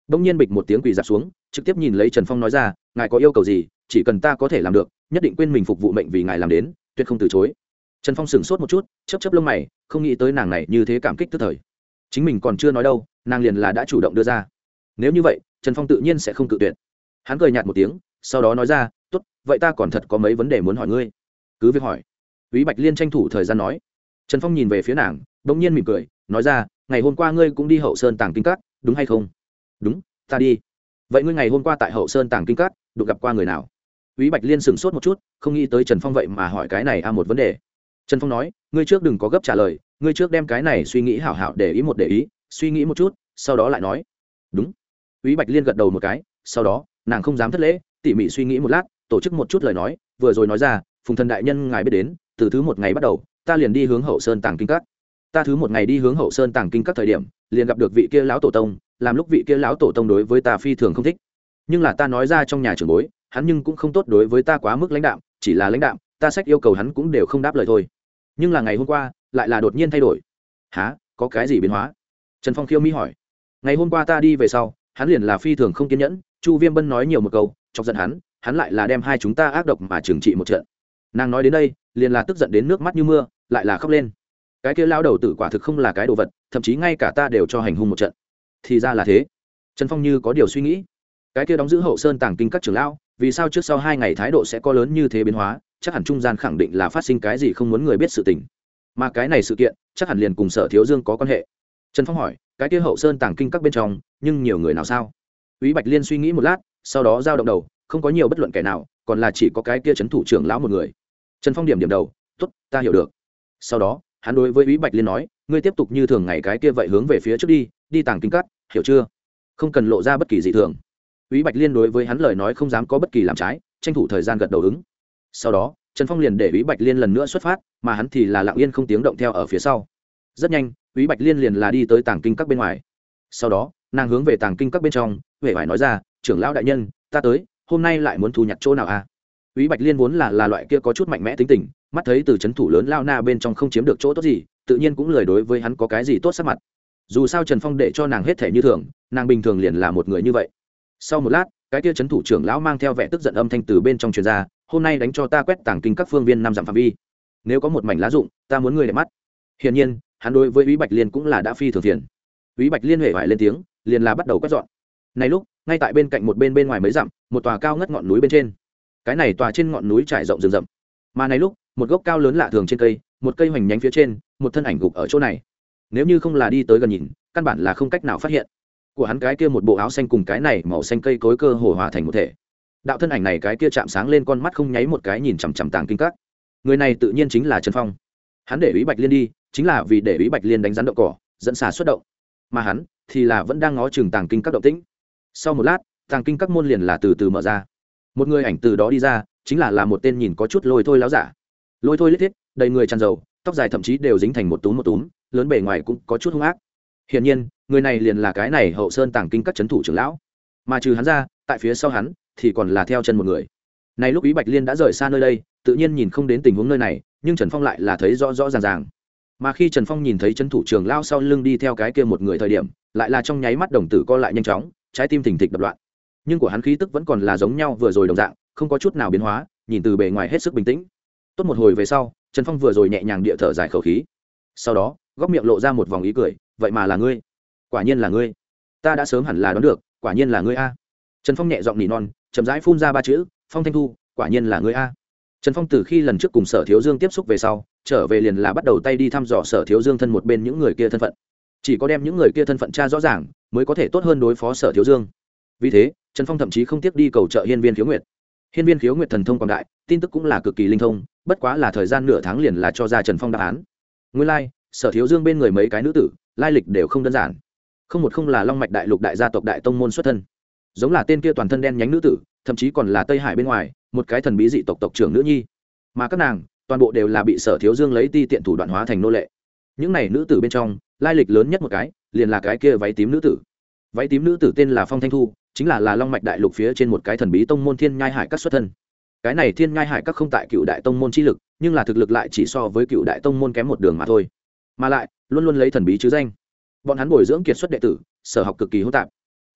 Đông nhiên bịch một tiếng quỳ dạp xuống, trực tiếp nhìn lấy Trần Phong nói ra, ngài có yêu cầu gì, chỉ cần ta có thể làm được, nhất định quên mình phục vụ mệnh vì ngài làm đến, tuyệt không từ chối. Trần Phong sững sốt một chút, chớp chớp lông mày, không nghĩ tới nàng này như thế cảm kích tức thời. Chính mình còn chưa nói đâu, nàng liền là đã chủ động đưa ra. Nếu như vậy, Trần Phong tự nhiên sẽ không cự tuyệt. Hắn cười nhạt một tiếng, sau đó nói ra, tốt, vậy ta còn thật có mấy vấn đề muốn hỏi ngươi. Cứ việc hỏi. Úy Bạch Liên tranh thủ thời gian nói. Trần Phong nhìn về phía nàng, bỗng nhiên mỉm cười, nói ra, ngày hôm qua ngươi cũng đi Hậu Sơn Tàng Kinh Các, đúng hay không? Đúng, ta đi. Vậy ngươi ngày hôm qua tại Hậu Sơn Tàng Kinh Các đụng gặp qua người nào? Úy Bạch Liên sững sốt một chút, không nghĩ tới Trần Phong vậy mà hỏi cái này một vấn đề. Trần Phong nói, ngươi trước đừng có gấp trả lời, ngươi trước đem cái này suy nghĩ hảo hảo để ý, suy nghĩ một chút, sau đó lại nói. Đúng. Úy Bạch Liên gật đầu một cái, sau đó nàng không dám thất lễ, tỉ mỉ suy nghĩ một lát, tổ chức một chút lời nói, vừa rồi nói ra, Phùng Thần đại nhân ngài biết đến, từ thứ một ngày bắt đầu, ta liền đi hướng Hậu Sơn Tàng Kinh Các. Ta thứ một ngày đi hướng Hậu Sơn Tàng Kinh Các thời điểm, liền gặp được vị kia lão tổ tông, làm lúc vị kia lão tổ tông đối với ta phi thường không thích. Nhưng là ta nói ra trong nhà trưởng bối, hắn nhưng cũng không tốt đối với ta quá mức lãnh đạm, chỉ là lãnh đạm, ta sách yêu cầu hắn cũng đều không đáp lời thôi. Nhưng là ngày hôm qua, lại là đột nhiên thay đổi. Hả, có cái gì biến hóa? Trần Phong khiêu mi hỏi. Ngày hôm qua ta đi về sau, hắn liền là phi thường không kiên nhẫn, Chu Viêm Bân nói nhiều một câu, chọc giận hắn lại là đem hai chúng ta ác độc mà trừng trị một trận. Nàng nói đến đây, liền là tức giận đến nước mắt như mưa, lại là khóc lên. Cái kia lão đầu tử quả thực không là cái đồ vật, thậm chí ngay cả ta đều cho hành hung một trận. Thì ra là thế. Trần Phong như có điều suy nghĩ. Cái kia đóng giữ Hậu Sơn Tàng Kinh Các trưởng lão, vì sao trước sau 2 ngày thái độ sẽ có lớn như thế biến hóa, chắc hẳn trung gian khẳng định là phát sinh cái gì không muốn người biết sự tình. Mà cái này sự kiện, chắc hẳn liền cùng Sở Thiếu Dương có quan hệ. Trần Phong hỏi, cái kia Hậu Sơn Tàng Kinh Các bên trong, nhưng nhiều người nào sao? Úy Bạch Liên suy nghĩ một lát, sau đó giao động đầu, không có nhiều bất luận kẻ nào, còn là chỉ có cái kia trấn thủ trưởng lão một người. Trần Phong điểm đầu, tốt, ta hiểu được. Sau đó, hắn đối với Úy Bạch Liên nói, ngươi tiếp tục như thường ngày cái kia vậy hướng về phía trước đi Tàng Kinh Các, hiểu chưa? Không cần lộ ra bất kỳ gì thường. Úy Bạch Liên đối với hắn lời nói không dám có bất kỳ làm trái, tranh thủ thời gian gật đầu ứng. Sau đó, Trần Phong liền để Úy Bạch Liên lần nữa xuất phát, mà hắn thì là lặng yên không tiếng động theo ở phía sau. Rất nhanh, Úy Bạch Liên liền là đi tới Tàng Kinh Các bên ngoài. Sau đó, nàng hướng về Tàng Kinh Các bên trong, huệ vải nói ra, trưởng lão đại nhân, ta tới, hôm nay lại muốn thu nhặt chỗ nào à? Úy Bạch Liên vốn là loại kia có chút mạnh mẽ tính tình, mắt thấy từ trấn thủ lớn lao na bên trong không chiếm được chỗ tốt gì, tự nhiên cũng lười đối với hắn có cái gì tốt sắc mặt. Dù sao Trần Phong để cho nàng hết thể như thường, nàng bình thường liền là một người như vậy. Sau một lát, cái kia trấn thủ trưởng lão mang theo vẻ tức giận âm thanh từ bên trong truyền ra, hôm nay đánh cho ta quét Tàng Kinh Các phương viên 5 dặm phạm vi. Nếu có một mảnh lá rụng, ta muốn ngươi để mắt. Hiển nhiên, hắn đối với Úy Bạch Liên cũng là đã phi thường phiền. Úy Bạch Liên huệ vải lên tiếng, liền là bắt đầu quét dọn. Này lúc, ngay tại bên cạnh một bên ngoài mấy dặm, một tòa cao ngất ngọn núi bên trên. Cái này tòa trên ngọn núi trải rộng rừng rậm. Mà này lúc, một gốc cao lớn lạ thường trên cây, một cây hoành nhánh phía trên, một thân ảnh gục ở chỗ này. Nếu như không là đi tới gần nhìn, căn bản là không cách nào phát hiện. Của hắn cái kia một bộ áo xanh cùng cái này màu xanh cây cối cơ hồ hòa thành một thể. Đạo thân ảnh này cái kia chạm sáng lên con mắt không nháy một cái nhìn chằm chằm Tàng Kinh Các. Người này tự nhiên chính là Trần Phong. Hắn để Úy Bạch Liên đi, chính là vì để Úy Bạch Liên đánh rắn đậu cỏ, dẫn xà xuất động. Mà hắn thì là vẫn đang ngó chừng Tàng Kinh Các động tĩnh. Sau một lát, Tàng Kinh Các môn liền là từ từ mở ra. Một người ảnh từ đó đi ra, chính là một tên nhìn có chút lôi thôi láo giả. Lôi thôi lết thiết, đầy người tràn dầu, tóc dài thậm chí đều dính thành một túm, lớn bề ngoài cũng có chút hung ác. Hiển nhiên, người này liền là cái này Hậu Sơn Tàng Kinh Các trấn thủ trưởng lão. Mà trừ hắn ra, tại phía sau hắn thì còn là theo chân một người. Này lúc Úy Bạch Liên đã rời xa nơi đây, tự nhiên nhìn không đến tình huống nơi này, nhưng Trần Phong lại là thấy rõ rõ ràng. Mà khi Trần Phong nhìn thấy trấn thủ trưởng lão sau lưng đi theo cái kia một người thời điểm, lại là trong nháy mắt đồng tử co lại nhanh chóng, trái tim thình thịch đập loạn. Nhưng của hắn khí tức vẫn còn là giống nhau vừa rồi đồng dạng, không có chút nào biến hóa, nhìn từ bề ngoài hết sức bình tĩnh. Tốt một hồi về sau, Trần Phong vừa rồi nhẹ nhàng địa thở dài khẩu khí. Sau đó, góc miệng lộ ra một vòng ý cười, vậy mà là ngươi? Quả nhiên là ngươi. Ta đã sớm hẳn là đoán được, quả nhiên là ngươi a. Trần Phong nhẹ giọng nỉ non, chậm rãi phun ra 3 chữ, Phong Thanh Thu, quả nhiên là ngươi a. Trần Phong từ khi lần trước cùng Sở Thiếu Dương tiếp xúc về sau, trở về liền là bắt đầu tay đi thăm dò Sở Thiếu Dương thân một bên những người kia thân phận. Chỉ có đem những người kia thân phận tra rõ ràng, mới có thể tốt hơn đối phó Sở Thiếu Dương. Vì thế, Trần Phong thậm chí không tiếc đi cầu trợ Hiên Viên Khiếu Nguyệt. Hiên Viên Khiếu Nguyệt thần thông quảng đại, tin tức cũng là cực kỳ linh thông, bất quá là thời gian nửa tháng liền là cho ra Trần Phong đáp án. Nguyên lai, Sở Thiếu Dương bên người mấy cái nữ tử, lai lịch đều không đơn giản. Không là Long Mạch Đại Lục đại gia tộc đại tông môn xuất thân, giống là tên kia toàn thân đen nhánh nữ tử, thậm chí còn là Tây Hải bên ngoài, một cái thần bí dị tộc tộc trưởng nữ nhi. Mà các nàng, toàn bộ đều là bị Sở Thiếu Dương lấy ti tiện thủ đoạn hóa thành nô lệ. Những này nữ tử bên trong, lai lịch lớn nhất một cái, liền là cái kia váy tím nữ tử. Váy tím nữ tử tên là Phong Thanh Thu, chính là Long Mạch Đại Lục phía trên một cái thần bí tông môn Thiên Nhai Hải Các xuất thân. Cái này Thiên Nhai Hải Các không tại Cựu Đại tông môn chi lực, nhưng là thực lực lại chỉ so với Cựu Đại tông môn kém một đường mà thôi. Mà lại, luôn luôn lấy thần bí chứ danh. Bọn hắn bồi dưỡng kiệt xuất đệ tử, sở học cực kỳ hỗn tạp.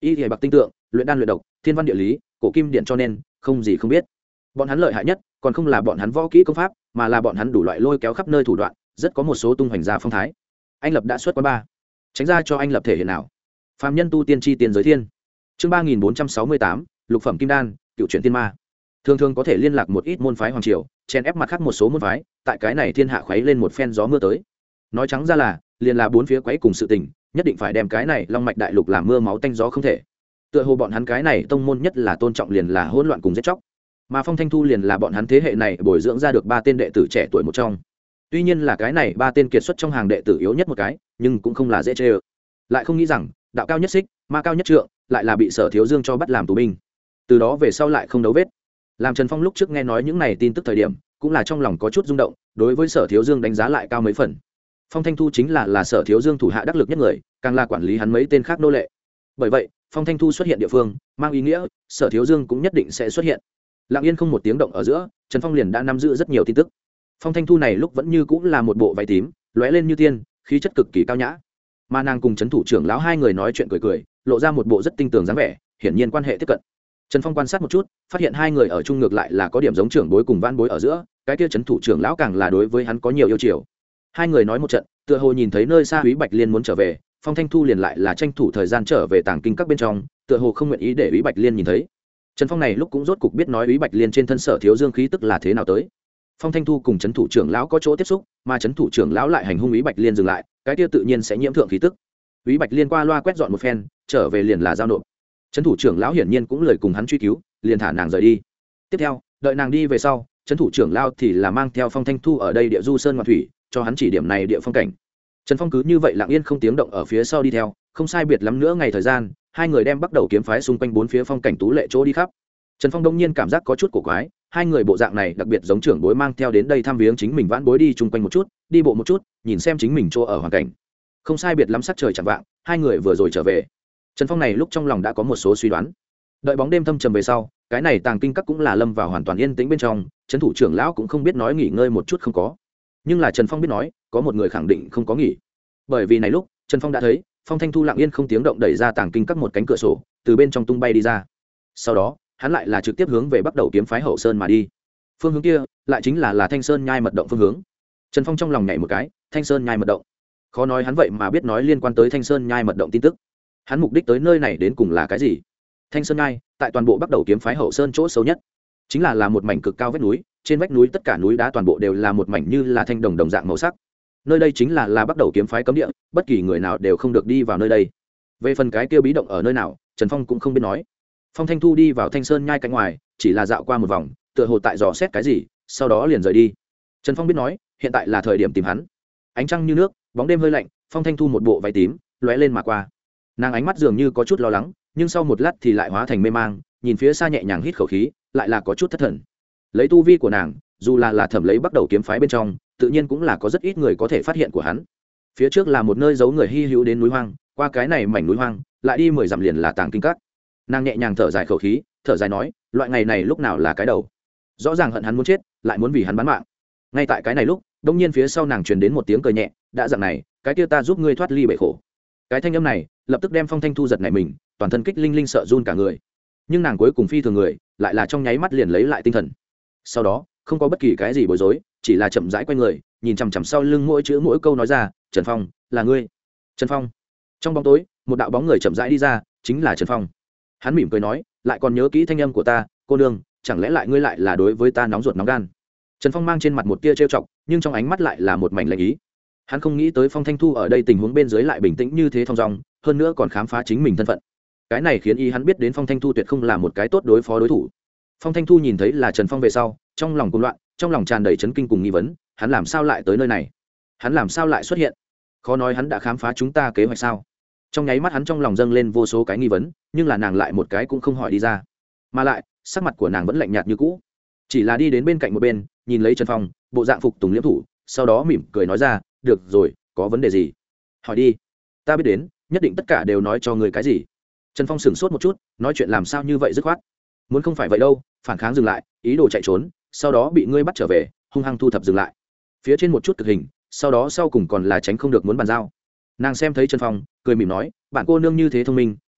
y thể bạc tinh tượng, luyện đan luyện độc, thiên văn địa lý, cổ kim điện, cho nên không gì không biết. Bọn hắn lợi hại nhất còn không là bọn hắn võ kỹ công pháp, mà là bọn hắn đủ loại lôi kéo khắp nơi thủ đoạn, rất có một số tung hoành ra phong thái. Anh Lập đã xuất quán ba, tránh ra cho anh Lập thể hiện nào. Phàm nhân tu tiên chi tiền giới thiên. Chương 3468, lục phẩm kim đan, cựu chuyển tiên ma. Thường thường có thể liên lạc một ít môn phái hoàng triều, chen ép mặt khác một số môn phái, tại cái này thiên hạ khuấy lên một phen gió mưa tới. Nói trắng ra là, liền là bốn phía quấy cùng sự tình, nhất định phải đem cái này long mạch đại lục làm mưa máu tanh gió không thể. Tựa hồ bọn hắn cái này tông môn nhất là tôn trọng liền là hỗn loạn cùng giết chóc, mà Phong Thanh Thu liền là bọn hắn thế hệ này bồi dưỡng ra được ba tên đệ tử trẻ tuổi một trong. Tuy nhiên là cái này ba tên kiệt xuất trong hàng đệ tử yếu nhất một cái, nhưng cũng không là dễ chơi. Lại không nghĩ rằng, đạo cao nhất xích, ma cao nhất trượng, lại là bị Sở Thiếu Dương cho bắt làm tù binh. Từ đó về sau lại không đấu vết. Làm Trần Phong lúc trước nghe nói những này tin tức thời điểm, cũng là trong lòng có chút rung động, đối với Sở Thiếu Dương đánh giá lại cao mấy phần. Phong Thanh Thu chính là Sở Thiếu Dương thủ hạ đắc lực nhất người, càng là quản lý hắn mấy tên khác nô lệ. Bởi vậy, Phong Thanh Thu xuất hiện địa phương, mang ý nghĩa Sở Thiếu Dương cũng nhất định sẽ xuất hiện. Lặng yên không một tiếng động ở giữa, Trần Phong liền đã nắm giữ rất nhiều tin tức. Phong Thanh Thu này lúc vẫn như cũng là một bộ váy tím, lóe lên như tiên, khí chất cực kỳ cao nhã. Mà nàng cùng trấn thủ trưởng lão hai người nói chuyện cười cười, lộ ra một bộ rất tinh tường dáng vẻ, hiển nhiên quan hệ tiếp cận. Trần Phong quan sát một chút, phát hiện hai người ở chung ngược lại là có điểm giống trưởng bối cùng van bối ở giữa, cái kia trấn thủ trưởng lão càng là đối với hắn có nhiều yêu chiều. Hai người nói một trận, tựa hồ nhìn thấy nơi xa Úy Bạch Liên muốn trở về, Phong Thanh Thu liền lại là tranh thủ thời gian trở về tàng kinh các bên trong, tựa hồ không nguyện ý để Úy Bạch Liên nhìn thấy. Trần Phong này lúc cũng rốt cục biết nói Úy Bạch Liên trên thân Sở Thiếu Dương khí tức là thế nào tới. Phong Thanh Thu cùng trấn thủ trưởng lão có chỗ tiếp xúc, mà trấn thủ trưởng lão lại hành hung Úy Bạch Liên dừng lại, cái kia tự nhiên sẽ nhiễm thượng khí tức. Úy Bạch Liên qua loa quét dọn một phen, trở về liền là giao nộp. Trấn thủ trưởng lão hiển nhiên cũng lời cùng hắn truy cứu, liền thả nàng rời đi. Tiếp theo, đợi nàng đi về sau, trấn thủ trưởng lão thì là mang theo Phong Thanh Thu ở đây địa du sơn ngoạn thủy, cho hắn chỉ điểm này địa phong cảnh. Trần Phong cứ như vậy lặng yên không tiếng động ở phía sau đi theo, không sai biệt lắm nữa ngày thời gian, hai người đem bắt đầu kiếm phái xung quanh bốn phía phong cảnh tú lệ chỗ đi khắp. Trần Phong đông nhiên cảm giác có chút cổ quái, hai người bộ dạng này đặc biệt giống trưởng bối mang theo đến đây thăm viếng chính mình vãn bối đi chung quanh một chút, đi bộ một chút, nhìn xem chính mình chỗ ở hoàn cảnh. Không sai biệt lắm sắc trời chẳng vạng, hai người vừa rồi trở về. Trần Phong này lúc trong lòng đã có một số suy đoán. Đợi bóng đêm thâm trầm về sau, cái này tàng kinh các cũng là lâm vào hoàn toàn yên tĩnh bên trong, trấn thủ trưởng lão cũng không biết nói nghỉ ngơi một chút không có. Nhưng là Trần Phong biết nói, có một người khẳng định không có nghỉ. Bởi vì này lúc, Trần Phong đã thấy, Phong Thanh Thu lặng yên không tiếng động đẩy ra tàng kinh các một cánh cửa sổ, từ bên trong tung bay đi ra. Sau đó, hắn lại là trực tiếp hướng về bắt đầu kiếm phái Hậu Sơn mà đi. Phương hướng kia, lại chính là Thanh Sơn nhai mật động phương hướng. Trần Phong trong lòng nhảy một cái, Thanh Sơn nhai mật động. Khó nói hắn vậy mà biết nói liên quan tới Thanh Sơn nhai mật động tin tức. Hắn mục đích tới nơi này đến cùng là cái gì? Thanh Sơn nhai, tại toàn bộ bắt đầu kiếm phái Hậu Sơn chỗ xấu nhất, chính là một mảnh cực cao vách núi, trên vách núi tất cả núi đá toàn bộ đều là một mảnh như là thanh đồng đồng dạng màu sắc. Nơi đây chính là bắt đầu kiếm phái cấm địa, bất kỳ người nào đều không được đi vào nơi đây. Về phần cái kia bí động ở nơi nào, Trần Phong cũng không biết nói. Phong Thanh Thu đi vào Thanh Sơn nhai cạnh ngoài, chỉ là dạo qua một vòng, tựa hồ tại dò xét cái gì, sau đó liền rời đi. Trần Phong biết nói, hiện tại là thời điểm tìm hắn. Ánh trăng như nước, bóng đêm hơi lạnh, Phong Thanh Thu một bộ váy tím, lóe lên mà qua. Nàng ánh mắt dường như có chút lo lắng, nhưng sau một lát thì lại hóa thành mê mang, nhìn phía xa nhẹ nhàng hít khẩu khí, lại là có chút thất thần. Lấy tu vi của nàng, dù là thẩm lấy bắt đầu kiếm phái bên trong, tự nhiên cũng là có rất ít người có thể phát hiện của hắn. Phía trước là một nơi giấu người hy hữu đến núi hoang, qua cái này mảnh núi hoang, lại đi 10 dặm liền là tàng kinh các. Nàng nhẹ nhàng thở dài khẩu khí, thở dài nói, loại ngày này lúc nào là cái đầu. Rõ ràng hận hắn muốn chết, lại muốn vì hắn bán mạng. Ngay tại cái này lúc, đông nhiên phía sau nàng truyền đến một tiếng cười nhẹ, đã dạng này, cái kia ta giúp ngươi thoát ly bể khổ. Cái thanh âm này, lập tức đem Phong Thanh Thu giật nảy mình, toàn thân kích linh linh sợ run cả người. Nhưng nàng cuối cùng phi thường người, lại là trong nháy mắt liền lấy lại tinh thần. Sau đó, không có bất kỳ cái gì bối rối, chỉ là chậm rãi quay người, nhìn chằm chằm sau lưng mỗi chữ mỗi câu nói ra, Trần Phong, là ngươi. Trần Phong. Trong bóng tối, một đạo bóng người chậm rãi đi ra, chính là Trần Phong. Hắn mỉm cười nói, lại còn nhớ kỹ thanh âm của ta, cô nương, chẳng lẽ lại ngươi lại là đối với ta nóng ruột nóng gan. Trần Phong mang trên mặt một tia trêu chọc, nhưng trong ánh mắt lại là một mảnh lạnh ý. Hắn không nghĩ tới Phong Thanh Thu ở đây tình huống bên dưới lại bình tĩnh như thế thong dong, hơn nữa còn khám phá chính mình thân phận. Cái này khiến ý hắn biết đến Phong Thanh Thu tuyệt không là một cái tốt đối phó đối thủ. Phong Thanh Thu nhìn thấy là Trần Phong về sau, trong lòng cuồng loạn, trong lòng tràn đầy chấn kinh cùng nghi vấn, hắn làm sao lại tới nơi này? Hắn làm sao lại xuất hiện? Khó nói hắn đã khám phá chúng ta kế hoạch sao? Trong nháy mắt hắn trong lòng dâng lên vô số cái nghi vấn, nhưng là nàng lại một cái cũng không hỏi đi ra. Mà lại, sắc mặt của nàng vẫn lạnh nhạt như cũ. Chỉ là đi đến bên cạnh một bên, nhìn lấy Trần Phong, bộ dạng phục tùng liễm thủ, sau đó mỉm cười nói ra, "Được rồi, có vấn đề gì? Hỏi đi. Ta biết đến, nhất định tất cả đều nói cho người cái gì." Trần Phong sững sốt một chút, nói chuyện làm sao như vậy dứt khoát. Muốn không phải vậy đâu, phản kháng dừng lại, ý đồ chạy trốn, sau đó bị ngươi bắt trở về, hung hăng thu thập dừng lại. Phía trên một chút cực hình, sau đó sau cùng còn là tránh không được muốn bàn giao. Nàng xem thấy Trần Phong, cười mỉm nói, "Bạn cô nương như thế thông minh,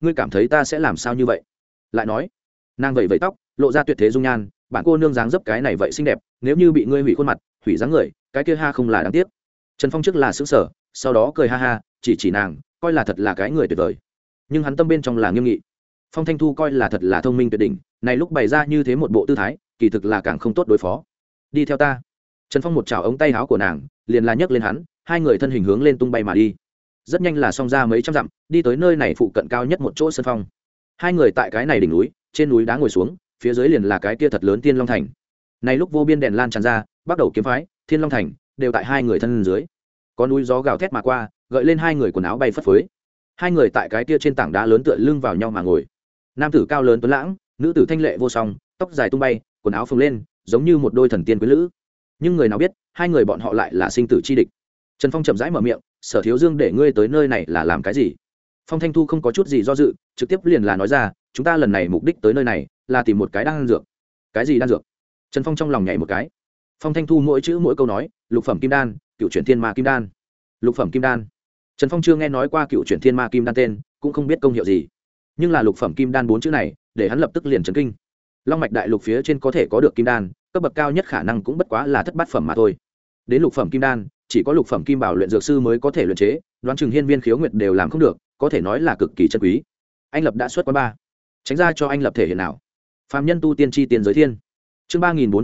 ngươi cảm thấy ta sẽ làm sao như vậy? Lại nói, nàng vẩy vẩy tóc, lộ ra tuyệt thế dung nhan, bản cô nương dáng dấp cái này vậy xinh đẹp, nếu như bị ngươi hủy khuôn mặt, hủy dáng người, cái kia ha không là đáng tiếc. Trần Phong trước là sững sờ, sau đó cười ha ha, chỉ nàng, coi là thật là cái người tuyệt vời. Nhưng hắn tâm bên trong là nghiêm nghị. Phong Thanh Thu coi là thật là thông minh tuyệt đỉnh, này lúc bày ra như thế một bộ tư thái, kỳ thực là càng không tốt đối phó. Đi theo ta. Trần Phong một chảo ống tay áo của nàng, liền là nhấc lên hắn, hai người thân hình hướng lên tung bay mà đi. Rất nhanh là xông ra mấy trăm dặm, đi tới nơi này phụ cận cao nhất một chỗ sơn phong. Hai người tại cái này đỉnh núi, trên núi đá ngồi xuống, phía dưới liền là cái kia thật lớn Thiên Long Thành. Này lúc vô biên đèn lan tràn ra, bắt đầu kiếm phái, Thiên Long Thành đều tại hai người thân dưới. Có núi gió gào thét mà qua, gợi lên hai người quần áo bay phất phới. Hai người tại cái kia trên tảng đá lớn tựa lưng vào nhau mà ngồi. Nam tử cao lớn tuấn lãng, nữ tử thanh lệ vô song, tóc dài tung bay, quần áo phồng lên, giống như một đôi thần tiên quý lữ. Nhưng người nào biết, hai người bọn họ lại là sinh tử chi địch. Trần Phong chậm rãi mở miệng, Sở Thiếu Dương để ngươi tới nơi này là làm cái gì? Phong Thanh Thu không có chút gì do dự, trực tiếp liền là nói ra, chúng ta lần này mục đích tới nơi này là tìm một cái đan dược. Cái gì đan dược? Trần Phong trong lòng nhảy một cái. Phong Thanh Thu mỗi chữ mỗi câu nói, lục phẩm kim đan, cựu chuyển thiên ma kim đan. Lục phẩm kim đan. Trần Phong chưa nghe nói qua cựu chuyển thiên ma kim đan tên, cũng không biết công hiệu gì. Nhưng là lục phẩm kim đan bốn chữ này, để hắn lập tức liền chấn kinh. Long mạch đại lục phía trên có thể có được kim đan, cấp bậc cao nhất khả năng cũng bất quá là thất bát phẩm mà thôi. Đến lục phẩm kim đan, chỉ có lục phẩm kim bảo luyện dược sư mới có thể luyện chế, đoán chừng hiên viên khiếu nguyệt đều làm không được, có thể nói là cực kỳ chân quý. Anh Lập đã xuất quán ba, tránh ra cho anh Lập thể hiện nào. Phạm nhân tu tiên chi tiền giới thiên. Chương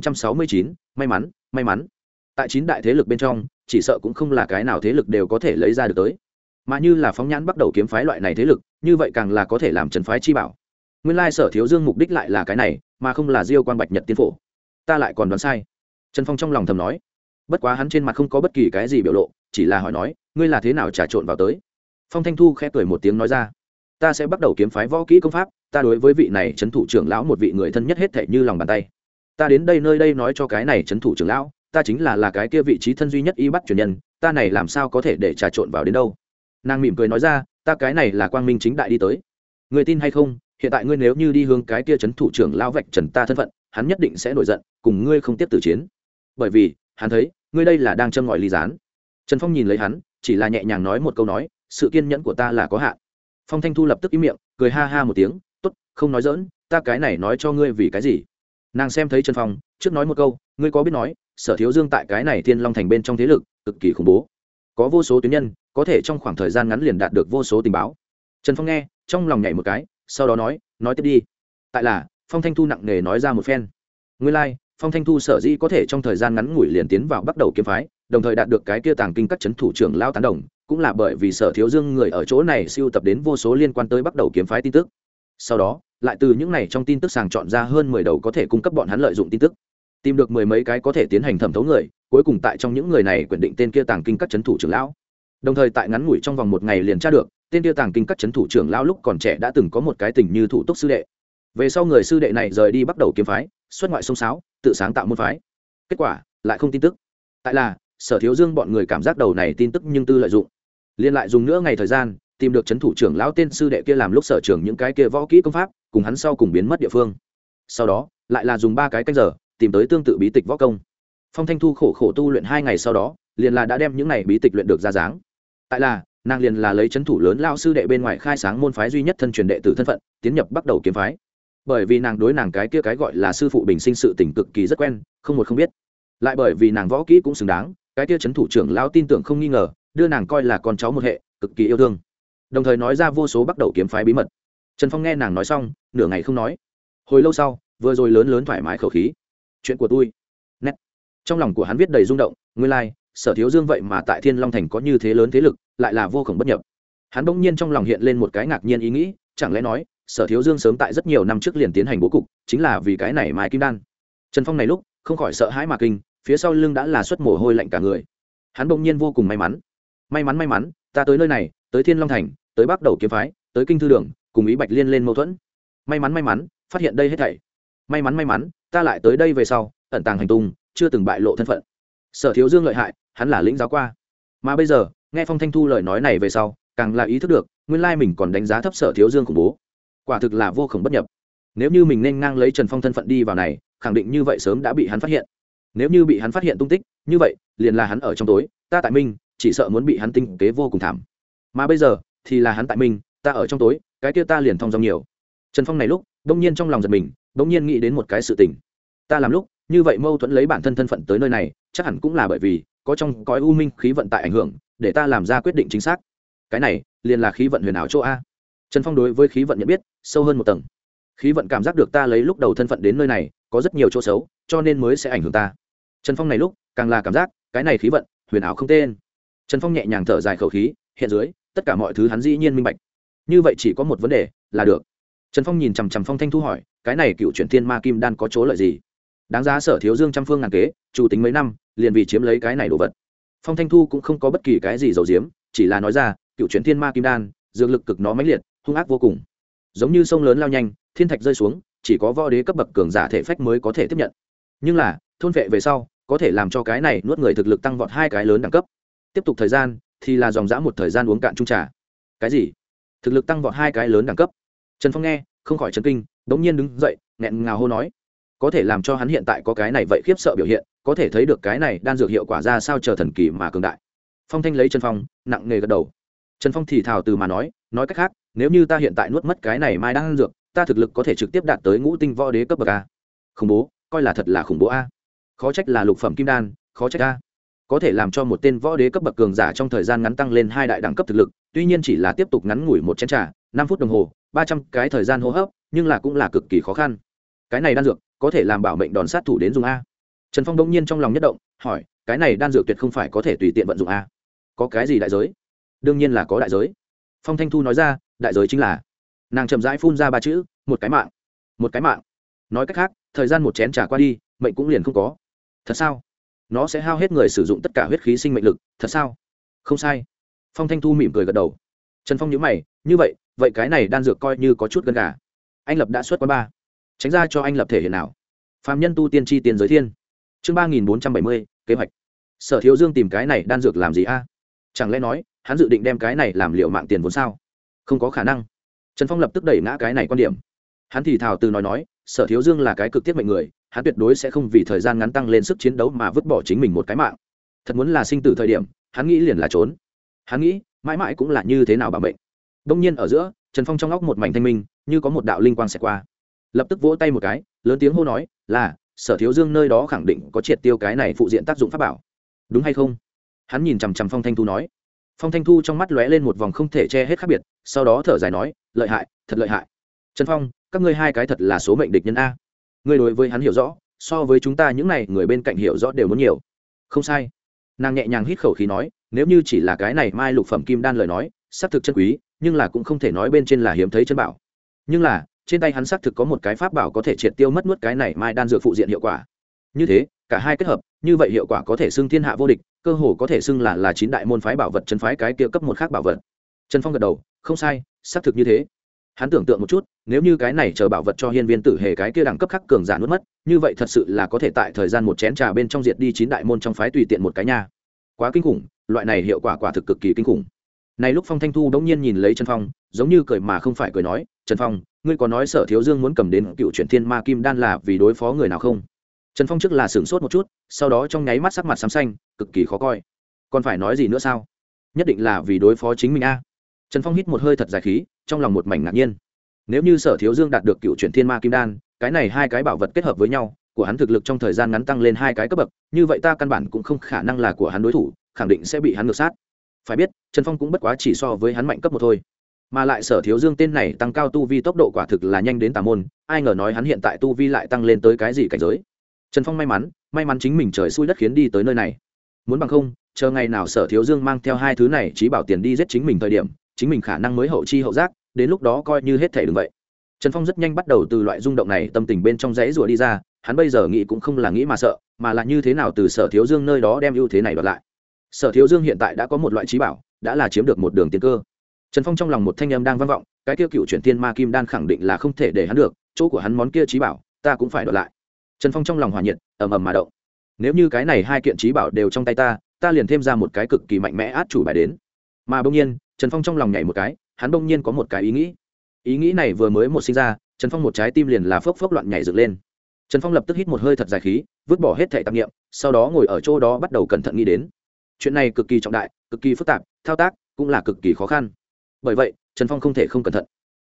3469, may mắn, may mắn. Tại 9 đại thế lực bên trong, chỉ sợ cũng không là cái nào thế lực đều có thể lấy ra được tới. Mà như là phóng nhãn bắt đầu kiếm phái loại này thế lực, như vậy càng là có thể làm trấn phái chi bảo. Nguyên lai Sở Thiếu Dương mục đích lại là cái này, mà không là Diêu Quang Bạch Nhật tiên phổ. Ta lại còn đoán sai. Trần Phong trong lòng thầm nói. Bất quá hắn trên mặt không có bất kỳ cái gì biểu lộ, chỉ là hỏi nói, ngươi là thế nào trà trộn vào tới? Phong Thanh Thu khẽ cười một tiếng nói ra, ta sẽ bắt đầu kiếm phái võ kỹ công pháp, ta đối với vị này trấn thủ trưởng lão một vị người thân nhất hết thảy như lòng bàn tay. Ta đến đây nơi đây nói cho cái này trấn thủ trưởng lão, ta chính là cái kia vị trí thân duy nhất y bắt truyền nhân, ta này làm sao có thể để trà trộn vào đến đâu? Nàng mỉm cười nói ra, ta cái này là quang minh chính đại đi tới. Người tin hay không, hiện tại ngươi nếu như đi hướng cái kia trấn thủ trưởng lão vạch trần ta thân phận, hắn nhất định sẽ nổi giận, cùng ngươi không tiếp tử chiến. Bởi vì, hắn thấy, ngươi đây là đang châm ngòi ly gián. Trần Phong nhìn lấy hắn, chỉ là nhẹ nhàng nói một câu nói, sự kiên nhẫn của ta là có hạn. Phong Thanh Thu lập tức im miệng, cười ha ha một tiếng, tốt, không nói dỡn, ta cái này nói cho ngươi vì cái gì? Nàng xem thấy Trần Phong, trước nói một câu, ngươi có biết nói, Sở Thiếu Dương tại cái này Thiên Long Thành bên trong thế lực cực kỳ khủng bố, có vô số tuyến nhân, có thể trong khoảng thời gian ngắn liền đạt được vô số tình báo. Trần Phong nghe, trong lòng nhảy một cái, sau đó nói tiếp đi. Tại là, Phong Thanh Thu nặng nề nói ra một phen. Nguyên lai, Phong Thanh Thu sở dĩ có thể trong thời gian ngắn ngủi liền tiến vào bắt đầu kiếm phái, đồng thời đạt được cái kia tàng kinh các trấn thủ trưởng lao tán đồng, cũng là bởi vì Sở Thiếu Dương người ở chỗ này siêu tập đến vô số liên quan tới bắt đầu kiếm phái tin tức. Sau đó, lại từ những này trong tin tức sàng chọn ra hơn 10 đầu có thể cung cấp bọn hắn lợi dụng tin tức. Tìm được 10 mấy cái có thể tiến hành thẩm thấu người, cuối cùng tại trong những người này quyết định tên kia tàng kinh các trấn thủ trưởng lão. Đồng thời tại ngắn ngủi trong vòng 1 ngày liền tra được, tên kia tàng kinh các trấn thủ trưởng lão lúc còn trẻ đã từng có một cái tình như thủ túc sư đệ. Về sau người sư đệ này rời đi bắt đầu kiếm phái, xuất ngoại sông sáo, tự sáng tạo môn phái. Kết quả lại không tin tức. Tại là Sở Thiếu Dương bọn người cảm giác đầu này tin tức nhưng tư lợi dụng, liên lại dùng nữa ngày thời gian tìm được trấn thủ trưởng lão tên sư đệ kia làm lúc sở trường những cái kia võ kỹ công pháp, cùng hắn sau cùng biến mất địa phương. Sau đó lại là dùng 3 cái canh giờ tìm tới tương tự bí tịch võ công. Phong Thanh Thu khổ tu luyện 2 ngày sau đó, liền là đã đem những này bí tịch luyện được ra dáng. Tại là nàng liền là lấy trấn thủ lớn lão sư đệ bên ngoài khai sáng môn phái duy nhất thân truyền đệ tử thân phận, tiến nhập bắt đầu kiếm phái. Bởi vì nàng đối nàng cái kia cái gọi là sư phụ bình sinh sự tình cực kỳ rất quen, không một không biết. Lại bởi vì nàng võ kỹ cũng xứng đáng, cái kia trấn thủ trưởng lão tin tưởng không nghi ngờ, đưa nàng coi là con cháu một hệ, cực kỳ yêu thương. Đồng thời nói ra vô số bắt đầu kiếm phái bí mật. Trần Phong nghe nàng nói xong, nửa ngày không nói. Hồi lâu sau, vừa rồi lớn thoải mái khẩu khí. Chuyện của tôi. Nét. Trong lòng của hắn viết đầy rung động, nguyên lai, Sở Thiếu Dương vậy mà tại Thiên Long Thành có như thế lớn thế lực, lại là vô cùng bất nhập. Hắn bỗng nhiên trong lòng hiện lên một cái ngạc nhiên ý nghĩ, chẳng lẽ nói, Sở Thiếu Dương sớm tại rất nhiều năm trước liền tiến hành bố cục, chính là vì cái này Mai Kim Đan. Trần Phong này lúc không khỏi sợ hãi mà kinh, phía sau lưng đã là xuất mồ hôi lạnh cả người. Hắn bỗng nhiên vô cùng may mắn, ta tới nơi này, tới Thiên Long Thành, tới Bắc Đầu kiếm phái, tới Kinh Thư Đường, cùng Ý Bạch Liên lên mâu thuẫn. May mắn, phát hiện đây hết thảy. May mắn, ta lại tới đây về sau, ẩn tàng hành tung, chưa từng bại lộ thân phận. Sở Thiếu Dương lợi hại, hắn là lĩnh giáo qua. Mà bây giờ, nghe Phong Thanh Thu lời nói này về sau, càng là ý thức được, nguyên lai mình còn đánh giá thấp Sở Thiếu Dương khủng bố. Quả thực là vô cùng bất nhập. Nếu như mình nên ngang lấy Trần Phong thân phận đi vào này, khẳng định như vậy sớm đã bị hắn phát hiện. Nếu như bị hắn phát hiện tung tích, như vậy, liền là hắn ở trong tối, ta tại minh, chỉ sợ muốn bị hắn tinh kế vô cùng thảm. Mà bây giờ, thì là hắn tại minh, ta ở trong tối, cái kia ta liền thong dong nhiều. Trần Phong này lúc đông nhiên trong lòng giật mình, đông nhiên nghĩ đến một cái sự tình. Ta làm lúc như vậy mâu thuẫn lấy bản thân thân phận tới nơi này, chắc hẳn cũng là bởi vì có trong cõi u minh khí vận tại ảnh hưởng, để ta làm ra quyết định chính xác. Cái này liền là khí vận huyền ảo chỗ a. Trần Phong đối với khí vận nhận biết sâu hơn một tầng. Khí vận cảm giác được ta lấy lúc đầu thân phận đến nơi này có rất nhiều chỗ xấu, cho nên mới sẽ ảnh hưởng ta. Trần Phong này lúc càng là cảm giác cái này khí vận huyền ảo không tên. Trần Phong nhẹ nhàng thở dài khẩu khí, hiện dưới tất cả mọi thứ hắn dĩ nhiên minh bạch. Như vậy chỉ có một vấn đề là được. Trần Phong nhìn chằm chằm Phong Thanh Thu hỏi, cái này cựu chuyển thiên ma kim đan có chỗ lợi gì? Đáng giá Sở Thiếu Dương trăm phương ngàn kế, chủ tính mấy năm, liền vì chiếm lấy cái này đồ vật. Phong Thanh Thu cũng không có bất kỳ cái gì giấu giếm, chỉ là nói ra, cựu chuyển thiên ma kim đan, dược lực cực nó mãnh liệt, hung ác vô cùng. Giống như sông lớn lao nhanh, thiên thạch rơi xuống, chỉ có võ đế cấp bậc cường giả thể phách mới có thể tiếp nhận. Nhưng là, thôn vệ về sau, có thể làm cho cái này nuốt người thực lực tăng vọt hai cái lớn đẳng cấp. Tiếp tục thời gian, thì là dòng dã một thời gian uống cạn chung trà. Cái gì? Thực lực tăng vọt hai cái lớn đẳng cấp? Trần Phong nghe, không khỏi chấn kinh, đống nhiên đứng dậy, nghẹn ngào hô nói, có thể làm cho hắn hiện tại có cái này vậy khiếp sợ biểu hiện, có thể thấy được cái này đan dược hiệu quả ra sao chờ thần kỳ mà cường đại. Phong Thanh lấy Trần Phong, nặng nề gật đầu. Trần Phong thì thào từ mà nói cách khác, nếu như ta hiện tại nuốt mất cái này mai đan dược, ta thực lực có thể trực tiếp đạt tới ngũ tinh võ đế cấp bậc a. Khủng bố, coi là thật là khủng bố a. Khó trách là lục phẩm kim đan, khó trách a. Có thể làm cho một tên võ đế cấp bậc cường giả trong thời gian ngắn tăng lên hai đại đẳng cấp thực lực, tuy nhiên chỉ là tiếp tục ngắn ngủi một chén trà, 5 phút đồng hồ, 300 cái thời gian hô hấp, nhưng là cũng là cực kỳ khó khăn. Cái này đan dược có thể làm bảo mệnh đòn sát thủ đến dùng a. Trần Phong đống nhiên trong lòng nhất động, hỏi, cái này đan dược tuyệt không phải có thể tùy tiện vận dụng a? Có cái gì đại giới? Đương nhiên là có đại giới. Phong Thanh Thu nói ra, đại giới chính là, nàng chậm rãi phun ra ba chữ, một cái mạng. Một cái mạng. Nói cách khác, thời gian một chén trà qua đi, mệnh cũng liền không có. Thật sao? Nó sẽ hao hết người sử dụng tất cả huyết khí sinh mệnh lực, thật sao? Không sai. Phong Thanh Thu mỉm cười gật đầu. Trần Phong nhíu mày, như vậy cái này đan dược coi như có chút gân gà. Anh Lập đã xuất quán ba, tránh ra cho anh Lập thể hiện nào. Phàm nhân tu tiên chi tiền giới thiên. Chương 3470, kế hoạch. Sở Thiếu Dương tìm cái này đan dược làm gì a? Chẳng lẽ nói, hắn dự định đem cái này làm liệu mạng tiền vốn sao? Không có khả năng. Trần Phong lập tức đẩy ngã cái này quan điểm. Hắn thì thào từ nói, Sở Thiếu Dương là cái cực tiết mệnh người, hắn tuyệt đối sẽ không vì thời gian ngắn tăng lên sức chiến đấu mà vứt bỏ chính mình một cái mạng. Thật muốn là sinh tử thời điểm, hắn nghĩ liền là trốn. Hắn nghĩ, mãi mãi cũng là như thế nào bảo mệnh. Đông nhiên ở giữa, Trần Phong trong óc một mảnh thanh minh, như có một đạo linh quang xẹt qua. Lập tức vỗ tay một cái, lớn tiếng hô nói, là Sở Thiếu Dương nơi đó khẳng định có triệt tiêu cái này phụ diện tác dụng pháp bảo. Đúng hay không? Hắn nhìn chằm chằm Phong Thanh Thu nói. Phong Thanh Thu trong mắt lóe lên một vòng không thể che hết khác biệt, sau đó thở dài nói, lợi hại, thật lợi hại. Trần Phong, các ngươi hai cái thật là số mệnh địch nhân a. Ngươi đối với hắn hiểu rõ, so với chúng ta những này người bên cạnh hiểu rõ đều muốn nhiều. Không sai. Nàng nhẹ nhàng hít khẩu khí nói, nếu như chỉ là cái này mai lục phẩm kim đan lời nói, xác thực chân quý, nhưng là cũng không thể nói bên trên là hiếm thấy chân bảo. Nhưng là, trên tay hắn xác thực có một cái pháp bảo có thể triệt tiêu mất nuốt cái này mai đan dược phụ diện hiệu quả. Như thế, cả hai kết hợp, như vậy hiệu quả có thể xưng thiên hạ vô địch, cơ hồ có thể xưng là 9 đại môn phái bảo vật chân phái cái kia cấp một khác bảo vật. Trần Phong gật đầu, không sai, xác thực như thế. Hắn tưởng tượng một chút, nếu như cái này chờ bảo vật cho hiên viên tử hề cái kia đẳng cấp khác cường giả nuốt mất, như vậy thật sự là có thể tại thời gian một chén trà bên trong diệt đi 9 đại môn trong phái tùy tiện một cái nha. Quá kinh khủng, loại này hiệu quả quả thực cực kỳ kinh khủng. Này lúc Phong Thanh Thu đống nhiên nhìn lấy Trần Phong, giống như cười mà không phải cười nói, Trần Phong, ngươi có nói Sở Thiếu Dương muốn cầm đến cựu chuyển thiên ma kim đan là vì đối phó người nào không? Trần Phong trước là sửng sốt một chút, sau đó trong nháy mắt sắc mặt xám xanh, cực kỳ khó coi. Còn phải nói gì nữa sao? Nhất định là vì đối phó chính mình a. Trần Phong hít một hơi thật dài khí, trong lòng một mảnh ngạc nhiên. Nếu như Sở Thiếu Dương đạt được cựu chuyển thiên ma kim đan, cái này hai cái bảo vật kết hợp với nhau, của hắn thực lực trong thời gian ngắn tăng lên hai cái cấp bậc, như vậy ta căn bản cũng không khả năng là của hắn đối thủ, khẳng định sẽ bị hắn ngược sát. Phải biết, Trần Phong cũng bất quá chỉ so với hắn mạnh cấp một thôi. Mà lại Sở Thiếu Dương tên này tăng cao tu vi tốc độ quả thực là nhanh đến tà môn, ai ngờ nói hắn hiện tại tu vi lại tăng lên tới cái gì cảnh giới. Trần Phong may mắn chính mình trời xui đất khiến đi tới nơi này. Muốn bằng không, chờ ngày nào Sở Thiếu Dương mang theo hai thứ này chí bảo tiền đi giết chính mình thời điểm, chính mình khả năng mới hậu chi hậu giác, đến lúc đó coi như hết thể đừng vậy. Trần Phong rất nhanh bắt đầu từ loại rung động này tâm tình bên trong rãy rủa đi ra, hắn bây giờ nghĩ cũng không là nghĩ mà sợ, mà là như thế nào từ Sở Thiếu Dương nơi đó đem ưu thế này đoạt lại. Sở Thiếu Dương hiện tại đã có một loại chí bảo, đã là chiếm được một đường tiến cơ. Trần Phong trong lòng một thanh âm đang vang vọng, cái kia cựu chuyển thiên ma kim đan khẳng định là không thể để hắn được, chỗ của hắn món kia chí bảo, ta cũng phải đoạt lại. Trần Phong trong lòng hòa nhiệt, ầm ầm mà động. Nếu như cái này hai kiện chí bảo đều trong tay ta liền thêm ra một cái cực kỳ mạnh mẽ át chủ bài đến. Mà bỗng nhiên, Trần Phong trong lòng nhảy một cái, hắn bỗng nhiên có một cái ý nghĩ. Ý nghĩ này vừa mới một sinh ra, Trần Phong một trái tim liền là phốc phốc loạn nhảy dựng lên. Trần Phong lập tức hít một hơi thật dài khí, vứt bỏ hết thảy tạp niệm, sau đó ngồi ở chỗ đó bắt đầu cẩn thận nghĩ đến. Chuyện này cực kỳ trọng đại, cực kỳ phức tạp, thao tác cũng là cực kỳ khó khăn. Bởi vậy, Trần Phong không thể không cẩn thận.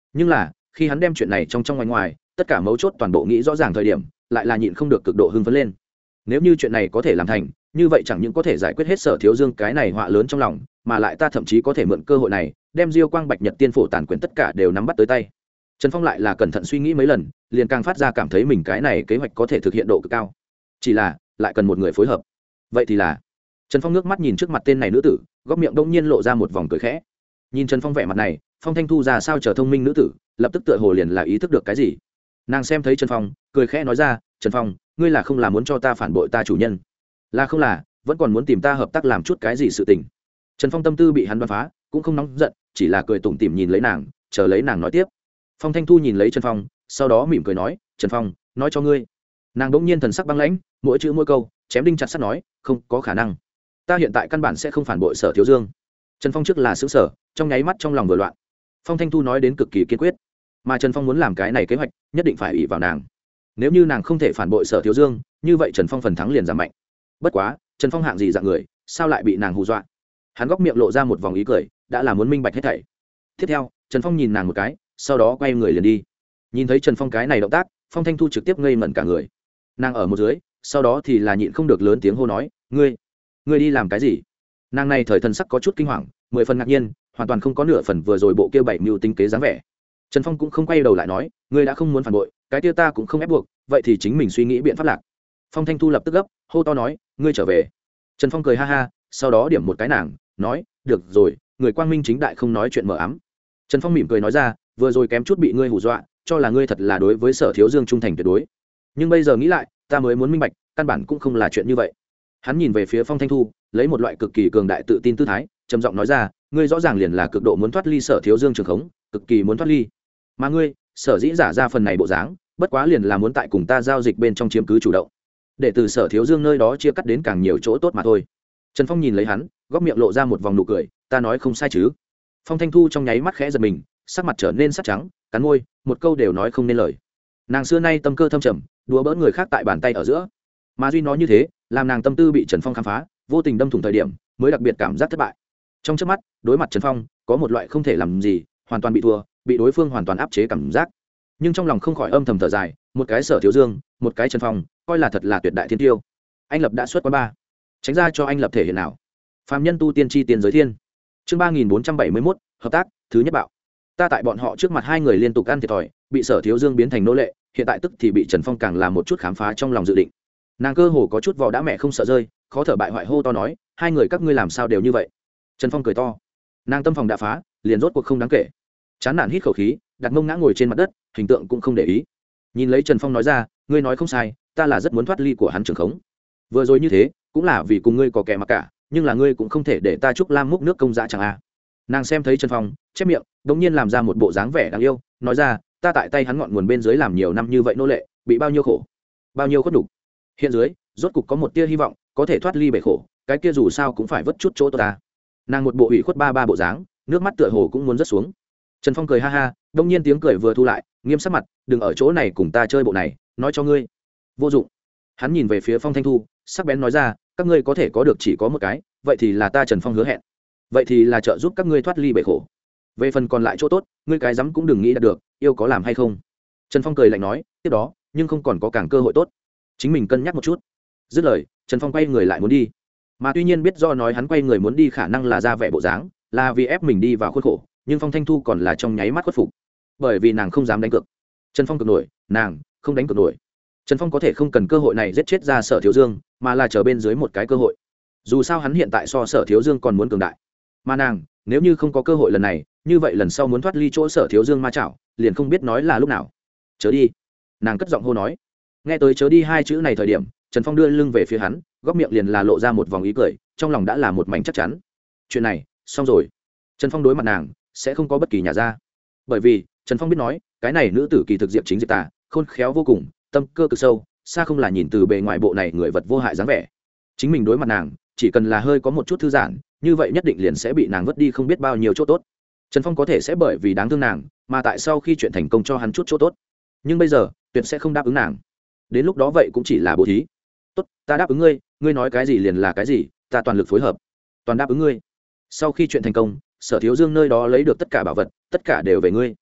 nhưng là khi hắn đem chuyện này trong ngoài ngoài tất cả mấu chốt toàn bộ nghĩ rõ ràng thời điểm lại là nhịn không được cực độ hưng phấn lên. Nếu như chuyện này có thể làm thành, như vậy chẳng những có thể giải quyết hết Sở Thiếu Dương cái này họa lớn trong lòng, mà lại ta thậm chí có thể mượn cơ hội này đem Diêu Quang Bạch Nhật Tiên Phổ tàn quyền tất cả đều nắm bắt tới tay. Trần Phong lại là cẩn thận suy nghĩ mấy lần, liền càng phát ra cảm thấy mình cái này kế hoạch có thể thực hiện độ cực cao. Chỉ là lại cần một người phối hợp. Vậy thì là Trần Phong nước mắt nhìn trước mặt tên này nữ tử, góc miệng đông nhiên lộ ra một vòng cười khẽ. Nhìn Trần Phong vẻ mặt này, Phong Thanh Thu ra sao trở thông minh nữ tử, lập tức tựa hồ liền là ý thức được cái gì. Nàng xem thấy Trần Phong, cười khẽ nói ra, Trần Phong, ngươi là không là muốn cho ta phản bội ta chủ nhân, là không là vẫn còn muốn tìm ta hợp tác làm chút cái gì sự tình. Trần Phong tâm tư bị hắn đoán phá, cũng không nóng giận, chỉ là cười tủm tỉm nhìn lấy nàng, chờ lấy nàng nói tiếp. Phong Thanh Thu nhìn lấy Trần Phong, sau đó mỉm cười nói, Trần Phong, nói cho ngươi. Nàng đỗng nhiên thần sắc băng lãnh, mỗi chữ mỗi câu chém đinh chặt sắt nói, không có khả năng, ta hiện tại căn bản sẽ không phản bội Sở Thiếu Dương. Trần Phong trước là xứng sở, trong nháy mắt trong lòng vừa loạn. Phong Thanh Thu nói đến cực kỳ kiên quyết, mà Trần Phong muốn làm cái này kế hoạch nhất định phải ỷ vào nàng. Nếu như nàng không thể phản bội Sở Thiếu Dương, như vậy Trần Phong phần thắng liền giảm mạnh. Bất quá Trần Phong hạng gì dạng người, sao lại bị nàng hù dọa? Hắn góc miệng lộ ra một vòng ý cười, đã là muốn minh bạch hết thảy. Tiếp theo Trần Phong nhìn nàng một cái, sau đó quay người liền đi. Nhìn thấy Trần Phong cái này động tác, Phong Thanh Thu trực tiếp ngây ngẩn cả người. Nàng ở một dưới, sau đó thì là nhịn không được lớn tiếng hô nói, ngươi đi làm cái gì? Nàng này thời thần sắc có chút kinh hoàng, 10 phần ngạc nhiên, hoàn toàn không có nửa phần vừa rồi bộ kia bảy mưu tinh kế dáng vẻ. Trần Phong cũng không quay đầu lại nói, ngươi đã không muốn phản bội, cái kia ta cũng không ép buộc, vậy thì chính mình suy nghĩ biện pháp lạc. Phong Thanh Thu lập tức gấp, hô to nói, ngươi trở về. Trần Phong cười ha ha, sau đó điểm một cái nàng, nói, được rồi, người quang minh chính đại không nói chuyện mờ ám. Trần Phong mỉm cười nói ra, vừa rồi kém chút bị ngươi hù dọa, cho là ngươi thật là đối với Sở Thiếu Dương trung thành tuyệt đối, nhưng bây giờ nghĩ lại, ta mới muốn minh bạch, căn bản cũng không là chuyện như vậy. Hắn nhìn về phía Phong Thanh Thu, lấy một loại cực kỳ cường đại tự tin tư thái, trầm giọng nói ra, ngươi rõ ràng liền là cực độ muốn thoát ly Sở Thiếu Dương trường khống, cực kỳ muốn thoát ly, mà ngươi sở dĩ giả ra phần này bộ dáng, bất quá liền là muốn tại cùng ta giao dịch bên trong chiếm cứ chủ động, để từ Sở Thiếu Dương nơi đó chia cắt đến càng nhiều chỗ tốt mà thôi. Trần Phong nhìn lấy hắn, góc miệng lộ ra một vòng nụ cười, ta nói không sai chứ? Phong Thanh Thu trong nháy mắt khẽ giật mình, sắc mặt trở nên sắc trắng, cắn môi, một câu đều nói không nên lời. Nàng xưa nay tâm cơ thâm trầm, đùa bỡn người khác tại bàn tay ở giữa, mà duy nói như thế, làm nàng tâm tư bị Trần Phong khám phá, vô tình đâm thủng thời điểm, mới đặc biệt cảm giác thất bại. Trong chớp mắt, đối mặt Trần Phong, có một loại không thể làm gì, hoàn toàn bị thua, bị đối phương hoàn toàn áp chế cảm giác. Nhưng trong lòng không khỏi âm thầm thở dài, một cái Sở Thiếu Dương, một cái Trần Phong, coi là thật là tuyệt đại thiên tiêu. Anh Lập đã xuất quán ba, tránh ra cho anh Lập thể hiện nào. Phàm nhân tu tiên chi tiền giới thiên. Chương 3471, hợp tác, thứ nhất bạo. Ta tại bọn họ trước mặt hai người liên tục ăn thiệt thòi, bị Sở Thiếu Dương biến thành nô lệ, hiện tại tức thì bị Trần Phong càng làm một chút khám phá trong lòng dự định. Nàng cơ hồ có chút vò đã mẹ không sợ rơi, khó thở bại hoại hô to nói, hai người các ngươi làm sao đều như vậy? Trần Phong cười to. Nàng tâm phòng đã phá, liền rốt cuộc không đáng kể. Chán nản hít khẩu khí, đặt mông ngã ngồi trên mặt đất, hình tượng cũng không để ý. Nhìn lấy Trần Phong nói ra, ngươi nói không sai, ta là rất muốn thoát ly của hắn trường khống. Vừa rồi như thế, cũng là vì cùng ngươi có kẻ mà cả, nhưng là ngươi cũng không thể để ta Trúc Lam múc nước công dã chẳng a. Nàng xem thấy Trần Phong, chép miệng, đống nhiên làm ra một bộ dáng vẻ đáng yêu, nói ra, ta tại tay hắn ngọn nguồn bên dưới làm nhiều năm như vậy nô lệ, bị bao nhiêu khổ, bao nhiêu khuất nhục. Hiện dưới, rốt cục có một tia hy vọng, có thể thoát ly bể khổ, cái kia dù sao cũng phải vất chút chỗ tốt ta. Nàng một bộ ủy khuất ba bộ dáng, nước mắt tựa hồ cũng muốn rớt xuống. Trần Phong cười ha ha, đông nhiên tiếng cười vừa thu lại, nghiêm sắc mặt, đừng ở chỗ này cùng ta chơi bộ này, nói cho ngươi vô dụng. Hắn nhìn về phía Phong Thanh Thu, sắc bén nói ra, các ngươi có thể có được chỉ có một cái, vậy thì là ta Trần Phong hứa hẹn, vậy thì là trợ giúp các ngươi thoát ly bể khổ. Về phần còn lại chỗ tốt, ngươi cái dám cũng đừng nghĩ đạt được, yêu có làm hay không. Trần Phong cười lạnh nói, tiếp đó nhưng không còn có càng cơ hội tốt, chính mình cân nhắc một chút. Dứt lời, Trần Phong quay người lại muốn đi, mà tuy nhiên biết do nói hắn quay người muốn đi khả năng là ra vẻ bộ dáng, là vì ép mình đi vào khuôn khổ, nhưng Phong Thanh Thu còn là trong nháy mắt khuất phục, bởi vì nàng không dám đánh cược. Trần Phong cược nổi, nàng không đánh cược nổi. Trần Phong có thể không cần cơ hội này giết chết ra Sở Thiếu Dương, mà là chờ bên dưới một cái cơ hội. Dù sao hắn hiện tại so Sở Thiếu Dương còn muốn cường đại, mà nàng nếu như không có cơ hội lần này, như vậy lần sau muốn thoát ly chỗ Sở Thiếu Dương ma chảo, liền không biết nói là lúc nào. Chớ đi, nàng cất giọng hô nói. Nghe tới chớ đi hai chữ này thời điểm, Trần Phong đưa lưng về phía hắn, góc miệng liền là lộ ra một vòng ý cười, trong lòng đã là một mảnh chắc chắn. Chuyện này xong rồi. Trần Phong đối mặt nàng sẽ không có bất kỳ nhà ra, bởi vì Trần Phong biết nói, cái này nữ tử kỳ thực diệp chính diệp tà, khôn khéo vô cùng, tâm cơ cực sâu, xa không là nhìn từ bề ngoài bộ này người vật vô hại dáng vẻ. Chính mình đối mặt nàng, chỉ cần là hơi có một chút thư giãn, như vậy nhất định liền sẽ bị nàng vứt đi không biết bao nhiêu chỗ tốt. Trần Phong có thể sẽ bởi vì đáng thương nàng, mà tại sau khi chuyện thành công cho hắn chút chỗ tốt, nhưng bây giờ tuyệt sẽ không đáp ứng nàng. Đến lúc đó vậy cũng chỉ là bố thí. Tốt, ta đáp ứng ngươi, ngươi nói cái gì liền là cái gì, ta toàn lực phối hợp, toàn đáp ứng ngươi. Sau khi chuyện thành công, Sở Thiếu Dương nơi đó lấy được tất cả bảo vật, tất cả đều về ngươi.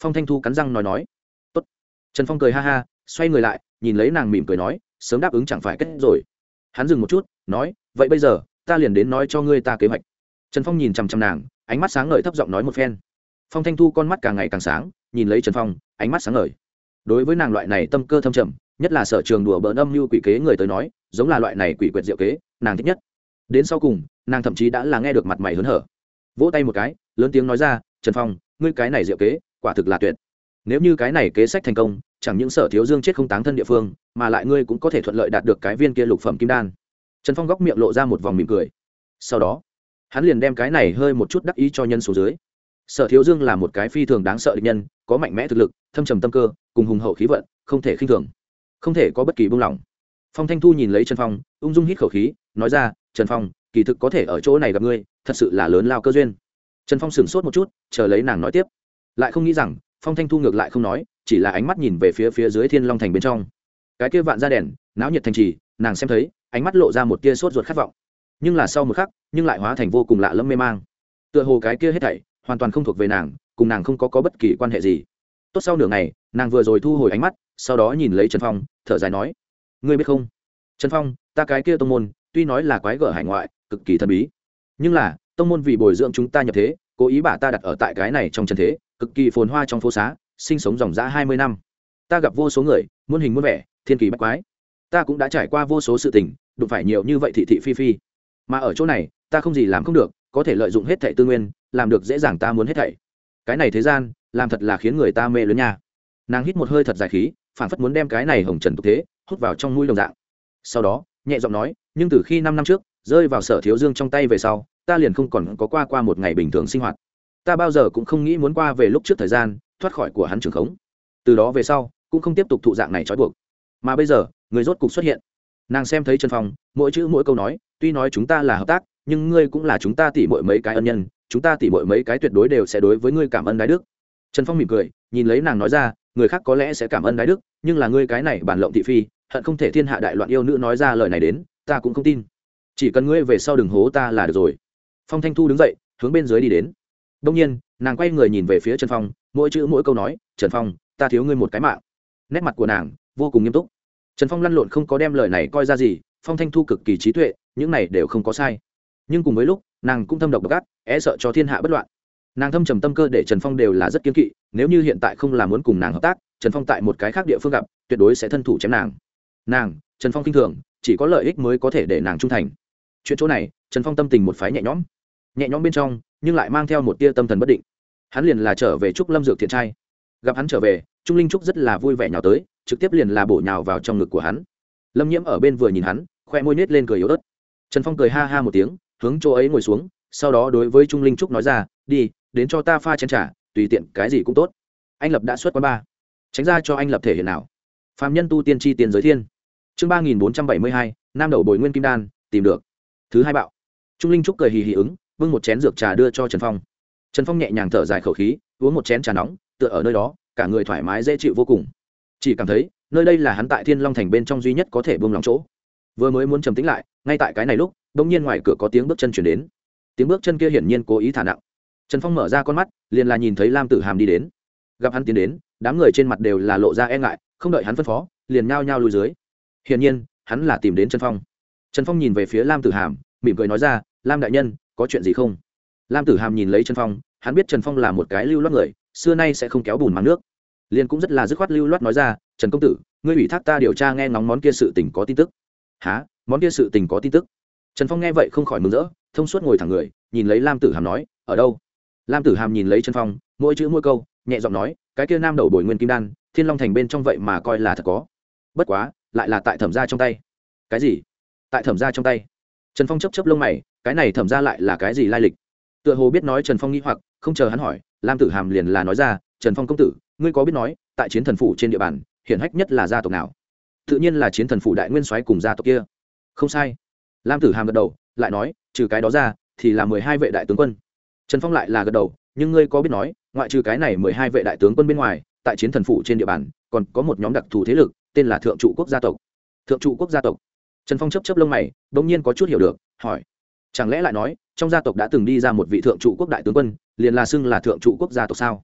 Phong Thanh Thu cắn răng nói tốt. Trần Phong cười ha ha, xoay người lại nhìn lấy nàng mỉm cười nói, sớm đáp ứng chẳng phải kết rồi. Hắn dừng một chút nói, vậy bây giờ ta liền đến nói cho ngươi ta kế hoạch. Trần Phong nhìn chằm chằm nàng, ánh mắt sáng ngời thấp giọng nói một phen. Phong Thanh Thu con mắt càng ngày càng sáng, nhìn lấy Trần Phong, ánh mắt sáng ngời. Đối với nàng loại này tâm cơ thâm trầm, nhất là sở trường đùa bỡn âm mưu quỷ kế người tới nói, giống là loại này quỷ quyệt diệu kế, nàng thích nhất. Đến sau cùng, nàng thậm chí đã là nghe được mặt mày hớn hở, vỗ tay một cái, lớn tiếng nói ra, Trần Phong, ngươi cái này diệu kế quả thực là tuyệt. Nếu như cái này kế sách thành công, chẳng những Sở Thiếu Dương chết không táng thân địa phương, mà lại ngươi cũng có thể thuận lợi đạt được cái viên kia lục phẩm kim đan. Trần Phong góc miệng lộ ra một vòng mỉm cười, sau đó hắn liền đem cái này hơi một chút đắc ý cho nhân số dưới. Sở Thiếu Dương là một cái phi thường đáng sợ địch nhân, có mạnh mẽ thực lực, thâm trầm tâm cơ, cùng hùng hậu khí vận, không thể khinh thường, không thể có bất kỳ buông lỏng. Phong Thanh Thu nhìn lấy Trần Phong, ung dung hít khẩu khí, nói ra, Trần Phong, kỳ thực có thể ở chỗ này gặp ngươi, thật sự là lớn lao cơ duyên. Trần Phong sững sốt một chút, chờ lấy nàng nói tiếp, lại không nghĩ rằng Phong Thanh Thu ngược lại không nói, chỉ là ánh mắt nhìn về phía dưới Thiên Long thành bên trong, cái kia vạn gia đèn náo nhiệt thành trì, nàng xem thấy, ánh mắt lộ ra một tia sốt ruột khát vọng, nhưng là sau một khắc, nhưng lại hóa thành vô cùng lạ lẫm mê mang, tựa hồ cái kia hết thảy hoàn toàn không thuộc về nàng, cùng nàng không có bất kỳ quan hệ gì. Tốt sau nửa ngày, nàng vừa rồi thu hồi ánh mắt, sau đó nhìn lấy Trần Phong, thở dài nói, ngươi biết không, Trần Phong, ta cái kia tông môn tuy nói là quái gở hải ngoại, cực kỳ thần bí, nhưng là tông môn vì bồi dưỡng chúng ta nhập thế, cố ý把ta đặt ở tại cái này trong trần thế, cực kỳ phồn hoa trong phố xá, sinh sống dòng dã 20 năm. Ta gặp vô số người, muôn hình muôn vẻ, thiên kỳ bách quái. Ta cũng đã trải qua vô số sự tình, đụng phải nhiều như vậy thị thị phi phi. Mà ở chỗ này, ta không gì làm không được, có thể lợi dụng hết thảy tư nguyên, làm được dễ dàng ta muốn hết thảy. Cái này thế gian, làm thật là khiến người ta mê lớn nha. Nàng hít một hơi thật dài khí, phản phất muốn đem cái này hồng trần tục thế hút vào trong mũi đồng dạng. Sau đó, nhẹ giọng nói, nhưng từ khi 5 năm trước rơi vào Sở Thiếu Dương trong tay về sau, ta liền không còn có qua một ngày bình thường sinh hoạt. Ta bao giờ cũng không nghĩ muốn qua về lúc trước thời gian, thoát khỏi của hắn trường khống. Từ đó về sau, cũng không tiếp tục thụ dạng này trói buộc. Mà bây giờ, người rốt cục xuất hiện. Nàng xem thấy Trần Phong, mỗi chữ mỗi câu nói, tuy nói chúng ta là hợp tác, nhưng ngươi cũng là chúng ta tỉ muội mấy cái ân nhân, chúng ta tỉ muội mấy cái tuyệt đối đều sẽ đối với ngươi cảm ơn đái đức. Trần Phong mỉm cười, nhìn lấy nàng nói ra, người khác có lẽ sẽ cảm ơn đái đức, nhưng là ngươi cái này bản lộng thị phi, hận không thể thiên hạ đại loạn yêu nữ nói ra lời này đến, ta cũng không tin. Chỉ cần ngươi về sau đừng hố ta là được rồi. Phong Thanh Thu đứng dậy, hướng bên dưới đi đến. Đông nhiên, nàng quay người nhìn về phía Trần Phong, mỗi chữ mỗi câu nói, Trần Phong, ta thiếu ngươi một cái mạng. Nét mặt của nàng vô cùng nghiêm túc. Trần Phong lăn lộn không có đem lời này coi ra gì, Phong Thanh Thu cực kỳ trí tuệ, những này đều không có sai. Nhưng cùng với lúc, nàng cũng thâm độc độc ác, e sợ cho thiên hạ bất loạn. Nàng thâm trầm tâm cơ để Trần Phong đều là rất kiên kỵ, nếu như hiện tại không là muốn cùng nàng hợp tác, Trần Phong tại một cái khác địa phương gặp, tuyệt đối sẽ thân thủ chém nàng. Nàng, Trần Phong kinh thường, chỉ có lợi ích mới có thể để nàng trung thành. Chuyện chỗ này, Trần Phong tâm tình một phái nhẹ nhõm. Nhẹ nhõm bên trong, nhưng lại mang theo một tia tâm thần bất định. Hắn liền là trở về Trúc Lâm dược thiện trai. Gặp hắn trở về, Trung Linh Trúc rất là vui vẻ nhào tới, trực tiếp liền là bổ nhào vào trong ngực của hắn. Lâm Nhiễm ở bên vừa nhìn hắn, khoe môi nết lên cười yếu ớt. Trần Phong cười ha ha một tiếng, hướng chỗ ấy ngồi xuống, sau đó đối với Trung Linh Trúc nói ra, đi, đến cho ta pha chén trà, tùy tiện cái gì cũng tốt. Anh Lập đã xuất quán ba, tránh ra cho anh Lập thể hiện nào. Phạm nhân tu tiên chi tiền giới thiên. Chương 3472, Nam đầu bồi nguyên kim đan, tìm được. Thứ hai bạo. Trung Linh Trúc cười hì hì ứng, bưng một chén dược trà đưa cho Trần Phong. Trần Phong nhẹ nhàng thở dài khẩu khí, uống một chén trà nóng, tựa ở nơi đó, cả người thoải mái dễ chịu vô cùng. Chỉ cảm thấy, nơi đây là hắn tại Thiên Long thành bên trong duy nhất có thể buông lòng chỗ. Vừa mới muốn trầm tĩnh lại, ngay tại cái này lúc, đột nhiên ngoài cửa có tiếng bước chân truyền đến. Tiếng bước chân kia hiển nhiên cố ý thả nặng. Trần Phong mở ra con mắt, liền là nhìn thấy Lam Tử Hàm đi đến. Gặp hắn tiến đến, đám người trên mặt đều là lộ ra e ngại, không đợi hắn phân phó, liền nhao nhao lùi dưới. Hiển nhiên, hắn là tìm đến Trần Phong. Trần Phong nhìn về phía Lam Tử Hàm, mỉm cười nói ra, Lam đại nhân, có chuyện gì không? Lam Tử Hàm nhìn lấy Trần Phong, hắn biết Trần Phong là một cái lưu loát người, xưa nay sẽ không kéo bùn mắng nước, liền cũng rất là dứt khoát lưu loát nói ra, Trần công tử, ngươi ủy thác ta điều tra nghe ngóng món kia sự tình có tin tức. Hả? Món kia sự tình có tin tức? Trần Phong nghe vậy không khỏi mừng rỡ, thông suốt ngồi thẳng người, nhìn lấy Lam Tử Hàm nói, ở đâu? Lam Tử Hàm nhìn lấy Trần Phong, mỗi chữ mỗi câu, nhẹ giọng nói, cái kia Nam đầu bồi nguyên kim đan, Thiên Long thành bên trong vậy mà coi là thật có. Bất quá, lại là tại Thẩm gia trong tay. Cái gì? Tại Thẩm gia trong tay? Trần Phong chớp chớp lông mày, cái này Thẩm gia lại là cái gì lai lịch? Tựa hồ biết nói Trần Phong nghi hoặc, không chờ hắn hỏi, Lam Tử Hàm liền là nói ra, Trần Phong công tử, ngươi có biết nói, tại Chiến Thần phủ trên địa bàn, hiển hách nhất là gia tộc nào? Tự nhiên là Chiến Thần phủ đại nguyên soái cùng gia tộc kia. Không sai. Lam Tử Hàm gật đầu, lại nói, trừ cái đó ra, thì là 12 vệ đại tướng quân. Trần Phong lại là gật đầu, nhưng ngươi có biết nói, ngoại trừ cái này 12 vệ đại tướng quân bên ngoài, tại Chiến Thần phủ trên địa bàn, còn có một nhóm đặc thù thế lực, tên là Thượng trụ quốc gia tộc. Thượng trụ quốc gia tộc? Trần Phong chớp chớp lông mày, bỗng nhiên có chút hiểu được, hỏi, chẳng lẽ lại nói, trong gia tộc đã từng đi ra một vị thượng trụ quốc đại tướng quân, liền là xưng là thượng trụ quốc gia tộc sao?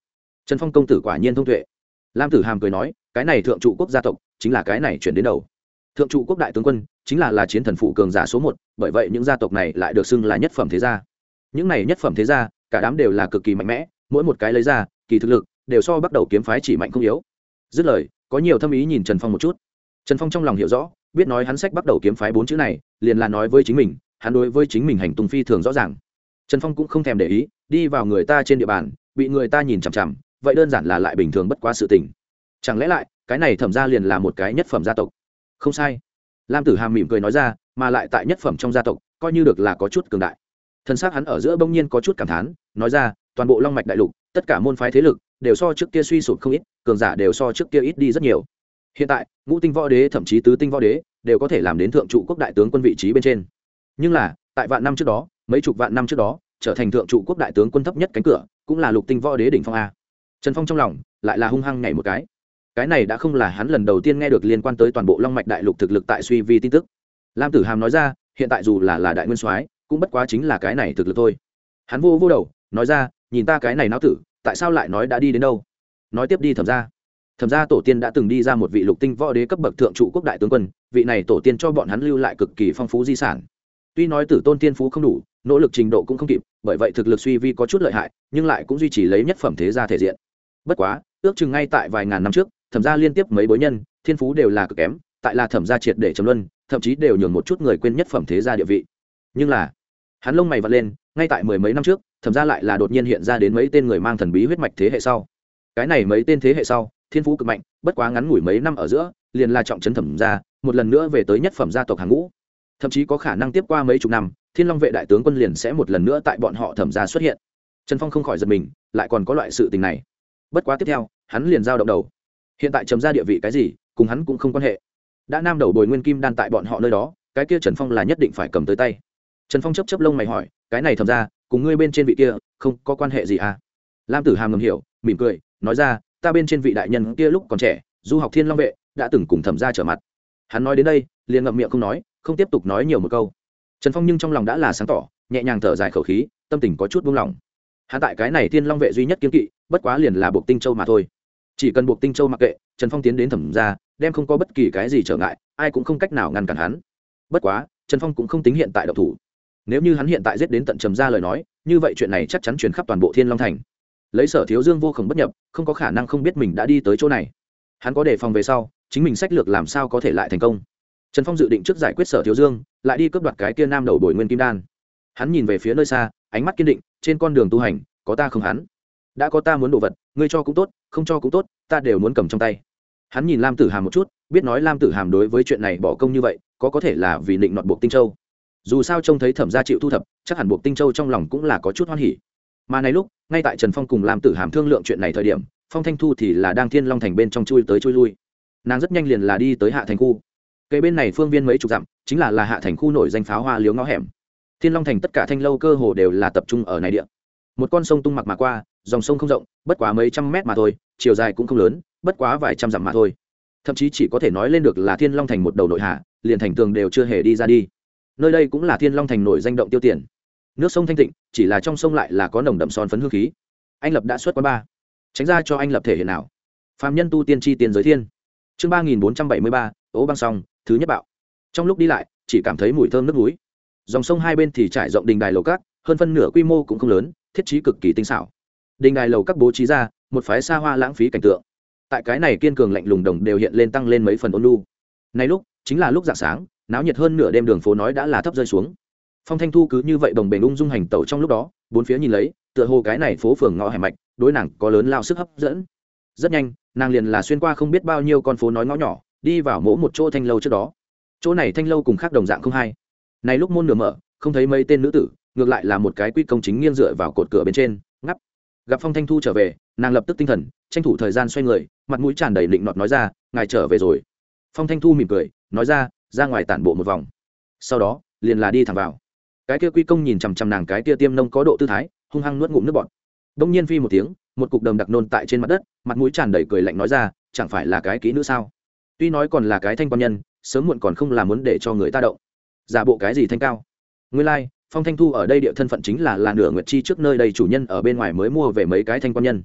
Trần Phong công tử quả nhiên thông tuệ. Lam Tử Hàm cười nói, cái này thượng trụ quốc gia tộc chính là cái này chuyển đến đầu. Thượng trụ quốc đại tướng quân chính là chiến thần phụ cường giả số 1, bởi vậy những gia tộc này lại được xưng là nhất phẩm thế gia. Những này nhất phẩm thế gia, cả đám đều là cực kỳ mạnh mẽ, mỗi một cái lấy ra, kỳ thực lực đều so bắt đầu kiếm phái chỉ mạnh không yếu. Dứt lời, có nhiều thâm ý nhìn Trần Phong một chút. Trần Phong trong lòng hiểu rõ, biết nói hắn sách bắt đầu kiếm phái 4 chữ này, liền là nói với chính mình, hắn đối với chính mình hành tung phi thường rõ ràng. Trần Phong cũng không thèm để ý, đi vào người ta trên địa bàn, bị người ta nhìn chằm chằm, vậy đơn giản là lại bình thường bất quá sự tình. Chẳng lẽ lại, cái này Thẩm gia liền là một cái nhất phẩm gia tộc? Không sai. Lam Tử Hàm mỉm cười nói ra, mà lại tại nhất phẩm trong gia tộc, coi như được là có chút cường đại. Thân xác hắn ở giữa bỗng nhiên có chút cảm thán, nói ra, toàn bộ Long mạch đại lục, tất cả môn phái thế lực đều so trước kia suy sụp không ít, cường giả đều so trước kia ít đi rất nhiều. Hiện tại, ngũ tinh võ đế thậm chí tứ tinh võ đế đều có thể làm đến thượng trụ quốc đại tướng quân vị trí bên trên. Nhưng là, tại vạn năm trước đó, mấy chục vạn năm trước đó, trở thành thượng trụ quốc đại tướng quân thấp nhất cánh cửa, cũng là lục tinh võ đế đỉnh phong a. Trần Phong trong lòng lại là hung hăng nhảy một cái này đã không là hắn lần đầu tiên nghe được liên quan tới toàn bộ Long mạch đại lục thực lực tại suy vi tin tức. Lam Tử Hàm nói ra, hiện tại dù là đại nguyên soái cũng bất quá chính là cái này thực lực thôi. Hắn vô đầu nói ra, nhìn ta cái này não tử, tại sao lại nói đã đi đến đâu? Nói tiếp đi. Thẩm gia tổ tiên đã từng đi ra một vị lục tinh võ đế cấp bậc thượng trụ quốc đại tướng quân, vị này tổ tiên cho bọn hắn lưu lại cực kỳ phong phú di sản. Tuy nói tử tôn tiên phú không đủ, nỗ lực trình độ cũng không kịp, bởi vậy thực lực suy vi có chút lợi hại, nhưng lại cũng duy trì lấy nhất phẩm thế gia thể diện. Bất quá, ước chừng ngay tại vài ngàn năm trước, Thẩm gia liên tiếp mấy bối nhân, thiên phú đều là cực kém, tại là Thẩm gia triệt để trầm luân, thậm chí đều nhường một chút người quên nhất phẩm thế gia địa vị. Nhưng là, hắn lông mày vặn lên, ngay tại mười mấy năm trước, Thẩm gia lại là đột nhiên hiện ra đến mấy tên người mang thần bí huyết mạch thế hệ sau. Cái này mấy tên thế hệ sau, thiên phú cực mạnh, bất quá ngắn ngủi mấy năm ở giữa, liền là trọng trấn Thẩm gia, một lần nữa về tới nhất phẩm gia tộc hàng ngũ. Thậm chí có khả năng tiếp qua mấy chục năm, Thiên Long vệ đại tướng quân liền sẽ một lần nữa tại bọn họ Thẩm gia xuất hiện. Trần Phong không khỏi giật mình, lại còn có loại sự tình này. Bất quá tiếp theo, hắn liền giao động đầu. Hiện tại Trầm gia địa vị cái gì, cùng hắn cũng không quan hệ. Đã nam đầu bồi nguyên kim đan tại bọn họ nơi đó, cái kia Trần Phong là nhất định phải cầm tới tay. Trần Phong chớp lông mày hỏi, cái này Thẩm gia cùng ngươi bên trên vị kia không có quan hệ gì à? Lam Tử Hàm ngầm hiểu, mỉm cười nói ra, ta bên trên vị đại nhân kia lúc còn trẻ du học Thiên Long vệ, đã từng cùng Thẩm gia trở mặt. Hắn nói đến đây liền ngậm miệng không nói, không tiếp tục nói nhiều một câu. Trần Phong nhưng trong lòng đã là sáng tỏ, nhẹ nhàng thở dài khẩu khí, tâm tình có chút buông lỏng. Hắn tại cái này Thiên Long vệ duy nhất kiên kỵ, bất quá liền là buộc Tinh Châu mà thôi. Chỉ cần buộc Tinh Châu mặc kệ, Trần Phong tiến đến Thẩm gia, đem không có bất kỳ cái gì trở ngại, ai cũng không cách nào ngăn cản hắn. Bất quá, Trần Phong cũng không tính hiện tại động thủ. Nếu như hắn hiện tại giết đến tận Trầm gia lời nói, như vậy chuyện này chắc chắn truyền khắp toàn bộ Thiên Long thành. Lấy Sở Thiếu Dương vô cùng bất nhập, không có khả năng không biết mình đã đi tới chỗ này. Hắn có đề phòng về sau, chính mình sách lược làm sao có thể lại thành công. Trần Phong dự định trước giải quyết Sở Thiếu Dương, lại đi cướp đoạt cái kia nam đầu bồi nguyên kim đan. Hắn nhìn về phía nơi xa, ánh mắt kiên định, trên con đường tu hành, có ta không hắn. Đã có ta muốn đồ vật, ngươi cho cũng tốt, không cho cũng tốt, ta đều muốn cầm trong tay. Hắn nhìn Lam Tử Hàm một chút, biết nói Lam Tử Hàm đối với chuyện này bỏ công như vậy, có thể là vì định nọt buộc Tinh Châu. Dù sao trông thấy Thẩm gia chịu thu thập, chắc hẳn buộc Tinh Châu trong lòng cũng là có chút hoan hỉ. Mà này lúc, ngay tại Trần Phong cùng Lam Tử Hàm thương lượng chuyện này thời điểm, Phong Thanh Thu thì là đang Thiên Long thành bên trong chui tới chui lui. Nàng rất nhanh liền là đi tới Hạ thành khu. Cây bên này phương viên mấy chục dặm, chính là Hạ thành khu nổi danh pháo hoa liếu ngõ hẻm. Thiên Long thành tất cả thanh lâu cơ hồ đều là tập trung ở này địa. Một con sông tung mặc mà qua, dòng sông không rộng, bất quá mấy trăm mét mà thôi, chiều dài cũng không lớn, bất quá vài trăm dặm mà thôi. Thậm chí chỉ có thể nói lên được là Thiên Long thành một đầu nội hạ, liền thành tường đều chưa hề đi ra đi. Nơi đây cũng là Thiên Long thành nổi danh động tiêu tiền. Nước sông thanh tịnh, chỉ là trong sông lại là có nồng đậm son phấn hương khí. Anh Lập đã xuất quán ba, tránh ra cho anh Lập thể hiện nào. Phàm nhân tu tiên chi tiền giới thiên. Chương 3473, ố băng sông, thứ nhất bạo. Trong lúc đi lại, chỉ cảm thấy mùi thơm nước núi. Dòng sông hai bên thì trải rộng đình đài lầu các, hơn phân nửa quy mô cũng không lớn, thiết trí cực kỳ tinh xảo. Đình đài lầu các bố trí ra, một phái xa hoa lãng phí cảnh tượng. Tại cái này kiên cường lạnh lùng đồng đều hiện lên tăng lên mấy phần ôn nhu. Này lúc, chính là lúc rạng sáng, náo nhiệt hơn nửa đêm đường phố nói đã là thấp rơi xuống. Phong Thanh Thu cứ như vậy đồng bền ung dung hành tẩu trong lúc đó, bốn phía nhìn lấy, tựa hồ cái này phố phường ngõ hẻm mạch, đối nàng có lớn lao sức hấp dẫn. Rất nhanh, nàng liền là xuyên qua không biết bao nhiêu con phố nói ngõ nhỏ, đi vào mỗi một chỗ thanh lâu trước đó. Chỗ này thanh lâu cùng khác đồng dạng không hay. Này lúc môn nửa mở, không thấy mấy tên nữ tử, ngược lại là một cái quy công chính nghiêng dựa vào cột cửa bên trên, ngắp. Gặp Phong Thanh Thu trở về, nàng lập tức tinh thần, tranh thủ thời gian xoay người, mặt mũi tràn đầy định nọt nói ra, ngài trở về rồi. Phong Thanh Thu mỉm cười, nói ra ngoài tản bộ một vòng. Sau đó, liền là đi thẳng vào. Cái kia quy công nhìn chằm chằm nàng cái kia tiêm nông có độ tư thái, hung hăng nuốt ngụm nước bọt. Đông nhiên phi một tiếng, một cục đầm đặc nôn tại trên mặt đất, mặt mũi tràn đầy cười lạnh nói ra, chẳng phải là cái kỹ nữ sao? Tuy nói còn là cái thanh quan nhân, sớm muộn còn không là muốn để cho người ta động. Giả bộ cái gì thanh cao? Nguyên lai, like, Phong Thanh Thu ở đây địa thân phận chính là nửa nguyệt chi trước nơi đây chủ nhân ở bên ngoài mới mua về mấy cái thanh quan nhân.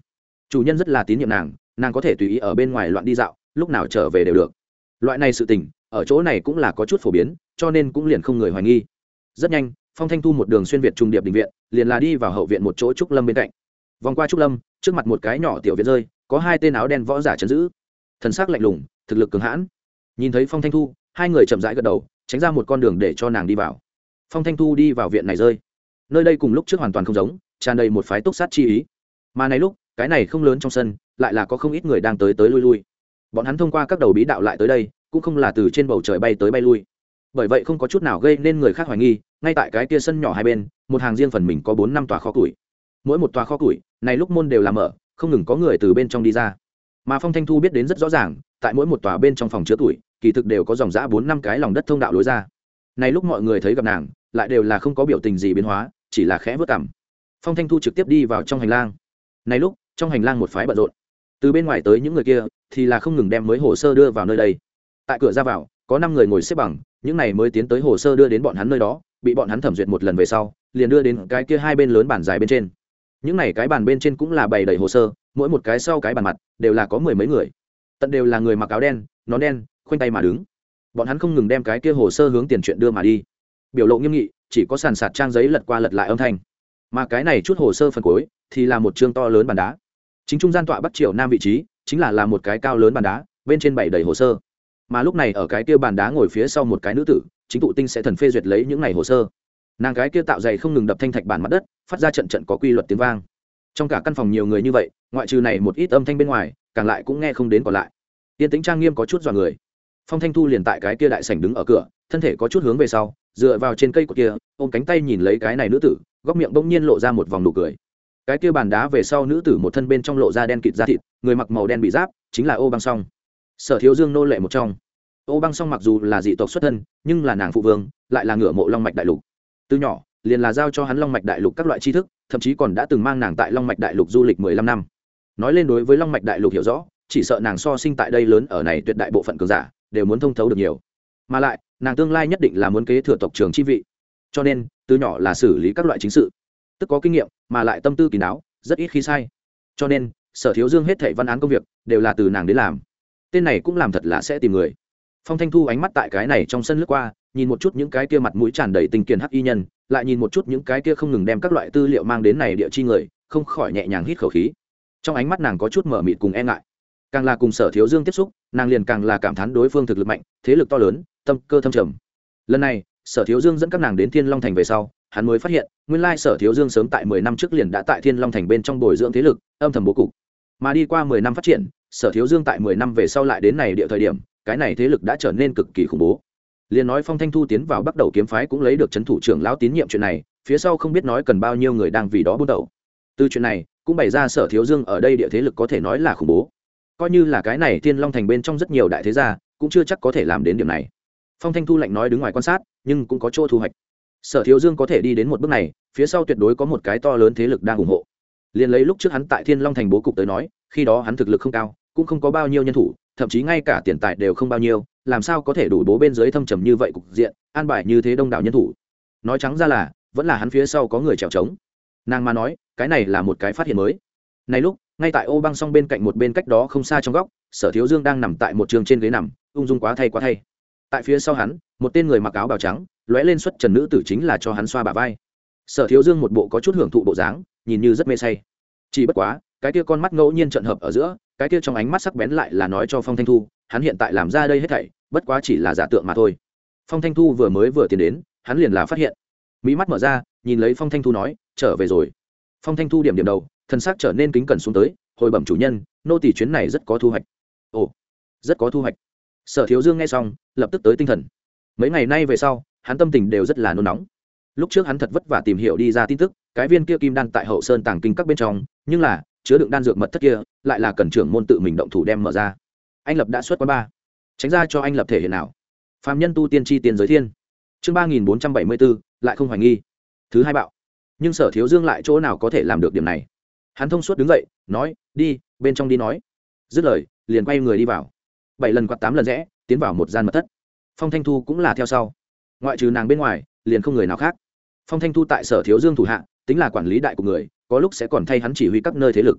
chủ nhân rất là tín nhiệm nàng có thể tùy ý ở bên ngoài loạn đi dạo, lúc nào trở về đều được. Loại này sự tình ở chỗ này cũng là có chút phổ biến, cho nên cũng liền không người hoài nghi. Rất nhanh, Phong Thanh Thu một đường xuyên việt trung điệp đình viện, liền là đi vào hậu viện một chỗ trúc lâm bên cạnh. Vòng qua trúc lâm, trước mặt một cái nhỏ tiểu viện rơi, có hai tên áo đen võ giả trấn giữ, thần sắc lạnh lùng, thực lực cường hãn. Nhìn thấy Phong Thanh Thu, hai người chậm rãi gật đầu, tránh ra một con đường để cho nàng đi vào. Phong Thanh Thu đi vào viện này rơi, nơi đây cùng lúc trước hoàn toàn không giống, tràn đầy một phái túc sát chi ý. Mà này lúc, cái này không lớn trong sân, lại là có không ít người đang tới tới lui lui. Bọn hắn thông qua các đầu bí đạo lại tới đây, cũng không là từ trên bầu trời bay tới bay lui. Bởi vậy không có chút nào gây nên người khác hoài nghi, ngay tại cái kia sân nhỏ hai bên, một hàng riêng phần mình có 4-5 tòa kho củi. Mỗi một tòa kho củi, này lúc môn đều là mở, không ngừng có người từ bên trong đi ra. Mà Phong Thanh Thu biết đến rất rõ ràng, tại mỗi một tòa bên trong phòng chứa tuổi, kỳ thực đều có dòng dã 4-5 cái lòng đất thông đạo lối ra. Này lúc mọi người thấy gặp nàng, lại đều là không có biểu tình gì biến hóa, chỉ là khẽ vớt cằm. Phong Thanh Thu trực tiếp đi vào trong hành lang. Này lúc, trong hành lang một phái bận rộn. Từ bên ngoài tới những người kia, thì là không ngừng đem mới hồ sơ đưa vào nơi đây. Tại cửa ra vào, có 5 người ngồi xếp bằng, những này mới tiến tới hồ sơ đưa đến bọn hắn nơi đó, bị bọn hắn thẩm duyệt một lần về sau, liền đưa đến cái kia hai bên lớn bàn dài bên trên. Những này cái bàn bên trên cũng là bày đầy hồ sơ, mỗi một cái sau cái bàn mặt đều là có 10 mấy người. Tận đều là người mặc áo đen, nón đen, khoanh tay mà đứng. Bọn hắn không ngừng đem cái kia hồ sơ hướng tiền chuyện đưa mà đi. Biểu lộ nghiêm nghị, chỉ có sàn sạt trang giấy lật qua lật lại âm thanh. Mà cái này chút hồ sơ phần cuối thì là một chương to lớn bàn đá. Chính trung gian tọa bắc triều nam vị trí, chính là một cái cao lớn bàn đá, bên trên bày đầy hồ sơ. Mà lúc này ở cái kia bàn đá ngồi phía sau một cái nữ tử, chính tụ tinh sẽ thần phê duyệt lấy những này hồ sơ. Nàng cái kia tạo dày không ngừng đập thanh thạch bản mặt đất, phát ra trận trận có quy luật tiếng vang. Trong cả căn phòng nhiều người như vậy, ngoại trừ này một ít âm thanh bên ngoài, càng lại cũng nghe không đến còn lại. Tiên tĩnh trang nghiêm có chút dọa người. Phong Thanh Thu liền tại cái kia đại sảnh đứng ở cửa, thân thể có chút hướng về sau, dựa vào trên cây cột kia, ôm cánh tay nhìn lấy cái này nữ tử, góc miệng bỗng nhiên lộ ra một vòng nụ cười. Cái kia bàn đá về sau nữ tử một thân bên trong lộ ra đen kịt da thịt, người mặc màu đen bị giáp, chính là Ô Băng Song. Sở Thiếu Dương nô lệ một trong. Ô Băng Song mặc dù là dị tộc xuất thân, nhưng là nàng phụ vương, lại là ngựa mộ Long mạch đại lục. Từ nhỏ, liền là giao cho hắn Long mạch đại lục các loại tri thức, thậm chí còn đã từng mang nàng tại Long mạch đại lục du lịch 15 năm. Nói lên đối với Long mạch đại lục hiểu rõ, chỉ sợ nàng so sinh tại đây lớn ở này tuyệt đại bộ phận cường giả đều muốn thông thấu được nhiều. Mà lại, nàng tương lai nhất định là muốn kế thừa tộc trưởng chi vị. Cho nên, từ nhỏ là xử lý các loại chính sự, tức có kinh nghiệm, mà lại tâm tư kín đáo, rất ít khi sai. Cho nên, Sở Thiếu Dương hết thảy văn án công việc đều là từ nàng đến làm. Tên này cũng làm thật là sẽ tìm người. Phong Thanh Thu ánh mắt tại cái này trong sân lướt qua, nhìn một chút những cái kia mặt mũi tràn đầy tình kiền hắc y nhân, lại nhìn một chút những cái kia không ngừng đem các loại tư liệu mang đến này địa chi người, không khỏi nhẹ nhàng hít khẩu khí. Trong ánh mắt nàng có chút mở mịt cùng e ngại. Càng là cùng Sở Thiếu Dương tiếp xúc, nàng liền càng là cảm thán đối phương thực lực mạnh, thế lực to lớn, tâm cơ thâm trầm. Lần này, Sở Thiếu Dương dẫn các nàng đến Thiên Long Thành về sau, hắn mới phát hiện, nguyên lai Sở Thiếu Dương sớm tại 10 năm trước liền đã tại Thiên Long Thành bên trong bồi dưỡng thế lực, âm thầm bố cục. Mà đi qua 10 năm phát triển, Sở Thiếu Dương tại 10 năm về sau lại đến này địa thời điểm, cái này thế lực đã trở nên cực kỳ khủng bố. Liên nói Phong Thanh Thu tiến vào bắt đầu kiếm phái cũng lấy được trấn thủ trưởng lão tín nhiệm chuyện này, phía sau không biết nói cần bao nhiêu người đang vì đó buôn đầu. Từ chuyện này, cũng bày ra Sở Thiếu Dương ở đây địa thế lực có thể nói là khủng bố. Coi như là cái này Thiên Long Thành bên trong rất nhiều đại thế gia, cũng chưa chắc có thể làm đến điểm này. Phong Thanh Thu lạnh nói đứng ngoài quan sát, nhưng cũng có chỗ thu hoạch. Sở Thiếu Dương có thể đi đến một bước này, phía sau tuyệt đối có một cái to lớn thế lực đang ủng hộ. Liên lấy lúc trước hắn tại Thiên Long Thành bố cục tới nói, khi đó hắn thực lực không cao, cũng không có bao nhiêu nhân thủ, thậm chí ngay cả tiền tài đều không bao nhiêu, làm sao có thể đủ bố bên dưới thâm trầm như vậy cục diện, an bài như thế đông đảo nhân thủ. Nói trắng ra là, vẫn là hắn phía sau có người chèo chống. Nàng mà nói, cái này là một cái phát hiện mới. Này lúc, ngay tại Ô Băng Song bên cạnh một bên cách đó không xa trong góc, Sở Thiếu Dương đang nằm tại một trường trên ghế nằm, ung dung quá thay. Tại phía sau hắn, một tên người mặc áo bào trắng, lóe lên xuất trần nữ tử chính là cho hắn xoa bả vai. Sở Thiếu Dương một bộ có chút hưởng thụ bộ dáng, nhìn như rất mê say. Chỉ bất quá, cái kia con mắt ngẫu nhiên trợn hợp ở giữa, cái kia trong ánh mắt sắc bén lại là nói cho Phong Thanh Thu, hắn hiện tại làm ra đây hết thảy, bất quá chỉ là giả tượng mà thôi. Phong Thanh Thu vừa tiến đến, hắn liền là phát hiện. Mí mắt mở ra, nhìn lấy Phong Thanh Thu nói, trở về rồi. Phong Thanh Thu điểm đầu, thân xác trở nên kính cẩn xuống tới, hồi bẩm chủ nhân, nô tỳ chuyến này rất có thu hoạch. Ồ, rất có thu hoạch. Sở Thiếu Dương nghe xong, lập tức tới tinh thần. Mấy ngày nay về sau, hắn tâm tình đều rất là nôn nóng. Lúc trước hắn thật vất vả tìm hiểu đi ra tin tức, cái viên kia kim đan tại Hậu Sơn tàng kinh các bên trong, nhưng là chứa đựng đan dược mật thất kia, lại là cần trưởng môn tự mình động thủ đem mở ra. Anh Lập đã xuất quán ba, tránh ra cho anh Lập thể hiện nào. Phàm nhân tu tiên chi tiền giới thiên. Chương 3474, lại không hoài nghi. Thứ hai bạo. Nhưng Sở Thiếu Dương lại chỗ nào có thể làm được điểm này. Hắn thông suốt đứng dậy, nói, đi, bên trong đi nói. Dứt lời, liền quay người đi vào. 7 lần quạt 8 lần rẽ, tiến vào một gian mật thất. Phong Thanh Thu cũng là theo sau. Ngoại trừ nàng bên ngoài, liền không người nào khác. Phong Thanh Thu tại Sở Thiếu Dương thủ hạ, tính là quản lý đại của người, có lúc sẽ còn thay hắn chỉ huy các nơi thế lực.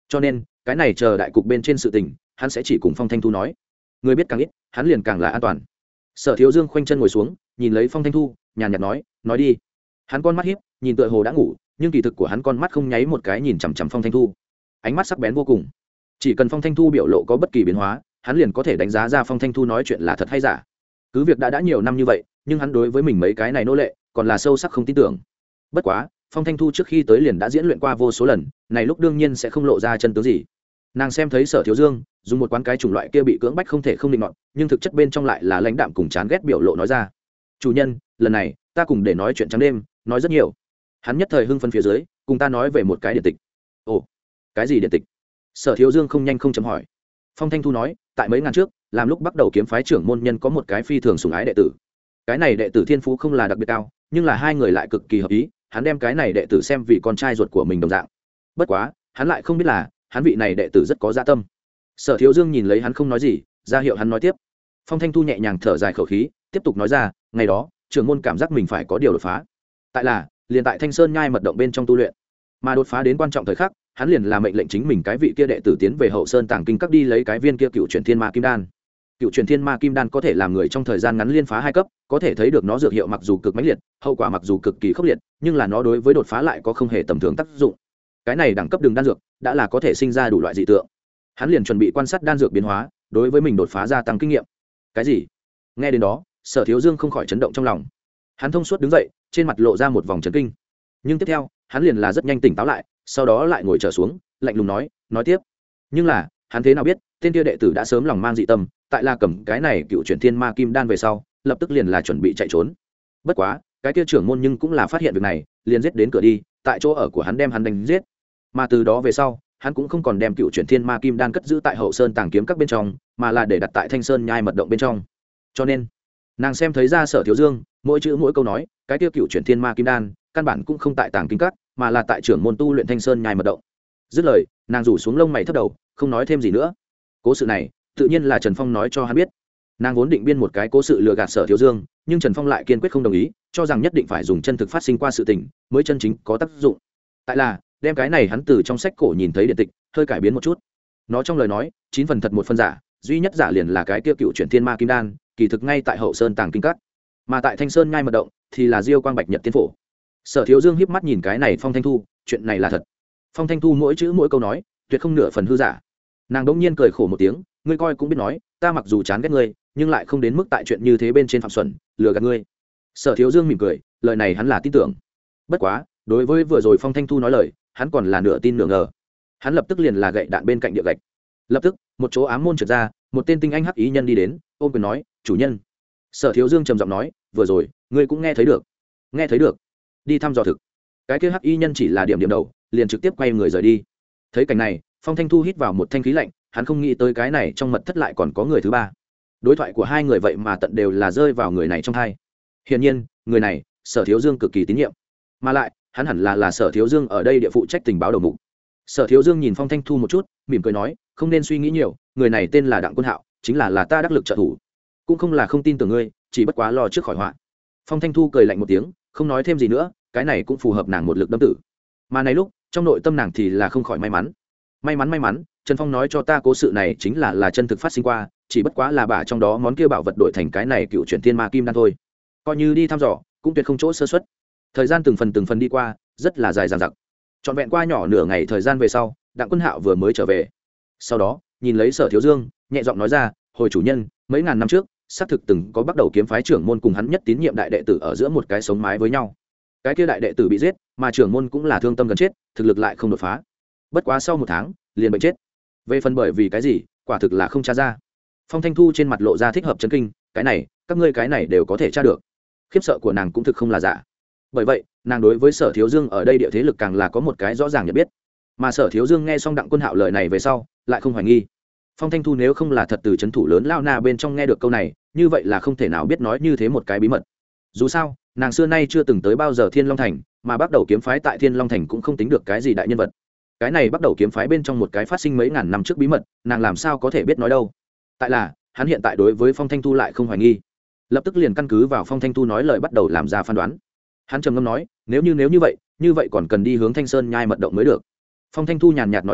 cho nên cái này chờ đại cục bên trên sự tình hắn sẽ chỉ cùng Phong Thanh Thu nói. Người biết càng ít hắn liền càng là an toàn. Sở Thiếu Dương khoanh chân ngồi xuống nhìn lấy Phong Thanh Thu nhàn nhạt nói đi. Hắn con mắt hiếp nhìn tựa hồ đã ngủ, nhưng kỳ thực của hắn con mắt không nháy một cái nhìn chằm chằm Phong Thanh Thu, ánh mắt sắc bén vô cùng. Chỉ cần Phong Thanh Thu biểu lộ có bất kỳ biến hóa, hắn liền có thể đánh giá ra Phong Thanh Thu nói chuyện là thật hay giả. Cứ việc đã nhiều năm như vậy, nhưng hắn đối với mình mấy cái này nô lệ còn là sâu sắc không tin tưởng. Bất quá Phong Thanh Thu trước khi tới liền đã diễn luyện qua vô số lần, này lúc đương nhiên sẽ không lộ ra chân tướng gì. Nàng xem thấy Sở Thiếu Dương dùng một quán cái chủng loại kia bị cưỡng bách không thể không định nọt, nhưng thực chất bên trong lại là lãnh đạm cùng chán ghét biểu lộ nói ra. Chủ nhân, lần này ta cùng để nói chuyện trắng đêm, nói rất nhiều. Hắn nhất thời hưng phấn phía dưới cùng ta nói về một cái điện tịch. Ồ, cái gì điện tịch? Sở Thiếu Dương không nhanh không chậm hỏi. Phong Thanh Thu nói, tại mấy ngàn trước làm lúc bắt đầu kiếm phái trưởng môn nhân có một cái phi thường sủng ái đệ tử. Cái này đệ tử thiên phú không là đặc biệt cao, nhưng là hai người lại cực kỳ hợp ý, hắn đem cái này đệ tử xem vì con trai ruột của mình đồng dạng. Bất quá hắn lại không biết là hắn vị này đệ tử rất có dạ tâm. Sở Thiếu Dương nhìn lấy hắn không nói gì, ra hiệu hắn nói tiếp. Phong Thanh Thu nhẹ nhàng thở dài khẩu khí, tiếp tục nói ra, ngày đó trưởng môn cảm giác mình phải có điều đột phá, tại là liền tại Thanh Sơn nhai mật động bên trong tu luyện, mà đột phá đến quan trọng thời khắc, hắn liền làm mệnh lệnh chính mình cái vị kia đệ tử tiến về Hậu Sơn Tàng Kinh các đi lấy cái viên kia Cựu Truyền Thiên Ma Kim Đan. Cựu Truyền Thiên Ma Kim Đan có thể làm người trong thời gian ngắn liên phá 2 cấp, có thể thấy được nó dược hiệu mặc dù cực mãnh liệt, hậu quả mặc dù cực kỳ khốc liệt, nhưng là nó đối với đột phá lại có không hề tầm thường tác dụng. Cái này đẳng cấp đường đan dược đã là có thể sinh ra đủ loại dị tượng. Hắn liền chuẩn bị quan sát đan dược biến hóa, đối với mình đột phá gia tăng kinh nghiệm. Cái gì? Nghe đến đó, Sở Thiếu Dương không khỏi chấn động trong lòng. Hắn thông suốt đứng dậy, trên mặt lộ ra một vòng chấn kinh. Nhưng tiếp theo, hắn liền là rất nhanh tỉnh táo lại, sau đó lại ngồi trở xuống, lạnh lùng nói tiếp. Nhưng là, hắn thế nào biết, tên kia đệ tử đã sớm lòng mang dị tâm, tại là cầm cái này Cựu Truyền Thiên Ma Kim Đan về sau, lập tức liền là chuẩn bị chạy trốn. Bất quá, cái kia trưởng môn nhưng cũng là phát hiện việc này, liền giết đến cửa đi, tại chỗ ở của hắn đem hắn đánh giết. Mà từ đó về sau, hắn cũng không còn đem Cựu Truyền Thiên Ma Kim Đan cất giữ tại Hậu Sơn Tàng Kiếm các bên trong, mà là để đặt tại Thanh Sơn nhai mật động bên trong. Cho nên, nàng xem thấy ra Sở Thiếu Dương mỗi chữ mỗi câu nói, cái kia Cựu Truyền Thiên Ma Kim Đan căn bản cũng không tại Tàng Kinh các, mà là tại trưởng môn tu luyện Thanh Sơn nhai mật động. Dứt lời, nàng rủ xuống lông mày thấp đầu, không nói thêm gì nữa. Cố sự này tự nhiên là Trần Phong nói cho hắn biết. Nàng vốn định biên một cái cố sự lừa gạt Sở Thiếu Dương, nhưng Trần Phong lại kiên quyết không đồng ý, cho rằng nhất định phải dùng chân thực phát sinh qua sự tình mới chân chính có tác dụng. Tại là đem cái này hắn từ trong sách cổ nhìn thấy điện tịch hơi cải biến một chút. Nó trong lời nói 9 phần thật 1 phần giả, duy nhất giả liền là cái kia Cựu Truyền Thiên Ma Kim Đan, kỳ thực ngay tại Hậu Sơn Tàng Kinh các, mà tại Thanh Sơn nhai mật động thì là Diêu Quang Bạch Nhật Tiên Phổ. Sở Thiếu Dương híp mắt nhìn cái này Phong Thanh Thu, chuyện này là thật. Phong Thanh Thu mỗi chữ mỗi câu nói tuyệt không nửa phần hư giả. Nàng đỗng nhiên cười khổ một tiếng, ngươi coi cũng biết nói, ta mặc dù chán ghét ngươi, nhưng lại không đến mức tại chuyện như thế bên trên phạm xuẩn lừa gạt ngươi. Sở Thiếu Dương mỉm cười, lời này hắn là tin tưởng. Bất quá đối với vừa rồi Phong Thanh Thu nói lời, hắn còn là nửa tin nửa ngờ. Hắn lập tức liền là gậy đạn bên cạnh địa gạch. Lập tức một chỗ ám môn trượt ra, một tên tinh anh hắc ý nhân đi đến, ôm quyền nói, chủ nhân. Sở Thiếu Dương trầm giọng nói, vừa rồi ngươi cũng nghe thấy được. Nghe thấy được? Đi thăm dò thực. Cái kia hắc y nhân chỉ là điểm đầu, liền trực tiếp quay người rời đi. Thấy cảnh này, Phong Thanh Thu hít vào một thanh khí lạnh, hắn không nghĩ tới cái này trong mật thất lại còn có người thứ ba. Đối thoại của hai người vậy mà tận đều là rơi vào người này trong tai. Hiển nhiên, người này, Sở Thiếu Dương cực kỳ tín nhiệm. Mà lại, hắn hẳn là Sở Thiếu Dương ở đây địa phụ trách tình báo đầu mục. Sở Thiếu Dương nhìn Phong Thanh Thu một chút, mỉm cười nói, không nên suy nghĩ nhiều, người này tên là Đặng Quân Hạo, chính là ta đắc lực trợ thủ. Cũng không là không tin tưởng ngươi, chỉ bất quá lo trước khỏi họa. Phong Thanh Thu cười lạnh một tiếng, không nói thêm gì nữa, cái này cũng phù hợp nàng một lực đâm tử. Mà này lúc, trong nội tâm nàng thì là không khỏi may mắn. May mắn, Trần Phong nói cho ta cố sự này chính là chân thực phát sinh qua, chỉ bất quá là bả trong đó món kia bảo vật đổi thành cái này Cựu Truyền Thiên Ma Kim Đan thôi. Coi như đi thăm dò, cũng tuyệt không chỗ sơ suất. Thời gian từng phần đi qua, rất là dài dằng dặc. Trọn vẹn qua nhỏ nửa ngày thời gian về sau, Đặng Quân Hạo vừa mới trở về. Sau đó, nhìn lấy Sở Thiếu Dương, nhẹ giọng nói ra, hồi chủ nhân, mấy ngàn năm trước, xác thực từng có bắt đầu kiếm phái trưởng môn cùng hắn nhất tín nhiệm đại đệ tử ở giữa một cái sống mái với nhau. Cái kia đại đệ tử bị giết, mà trưởng môn cũng là thương tâm gần chết, thực lực lại không đột phá. Bất quá sau 1 tháng, liền bệnh chết. Về phần bởi vì cái gì, quả thực là không tra ra. Phong Thanh Thu trên mặt lộ ra thích hợp chấn kinh, cái này, các ngươi cái này đều có thể tra được. Khiếp sợ của nàng cũng thực không là giả. Bởi vậy, nàng đối với Sở Thiếu Dương ở đây địa thế lực càng là có một cái rõ ràng nhận biết. Mà Sở Thiếu Dương nghe xong Đặng Quân Hạo lời này về sau, lại không hoài nghi. Phong Thanh Thu nếu không là thật từ trấn thủ lớn lao na bên trong nghe được câu này, như vậy là không thể nào biết nói như thế một cái bí mật. Dù sao, nàng xưa nay chưa từng tới bao giờ Thiên Long Thành, mà bắt đầu kiếm phái tại Thiên Long Thành cũng không tính được cái gì đại nhân vật. Cái này bắt đầu kiếm phái bên trong một cái phát sinh mấy ngàn năm trước bí mật, nàng làm sao có thể biết nói đâu. Tại là, hắn hiện tại đối với Phong Thanh Thu lại không hoài nghi. Lập tức liền căn cứ vào Phong Thanh Thu nói lời bắt đầu làm ra phán đoán. Hắn trầm ngâm nói, nếu như vậy còn cần đi hướng Thanh Sơn nhai mật động mới được. Phong Thanh Thu nhàn nhạt nói ra,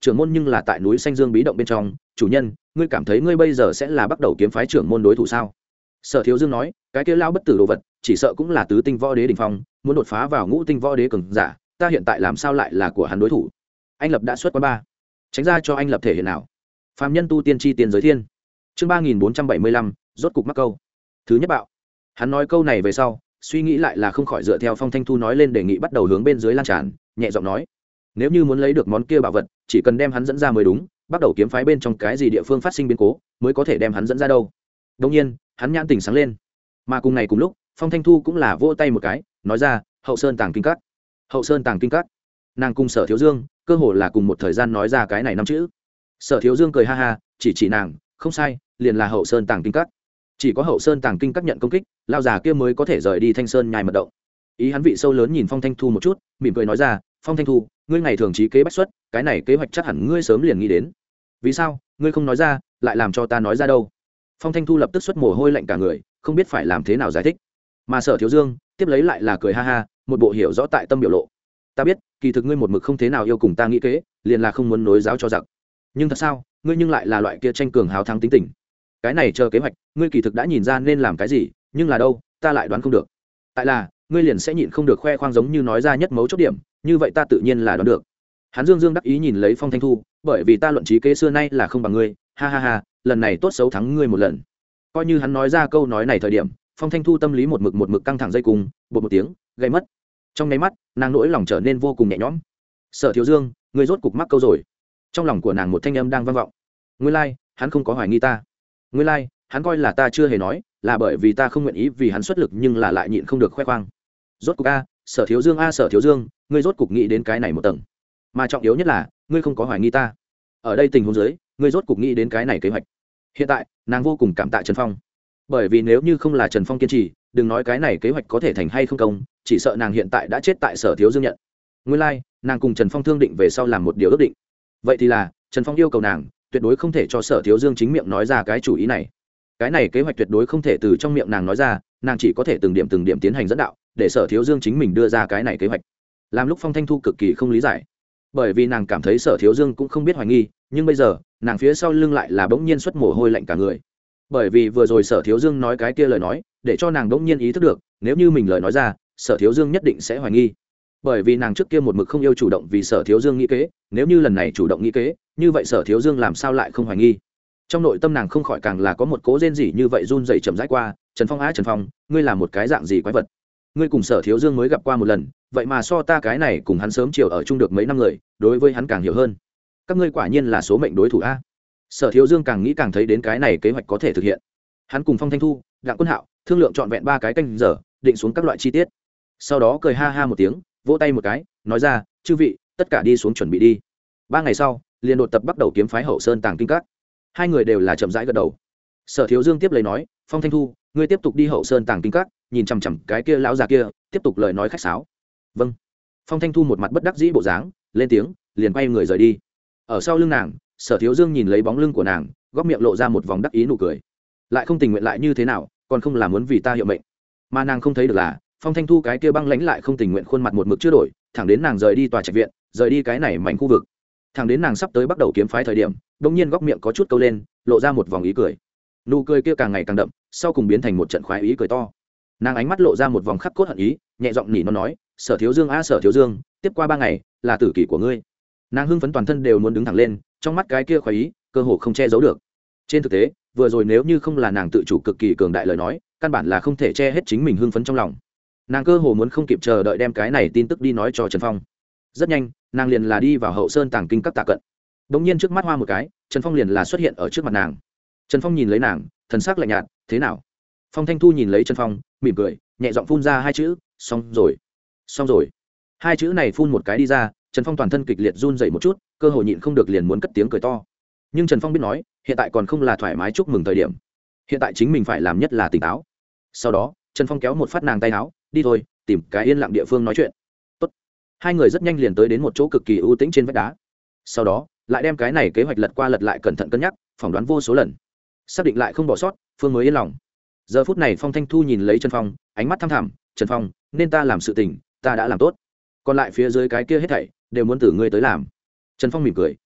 trưởng môn nhưng là tại núi xanh dương bí động bên trong. Chủ nhân, ngươi cảm thấy ngươi bây giờ sẽ là bắt đầu kiếm phái trưởng môn đối thủ sao? Sở Thiếu Dương nói, cái kia lao bất tử đồ vật chỉ sợ cũng là tứ tinh võ đế đỉnh phong, muốn đột phá vào ngũ tinh võ đế cường giả, ta hiện tại làm sao lại là của hắn đối thủ? Anh Lập đã xuất quán ba, tránh ra cho anh Lập thể hiện nào. Phàm nhân tu tiên chi tiền giới thiên, chương 3475, rốt cục mắc câu thứ nhất bạo. Hắn nói câu này về sau, suy nghĩ lại là không khỏi dựa theo Phong Thanh Thu nói lên đề nghị bắt đầu hướng bên dưới lan tràn, nhẹ giọng nói, nếu như muốn lấy được món kia bảo vật, chỉ cần đem hắn dẫn ra mới đúng, bắt đầu kiếm phái bên trong cái gì địa phương phát sinh biến cố, mới có thể đem hắn dẫn ra đâu. Đương nhiên, hắn nhãn tình sáng lên. Mà cùng ngày cùng lúc, Phong Thanh Thu cũng là vỗ tay một cái, nói ra, Hậu Sơn Tàng Kinh Các. Hậu Sơn Tàng Kinh Các. Nàng cùng Sở Thiếu Dương, cơ hồ là cùng một thời gian nói ra cái này năm chữ. Sở Thiếu Dương cười ha ha, chỉ nàng, không sai, liền là Hậu Sơn Tàng Kinh Các. Chỉ có Hậu Sơn Tàng Kinh Các nhận công kích, lao già kia mới có thể rời đi Thanh Sơn nhai mật động. Ý hắn vị sâu lớn nhìn Phong Thanh Thu một chút, mỉm cười nói ra, Phong Thanh Thu, ngươi ngày thường trí kế bách xuất, cái này kế hoạch chắc hẳn ngươi sớm liền nghĩ đến. Vì sao ngươi không nói ra, lại làm cho ta nói ra đâu? Phong Thanh Thu lập tức xuất mồ hôi lạnh cả người, không biết phải làm thế nào giải thích. Mà Sở Thiếu Dương tiếp lấy lại là cười ha ha, một bộ hiểu rõ tại tâm biểu lộ. Ta biết, kỳ thực ngươi một mực không thế nào yêu cùng ta nghĩ kế, liền là không muốn nối giáo cho giặc. Nhưng thật sao, ngươi nhưng lại là loại kia tranh cường hào thắng tính tình. Cái này chờ kế hoạch, ngươi kỳ thực đã nhìn ra nên làm cái gì, nhưng là đâu, ta lại đoán không được. Tại là, ngươi liền sẽ nhịn không được khoe khoang giống như nói ra nhất mấu chốt điểm, như vậy ta tự nhiên là đoán được. Hắn dương dương đắc ý nhìn lấy Phong Thanh Thu, bởi vì ta luận trí kế xưa nay là không bằng ngươi, ha ha ha, lần này tốt xấu thắng ngươi một lần. Coi như hắn nói ra câu nói này thời điểm, Phong Thanh Thu tâm lý một mực căng thẳng dây cùng, bột một tiếng gây mất. Trong nháy mắt, nàng nỗi lòng trở nên vô cùng nhẹ nhõm. Sở Thiếu Dương, ngươi rốt cục mắc câu rồi. Trong lòng của nàng một thanh âm đang vang vọng. Nguyên lai, hắn không có hoài nghi ta. Nguyên lai, hắn coi là ta chưa hề nói, là bởi vì ta không nguyện ý vì hắn xuất lực nhưng là lại nhịn không được khoe khoang. Rốt cục a, Sở Thiếu Dương a, Sở Thiếu Dương, ngươi rốt cục nghĩ đến cái này một tầng. Mà trọng yếu nhất là, ngươi không có hoài nghi ta. Ở đây tình huống dưới, ngươi rốt cục nghĩ đến cái này kế hoạch. Hiện tại, nàng vô cùng cảm tạ Trần Phong. Bởi vì nếu như không là Trần Phong kiên trì, đừng nói cái này kế hoạch có thể thành hay không công, chỉ sợ nàng hiện tại đã chết tại Sở Thiếu Dương nhận. Nguyên lai, nàng cùng Trần Phong thương định về sau làm một điều ước định. Vậy thì là, Trần Phong yêu cầu nàng tuyệt đối không thể cho Sở Thiếu Dương chính miệng nói ra cái chủ ý này. Cái này kế hoạch tuyệt đối không thể từ trong miệng nàng nói ra, nàng chỉ có thể từng điểm tiến hành dẫn đạo, để Sở Thiếu Dương chính mình đưa ra cái này kế hoạch. Làm lúc Phong Thanh Thu cực kỳ không lý giải, bởi vì nàng cảm thấy Sở Thiếu Dương cũng không biết hoài nghi, nhưng bây giờ, nàng phía sau lưng lại là bỗng nhiên xuất mồ hôi lạnh cả người. Bởi vì vừa rồi Sở Thiếu Dương nói cái kia lời nói, để cho nàng bỗng nhiên ý thức được, nếu như mình lời nói ra, Sở Thiếu Dương nhất định sẽ hoài nghi. Bởi vì nàng trước kia một mực không yêu chủ động vì Sở Thiếu Dương nghĩ kế, nếu như lần này chủ động nghĩ kế, như vậy Sở Thiếu Dương làm sao lại không hoài nghi? Trong nội tâm nàng không khỏi càng là có một cố rên rỉ như vậy run rẩy chậm rãi qua, Trần Phong á Trần Phong, ngươi là một cái dạng gì quái vật? Ngươi cùng Sở Thiếu Dương mới gặp qua một lần, vậy mà so ta cái này cùng hắn sớm chiều ở chung được mấy năm người, đối với hắn càng hiểu hơn. Các ngươi quả nhiên là số mệnh đối thủ a. Sở Thiếu Dương càng nghĩ càng thấy đến cái này kế hoạch có thể thực hiện. Hắn cùng Phong Thanh Thu, Đặng Quân Hạo thương lượng trọn vẹn 3 cái canh giờ, định xuống các loại chi tiết. Sau đó cười ha ha một tiếng, vỗ tay một cái, nói ra, chư vị, tất cả đi xuống chuẩn bị đi. 3 ngày sau, liền đột tập bắt đầu kiếm phái Hậu Sơn Tàng Kinh Các. Hai người đều là chậm rãi gật đầu. Sở Thiếu Dương tiếp lấy nói, Phong Thanh Thu, ngươi tiếp tục đi Hậu Sơn Tàng Kinh Các, nhìn chằm chằm cái kia lão già kia, tiếp tục lời nói khách sáo. Vâng. Phong Thanh Thu một mặt bất đắc dĩ bộ dáng, lên tiếng, liền quay người rời đi. Ở sau lưng nàng, Sở Thiếu Dương nhìn lấy bóng lưng của nàng, góc miệng lộ ra một vòng đắc ý nụ cười. Lại không tình nguyện lại như thế nào, còn không là muốn vì ta hiệu mệnh. Mà nàng không thấy được là, Phong Thanh Thu cái kia băng lãnh lại không tình nguyện khuôn mặt một mực chưa đổi, thẳng đến nàng rời đi tòa trạch viện, rời đi cái này mảnh khu vực. Thẳng đến nàng sắp tới bắt đầu kiếm phái thời điểm, đột nhiên góc miệng có chút câu lên, lộ ra một vòng ý cười. Nụ cười kia càng ngày càng đậm, sau cùng biến thành một trận khoái ý cười to. Nàng ánh mắt lộ ra một vòng khắc cốt hận ý, nhẹ giọng nỉ nó nói, Sở Thiếu Dương a Sở Thiếu Dương, tiếp qua 3 ngày là tử kỷ của ngươi. Nàng hưng phấn toàn thân đều muốn đứng thẳng lên, trong mắt cái kia khoái ý cơ hồ không che giấu được. Trên thực tế, vừa rồi nếu như không là nàng tự chủ cực kỳ cường đại lời nói, căn bản là không thể che hết chính mình hưng phấn trong lòng. Nàng cơ hồ muốn không kịp chờ đợi đem cái này tin tức đi nói cho Trần Phong. Rất nhanh, nàng liền là đi vào Hậu Sơn Tàng Kinh Các tạ cận. Đống nhiên trước mắt hoa một cái, Trần Phong liền là xuất hiện ở trước mặt nàng. Trần Phong nhìn lấy nàng, thần sắc lạnh nhạt, thế nào? Phong Thanh Thu nhìn lấy Trần Phong, mỉm cười, nhẹ giọng phun ra 2 chữ, xong rồi. Xong rồi. 2 chữ này phun một cái đi ra, Trần Phong toàn thân kịch liệt run rẩy một chút, cơ hồ nhịn không được liền muốn cất tiếng cười to. Nhưng Trần Phong biết nói, hiện tại còn không là thoải mái chúc mừng thời điểm. Hiện tại chính mình phải làm nhất là tỉnh táo. Sau đó, Trần Phong kéo một phát nàng tay áo, đi thôi, tìm cái yên lặng địa phương nói chuyện. Tốt. Hai người rất nhanh liền tới đến một chỗ cực kỳ ưu tĩnh trên vách đá. Sau đó, lại đem cái này kế hoạch lật qua lật lại cẩn thận cân nhắc, phỏng đoán vô số lần, xác định lại không bỏ sót, phương mới yên lòng. Giờ phút này Phong Thanh Thu nhìn lấy Trần Phong, ánh mắt thăm thẳm, Trần Phong, nên ta làm sự tình, ta đã làm tốt, còn lại phía dưới cái kia hết thảy đều muốn từ ngươi tới làm. Trần Phong mỉm cười,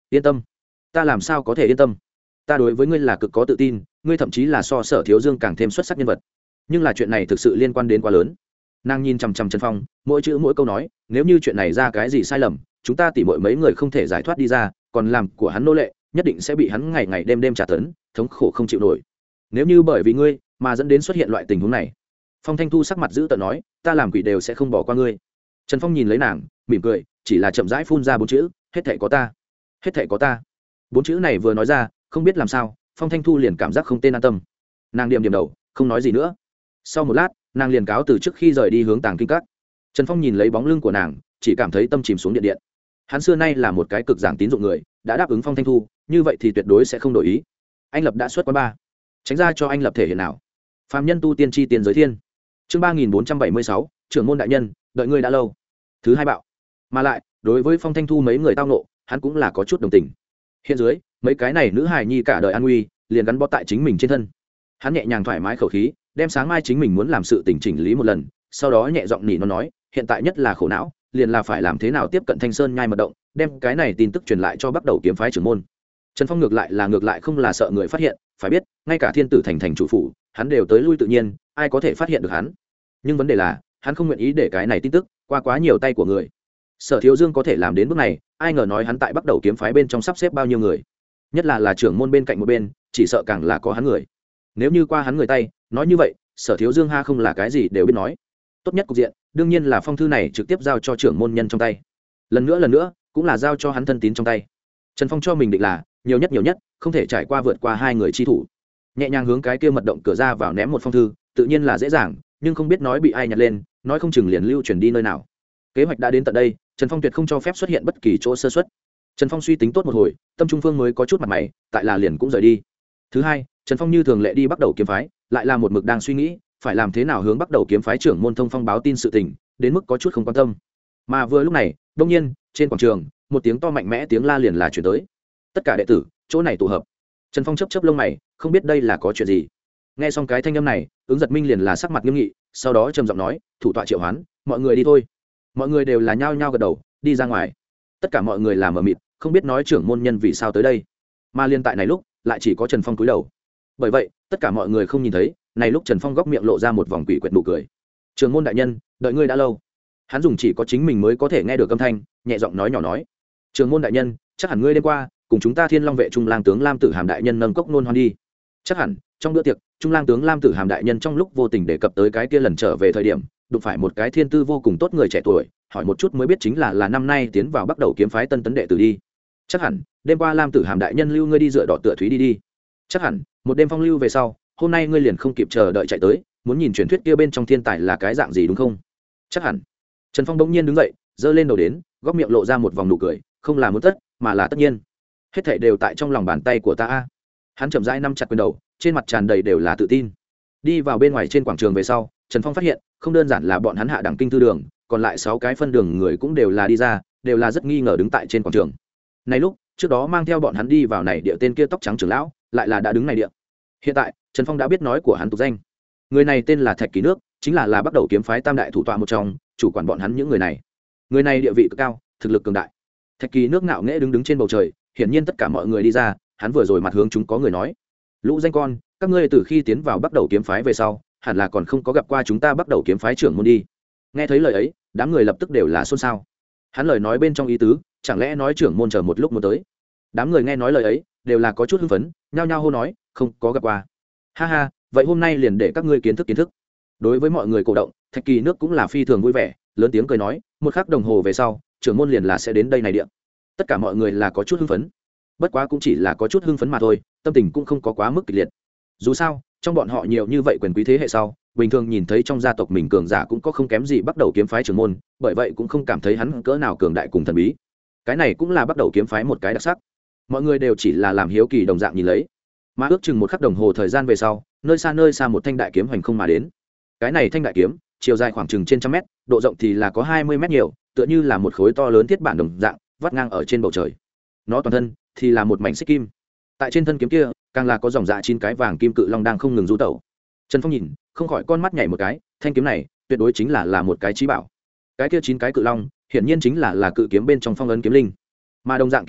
yên tâm. Ta làm sao có thể yên tâm? Ta đối với ngươi là cực có tự tin, ngươi thậm chí là so Sở Thiếu Dương càng thêm xuất sắc nhân vật. Nhưng là chuyện này thực sự liên quan đến quá lớn. Nàng nhìn chằm chằm Trần Phong, mỗi chữ mỗi câu nói, nếu như chuyện này ra cái gì sai lầm, chúng ta tỉ mỗi mấy người không thể giải thoát đi ra, còn làm của hắn nô lệ, nhất định sẽ bị hắn ngày ngày đêm đêm trả tấn, thống khổ không chịu nổi. Nếu như bởi vì ngươi mà dẫn đến xuất hiện loại tình huống này. Phong Thanh Thu sắc mặt dữ tợn nói, ta làm quỷ đều sẽ không bỏ qua ngươi. Trần Phong nhìn lấy nàng, mỉm cười, chỉ là chậm rãi phun ra 4 chữ, hết thảy có ta. Hết thảy có ta. 4 chữ này vừa nói ra, không biết làm sao, Phong Thanh Thu liền cảm giác không tên an tâm. Nàng điểm đầu, không nói gì nữa. Sau một lát, nàng liền cáo từ trước khi rời đi hướng Tàng Kinh Các. Trần Phong nhìn lấy bóng lưng của nàng, chỉ cảm thấy tâm chìm xuống điện điện. Hắn xưa nay là một cái cực giảng tín dụng người, đã đáp ứng Phong Thanh Thu, như vậy thì tuyệt đối sẽ không đổi ý. Anh Lập đã xuất quán ba, tránh ra cho anh Lập thể hiện nào. Phạm nhân tu tiên chi tiền giới thiên. Chương 3476, trưởng môn đại nhân, đợi ngươi đã lâu. Thứ hai bạo. Mà lại, đối với Phong Thanh Thu mấy người tao ngộ, hắn cũng là có chút đồng tình. Hiện dưới, mấy cái này nữ hài nhi cả đời an nguy, liền gắn bó tại chính mình trên thân. Hắn nhẹ nhàng thoải mái khẩu khí, đem sáng mai chính mình muốn làm sự tỉnh chỉnh lý một lần, sau đó nhẹ giọng nỉ nó nói, hiện tại nhất là khổ não, liền là phải làm thế nào tiếp cận Thanh Sơn nhai mật động, đem cái này tin tức truyền lại cho bắt đầu kiếm phái trưởng môn. Trần Phong ngược lại không là sợ người phát hiện, phải biết, ngay cả Thiên Tử thành chủ phủ, hắn đều tới lui tự nhiên, ai có thể phát hiện được hắn. Nhưng vấn đề là, hắn không nguyện ý để cái này tin tức qua quá nhiều tay của người. Sở Thiếu Dương có thể làm đến bước này, ai ngờ nói hắn tại bắt đầu kiếm phái bên trong sắp xếp bao nhiêu người, nhất là trưởng môn bên cạnh một bên, chỉ sợ càng là có hắn người. Nếu như qua hắn người tay, nói như vậy, Sở Thiếu Dương ha không là cái gì đều biết nói. Tốt nhất cục diện, đương nhiên là phong thư này trực tiếp giao cho trưởng môn nhân trong tay. Lần nữa, cũng là giao cho hắn thân tín trong tay. Trần Phong cho mình định là nhiều nhất, không thể trải qua vượt qua 2 người chi thủ. Nhẹ nhàng hướng cái kia mật động cửa ra vào ném một phong thư, tự nhiên là dễ dàng, nhưng không biết nói bị ai nhặt lên, nói không chừng liền lưu truyền đi nơi nào. Kế hoạch đã đến tận đây, Trần Phong tuyệt không cho phép xuất hiện bất kỳ chỗ sơ suất. Trần Phong suy tính tốt một hồi, Tâm Trung Phương mới có chút mặt mày, tại là liền cũng rời đi. Thứ hai, Trần Phong như thường lệ đi bắt đầu kiếm phái, lại là một mực đang suy nghĩ, phải làm thế nào hướng bắt đầu kiếm phái trưởng môn thông phong báo tin sự tình, đến mức có chút không quan tâm. Mà vừa lúc này, đột nhiên, trên quảng trường, một tiếng to mạnh mẽ tiếng la liền là truyền tới. Tất cả đệ tử, chỗ này tụ hợp. Trần Phong chớp lông mày, không biết đây là có chuyện gì. Nghe xong cái thanh âm này, Ứng Giật Minh liền là sắc mặt nghiêm nghị, sau đó trầm giọng nói, thủ tọa triệu hoán, mọi người đi thôi. Mọi người đều là nhao nhao gật đầu, đi ra ngoài. Tất cả mọi người là mờ mịt, không biết nói trưởng môn nhân vì sao tới đây. Mà liên tại này lúc, lại chỉ có Trần Phong cúi đầu. Bởi vậy, tất cả mọi người không nhìn thấy, này lúc Trần Phong góc miệng lộ ra một vòng quỷ quyệt nụ cười. Trưởng môn đại nhân, đợi ngươi đã lâu. Hắn dùng chỉ có chính mình mới có thể nghe được âm thanh, nhẹ giọng nói nhỏ nói. Trưởng môn đại nhân, chắc hẳn ngươi đêm qua cùng chúng ta Thiên Long vệ Trung Lang tướng Lam Tử Hàm đại nhân nâng cốc nôn hoan đi. Chắc hẳn trong bữa tiệc, Trung Lang tướng Lam Tử Hàm đại nhân trong lúc vô tình đề cập tới cái kia lần trở về thời điểm, đụng phải một cái thiên tư vô cùng tốt người trẻ tuổi, hỏi một chút mới biết chính là năm nay tiến vào bắt đầu kiếm phái tân tấn đệ tử đi. Chắc hẳn đêm qua Lam Tử Hàm đại nhân lưu ngươi đi dựa đỏ tựa thúy đi. Chắc hẳn một đêm phong lưu về sau, hôm nay ngươi liền không kịp chờ đợi chạy tới, muốn nhìn truyền thuyết kia bên trong thiên tài là cái dạng gì đúng không? Chắc hẳn. Trần Phong bỗng nhiên đứng dậy, giơ lên đầu đến, góc miệng lộ ra một vòng nụ cười, không là muốn tất, mà là tất nhiên. Hết thảy đều tại trong lòng bàn tay của ta. Hắn chậm rãi nắm chặt quyền đầu, trên mặt tràn đầy đều là tự tin. Đi vào bên ngoài trên quảng trường về sau, Trần Phong phát hiện, không đơn giản là bọn hắn hạ đẳng kinh thư đường, còn lại 6 cái phân đường người cũng đều là đi ra, đều là rất nghi ngờ đứng tại trên quảng trường. Này lúc, trước đó mang theo bọn hắn đi vào này địa tên kia tóc trắng trưởng lão, lại là đã đứng này địa. Hiện tại, Trần Phong đã biết nói của hắn tục danh. Người này tên là Thạch Kỳ Nước, chính là bắt đầu kiếm phái tam đại thủ tọa một trong, chủ quản bọn hắn những người này. Người này địa vị cực cao, thực lực cường đại. Thạch Kỳ Nước ngạo nghễ đứng trên bầu trời, hiển nhiên tất cả mọi người đi ra, hắn vừa rồi mặt hướng chúng có người nói: "Lũ danh con, các ngươi từ khi tiến vào bắt đầu kiếm phái về sau, hẳn là còn không có gặp qua chúng ta bắt đầu kiếm phái trưởng môn đi." Nghe thấy lời ấy, đám người lập tức đều là xôn xao. Hắn lời nói bên trong ý tứ, chẳng lẽ nói trưởng môn chờ một lúc muốn tới? Đám người nghe nói lời ấy, đều là có chút hưng phấn, nhao nhao hô nói: "Không có gặp qua." Ha ha, vậy hôm nay liền để các ngươi kiến thức. Đối với mọi người cổ động, Thạch Kỳ Nước cũng là phi thường vui vẻ, lớn tiếng cười nói: "Một khắc đồng hồ về sau, trưởng môn liền là sẽ đến đây này địa." Tất cả mọi người là có chút hưng phấn, bất quá cũng chỉ là có chút hưng phấn mà thôi, tâm tình cũng không có quá mức kịch liệt. Dù sao, trong bọn họ nhiều như vậy quyền quý thế hệ sau, bình thường nhìn thấy trong gia tộc mình cường giả cũng có không kém gì bắt đầu kiếm phái trưởng môn, bởi vậy cũng không cảm thấy hắn cỡ nào cường đại cùng thần bí. Cái này cũng là bắt đầu kiếm phái một cái đặc sắc. Mọi người đều chỉ là làm hiếu kỳ đồng dạng nhìn lấy. Mà ước chừng một khắc đồng hồ thời gian về sau, nơi xa một thanh đại kiếm hoành không mà đến. Cái này thanh đại kiếm, chiều dài khoảng chừng trên 100 mét, độ rộng thì là có 20 mét nhiều, tựa như là một khối to lớn thiết bản đồng dạng, vắt ngang ở trên bầu trời. Nó toàn thân thì là một mảnh xích kim. Tại trên thân kiếm kia, càng là có dòng dạ 9 cái vàng kim cự long đang không ngừng du tẩu. Trần Phong nhìn, không khỏi con mắt nhảy một cái, thanh kiếm này tuyệt đối chính là một cái chí bảo. Cái kia 9 cái cự long, hiển nhiên chính là cự kiếm bên trong phong ấn kiếm linh. Mà đồng dạng kiếm linh,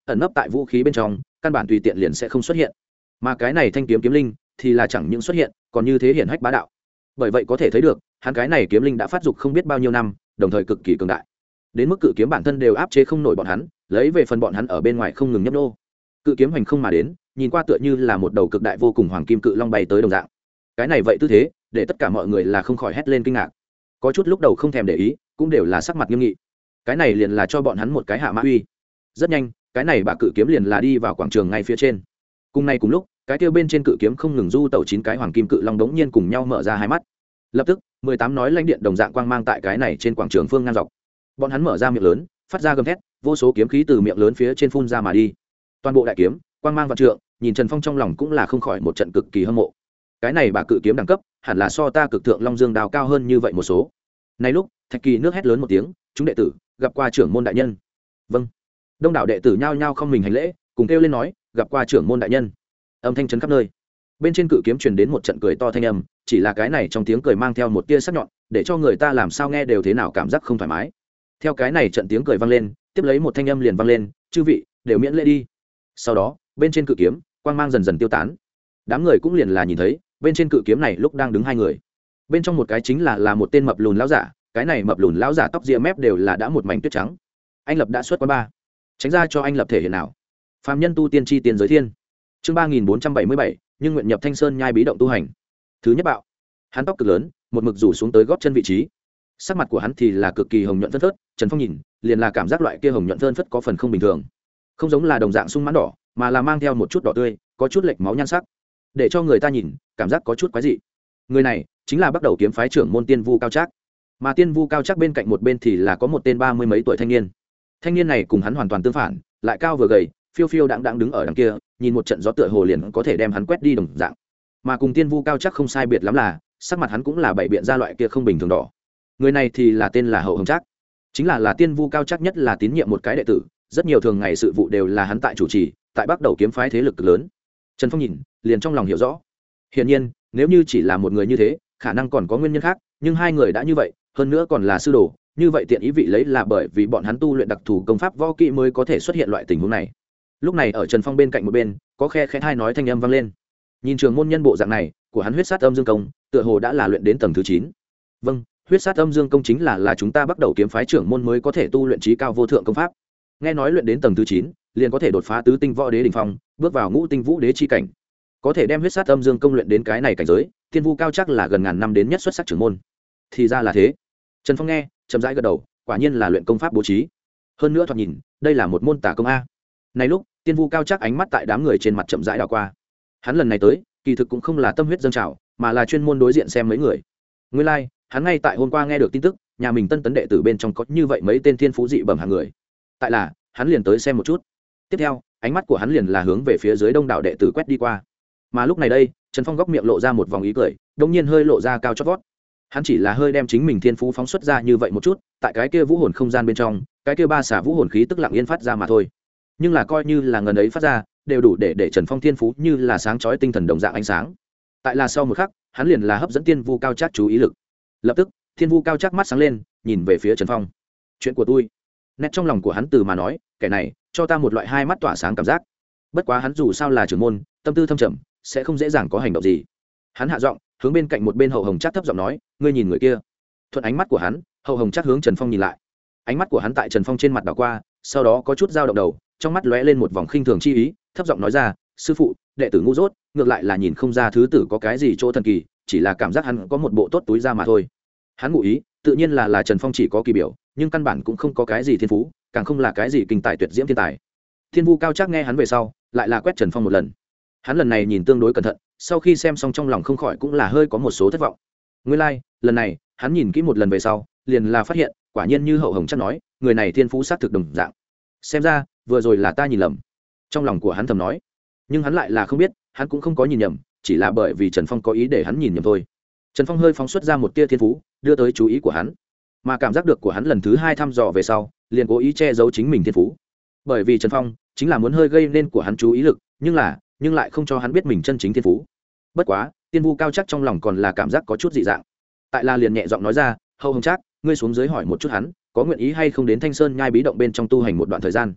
ẩn nấp tại vũ khí bên trong căn bản tùy tiện liền sẽ không xuất hiện, mà cái này thanh kiếm kiếm linh thì là chẳng những xuất hiện còn như thế hiển hách bá đạo. Bởi vậy có thể thấy được hắn cái này kiếm linh đã phát dục không biết bao nhiêu năm, đồng thời cực kỳ cường đại, đến mức cự kiếm bản thân đều áp chế không nổi bọn hắn, lấy về phần bọn hắn ở bên ngoài không ngừng nhấp nô. Cự kiếm hành không mà đến, nhìn qua tựa như là một đầu cực đại vô cùng hoàng kim cự long bay tới đồng dạng. Cái này vậy tư thế để tất cả mọi người là không khỏi hét lên kinh ngạc, có chút lúc đầu không thèm để ý, cũng đều là sắc mặt nghiêm nghị. Cái này liền là cho bọn hắn một cái hạ mã uy. Rất nhanh, cái này bà cự kiếm liền là đi vào quảng trường ngay phía trên. Cùng ngày cùng lúc, cái kia bên trên cự kiếm không ngừng du tẩu 9 cái hoàng kim cự long đống nhiên cùng nhau mở ra hai mắt. Lập tức 18 nói lãnh điện đồng dạng quang mang tại cái này trên quảng trường phương ngang dọc. Bọn hắn mở ra miệng lớn, phát ra gầm thét, vô số kiếm khí từ miệng lớn phía trên phun ra mà đi. Toàn bộ đại kiếm quang mang vạn trượng, nhìn Trần Phong trong lòng cũng là không khỏi một trận cực kỳ hâm mộ. Cái này bà cự kiếm đẳng cấp hẳn là so ta cực thượng long dương đao cao hơn như vậy một số. Này lúc Thạch Kỳ nước hét lớn một tiếng, chúng đệ tử gặp qua trưởng môn đại nhân. Vâng. Đông đảo đệ tử nhao nhao không mình hành lễ, cùng kêu lên nói gặp qua trưởng môn đại nhân. Âm thanh chấn khắp nơi. Bên trên cự kiếm truyền đến một trận cười to thanh âm, chỉ là cái này trong tiếng cười mang theo một tia sắc nhọn, để cho người ta làm sao nghe đều thế nào cảm giác không thoải mái. Theo cái này trận tiếng cười vang lên, tiếp lấy một thanh âm liền vang lên, chư vị đều miễn lễ đi. Sau đó bên trên cự kiếm quang mang dần dần tiêu tán, đám người cũng liền là nhìn thấy bên trên cự kiếm này lúc đang đứng hai người. Bên trong một cái chính là một tên mập lùn lão giả, cái này mập lùn lão giả tóc ria mép đều là đã một mảnh tuyết trắng. Anh Lập đã xuất quán ba, tránh ra cho anh Lập thể hiện nào. Phàm nhân tu tiên chi tiền giới thiên, chương 3477, nhưng nguyện nhập Thanh Sơn nhai bí động tu hành. Thứ nhất bạo, hắn tóc cực lớn, một mực rủ xuống tới gót chân vị trí. Sắc mặt của hắn thì là cực kỳ hồng nhuận phơn phớt, Trần Phong nhìn liền là cảm giác loại kia hồng nhuận phơn phớt có phần không bình thường, không giống là đồng dạng sung mãn đỏ, mà là mang theo một chút đỏ tươi, có chút lệch máu nhan sắc, để cho người ta nhìn cảm giác có chút quái dị. Người này chính là bắt đầu kiếm phái trưởng môn Tiên Vu Cao Trác, mà Tiên Vu Cao Trác bên cạnh một bên thì là có một tên 30 mấy tuổi thanh niên. Thanh niên này cùng hắn hoàn toàn tương phản, lại cao vừa gầy, phiêu phiêu đãng đãng đứng ở đằng kia, nhìn một trận gió tựa hồ liền có thể đem hắn quét đi đồng dạng. Mà cùng Tiên Vu Cao Trác không sai biệt lắm là sắc mặt hắn cũng là bảy biện ra loại kia không bình thường đỏ. Người này thì là tên là Hậu Hồng Trác, chính là Tiên Vu Cao Trác nhất là tín nhiệm một cái đệ tử, rất nhiều thường ngày sự vụ đều là hắn tại chủ trì, tại bắt đầu kiếm phái thế lực lớn. Trần Phong nhìn liền trong lòng hiểu rõ, hiển nhiên nếu như chỉ là một người như thế khả năng còn có nguyên nhân khác, nhưng hai người đã như vậy, hơn nữa còn là sư đồ, như vậy tiện ý vị lấy là bởi vì bọn hắn tu luyện đặc thù công pháp võ kỹ mới có thể xuất hiện loại tình huống này. Lúc này ở Trần Phong bên cạnh một bên có khe khẽ thai nói thanh âm vang lên, nhìn trường môn nhân bộ dạng này của hắn huyết sát âm dương công tựa hồ đã là luyện đến tầng thứ 9. Vâng, huyết sát âm dương công chính là chúng ta bắt đầu kiếm phái trưởng môn mới có thể tu luyện trí cao vô thượng công pháp. Nghe nói luyện đến tầng thứ 9 liền có thể đột phá tứ tinh võ đế đỉnh phong, bước vào ngũ tinh vũ đế chi cảnh. Có thể đem huyết sát âm dương công luyện đến cái này cảnh giới, Tiên Vu Cao Trác là gần ngàn năm đến nhất xuất sắc trưởng môn. Thì ra là thế. Trần Phong nghe chậm rãi gật đầu, quả nhiên là luyện công pháp bố trí, hơn nữa thoạt nhìn đây là một môn tà công a. Này lúc Tiên Vu Cao Trác ánh mắt tại đám người trên mặt chậm rãi đảo qua, hắn lần này tới kỳ thực cũng không là tâm huyết dâng trào, mà là chuyên môn đối diện xem mấy người. Nguyên lai hắn ngay tại hôm qua nghe được tin tức nhà mình tân tấn đệ tử bên trong có như vậy mấy tên thiên phú dị bẩm hạng người, tại là hắn liền tới xem một chút. Tiếp theo ánh mắt của hắn liền là hướng về phía dưới đông đảo đệ tử quét đi qua, mà lúc này đây Trần Phong góc miệng lộ ra một vòng ý cười, đông nhiên hơi lộ ra cao chót vót. Hắn chỉ là hơi đem chính mình thiên phú phóng xuất ra như vậy một chút, tại cái kia vũ hồn không gian bên trong, cái kia ba xả vũ hồn khí tức lặng yên phát ra mà thôi. Nhưng là coi như là ngần ấy phát ra, đều đủ để Trần Phong thiên phú như là sáng chói tinh thần đồng dạng ánh sáng. Tại là sau một khắc, hắn liền là hấp dẫn Tiên Vu Cao Trác chú ý lực. Lập tức, Tiên Vu Cao Trác mắt sáng lên, nhìn về phía Trần Phong. Chuyện của tôi. Nét trong lòng của hắn từ mà nói, kẻ này cho ta một loại hai mắt tỏa sáng cảm giác. Bất quá hắn dù sao là trưởng môn, tâm tư thâm trầm, sẽ không dễ dàng có hành động gì. Hắn hạ giọng, hướng bên cạnh một bên Hậu Hồng Trác thấp giọng nói, ngươi nhìn người kia. Thuận ánh mắt của hắn, Hậu Hồng Trác hướng Trần Phong nhìn lại. Ánh mắt của hắn tại Trần Phong trên mặt đảo qua, sau đó có chút dao động đầu, trong mắt lóe lên một vòng khinh thường chi ý, thấp giọng nói ra, sư phụ, đệ tử ngu dốt, ngược lại là nhìn không ra thứ tử có cái gì chỗ thần kỳ, chỉ là cảm giác hắn có một bộ tốt túi ra mà thôi. Hắn ngụ ý tự nhiên là Trần Phong chỉ có kỳ biểu, nhưng căn bản cũng không có cái gì thiên phú, càng không là cái gì kinh tài tuyệt diễm thiên tài. Thiên Vu Cao Trác nghe hắn về sau, lại là quét Trần Phong một lần. Hắn lần này nhìn tương đối cẩn thận, sau khi xem xong trong lòng không khỏi cũng là hơi có một số thất vọng. Nguyên lai, lần này, hắn nhìn kỹ một lần về sau, liền là phát hiện, quả nhiên như Hậu Hồng Trác nói, người này thiên phú sát thực đồng dạng. Xem ra, vừa rồi là ta nhìn lầm. Trong lòng của hắn thầm nói, nhưng hắn lại là không biết, hắn cũng không có nhìn nhầm, chỉ là bởi vì Trần Phong có ý để hắn nhìn nhầm thôi. Trần Phong hơi phóng xuất ra một tia thiên phú, đưa tới chú ý của hắn, mà cảm giác được của hắn lần thứ 2 thăm dò về sau, liền cố ý che giấu chính mình thiên phú. Bởi vì Trần Phong chính là muốn hơi gây nên của hắn chú ý lực, nhưng lại không cho hắn biết mình chân chính thiên phú. Bất quá, Tiên Vu Cao Trác trong lòng còn là cảm giác có chút dị dạng. Tại là liền nhẹ giọng nói ra, Hậu Hồng Trác, ngươi xuống dưới hỏi một chút hắn, có nguyện ý hay không đến Thanh Sơn nhai bí động bên trong tu hành một đoạn thời gian.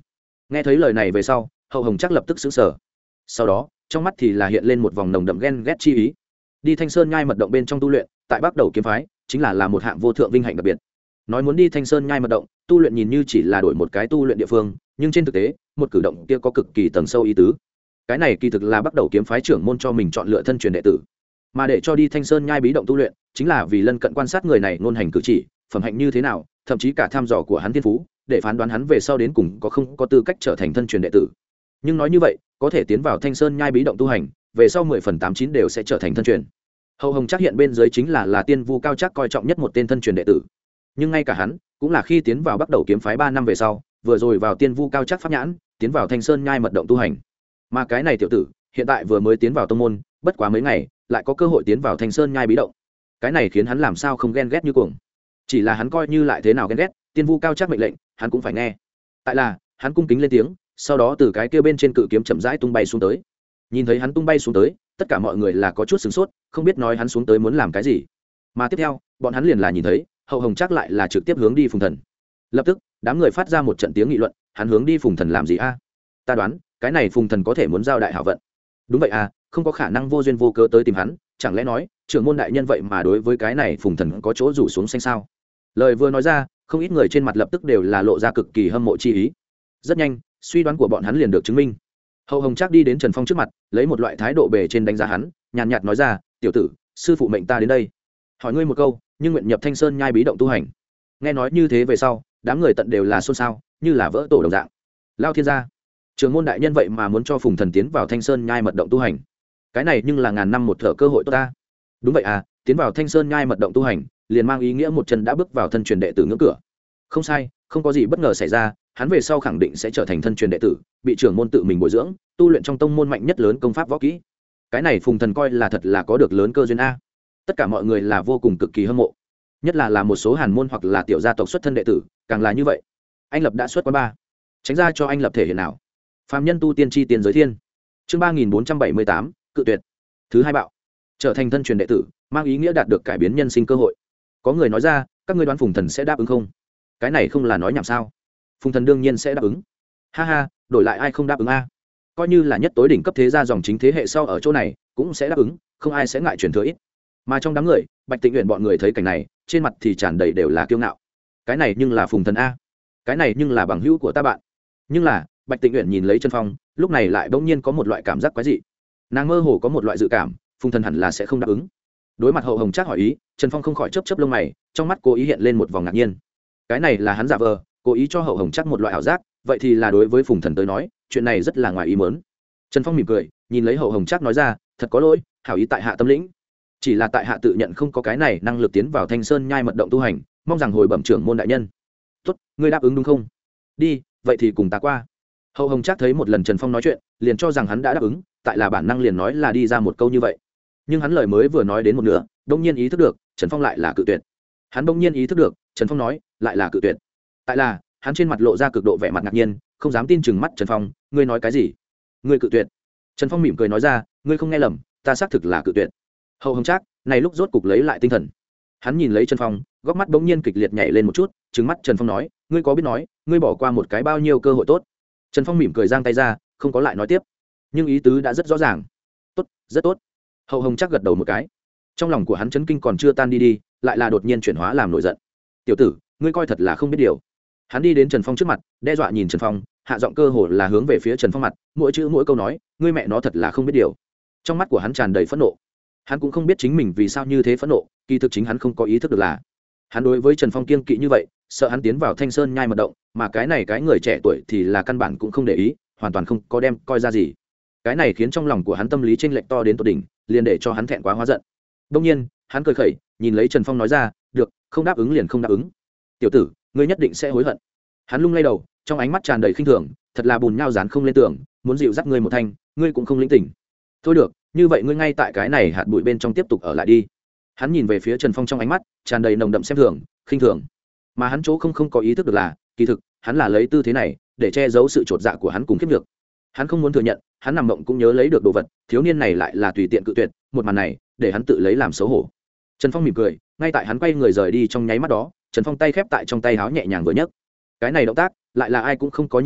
Nghe thấy lời này về sau, Hậu Hồng chắc lập tức xứng sở. Sau đó trong mắt thì là hiện lên một vòng nồng đậm ghen ghét chi ý. Đi Thanh Sơn nhai mật động bên trong tu luyện, tại Bắc Đầu kiếm phái chính là một hạng vô thượng vinh hạnh đặc biệt. Nói muốn đi Thanh Sơn nhai mật động tu luyện, nhìn như chỉ là đổi một cái tu luyện địa phương, nhưng trên thực tế một cử động kia có cực kỳ tầng sâu ý tứ. Cái này kỳ thực là Bắc Đầu kiếm phái trưởng môn cho mình chọn lựa thân truyền đệ tử, mà để cho đi Thanh Sơn nhai bí động tu luyện chính là vì lân cận quan sát người này ngôn hành cử chỉ, phẩm hạnh như thế nào, thậm chí cả tham dò của hắn thiên phú, để phán đoán hắn về sau đến cùng có không có tư cách trở thành thân truyền đệ tử. Nhưng nói như vậy, có thể tiến vào Thanh Sơn nhai bí động tu hành, về sau 10/89 đều sẽ trở thành thân truyền. Hậu Hồng chắc hiện bên dưới chính là Tiên Vu Cao chắc coi trọng nhất một tên thân truyền đệ tử, nhưng ngay cả hắn cũng là khi tiến vào Bắc Đầu kiếm phái 3 năm về sau, vừa rồi vào Tiên Vu Cao chắc pháp nhãn, tiến vào Thanh Sơn nhai mật động tu hành. Mà cái này tiểu tử hiện tại vừa mới tiến vào tông môn, bất quá mấy ngày lại có cơ hội tiến vào Thanh Sơn nhai bí động, cái này khiến hắn làm sao không ghen ghét như cuồng. Chỉ là hắn coi như lại thế nào ghen ghét, Tiên Vu Cao chắc mệnh lệnh hắn cũng phải nghe. Tại là hắn cung kính lên tiếng, sau đó từ cái kia bên trên cự kiếm chậm rãi tung bay xuống tới. Nhìn thấy hắn tung bay xuống tới, tất cả mọi người là có chút sửng sốt, không biết nói hắn xuống tới muốn làm cái gì. Mà tiếp theo bọn hắn liền là nhìn thấy Hậu Hồng chắc lại là trực tiếp hướng đi Phùng Thần. Lập tức đám người phát ra một trận tiếng nghị luận, hắn hướng đi Phùng Thần làm gì a? Ta đoán cái này Phùng Thần có thể muốn giao đại hảo vận. Đúng vậy à, không có khả năng vô duyên vô cớ tới tìm hắn, chẳng lẽ nói trưởng môn đại nhân vậy mà đối với cái này Phùng Thần có chỗ rủ xuống xanh sao? Lời vừa nói ra, không ít người trên mặt lập tức đều là lộ ra cực kỳ hâm mộ chi ý. Rất nhanh suy đoán của bọn hắn liền được chứng minh. Hậu Hồng chắc đi đến Trần Phong trước mặt, lấy một loại thái độ bề trên đánh giá hắn, nhàn nhạt nói ra, tiểu tử, sư phụ mệnh ta đến đây, hỏi ngươi một câu, nhưng nguyện nhập Thanh Sơn nhai bí động tu hành. Nghe nói như thế về sau, đám người tận đều là xôn xao, như là vỡ tổ đồng dạng. Lao thiên gia, trưởng môn đại nhân vậy mà muốn cho Phùng Thần tiến vào Thanh Sơn nhai mật động tu hành, cái này nhưng là ngàn năm một thở cơ hội tốt ta. Đúng vậy à, tiến vào Thanh Sơn nhai mật động tu hành liền mang ý nghĩa một chân đã bước vào thân truyền đệ tử ngưỡng cửa. Không sai, không có gì bất ngờ xảy ra, hắn về sau khẳng định sẽ trở thành thân truyền đệ tử, bị trưởng môn tự mình bồi dưỡng, tu luyện trong tông môn mạnh nhất lớn công pháp võ kỹ. Cái này Phùng Thần coi là thật là có được lớn cơ duyên a. Tất cả mọi người là vô cùng cực kỳ hâm mộ, nhất là một số hàn môn hoặc là tiểu gia tộc xuất thân đệ tử, càng là như vậy. Anh Lập đã xuất quán ba, tránh ra cho anh Lập thể hiện nào. Phàm nhân tu tiên chi tiền giới thiên. Chương 3478, cự tuyệt. Thứ hai bạo. Trở thành thân truyền đệ tử, mang ý nghĩa đạt được cải biến nhân sinh cơ hội. Có người nói ra, các ngươi đoán Phùng Thần sẽ đáp ứng không? Cái này không là nói nhảm sao? Phùng Thần đương nhiên sẽ đáp ứng. Ha ha, đổi lại ai không đáp ứng a? Coi như là nhất tối đỉnh cấp thế gia dòng chính thế hệ sau ở chỗ này cũng sẽ đáp ứng, không ai sẽ ngại truyền thừa ít. Mà trong đám người, Bạch Tịnh Uyển bọn người thấy cảnh này, trên mặt thì tràn đầy đều là kiêu ngạo. Cái này nhưng là Phùng Thần a, cái này nhưng là bằng hữu của ta bạn. Nhưng là Bạch Tịnh Uyển nhìn lấy Trần Phong, lúc này lại bỗng nhiên có một loại cảm giác quái dị. Nàng mơ hồ có một loại dự cảm, Phùng Thần hẳn là sẽ không đáp ứng. Đối mặt Hậu Hồng Trác hỏi ý, Trần Phong không khỏi chớp chớp lông mày, trong mắt cố ý hiện lên một vòng ngạc nhiên. Cái này là hắn giả vờ, cố ý cho Hậu Hồng Trác một loại ảo giác, vậy thì là đối với Phùng Thần tới nói, chuyện này rất là ngoài ý muốn. Trần Phong mỉm cười, nhìn lấy Hậu Hồng Trác nói ra, thật có lỗi, hảo ý tại hạ tâm lĩnh. Chỉ là tại hạ tự nhận không có cái này năng lực tiến vào Thanh Sơn nhai mật động tu hành, mong rằng hồi bẩm trưởng môn đại nhân. Tốt, ngươi đáp ứng đúng không? Đi, vậy thì cùng ta qua. Hậu Hồng Trác thấy một lần Trần Phong nói chuyện, liền cho rằng hắn đã đáp ứng, tại là bản năng liền nói là đi ra một câu như vậy. Nhưng hắn lời mới vừa nói đến một nửa, bỗng nhiên ý thức được, Trần Phong lại là cự tuyệt. Hắn bỗng nhiên ý thức được, Trần Phong nói, lại là cự tuyệt. Tại là, hắn trên mặt lộ ra cực độ vẻ mặt ngạc nhiên, không dám tin chừng mắt Trần Phong, ngươi nói cái gì? Ngươi cự tuyệt? Trần Phong mỉm cười nói ra, ngươi không nghe lầm, ta xác thực là cự tuyệt. Hậu Hồng Trác này lúc rốt cục lấy lại tinh thần, hắn nhìn lấy Trần Phong, góc mắt bỗng nhiên kịch liệt nhảy lên một chút, trừng mắt Trần Phong nói, ngươi có biết nói, ngươi bỏ qua một cái bao nhiêu cơ hội tốt? Trần Phong mỉm cười giang tay ra, không có lại nói tiếp, nhưng ý tứ đã rất rõ ràng. Tốt, rất tốt. Hậu Hồng Trác gật đầu một cái, trong lòng của hắn chấn kinh còn chưa tan đi, lại là đột nhiên chuyển hóa làm nổi giận. Tiểu tử, ngươi coi thật là không biết điều. Hắn đi đến Trần Phong trước mặt, đe dọa nhìn Trần Phong, hạ giọng cơ hồ là hướng về phía Trần Phong mặt, mỗi chữ mỗi câu nói, ngươi mẹ nó thật là không biết điều. Trong mắt của hắn tràn đầy phẫn nộ. Hắn cũng không biết chính mình vì sao như thế phẫn nộ, kỳ thực chính hắn không có ý thức được là hắn đối với Trần Phong kiêng kỵ như vậy, sợ hắn tiến vào Thanh Sơn nhai mật động, mà cái này cái người trẻ tuổi thì là căn bản cũng không để ý, hoàn toàn không có đem coi ra gì. Cái này khiến trong lòng của hắn tâm lý chênh lệch to đến tột đỉnh, liền để cho hắn thẹn quá hóa giận. Đương nhiên, hắn cười khẩy, nhìn lấy Trần Phong nói ra, được, không đáp ứng liền không đáp ứng. Tiểu tử, ngươi nhất định sẽ hối hận. Hắn lung lay đầu, trong ánh mắt tràn đầy khinh thường, thật là bùn nhau dán không lên tường, muốn dịu dắt ngươi một thanh, ngươi cũng không lĩnh tỉnh. Thôi được, như vậy ngươi ngay tại cái này hạt bụi bên trong tiếp tục ở lại đi. Hắn nhìn về phía Trần Phong trong ánh mắt tràn đầy nồng đậm xem thường, khinh thường. Mà hắn chỗ không có ý thức được là, kỳ thực hắn là lấy tư thế này để che giấu sự chột dạ của hắn cùng kiếp được. Hắn không muốn thừa nhận, hắn nằm mộng cũng nhớ lấy được đồ vật, thiếu niên này lại là tùy tiện cự tuyệt, một màn này để hắn tự lấy làm xấu hổ. Trần Phong mỉm cười, ngay tại hắn quay người rời đi trong nháy mắt đó, Trần Phong tay khép tại trong tay áo nhẹ nhàng vừa nhấc. Cái này động tác lại là ai cũng không có nhìn thấy,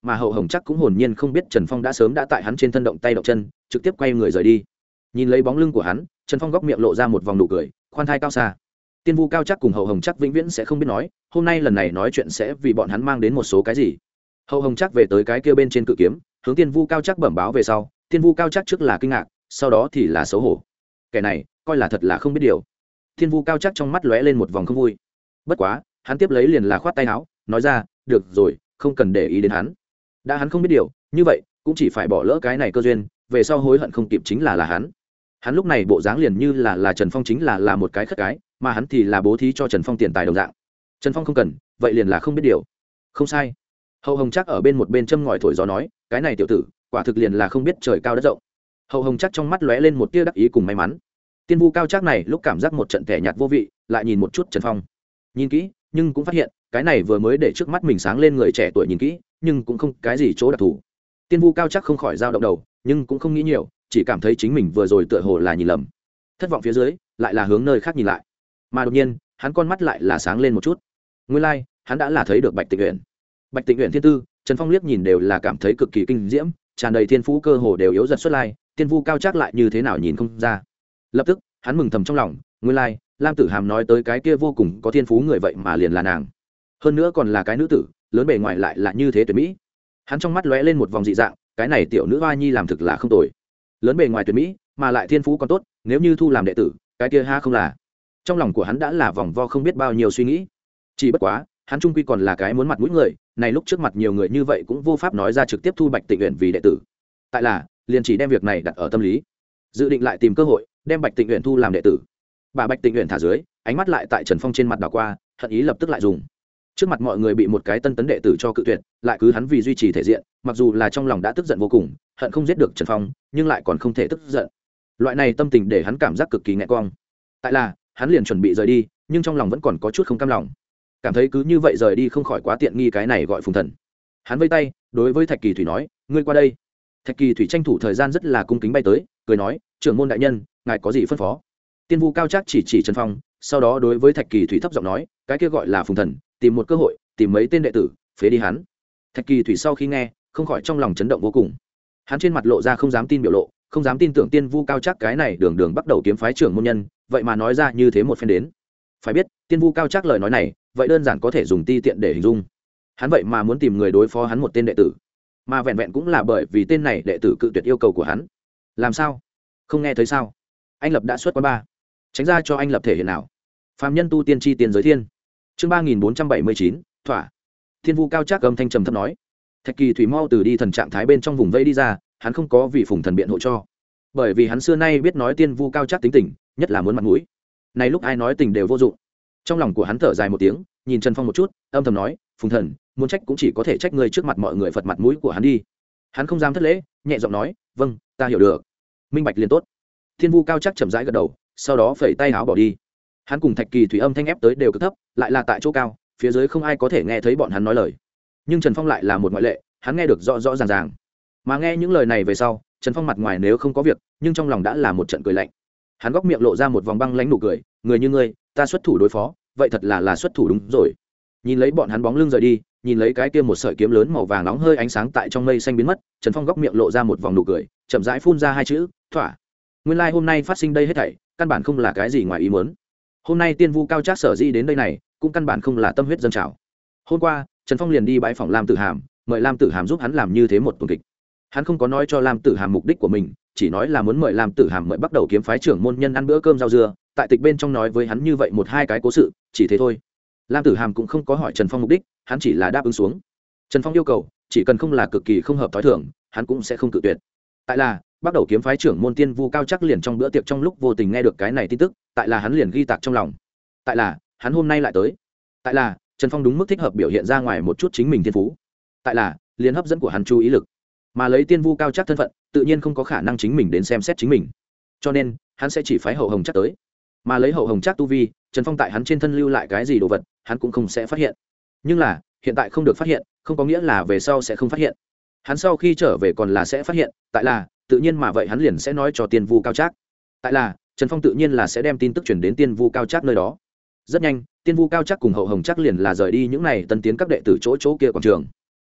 mà hậu hồng chắc cũng hồn nhiên không biết Trần Phong đã sớm đã tại hắn trên thân động tay động chân, trực tiếp quay người rời đi. Nhìn lấy bóng lưng của hắn, Trần Phong góc miệng lộ ra một vòng nụ cười, khoan thai cao xa. Tiên Vu Cao chắc cùng hậu hồng chắc vĩnh viễn sẽ không biết nói, hôm nay lần này nói chuyện sẽ vì bọn hắn mang đến một số cái gì. Hậu hồng chắc về tới cái kia bên trên cự kiếm, hướng Tiên Vu Cao chắc bẩm báo về sau, Tiên Vu Cao chắc trước là kinh ngạc, sau đó thì là xấu hổ. Kẻ này coi là thật là không biết điều. Tiên Vu Cao chắc trong mắt lóe lên một vòng không vui. Bất quá hắn tiếp lấy liền là khoát tay áo, nói ra, được rồi, không cần để ý đến hắn. Đã hắn không biết điều, như vậy cũng chỉ phải bỏ lỡ cái này cơ duyên, về sau hối hận không kịp chính là hắn. Hắn lúc này bộ dáng liền như là Trần Phong chính là một cái khất cái, mà hắn thì là bố thí cho Trần Phong tiền tài đồng dạng. Trần Phong không cần, vậy liền là không biết điều. Không sai. Hậu hồng chắc ở bên một bên châm ngòi thổi gió nói, cái này tiểu tử quả thực liền là không biết trời cao đất rộng. Hậu hồng chắc trong mắt lóe lên một tia đắc ý cùng may mắn. Tiên Vu Cao chắc này lúc cảm giác một trận kẻ nhạt vô vị, lại nhìn một chút Trần Phong, nhìn kỹ nhưng cũng phát hiện cái này vừa mới để trước mắt mình sáng lên người trẻ tuổi nhìn kỹ nhưng cũng không cái gì chỗ đặc thù. Tiên Vu Cao chắc không khỏi dao động đầu, nhưng cũng không nghĩ nhiều, chỉ cảm thấy chính mình vừa rồi tựa hồ là nhìn lầm. Thất vọng phía dưới lại là hướng nơi khác nhìn lại, mà đột nhiên hắn con mắt lại là sáng lên một chút. Nguyên lai hắn đã là thấy được Bạch Tịnh Uyển. Bạch Tịnh Uyển thiên tư, Trần Phong liếc nhìn đều là cảm thấy cực kỳ kinh diễm, tràn đầy thiên phú, cơ hồ đều yếu dần xuất lai. Tiên Vu Cao chắc lại như thế nào nhìn không ra. Lập tức hắn mừng thầm trong lòng, nguyên lai Lam Tử Hàm nói tới cái kia vô cùng có thiên phú người vậy mà liền là nàng, hơn nữa còn là cái nữ tử, lớn bề ngoài lại là như thế tuyệt mỹ. Hắn trong mắt lóe lên một vòng dị dạng, cái này tiểu nữ hoa nhi làm thực là không tồi, lớn bề ngoài tuyệt mỹ mà lại thiên phú còn tốt, nếu như thu làm đệ tử cái kia ha không là. Trong lòng của hắn đã là vòng vo không biết bao nhiêu suy nghĩ, chỉ bất quá hắn trung quy còn là cái muốn mặt mũi người này, lúc trước mặt nhiều người như vậy cũng vô pháp nói ra trực tiếp thu Bạch Tịnh Uyển vì đệ tử. Tại là liền chỉ đem việc này đặt ở tâm lý, dự định lại tìm cơ hội đem Bạch Tịnh Uyển thu làm đệ tử. Bà Bạch Tịnh Uyển thả dưới ánh mắt lại tại Trần Phong trên mặt đảo qua, hận ý lập tức lại dùng. Trước mặt mọi người bị một cái tân tấn đệ tử cho cự tuyệt, lại cứ hắn vì duy trì thể diện, mặc dù là trong lòng đã tức giận vô cùng, hận không giết được Trần Phong, nhưng lại còn không thể tức giận. Loại này tâm tình để hắn cảm giác cực kỳ nghẹn cong. Tại là hắn liền chuẩn bị rời đi, nhưng trong lòng vẫn còn có chút không cam lòng, cảm thấy cứ như vậy rời đi không khỏi quá tiện nghi cái này gọi Phùng Thần. Hắn vây tay đối với Thạch Kỳ Thủy nói, ngươi qua đây. Thạch Kỳ Thủy tranh thủ thời gian rất là cung kính bay tới, cười nói, trưởng môn đại nhân, ngài có gì phân phó. Tiên Vu Cao chắc chỉ Trần Phong, sau đó đối với Thạch Kỳ Thủy thấp giọng nói, cái kia gọi là Phùng Thần, tìm một cơ hội tìm mấy tên đệ tử phế đi hắn. Thạch Kỳ Thủy sau khi nghe không khỏi trong lòng chấn động vô cùng, hắn trên mặt lộ ra không dám tin biểu lộ, không dám tin tưởng Tiên Vu Cao chắc cái này đường đường bắt đầu kiếm phái trưởng môn nhân vậy mà nói ra như thế một phen đến. Phải biết Tiên Vu Cao chắc lời nói này vậy đơn giản có thể dùng ti tiện để hình dung, hắn vậy mà muốn tìm người đối phó hắn một tên đệ tử, mà vẹn vẹn cũng là bởi vì tên này đệ tử cự tuyệt yêu cầu của hắn. Làm sao không nghe thấy sao, anh Lập đã xuất quán ba, tránh ra cho anh Lập thể hiện nào. Phạm nhân tu tiên tri tiền giới thiên, chương 3479, thỏa. Thiên Vu Cao chắc âm thanh trầm thấp nói. Thạch Kỳ Thủy mau từ đi thần trạng thái bên trong vùng vây đi ra, hắn không có vì Phùng Thần biện hộ cho, bởi vì hắn xưa nay biết nói Tiên Vu Cao chắc tính tình, nhất là muốn mặt mũi này, lúc ai nói tình đều vô dụng. Trong lòng của hắn thở dài một tiếng, nhìn Trần Phong một chút, âm thầm nói, Phùng Thần muốn trách cũng chỉ có thể trách ngươi trước mặt mọi người phật mặt mũi của hắn đi. Hắn không dám thất lễ, nhẹ giọng nói, vâng, ta hiểu được, minh bạch liền tốt. Thiên Vu Cao chắc chậm rãi gật đầu, sau đó phẩy tay áo bỏ đi. Hắn cùng Thạch Kỳ Thủy âm thanh ép tới đều cực thấp, lại là tại chỗ cao, phía dưới không ai có thể nghe thấy bọn hắn nói lời, nhưng Trần Phong lại là một ngoại lệ, hắn nghe được rõ rõ ràng ràng. Mà nghe những lời này về sau, Trần Phong mặt ngoài nếu không có việc, nhưng trong lòng đã là một trận cười lạnh. Hắn góc miệng lộ ra một vòng băng lãnh nụ cười, người như ngươi ta xuất thủ đối phó, vậy thật là xuất thủ đúng rồi. Nhìn lấy bọn hắn bóng lưng rời đi, nhìn lấy cái kia một sợi kiếm lớn màu vàng nóng hơi ánh sáng tại trong mây xanh biến mất, Trần Phong góc miệng lộ ra một vòng nụ cười, chậm rãi phun ra hai chữ, thỏa. Nguyên lai hôm nay phát sinh đây hết thảy căn bản không là cái gì ngoài ý muốn. Hôm nay Tiên Vu Cao chắc sở dĩ đến đây này cũng căn bản không là tâm huyết dâng trào. Hôm qua Trần Phong liền đi bãi phòng Lam Tử Hàm, mời Lam Tử Hàm giúp hắn làm như thế một tuần kịch. Hắn không có nói cho Lam Tử Hàm mục đích của mình, chỉ nói là muốn mời Lam Tử Hàm mời bắt đầu kiếm phái trưởng môn nhân ăn bữa cơm rau dưa, tại tịch bên trong nói với hắn như vậy một hai cái cố sự, chỉ thế thôi. Lam Tử Hàm cũng không có hỏi Trần Phong mục đích, hắn chỉ là đáp ứng xuống. Trần Phong yêu cầu chỉ cần không là cực kỳ không hợp thói thường, hắn cũng sẽ không cự tuyệt. Tại là bắt đầu kiếm phái trưởng môn Tiên Vu Cao chắc liền trong bữa tiệc trong lúc vô tình nghe được cái này tin tức, tại là hắn liền ghi tạc trong lòng. Tại là hắn hôm nay lại tới. Tại là Trần Phong đúng mức thích hợp biểu hiện ra ngoài một chút chính mình thiên phú. Tại là liền hấp dẫn của hắn chú ý lực, mà lấy Tiên Vu Cao chắc thân phận, tự nhiên không có khả năng chính mình đến xem xét chính mình, cho nên hắn sẽ chỉ phái hậu hồng chắc tới. Mà lấy hậu hồng chắc tu vi, Trần Phong tại hắn trên thân lưu lại cái gì đồ vật, hắn cũng không sẽ phát hiện. Nhưng là hiện tại không được phát hiện, không có nghĩa là về sau sẽ không phát hiện. Hắn sau khi trở về còn là sẽ phát hiện. Tại là tự nhiên mà vậy hắn liền sẽ nói cho Tiên Vu Cao chắc. Tại là Trần Phong tự nhiên là sẽ đem tin tức chuyển đến Tiên Vu Cao chắc nơi đó. Rất nhanh Tiên Vu Cao chắc cùng hậu hồng chắc liền là rời đi những này tân tiến các đệ tử chỗ kia quảng trường.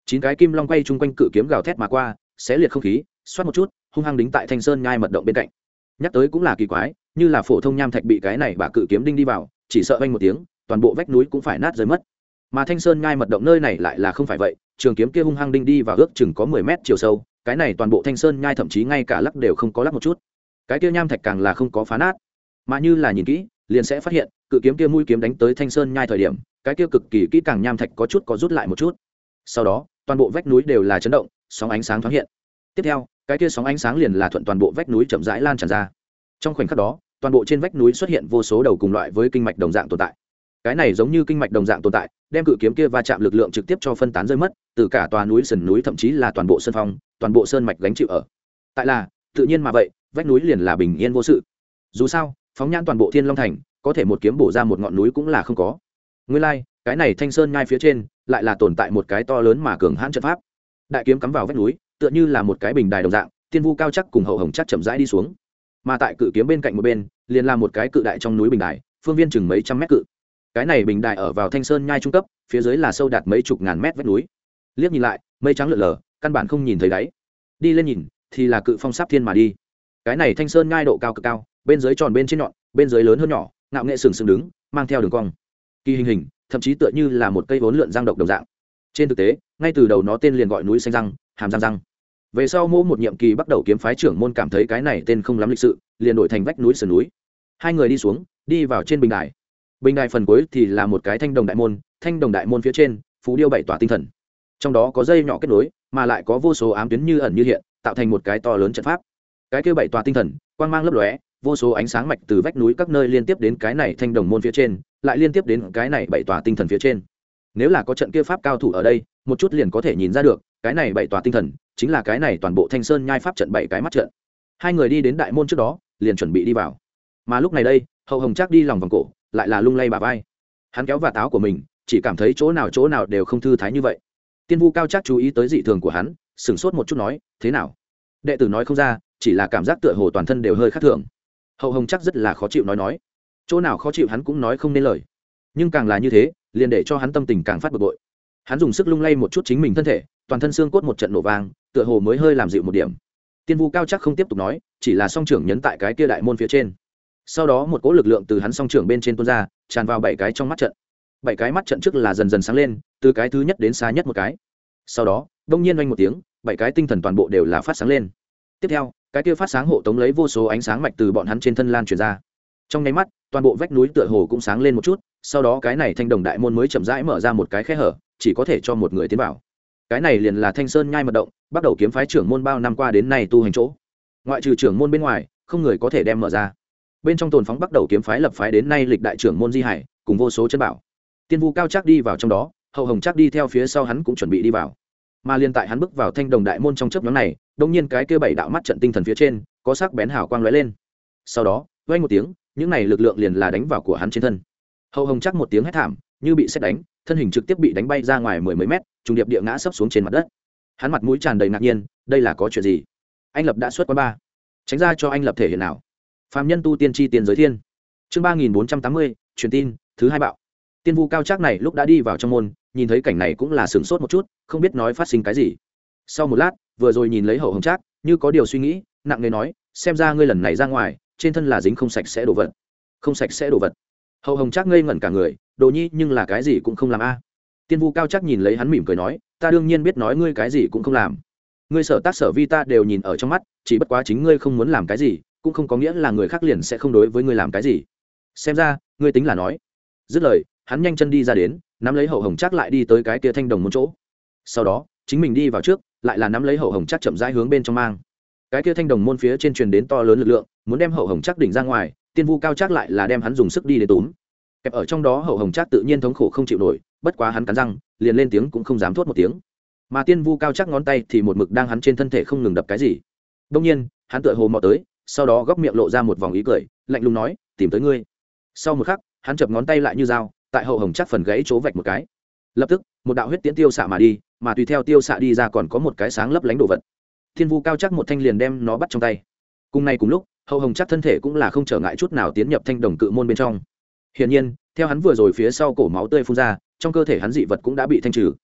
9 cái kim long quay chung quanh cự kiếm gào thét mà qua, xé liệt không khí, xoát một chút, hung hăng đính tại Thanh Sơn nhai mật động bên cạnh. Nhắc tới cũng là kỳ quái, như là phổ thông nham thạch bị cái này bả cự kiếm đinh đi vào, chỉ sợ vang một tiếng, toàn bộ vách núi cũng phải nát rơi mất. Mà Thanh Sơn nhai mật động nơi này lại là không phải vậy, trường kiếm kia hung hăng đinh đi vào ước chừng có 10 mét chiều sâu, cái này toàn bộ Thanh Sơn nhai thậm chí ngay cả lắc đều không có lắc một chút. Cái kia nham thạch càng là không có phá nát, mà như là nhìn kỹ, liền sẽ phát hiện, cự kiếm kia mũi kiếm đánh tới Thanh Sơn nhai thời điểm, cái kia cực kỳ kỹ càng nham thạch có chút có rút lại một chút. Sau đó, toàn bộ vách núi đều là chấn động, sóng ánh sáng thoáng hiện. Tiếp theo, cái kia sóng ánh sáng liền là thuận toàn bộ vách núi chậm rãi lan tràn ra. Trong khoảnh khắc đó, toàn bộ trên vách núi xuất hiện vô số đầu cùng loại với kinh mạch đồng dạng tồn tại. Cái này giống như kinh mạch đồng dạng tồn tại, đem cự kiếm kia va chạm lực lượng trực tiếp cho phân tán rơi mất, từ cả tòa núi sườn núi thậm chí là toàn bộ sơn phong, toàn bộ sơn mạch gánh chịu ở. Tại là, tự nhiên mà vậy, vách núi liền là bình yên vô sự. Dù sao, phóng nhãn toàn bộ Thiên Long thành, có thể một kiếm bổ ra một ngọn núi cũng là không có. Nguyên lai, cái này Thanh Sơn nhai phía trên, lại là tồn tại một cái to lớn mà cường hãn trận pháp. Đại kiếm cắm vào vách núi, tựa như là một cái bình đài đồng dạng, Tiên Vu Cao Chắc cùng Hậu Hồng Chắc chậm rãi đi xuống. Mà tại cự kiếm bên cạnh một bên, liền là một cái cự đại trong núi bình đài, phương viên chừng mấy trăm mét cự. Cái này bình đài ở vào Thanh Sơn nhai trung cấp, phía dưới là sâu đạt mấy chục ngàn mét vách núi. Liếc nhìn lại, mây trắng lượn lờ, căn bản không nhìn thấy đáy. Đi lên nhìn, thì là cự phong sáp thiên mà đi. Cái này Thanh Sơn nhai độ cao cực cao, bên dưới tròn bên trên nhọn, bên dưới lớn hơn nhỏ, ngạo nghệ sừng sừng đứng, mang theo đường cong. Kỳ hình, thậm chí tựa như là một cây vốn lượn răng độc đồng dạng. Trên thực tế, ngay từ đầu nó tên liền gọi núi xanh răng, hàm răng răng. Về sau mỗi một nhiệm kỳ bắt đầu kiếm phái trưởng môn cảm thấy cái này tên không lắm lịch sự, liền đổi thành vách núi sườn núi. Hai người đi xuống, đi vào trên bình đài. Bình đài phần cuối thì là một cái thanh đồng đại môn phía trên phú điêu bảy tòa tinh thần, trong đó có dây nhỏ kết nối, mà lại có vô số ám tuyến như ẩn như hiện, tạo thành một cái to lớn trận pháp. Cái kia bảy tòa tinh thần quang mang lấp lóe, vô số ánh sáng mạch từ vách núi các nơi liên tiếp đến cái này thanh đồng môn phía trên, lại liên tiếp đến cái này bảy tòa tinh thần phía trên. Nếu là có trận kia pháp cao thủ ở đây, một chút liền có thể nhìn ra được, cái này bảy tòa tinh thần chính là cái này toàn bộ Thanh Sơn nhai pháp trận bảy cái mắt trận. Hai người đi đến đại môn trước đó, liền chuẩn bị đi vào. Mà lúc này đây, Hậu Hồng Trác đi lòng vòng cổ, lại là lung lay bả vai. Hắn kéo vạt áo của mình, chỉ cảm thấy chỗ nào đều không thư thái như vậy. Tiên Vu Cao Trác chú ý tới dị thường của hắn, sững sốt một chút nói, "Thế nào?" Đệ tử nói không ra, chỉ là cảm giác tựa hồ toàn thân đều hơi khác thường. Hậu Hồng Trác rất là khó chịu nói, chỗ nào khó chịu hắn cũng nói không nên lời. Nhưng càng là như thế, liền để cho hắn tâm tình càng phát bực bội. Hắn dùng sức lung lay một chút chính mình thân thể, toàn thân xương cốt một trận nổ vang, tựa hồ mới hơi làm dịu một điểm. Tiên Vu Cao Trác không tiếp tục nói, chỉ là song trưởng nhấn tại cái kia đại môn phía trên. Sau đó một cỗ lực lượng từ hắn song trưởng bên trên tuôn ra, tràn vào bảy cái trong mắt trận. Bảy cái mắt trận trước là dần dần sáng lên, từ cái thứ nhất đến xa nhất một cái. Sau đó, đông nhiên oanh một tiếng, bảy cái tinh thần toàn bộ đều là phát sáng lên. Tiếp theo, cái kia phát sáng hộ tống lấy vô số ánh sáng mạch từ bọn hắn trên thân lan truyền ra. Trong nháy mắt, toàn bộ vách núi tựa hồ cũng sáng lên một chút, sau đó cái này thanh đồng đại môn mới chậm rãi mở ra một cái khe hở, chỉ có thể cho một người tiến vào. Cái này liền là Thanh Sơn nhai mật động, bắt đầu kiếm phái trưởng môn bao năm qua đến nay tu hành chỗ. Ngoại trừ trưởng môn bên ngoài, không người có thể đem mở ra. Bên trong tồn phóng bắt đầu kiếm phái lập phái đến nay lịch đại trưởng môn di hải, cùng vô số chân bảo. Tiên Vu Cao Trác đi vào trong đó, Hậu Hồng Trác đi theo phía sau hắn cũng chuẩn bị đi vào. Mà liên tại hắn bước vào thanh đồng đại môn trong chớp nhoáng này, đột nhiên cái kia bảy đạo mắt trận tinh thần phía trên, có sắc bén hào quang lóe lên. Sau đó, vang một tiếng, những này lực lượng liền là đánh vào của hắn trên thân. Hậu Hồng Trác một tiếng hét thảm, như bị sét đánh, thân hình trực tiếp bị đánh bay ra ngoài mười mấy mét, trùng điệp địa ngã sấp xuống trên mặt đất. Hắn mặt mũi tràn đầy ngạc nhiên, đây là có chuyện gì? Anh Lập đã xuất quán ba, tránh ra cho anh Lập thể hiện nào. Phàm nhân tu tiên chi tiền giới thiên. Chương 3480, truyền tin, thứ hai bạo. Tiên Vu Cao Trác này lúc đã đi vào trong môn, nhìn thấy cảnh này cũng là sửng sốt một chút, không biết nói phát sinh cái gì. Sau một lát, vừa rồi nhìn lấy Hậu Hồng Trác, như có điều suy nghĩ, nặng nề nói, xem ra ngươi lần này ra ngoài, trên thân là dính không sạch sẽ đồ vật. Không sạch sẽ đồ vật. Hậu Hồng Trác ngây ngẩn cả người, đồ nhi nhưng là cái gì cũng không làm a. Tiên Vu Cao Trác nhìn lấy hắn mỉm cười nói, ta đương nhiên biết nói ngươi cái gì cũng không làm. Ngươi sở tác sở vi ta đều nhìn ở trong mắt, chỉ bất quá chính ngươi không muốn làm cái gì, cũng không có nghĩa là người khác liền sẽ không đối với ngươi làm cái gì. Xem ra, ngươi tính là nói. Dứt lời, hắn nhanh chân đi ra đến, nắm lấy Hậu Hồng Trác lại đi tới cái kia thanh đồng môn chỗ. Sau đó, chính mình đi vào trước, lại là nắm lấy Hậu Hồng Trác chậm rãi hướng bên trong mang. Cái kia thanh đồng môn phía trên truyền đến to lớn lực lượng, muốn đem Hậu Hồng Trác đỉnh ra ngoài, Tiên Vu Cao Trác lại là đem hắn dùng sức đi để túm. Kẹp ở trong đó Hậu Hồng Trác tự nhiên thống khổ không chịu nổi, bất quá hắn cắn răng, liền lên tiếng cũng không dám thốt một tiếng. Mà Tiên Vu Cao Trác ngón tay thì một mực đang hắn trên thân thể không ngừng đập cái gì. Đương nhiên, hắn tựa hồ mò tới, sau đó góc miệng lộ ra một vòng ý cười, lạnh lùng nói, tìm tới ngươi. Sau một khắc, hắn chập ngón tay lại như dao, tại Hậu Hồng Trác phần gãy chỗ vạch một cái. Lập tức, một đạo huyết tiễn tiêu xạ mà đi, mà tùy theo tiêu xạ đi ra còn có một cái sáng lấp lánh đồ vật. Tiên Vu Cao Trác một thanh liền đem nó bắt trong tay. Cùng này cùng lúc, Hậu Hồng Trác thân thể cũng là không trở ngại chút nào tiến nhập thanh đồng cự môn bên trong. Hiển nhiên, theo hắn vừa rồi phía sau cổ máu tươi phun ra, trong cơ thể hắn dị vật cũng đã bị thanh trừ.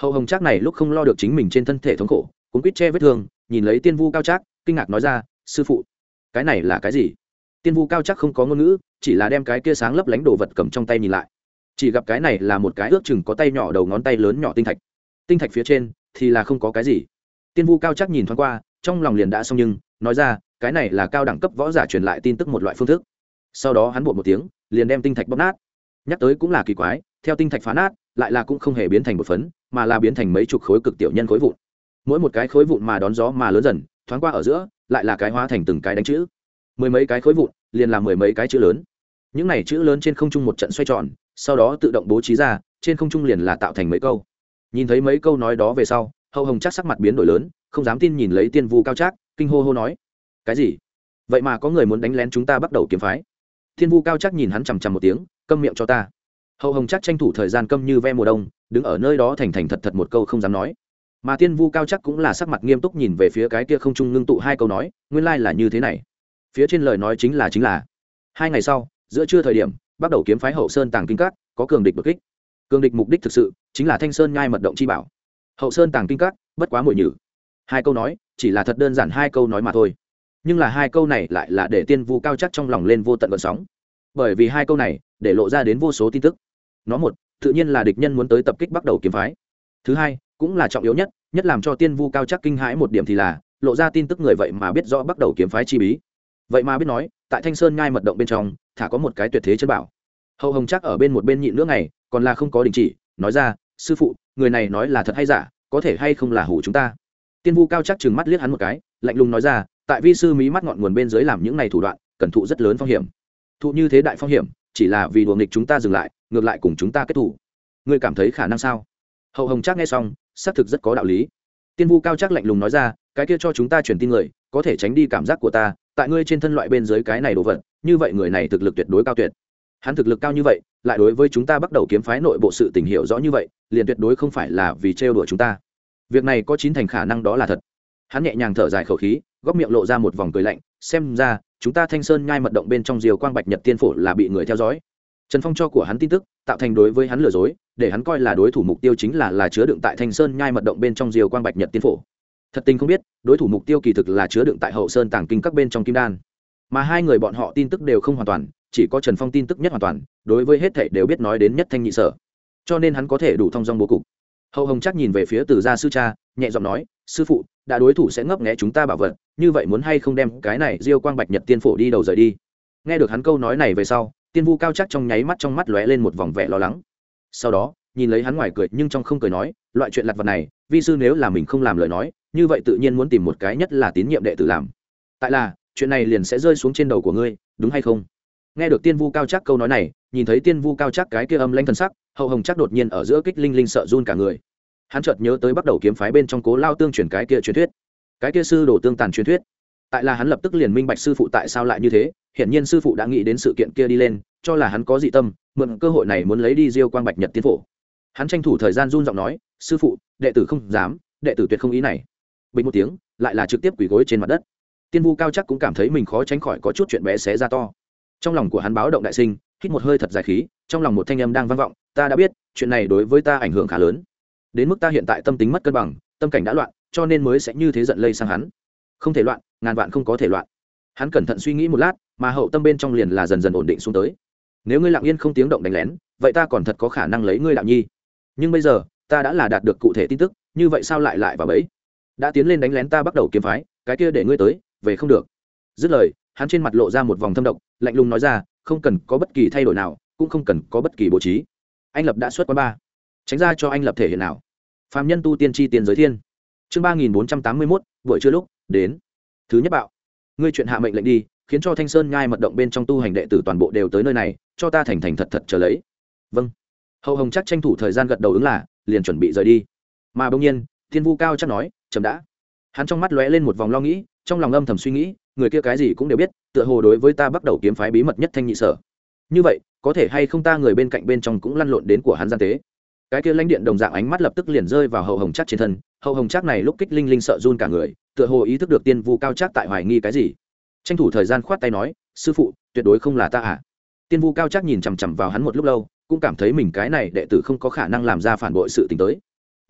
Hậu Hồng Trác này lúc không lo được chính mình trên thân thể thống khổ, cũng quýt che vết thương, nhìn lấy Tiên Vu Cao Trác, kinh ngạc nói ra, sư phụ, cái này là cái gì? Tiên Vu Cao Trác không có ngôn ngữ, chỉ là đem cái kia sáng lấp lánh đồ vật cầm trong tay nhìn lại. Chỉ gặp cái này là một cái ước chừng có tay nhỏ đầu ngón tay lớn nhỏ tinh thạch. Tinh thạch phía trên thì là không có cái gì. Tiên Vu Cao Trác nhìn thoáng qua, trong lòng liền đã xong nhưng nói ra, cái này là cao đẳng cấp võ giả truyền lại tin tức một loại phương thức. Sau đó hắn bột một tiếng, liền đem tinh thạch bóp nát. Nhắc tới cũng là kỳ quái, theo tinh thạch phá nát, lại là cũng không hề biến thành bột phấn, mà là biến thành mấy chục khối cực tiểu nhân khối vụn. Mỗi một cái khối vụn mà đón gió mà lớn dần, thoáng qua ở giữa, lại là cái hóa thành từng cái đánh chữ. Mười mấy cái khối vụn, liền là mười mấy cái chữ lớn. Những này chữ lớn trên không trung một trận xoay tròn, sau đó tự động bố trí ra, trên không trung liền là tạo thành mấy câu. Nhìn thấy mấy câu nói đó về sau, Hậu Hồng Trác sắc mặt biến đổi lớn, không dám tin nhìn lấy Tiên Vu Cao Trác, kinh hô hô nói: cái gì? Vậy mà có người muốn đánh lén chúng ta bắt đầu kiếm phái? Tiên Vu Cao Trác nhìn hắn chằm chằm một tiếng, câm miệng cho ta. Hậu Hồng Trác tranh thủ thời gian câm như ve mùa đông, đứng ở nơi đó thành thành thật thật một câu không dám nói. Mà Tiên Vu Cao Trác cũng là sắc mặt nghiêm túc nhìn về phía cái kia không trung ngưng tụ hai câu nói, nguyên lai là như thế này. Phía trên lời nói chính là 2 ngày sau, giữa trưa thời điểm, bắt đầu kiếm phái Hậu Sơn Tàng Kinh Các, có cường địch đột kích. Cường địch mục đích thực sự chính là Thanh Sơn nhai mật động chi bảo. Hậu Sơn Tàng Kinh Các, bất quá muội nhử. Hai câu nói, chỉ là thật đơn giản hai câu nói mà thôi. Nhưng là hai câu này lại là để Tiên Vu Cao Trác trong lòng lên vô tận gợn sóng. Bởi vì hai câu này, để lộ ra đến vô số tin tức. Nó một, tự nhiên là địch nhân muốn tới tập kích bắt đầu kiếm phái. Thứ hai, cũng là trọng yếu nhất, nhất làm cho Tiên Vu Cao Trác kinh hãi một điểm thì là, lộ ra tin tức người vậy mà biết rõ bắt đầu kiếm phái chi bí. Vậy mà biết nói, tại Thanh Sơn nhai mật động bên trong, thả có một cái tuyệt thế chân bảo. Hậu Hồng Trác ở bên một bên nhịn nữa ngày, còn là không có đình chỉ, nói ra, sư phụ, người này nói là thật hay giả, có thể hay không là hủ chúng ta. Tiên Vu Cao Trác trừng mắt liếc hắn một cái, lạnh lùng nói ra, tại vi sư mí mắt ngọn nguồn bên dưới làm những này thủ đoạn, cần thụ rất lớn phong hiểm. Thụ như thế đại phong hiểm, chỉ là vì đùa nghịch chúng ta dừng lại, ngược lại cùng chúng ta kết thủ. Ngươi cảm thấy khả năng sao? Hậu Hồng Trác nghe xong, xác thực rất có đạo lý. Tiên Vu Cao Trác lạnh lùng nói ra, cái kia cho chúng ta truyền tin người, có thể tránh đi cảm giác của ta, tại ngươi trên thân loại bên dưới cái này đồ vật, như vậy người này thực lực tuyệt đối cao tuyệt. Hắn thực lực cao như vậy, lại đối với chúng ta bắt đầu kiếm phái nội bộ sự tình hiểu rõ như vậy, liền tuyệt đối không phải là vì trêu đùa chúng ta. Việc này có 9 thành khả năng đó là thật. Hắn nhẹ nhàng thở dài khẩu khí, góc miệng lộ ra một vòng cười lạnh, xem ra chúng ta Thanh Sơn nhai mật động bên trong Diều Quang Bạch Nhật Tiên Phổ là bị người theo dõi. Trần Phong cho của hắn tin tức, tạo thành đối với hắn lừa dối, để hắn coi là đối thủ mục tiêu chính là chứa đựng tại Thanh Sơn nhai mật động bên trong Diều Quang Bạch Nhật Tiên Phổ. Thật tình không biết, đối thủ mục tiêu kỳ thực là chứa đựng tại Hậu Sơn Tàng Kinh các bên trong Kim Đan. Mà hai người bọn họ tin tức đều không hoàn toàn, chỉ có Trần Phong tin tức nhất hoàn toàn, đối với hết thảy đều biết nói đến nhất thanh nhị sở. Cho nên hắn có thể đủ thông dong bố cục. Hậu Hồng Trác nhìn về phía Từ gia sư cha, nhẹ giọng nói, sư phụ, đã đối thủ sẽ ngấp nghé chúng ta bảo vật, như vậy muốn hay không đem cái này Diêu Quang Bạch Nhật Tiên Phổ đi đầu rời đi. Nghe được hắn câu nói này về sau, Tiên Vu Cao Trác trong nháy mắt trong mắt lóe lên một vòng vẻ lo lắng. Sau đó, nhìn lấy hắn ngoài cười nhưng trong không cười nói, loại chuyện lặt vặt này, vi sư nếu là mình không làm lời nói, như vậy tự nhiên muốn tìm một cái nhất là tín nhiệm đệ tử làm. Tại là, chuyện này liền sẽ rơi xuống trên đầu của ngươi, đúng hay không? Nghe được Tiên Vu Cao Trác câu nói này, nhìn thấy Tiên Vu Cao Trác cái kia âm lãnh thần sắc, Hậu Hồng Trác đột nhiên ở giữa kích linh linh sợ run cả người. Hắn chợt nhớ tới bắt đầu kiếm phái bên trong Cố Lao Tương truyền cái kia truyền thuyết, cái kia sư đồ tương tàn truyền thuyết. Tại là hắn lập tức liền minh bạch sư phụ tại sao lại như thế, hiển nhiên sư phụ đã nghĩ đến sự kiện kia đi lên, cho là hắn có dị tâm, mượn cơ hội này muốn lấy đi Diêu Quang Bạch Nhật Tiên Phổ. Hắn tranh thủ thời gian run giọng nói, sư phụ, đệ tử không dám, đệ tử tuyệt không ý này. Bình một tiếng, lại là trực tiếp quỳ gối trên mặt đất. Tiên Vu Cao Trác cũng cảm thấy mình khó tránh khỏi có chút chuyện bé xé ra to. Trong lòng của hắn báo động đại sinh, hít một hơi thật dài khí, trong lòng một thanh âm đang vang vọng, ta đã biết, chuyện này đối với ta ảnh hưởng khá lớn. Đến mức ta hiện tại tâm tính mất cân bằng, tâm cảnh đã loạn, cho nên mới sẽ như thế giận lây sang hắn. Không thể loạn, ngàn vạn không có thể loạn. Hắn cẩn thận suy nghĩ một lát, mà hậu tâm bên trong liền là dần dần ổn định xuống tới. Nếu ngươi lặng yên không tiếng động đánh lén, vậy ta còn thật có khả năng lấy ngươi đạo nhi. Nhưng bây giờ, ta đã là đạt được cụ thể tin tức, như vậy sao lại vào bẫy? Đã tiến lên đánh lén ta bắt đầu kiếm phái, cái kia để ngươi tới, về không được. Dứt lời, hắn trên mặt lộ ra một vòng thâm độc, lạnh lùng nói ra, không cần có bất kỳ thay đổi nào, cũng không cần có bất kỳ bố trí. Anh Lập đã xuất quán ba, tránh ra cho anh Lập thể hiện nào. Phàm nhân tu tiên chi tiền giới thiên. Chương 3481, buổi trưa lúc đến. Thứ nhất bạo, ngươi chuyện hạ mệnh lệnh đi, khiến cho Thanh Sơn nhai mật động bên trong tu hành đệ tử toàn bộ đều tới nơi này, cho ta thành thành thật thật chờ lấy. Vâng. Hậu Hồng Trác tranh thủ thời gian gật đầu ứng là, liền chuẩn bị rời đi. Mà bỗng nhiên, Tiên Vu Cao Trác nói, chậm đã. Hắn trong mắt lóe lên một vòng lo nghĩ, trong lòng âm thầm suy nghĩ, người kia cái gì cũng đều biết, tựa hồ đối với ta bắt đầu kiếm phái bí mật nhất thanh nhị sở. Như vậy, có thể hay không ta người bên cạnh bên trong cũng lăn lộn đến của hắn gian tế. Cái kia lãnh điện đồng dạng ánh mắt lập tức liền rơi vào Hậu Hồng Trác trên thân. Hậu Hồng Trác này lúc kích linh linh sợ run cả người, tựa hồ ý thức được Tiên Vu Cao Trác tại hoài nghi cái gì. Tranh thủ thời gian khoát tay nói, sư phụ, tuyệt đối không là ta à. Tiên Vu Cao Trác nhìn chằm chằm vào hắn một lúc lâu, cũng cảm thấy mình cái này đệ tử không có khả năng làm ra phản bội sự tình tới.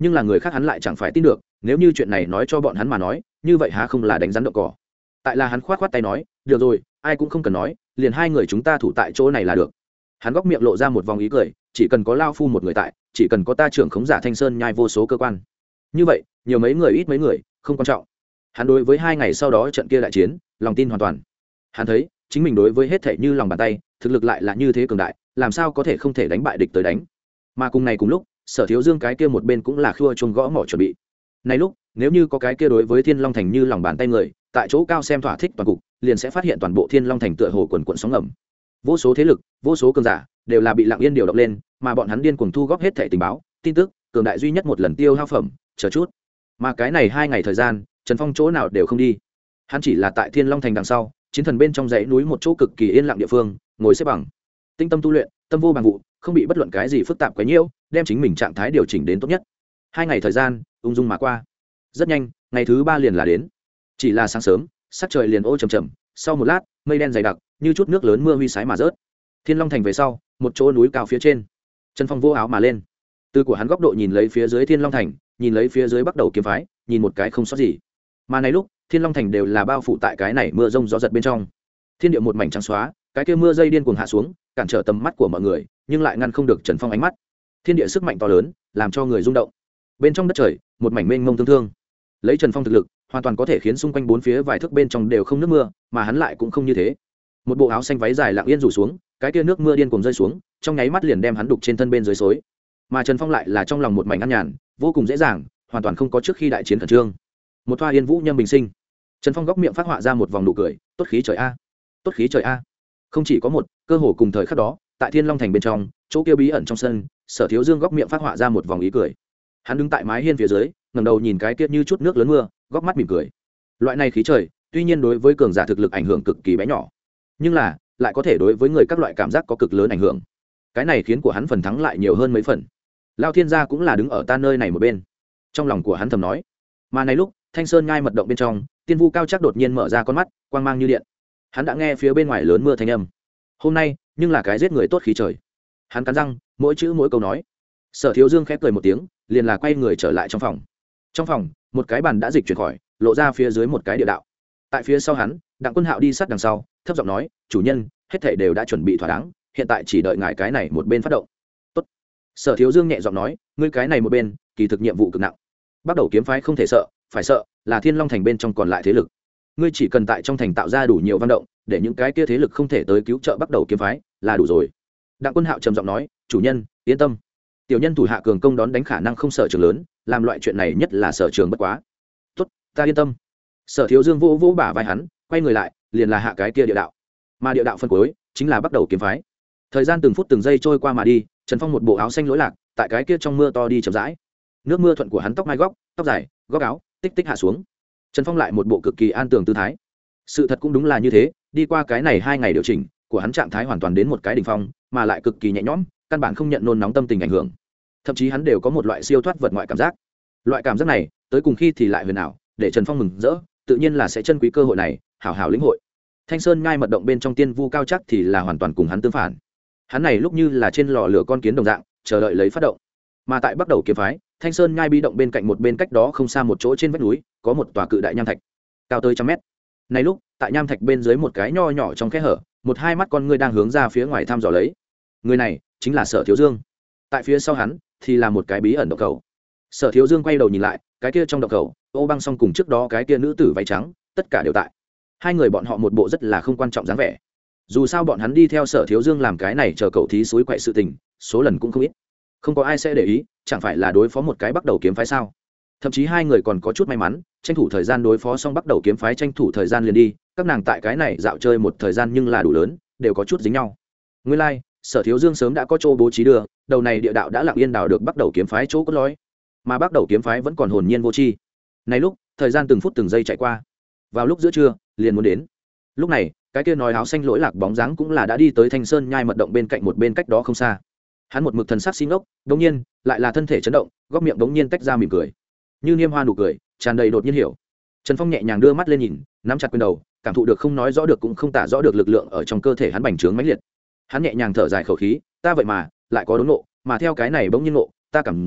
nhưng là người khác hắn lại chẳng phải tin được, nếu như chuyện này nói cho bọn hắn mà nói, như vậy há không là đánh rắn động cỏ. Tại là hắn khoát khoát tay nói, được rồi, ai cũng không cần nói, liền hai người chúng ta thủ tại chỗ này là được. Hắn góc miệng lộ ra một vòng ý cười, chỉ cần có lao phu một người tại, chỉ cần có ta trưởng khống giả Thanh Sơn nhai vô số cơ quan, như vậy nhiều mấy người ít mấy người không quan trọng. Hắn đối với 2 ngày sau đó trận kia đại chiến lòng tin hoàn toàn. Hắn thấy chính mình đối với hết thảy như lòng bàn tay, thực lực lại là như thế cường đại, làm sao có thể không thể đánh bại địch tới đánh. Mà cùng này cùng lúc, Sở Thiếu Dương cái kia một bên cũng là khua chuông gõ mỏ chuẩn bị. Này lúc, nếu như có cái kia đối với Thiên Long Thành như lòng bàn tay người, tại chỗ cao xem thỏa thích toàn cục, liền sẽ phát hiện toàn bộ Thiên Long Thành tựa hồ quần quần sóng ngầm. Vô số thế lực, vô số cường giả đều là bị lặng yên điều động lên, mà bọn hắn điên cuồng thu góp hết thảy tình báo, tin tức, cường đại duy nhất một lần tiêu hao phẩm, chờ chút. Mà cái này 2 ngày thời gian, Trần Phong chỗ nào đều không đi. Hắn chỉ là tại Thiên Long Thành đằng sau, chiến thần bên trong dãy núi một chỗ cực kỳ yên lặng địa phương, ngồi xếp bằng, tinh tâm tu luyện, tâm vô bằng vụ, không bị bất luận cái gì phức tạp quấy nhiễu, đem chính mình trạng thái điều chỉnh đến tốt nhất. 2 ngày thời gian ung dung mà qua. Rất nhanh, ngày thứ 3 liền là đến. Chỉ là sáng sớm, sắc trời liền ô trầm trầm, sau một lát, mây đen dày đặc, như chút nước lớn mưa huy sái mà rớt. Thiên Long Thành về sau, một chỗ núi cao phía trên, Trần Phong vô áo mà lên. Từ của hắn góc độ nhìn lấy phía dưới Thiên Long Thành, nhìn lấy phía dưới Bắc Đầu kiếm phái, nhìn một cái không sót gì. Mà này lúc, Thiên Long Thành đều là bao phủ tại cái này mưa rông gió giật bên trong. Thiên địa một mảnh trắng xóa, cái kia mưa dây điên cuồng hạ xuống, cản trở tầm mắt của mọi người, nhưng lại ngăn không được Trần Phong ánh mắt. Thiên địa sức mạnh to lớn, làm cho người rung động. Bên trong đất trời, một mảnh mênh mông thương thương. Lấy Trần Phong thực lực, hoàn toàn có thể khiến xung quanh bốn phía vài thước bên trong đều không nước mưa, mà hắn lại cũng không như thế. Một bộ áo xanh váy dài lặng yên rủ xuống, cái kia nước mưa điên cuồng rơi xuống, trong nháy mắt liền đem hắn đục trên thân bên dưới xối. Mà Trần Phong lại là trong lòng một mảnh an nhàn, vô cùng dễ dàng, hoàn toàn không có trước khi đại chiến khẩn trương. Một thoa yên vũ nhâm bình sinh. Trần Phong góc miệng phát họa ra một vòng nụ cười, tốt khí trời a, tốt khí trời a. Không chỉ có một, cơ hồ cùng thời khắc đó, tại Thiên Long Thành bên trong, chỗ kia bí ẩn trong sân, Sở Thiếu Dương góc miệng phát họa ra một vòng ý cười. Hắn đứng tại mái hiên phía dưới, ngẩng đầu nhìn cái kia như chút nước lớn mưa, góc mắt mỉm cười. Loại này khí trời, tuy nhiên đối với cường giả thực lực ảnh hưởng cực kỳ bé nhỏ, nhưng là lại có thể đối với người các loại cảm giác có cực lớn ảnh hưởng. Cái này khiến của hắn phần thắng lại nhiều hơn mấy phần. Lao Thiên gia cũng là đứng ở ta nơi này một bên. Trong lòng của hắn thầm nói. Mà này lúc, Thanh Sơn ngai mật động bên trong, Tiên Vu Cao chắc đột nhiên mở ra con mắt, quang mang như điện. Hắn đã nghe phía bên ngoài lớn mưa thanh âm. Hôm nay, nhưng là cái giết người tốt khí trời. Hắn cắn răng, mỗi chữ mỗi câu nói. Sở Thiếu Dương khép cười một tiếng, liền là quay người trở lại trong phòng. Trong phòng, một cái bàn đã dịch chuyển khỏi, lộ ra phía dưới một cái địa đạo. Tại phía sau hắn, Đặng Quân Hạo đi sát đằng sau, thấp giọng nói, chủ nhân, hết thảy đều đã chuẩn bị thỏa đáng, hiện tại chỉ đợi ngài cái này một bên phát động. Tốt. Sở Thiếu Dương nhẹ giọng nói, ngươi cái này một bên, kỳ thực nhiệm vụ cực nặng. Bắt đầu kiếm phái không thể sợ, phải sợ là Thiên Long Thành bên trong còn lại thế lực. Ngươi chỉ cần tại trong thành tạo ra đủ nhiều văn động, để những cái kia thế lực không thể tới cứu trợ bắt đầu kiếm phái là đủ rồi. Đặng Quân Hạo trầm giọng nói, chủ nhân yên tâm, tiểu nhân thủ hạ cường công đón đánh khả năng không sợ trường lớn, làm loại chuyện này nhất là sở trường bất quá. Tốt, ta yên tâm. Sở Thiếu Dương vỗ vỗ bả vai hắn, quay người lại, liền là hạ cái kia địa đạo. Mà địa đạo phân cuối chính là bắt đầu kiếm phái. Thời gian từng phút từng giây trôi qua mà đi, Trần Phong một bộ áo xanh lỗi lạc, tại cái kia trong mưa to đi chậm rãi. Nước mưa thuận của hắn tóc mai góc, tóc dài, góc áo, tích tích hạ xuống. Trần Phong lại một bộ cực kỳ an tường tư thái. Sự thật cũng đúng là như thế, đi qua cái này 2 ngày điều chỉnh, của hắn trạng thái hoàn toàn đến một cái đỉnh phong, mà lại cực kỳ nhẹ nhõm, căn bản không nhận nôn nóng tâm tình ảnh hưởng. Thậm chí hắn đều có một loại siêu thoát vật ngoại cảm giác. Loại cảm giác này, tới cùng khi thì lại huyền ảo, để Trần Phong mừng rỡ, tự nhiên là sẽ trân quý cơ hội này, hảo hảo lĩnh hội. Thanh Sơn ngai mật động bên trong Tiên Vu Cao chắc thì là hoàn toàn cùng hắn tương phản. Hắn này lúc như là trên lò lửa con kiến đồng dạng, chờ đợi lấy phát động. Mà tại bắt đầu kiếm phái, Thanh Sơn ngai bi động bên cạnh một bên cách đó không xa một chỗ trên vách núi, có một tòa cự đại nham thạch, cao tới 100 mét. Này lúc, tại nham thạch bên dưới một cái nho nhỏ trong khe hở, một hai mắt con người đang hướng ra phía ngoài thăm dò lấy. Người này chính là Sở Thiếu Dương. Tại phía sau hắn thì là một cái bí ẩn động cầu. Sở Thiếu Dương quay đầu nhìn lại, cái kia trong động cầu, Ô Băng Song cùng trước đó cái kia nữ tử váy trắng, tất cả đều tại. Hai người bọn họ một bộ rất là không quan trọng dáng vẻ. Dù sao bọn hắn đi theo Sở Thiếu Dương làm cái này chờ cậu thí suối quậy sự tình, số lần cũng không ít. Không có ai sẽ để ý, chẳng phải là đối phó một cái bắt đầu kiếm phái sao? Thậm chí hai người còn có chút may mắn, tranh thủ thời gian đối phó xong bắt đầu kiếm phái tranh thủ thời gian liền đi, các nàng tại cái này dạo chơi một thời gian nhưng là đủ lớn, đều có chút dính nhau. Nguyên lai, like, Sở Thiếu Dương sớm đã có chỗ bố trí đưa, đầu này địa đạo đã lặng yên đào được bắt đầu kiếm phái chỗ cốt lõi, mà bắt đầu kiếm phái vẫn còn hồn nhiên vô tri. Này lúc, thời gian từng phút từng giây chạy qua. Vào lúc giữa trưa, liền muốn đến. Lúc này, cái kia nói áo xanh lỗi lạc bóng dáng cũng là đã đi tới Thanh Sơn nhai mật động bên cạnh một bên cách đó không xa. Hắn một mực thần sắc xin ốc, đống nhiên, lại là thân thể chấn động, góc miệng đống nhiên tách ra mỉm cười. Như niêm hoa nụ cười, tràn đầy đột nhiên hiểu. Trần Phong nhẹ nhàng đưa mắt lên nhìn, nắm chặt quyền đầu, cảm thụ được không nói rõ được cũng không tả rõ được lực lượng ở trong cơ thể hắn bành trướng mãnh liệt. Hắn nhẹ nhàng thở dài khẩu khí, ta vậy mà lại có đốn ngộ, mà theo cái này bỗng nhiên ngộ, ta cảm giác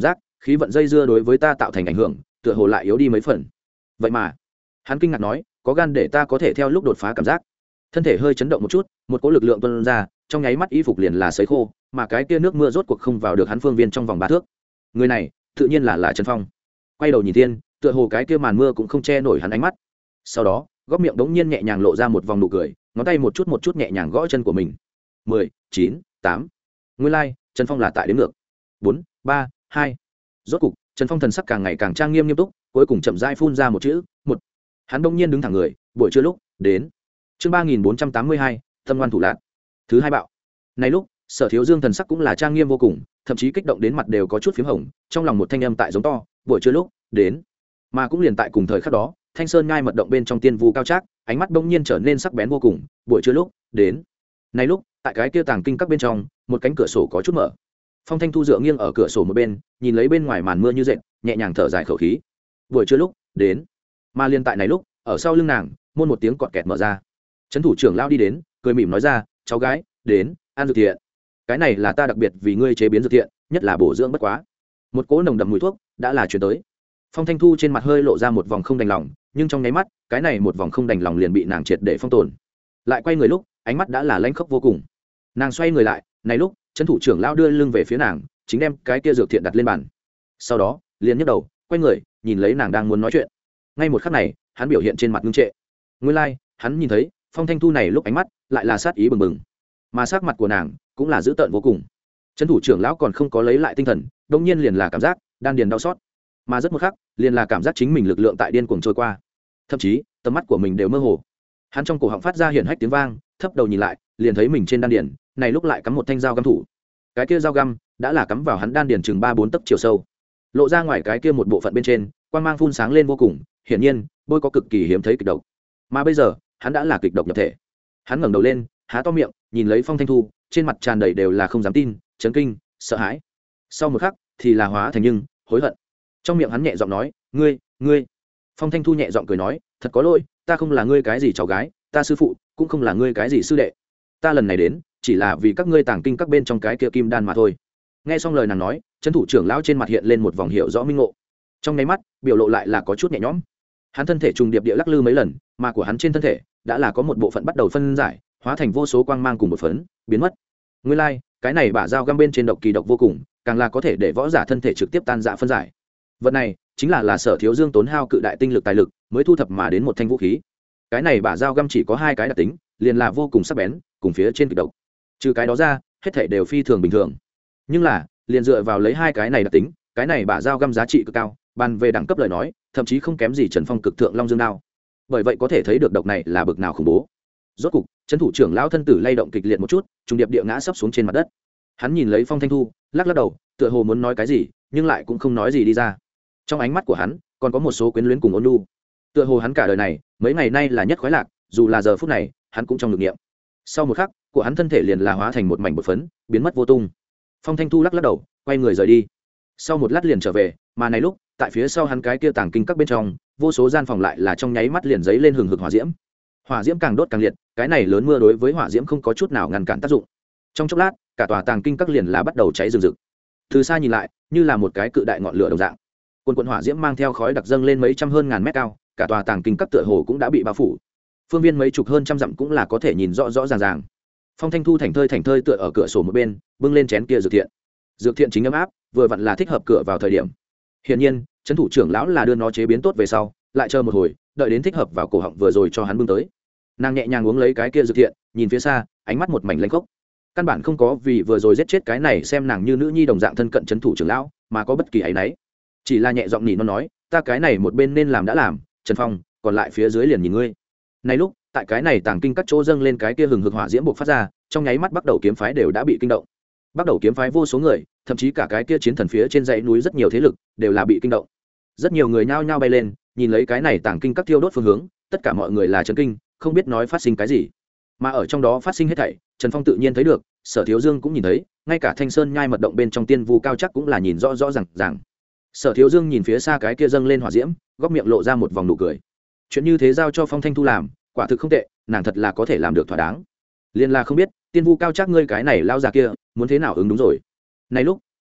khí vận dây dưa đối với ta tạo thành ảnh hưởng tựa hồ lại yếu đi mấy phần. Vậy mà hắn kinh ngạc nói, có gan để ta có thể theo lúc đột phá cảm giác. Thân thể hơi chấn động một chút, một cỗ lực lượng tuôn ra, trong nháy mắt y phục liền là sấy khô, mà cái kia nước mưa rốt cuộc không vào được hắn phương viên trong vòng 3 thước. Người này tự nhiên là Trần Phong. Quay đầu nhìn thiên, tựa hồ cái kia màn mưa cũng không che nổi hắn ánh mắt. Sau đó góc miệng đống nhiên nhẹ nhàng lộ ra một vòng nụ cười, ngón tay một chút nhẹ nhàng gõ chân của mình. 10, 9, 8. Nguyên lai Trần Phong là tại đếm ngược. 4, 3, 2. Rốt cục Trần Phong thần sắc càng ngày càng trang nghiêm nghiêm túc, cuối cùng chậm rãi phun ra một chữ, một. Hắn đống nhiên đứng thẳng người, buổi trưa lúc đến. Chương 3482, tâm ngoan thủ lạn. Thứ hai bạo. Này lúc, Sở Thiếu Dương thần sắc cũng là trang nghiêm vô cùng, thậm chí kích động đến mặt đều có chút phím hồng, trong lòng một thanh âm tại giống to, buổi trưa lúc đến. Mà cũng liền tại cùng thời khắc đó, Thanh Sơn Nhai mật động bên trong tiên vu cao trác, ánh mắt bỗng nhiên trở nên sắc bén vô cùng, buổi trưa lúc đến. Này lúc, tại cái kia tàng kinh các bên trong, một cánh cửa sổ có chút mở. Phong Thanh Thu dựa nghiêng ở cửa sổ một bên, nhìn lấy bên ngoài màn mưa như dệt, nhẹ nhàng thở dài khẩu khí. Buổi trưa lúc đến. Mà liên tại này lúc, ở sau lưng nàng, môn một tiếng cọt kẹt mở ra. Trấn thủ trưởng lao đi đến, cười mỉm nói ra, cháu gái đến ăn dược thiện, cái này là ta đặc biệt vì ngươi chế biến dược thiện, nhất là bổ dưỡng bất quá. Một cỗ nồng đậm mùi thuốc đã là chuyển tới. Phong Thanh Thu trên mặt hơi lộ ra một vòng không đành lòng, nhưng trong nháy mắt cái này một vòng không đành lòng liền bị nàng triệt để phong tồn. Lại quay người lúc ánh mắt đã là lãnh khốc vô cùng. Nàng xoay người lại, này lúc trấn thủ trưởng lao đưa lưng về phía nàng, chính đem cái kia dược thiện đặt lên bàn. Sau đó liền nhấc đầu quay người nhìn lấy nàng đang muốn nói chuyện. Ngay một khắc này hắn biểu hiện trên mặt ngưng trệ. Nguyên lai hắn nhìn thấy Phong Thanh Thu này lúc ánh mắt lại là sát ý bừng bừng, mà sắc mặt của nàng cũng là dữ tợn vô cùng. Trấn thủ trưởng lão còn không có lấy lại tinh thần, đông nhiên liền là cảm giác đan điền đau xót, mà rất một khắc liền là cảm giác chính mình lực lượng tại điên cuồng trôi qua, thậm chí tầm mắt của mình đều mơ hồ. Hắn trong cổ họng phát ra hiển hách tiếng vang, thấp đầu nhìn lại liền thấy mình trên đan điền này lúc lại cắm một thanh dao găm thủ. Cái kia dao găm đã là cắm vào hắn đan điền chừng 3-4 tấc chiều sâu, lộ ra ngoài cái kia một bộ phận bên trên quang mang phun sáng lên vô cùng, hiển nhiên bôi có cực kỳ hiếm thấy kịch độc. Mà bây giờ hắn đã là kịch độc nhập thể. Hắn ngẩng đầu lên, há to miệng nhìn lấy Phong Thanh Thu, trên mặt tràn đầy đều là không dám tin, chấn kinh, sợ hãi. Sau một khắc thì là hóa thành nhưng hối hận. Trong miệng hắn nhẹ giọng nói, ngươi. Phong Thanh Thu nhẹ giọng cười nói, thật có lỗi, ta không là ngươi cái gì cháu gái, ta sư phụ cũng không là ngươi cái gì sư đệ, ta lần này đến chỉ là vì các ngươi tàng kinh các bên trong cái kia kim đan mà thôi. Nghe xong lời nàng nói, trấn thủ trưởng lão trên mặt hiện lên một vòng hiểu rõ minh ngộ, trong nháy mắt biểu lộ lại là có chút nhẹ nhõm. Hắn thân thể trùng điệp địa lắc lư mấy lần, mà của hắn trên thân thể đã là có một bộ phận bắt đầu phân giải, hóa thành vô số quang mang cùng một phấn biến mất. Nguyên lai cái này bả dao găm bên trên độc kỳ độc vô cùng, càng là có thể để võ giả thân thể trực tiếp tan rã phân giải. Vật này chính là Sở Thiếu Dương tốn hao cự đại tinh lực tài lực mới thu thập mà đến một thanh vũ khí. Cái này bả dao găm chỉ có 2 cái đặc tính, liền là vô cùng sắc bén, cùng phía trên kịch độc. Trừ cái đó ra, hết thảy đều phi thường bình thường. Nhưng là, liền dựa vào lấy 2 cái này đặc tính, cái này bả dao găm giá trị cực cao, bàn về đẳng cấp lời nói, thậm chí không kém gì Trần Phong cực thượng Long Dương đao. Bởi vậy có thể thấy được độc này là bực nào khủng bố. Rốt cục, trấn thủ trưởng lão thân tử lay động kịch liệt một chút, trùng điệp địa ngã sấp xuống trên mặt đất. Hắn nhìn lấy Phong Thanh Thu, lắc lắc đầu, tựa hồ muốn nói cái gì, nhưng lại cũng không nói gì đi ra. Trong ánh mắt của hắn còn có một số quyến luyến cùng ôn nhu, tựa hồ hắn cả đời này mấy ngày nay là nhất khoái lạc, dù là giờ phút này hắn cũng trong lực nghiệm. Sau một khắc của hắn thân thể liền là hóa thành một mảnh bột phấn, biến mất vô tung. Phong Thanh Thu lắc lắc đầu, quay người rời đi. Sau một lát liền trở về, mà này lúc tại phía sau hắn cái kia tàng kinh các bên trong, vô số gian phòng lại là trong nháy mắt liền giấy lên hừng hực hỏa diễm. Hỏa diễm càng đốt càng liệt, cái này lớn mưa đối với hỏa diễm không có chút nào ngăn cản tác dụng. Trong chốc lát cả tòa tàng kinh các liền là bắt đầu cháy rừng rực. Từ xa nhìn lại như là một cái cự đại ngọn lửa đồng dạng, quần quần hỏa diễm mang theo khói đặc dâng lên mấy trăm hơn ngàn mét cao, cả tòa tàng kinh các tựa hồ cũng đã bị bao phủ, phương viên mấy chục hơn trăm dặm cũng là có thể nhìn rõ rõ ràng ràng. Phong Thanh Thu thành thơi tựa ở cửa sổ một bên, bưng lên chén kia dược thiện chính ấm áp, vừa vặn là thích hợp cửa vào thời điểm. Hiển nhiên trấn thủ trưởng lão là đưa nó chế biến tốt về sau, lại chờ một hồi, đợi đến thích hợp vào cổ họng vừa rồi cho hắn bưng tới. Nàng nhẹ nhàng uống lấy cái kia dược thiện, nhìn phía xa, ánh mắt một mảnh lanh khốc. Căn bản không có vì vừa rồi giết chết cái này xem nàng như nữ nhi đồng dạng thân cận trấn thủ trưởng lão mà có bất kỳ áy náy, chỉ là nhẹ giọng nỉ nó nói, ta cái này một bên nên làm đã làm, Trần Phong, còn lại phía dưới liền nhìn ngươi. Này lúc tại cái này tàng kinh các chỗ dâng lên cái kia hừng hực hỏa diễm bộc phát ra, trong nháy mắt bắt đầu kiếm phái đều đã bị kinh động. Bắt đầu kiếm phái vô số người, thậm chí cả cái kia chiến thần phía trên dãy núi rất nhiều thế lực đều là bị kinh động. Rất nhiều người nhao nhao bay lên, nhìn lấy cái này tàng kinh các thiêu đốt phương hướng, tất cả mọi người là chấn kinh, không biết nói phát sinh cái gì. Mà ở trong đó phát sinh hết thảy, Trần Phong tự nhiên thấy được, Sở Thiếu Dương cũng nhìn thấy, ngay cả Thanh Sơn Nhai mật động bên trong tiên vu cao chắc cũng là nhìn rõ rõ ràng. Sở Thiếu Dương nhìn phía xa cái kia dâng lên hỏa diễm, góc miệng lộ ra một vòng nụ cười. Chuyện như thế giao cho Phong Thanh Thu làm, quả thực không tệ, nàng thật là có thể làm được thỏa đáng. Liên là không biết, tiên vu cao chắc ngươi cái này lao già kia, muốn thế nào ứng đúng rồi. Này lúc,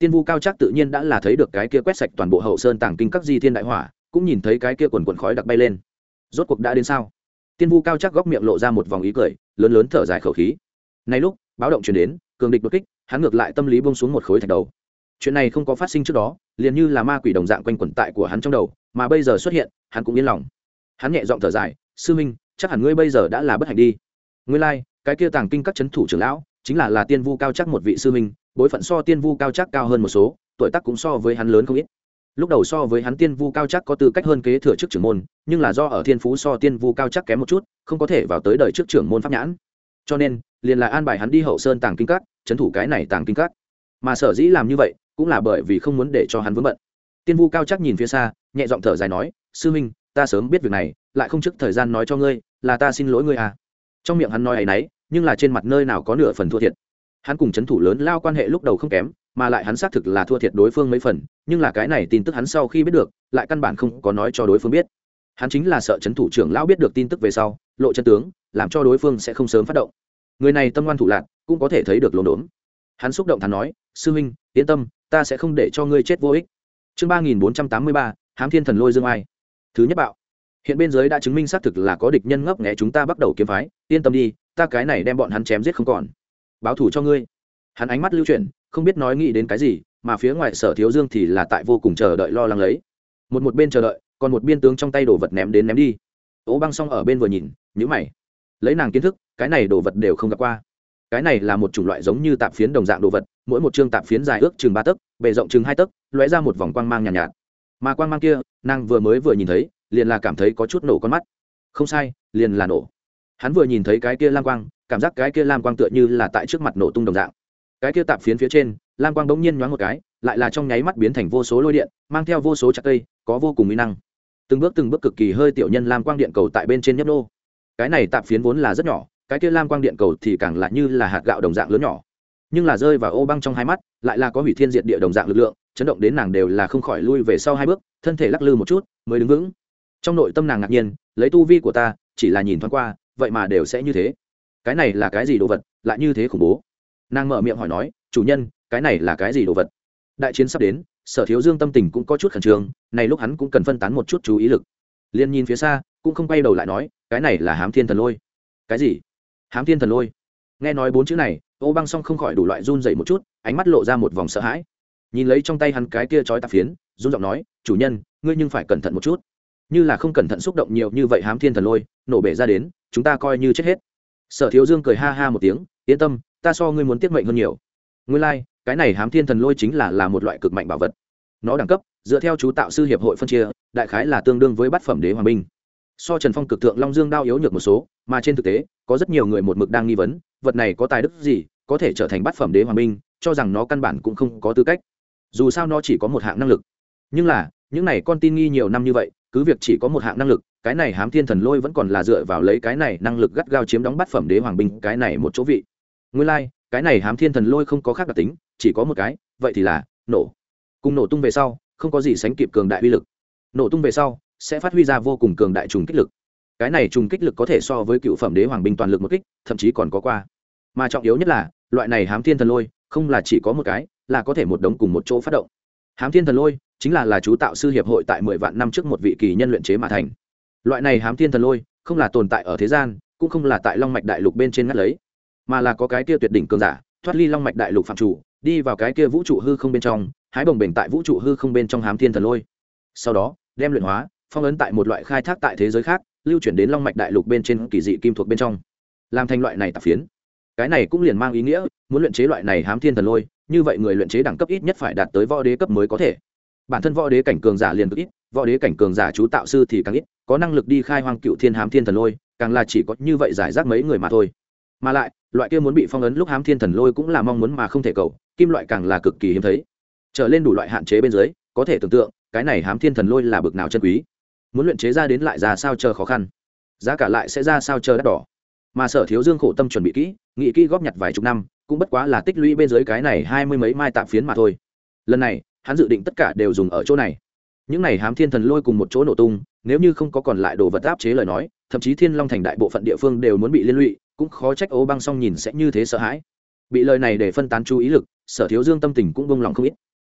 Tiên Vu Cao Trác tự nhiên đã là thấy được cái kia quét sạch toàn bộ hậu sơn tàng kinh các di thiên đại hỏa, cũng nhìn thấy cái kia quần quần khói đặc bay lên. Rốt cuộc đã đến sao? Tiên Vu Cao Trác góc miệng lộ ra một vòng ý cười, lớn lớn thở dài khẩu khí. Này lúc báo động truyền đến, cường địch đột kích, hắn ngược lại tâm lý buông xuống một khối thạch đầu. Chuyện này không có phát sinh trước đó, liền như là ma quỷ đồng dạng quanh quẩn tại của hắn trong đầu, mà bây giờ xuất hiện, hắn cũng yên lòng. Hắn nhẹ giọng thở dài, sư minh, chắc hẳn ngươi bây giờ đã là bất hạnh đi. Ngươi lai, cái kia tàng kinh các trấn thủ trưởng lão, chính là Tiên Vu Cao Trác một vị sư minh, bối phận so Tiên Vu Cao Trác cao hơn một số, tuổi tác cũng so với hắn lớn không ít. Lúc đầu so với hắn Tiên Vu Cao Trác có tư cách hơn kế thừa chức trưởng môn, nhưng là do ở thiên phú so Tiên Vu Cao Trác kém một chút, không có thể vào tới đời trước trưởng môn pháp nhãn. Cho nên, liền là an bài hắn đi hậu sơn tàng kinh các, trấn thủ cái này tàng kinh các. Mà sở dĩ làm như vậy, cũng là bởi vì không muốn để cho hắn vướng bận. Tiên Vu Cao Trác nhìn phía xa, nhẹ giọng thở dài nói, sư minh, ta sớm biết việc này, lại không trước thời gian nói cho ngươi, là ta xin lỗi ngươi à. Trong miệng hắn nói ấy nấy, nhưng là trên mặt nơi nào có nửa phần thua thiệt. Hắn cùng trấn thủ lớn lao quan hệ lúc đầu không kém, mà lại hắn xác thực là thua thiệt đối phương mấy phần, nhưng là cái này tin tức hắn sau khi biết được, lại căn bản không có nói cho đối phương biết. Hắn chính là sợ trấn thủ trưởng lão biết được tin tức về sau, lộ chân tướng, làm cho đối phương sẽ không sớm phát động. Người này tâm ngoan thủ lạn, cũng có thể thấy được lồn đốn. Hắn xúc động thắn nói, sư huynh, yên tâm, ta sẽ không để cho ngươi chết vô ích. Chương 3483, Hám Thiên Thần Lôi Dương Ai. Thứ nhất bạo. Hiện bên dưới đã chứng minh xác thực là có địch nhân ngấp nghé chúng ta bắt đầu kiếm phái, yên tâm đi, ta cái này đem bọn hắn chém giết không còn. Báo thù cho ngươi. Hắn ánh mắt lưu chuyển, không biết nói nghĩ đến cái gì, mà phía ngoài Sở Thiếu Dương thì là tại vô cùng chờ đợi lo lắng lấy. Một bên chờ đợi, còn một biên tướng trong tay đồ vật ném đến ném đi. Ố Băng Song ở bên vừa nhìn, nhíu mày. Lấy nàng kiến thức, cái này đồ vật đều không gặp qua. Cái này là một chủng loại giống như tạp phiến đồng dạng đồ vật, mỗi một chương tạp phiến dài ước chừng 3 tấc, bề rộng chừng 2 tấc, lóe ra một vòng quang mang nhàn nhạt, nhạt. Mà quang mang kia, nàng vừa nhìn thấy, liền là cảm thấy có chút nổ con mắt. Không sai, liền là nổ. Hắn vừa nhìn thấy cái kia lam quang, cảm giác cái kia lam quang tựa như là tại trước mặt nổ tung đồng dạng. Cái kia tạp phiến phía trên, lam quang bỗng nhiên nhoáng một cái, lại là trong nháy mắt biến thành vô số lôi điện, mang theo vô số chặt cây, có vô cùng uy năng. Từng bước cực kỳ hơi tiểu nhân lam quang điện cầu tại bên trên nhấp nô. Cái này tạp phiến vốn là rất nhỏ, cái kia lam quang điện cầu thì càng là như là hạt gạo đồng dạng lớn nhỏ, nhưng là rơi vào Ô Băng trong hai mắt, lại là có hủy thiên diệt địa đồng dạng lực lượng, chấn động đến nàng đều là không khỏi lui về sau 2 bước, thân thể lắc lư một chút, mới đứng vững. Trong nội tâm nàng ngạc nhiên, lấy tu vi của ta, chỉ là nhìn thoáng qua, vậy mà đều sẽ như thế. Cái này là cái gì đồ vật, lại như thế khủng bố? Nàng mở miệng hỏi nói, chủ nhân, cái này là cái gì đồ vật? Đại chiến sắp đến, Sở Thiếu Dương tâm tình cũng có chút khẩn trương, này lúc hắn cũng cần phân tán một chút chú ý lực. Liên nhìn phía xa, cũng không quay đầu lại nói, cái này là Hám Thiên Thần Lôi. Cái gì? Hám Thiên Thần Lôi? Nghe nói 4 chữ này, Ô Băng Song không khỏi đủ loại run rẩy một chút, ánh mắt lộ ra một vòng sợ hãi. Nhìn lấy trong tay hắn cái kia chói tạp phiến, run giọng nói, chủ nhân, ngươi nhưng phải cẩn thận một chút. Như là không cẩn thận xúc động nhiều như vậy Hám Thiên Thần Lôi, nổ bể ra đến, chúng ta coi như chết hết. Sở Thiếu Dương cười ha ha một tiếng, yên tâm, ta so ngươi muốn tiết mệnh hơn nhiều. Nguyên lai, cái này Hám Thiên Thần Lôi chính là một loại cực mạnh bảo vật. Nó đẳng cấp, dựa theo chú tạo sư hiệp hội phân chia, đại khái là tương đương với bát phẩm đế hoàng binh. So Trần Phong cực thượng Long Dương đao yếu nhược một số, mà trên thực tế, có rất nhiều người một mực đang nghi vấn, vật này có tài đức gì, có thể trở thành bát phẩm đế hoàng binh, cho rằng nó căn bản cũng không có tư cách. Dù sao nó chỉ có một hạng năng lực. Nhưng là, những này con tin nghi nhiều năm như vậy, cứ việc chỉ có một hạng năng lực, cái này Hám Thiên Thần Lôi vẫn còn là dựa vào lấy cái này năng lực gắt gao chiếm đóng bát phẩm đế hoàng binh, cái này một chỗ vị. Nguyên lai, cái này Hám Thiên Thần Lôi không có khác đặc tính, chỉ có một cái, vậy thì là nổ. Cùng nổ tung về sau, không có gì sánh kịp cường đại uy lực. Nổ tung về sau, sẽ phát huy ra vô cùng cường đại trùng kích lực. Cái này trùng kích lực có thể so với cựu phẩm đế hoàng binh toàn lực một kích, thậm chí còn có qua. Mà trọng yếu nhất là, loại này Hám Thiên Thần Lôi, không là chỉ có một cái, là có thể một đống cùng một chỗ phát động. Hám Thiên Thần Lôi chính là chú tạo sư hiệp hội tại 10 vạn năm trước một vị kỳ nhân luyện chế mà thành. Loại này Hám Thiên Thần Lôi, không là tồn tại ở thế gian, cũng không là tại Long Mạch Đại Lục bên trên ngắt lấy, mà là có cái kia tuyệt đỉnh cường giả, thoát ly Long Mạch Đại Lục phạm chủ, đi vào cái kia vũ trụ hư không bên trong, hái bồng bềnh tại vũ trụ hư không bên trong Hám Thiên Thần Lôi. Sau đó, đem luyện hóa, phong ấn tại một loại khai thác tại thế giới khác, lưu chuyển đến Long Mạch Đại Lục bên trên kỳ dị kim thuộc bên trong, làm thành loại này tạp phiến. Cái này cũng liền mang ý nghĩa, muốn luyện chế loại này Hám Thiên Thần Lôi, như vậy người luyện chế đẳng cấp ít nhất phải đạt tới võ đế cấp mới có thể. Bản thân võ đế cảnh cường giả liền cực ít, võ đế cảnh cường giả chú tạo sư thì càng ít, có năng lực đi khai hoang cựu thiên Hám Thiên Thần Lôi, càng là chỉ có như vậy giải rác mấy người mà thôi. Mà lại, loại kia muốn bị phong ấn lúc Hám Thiên Thần Lôi cũng là mong muốn mà không thể cầu, kim loại càng là cực kỳ hiếm thấy. Trở lên đủ loại hạn chế bên dưới, có thể tưởng tượng, cái này Hám Thiên Thần Lôi là bực nào chân quý. Muốn luyện chế ra đến lại ra sao chờ khó khăn, giá cả lại sẽ ra sao chờ đắt đỏ. Mà Sở Thiếu Dương khổ tâm chuẩn bị kỹ, nghĩ kỹ góp nhặt vài chục năm, cũng bất quá là tích lũy bên dưới cái này 20 mấy mai tạp phiến mà thôi. Lần này, hắn dự định tất cả đều dùng ở chỗ này. Những này Hám Thiên Thần Lôi cùng một chỗ nổ tung, nếu như không có còn lại đồ vật áp chế lời nói, thậm chí Thiên Long thành đại bộ phận địa phương đều muốn bị liên lụy, cũng khó trách Ô Băng Song nhìn sẽ như thế sợ hãi. Bị lời này để phân tán chú ý lực, Sở Thiếu Dương tâm tình cũng bông lòng không ít.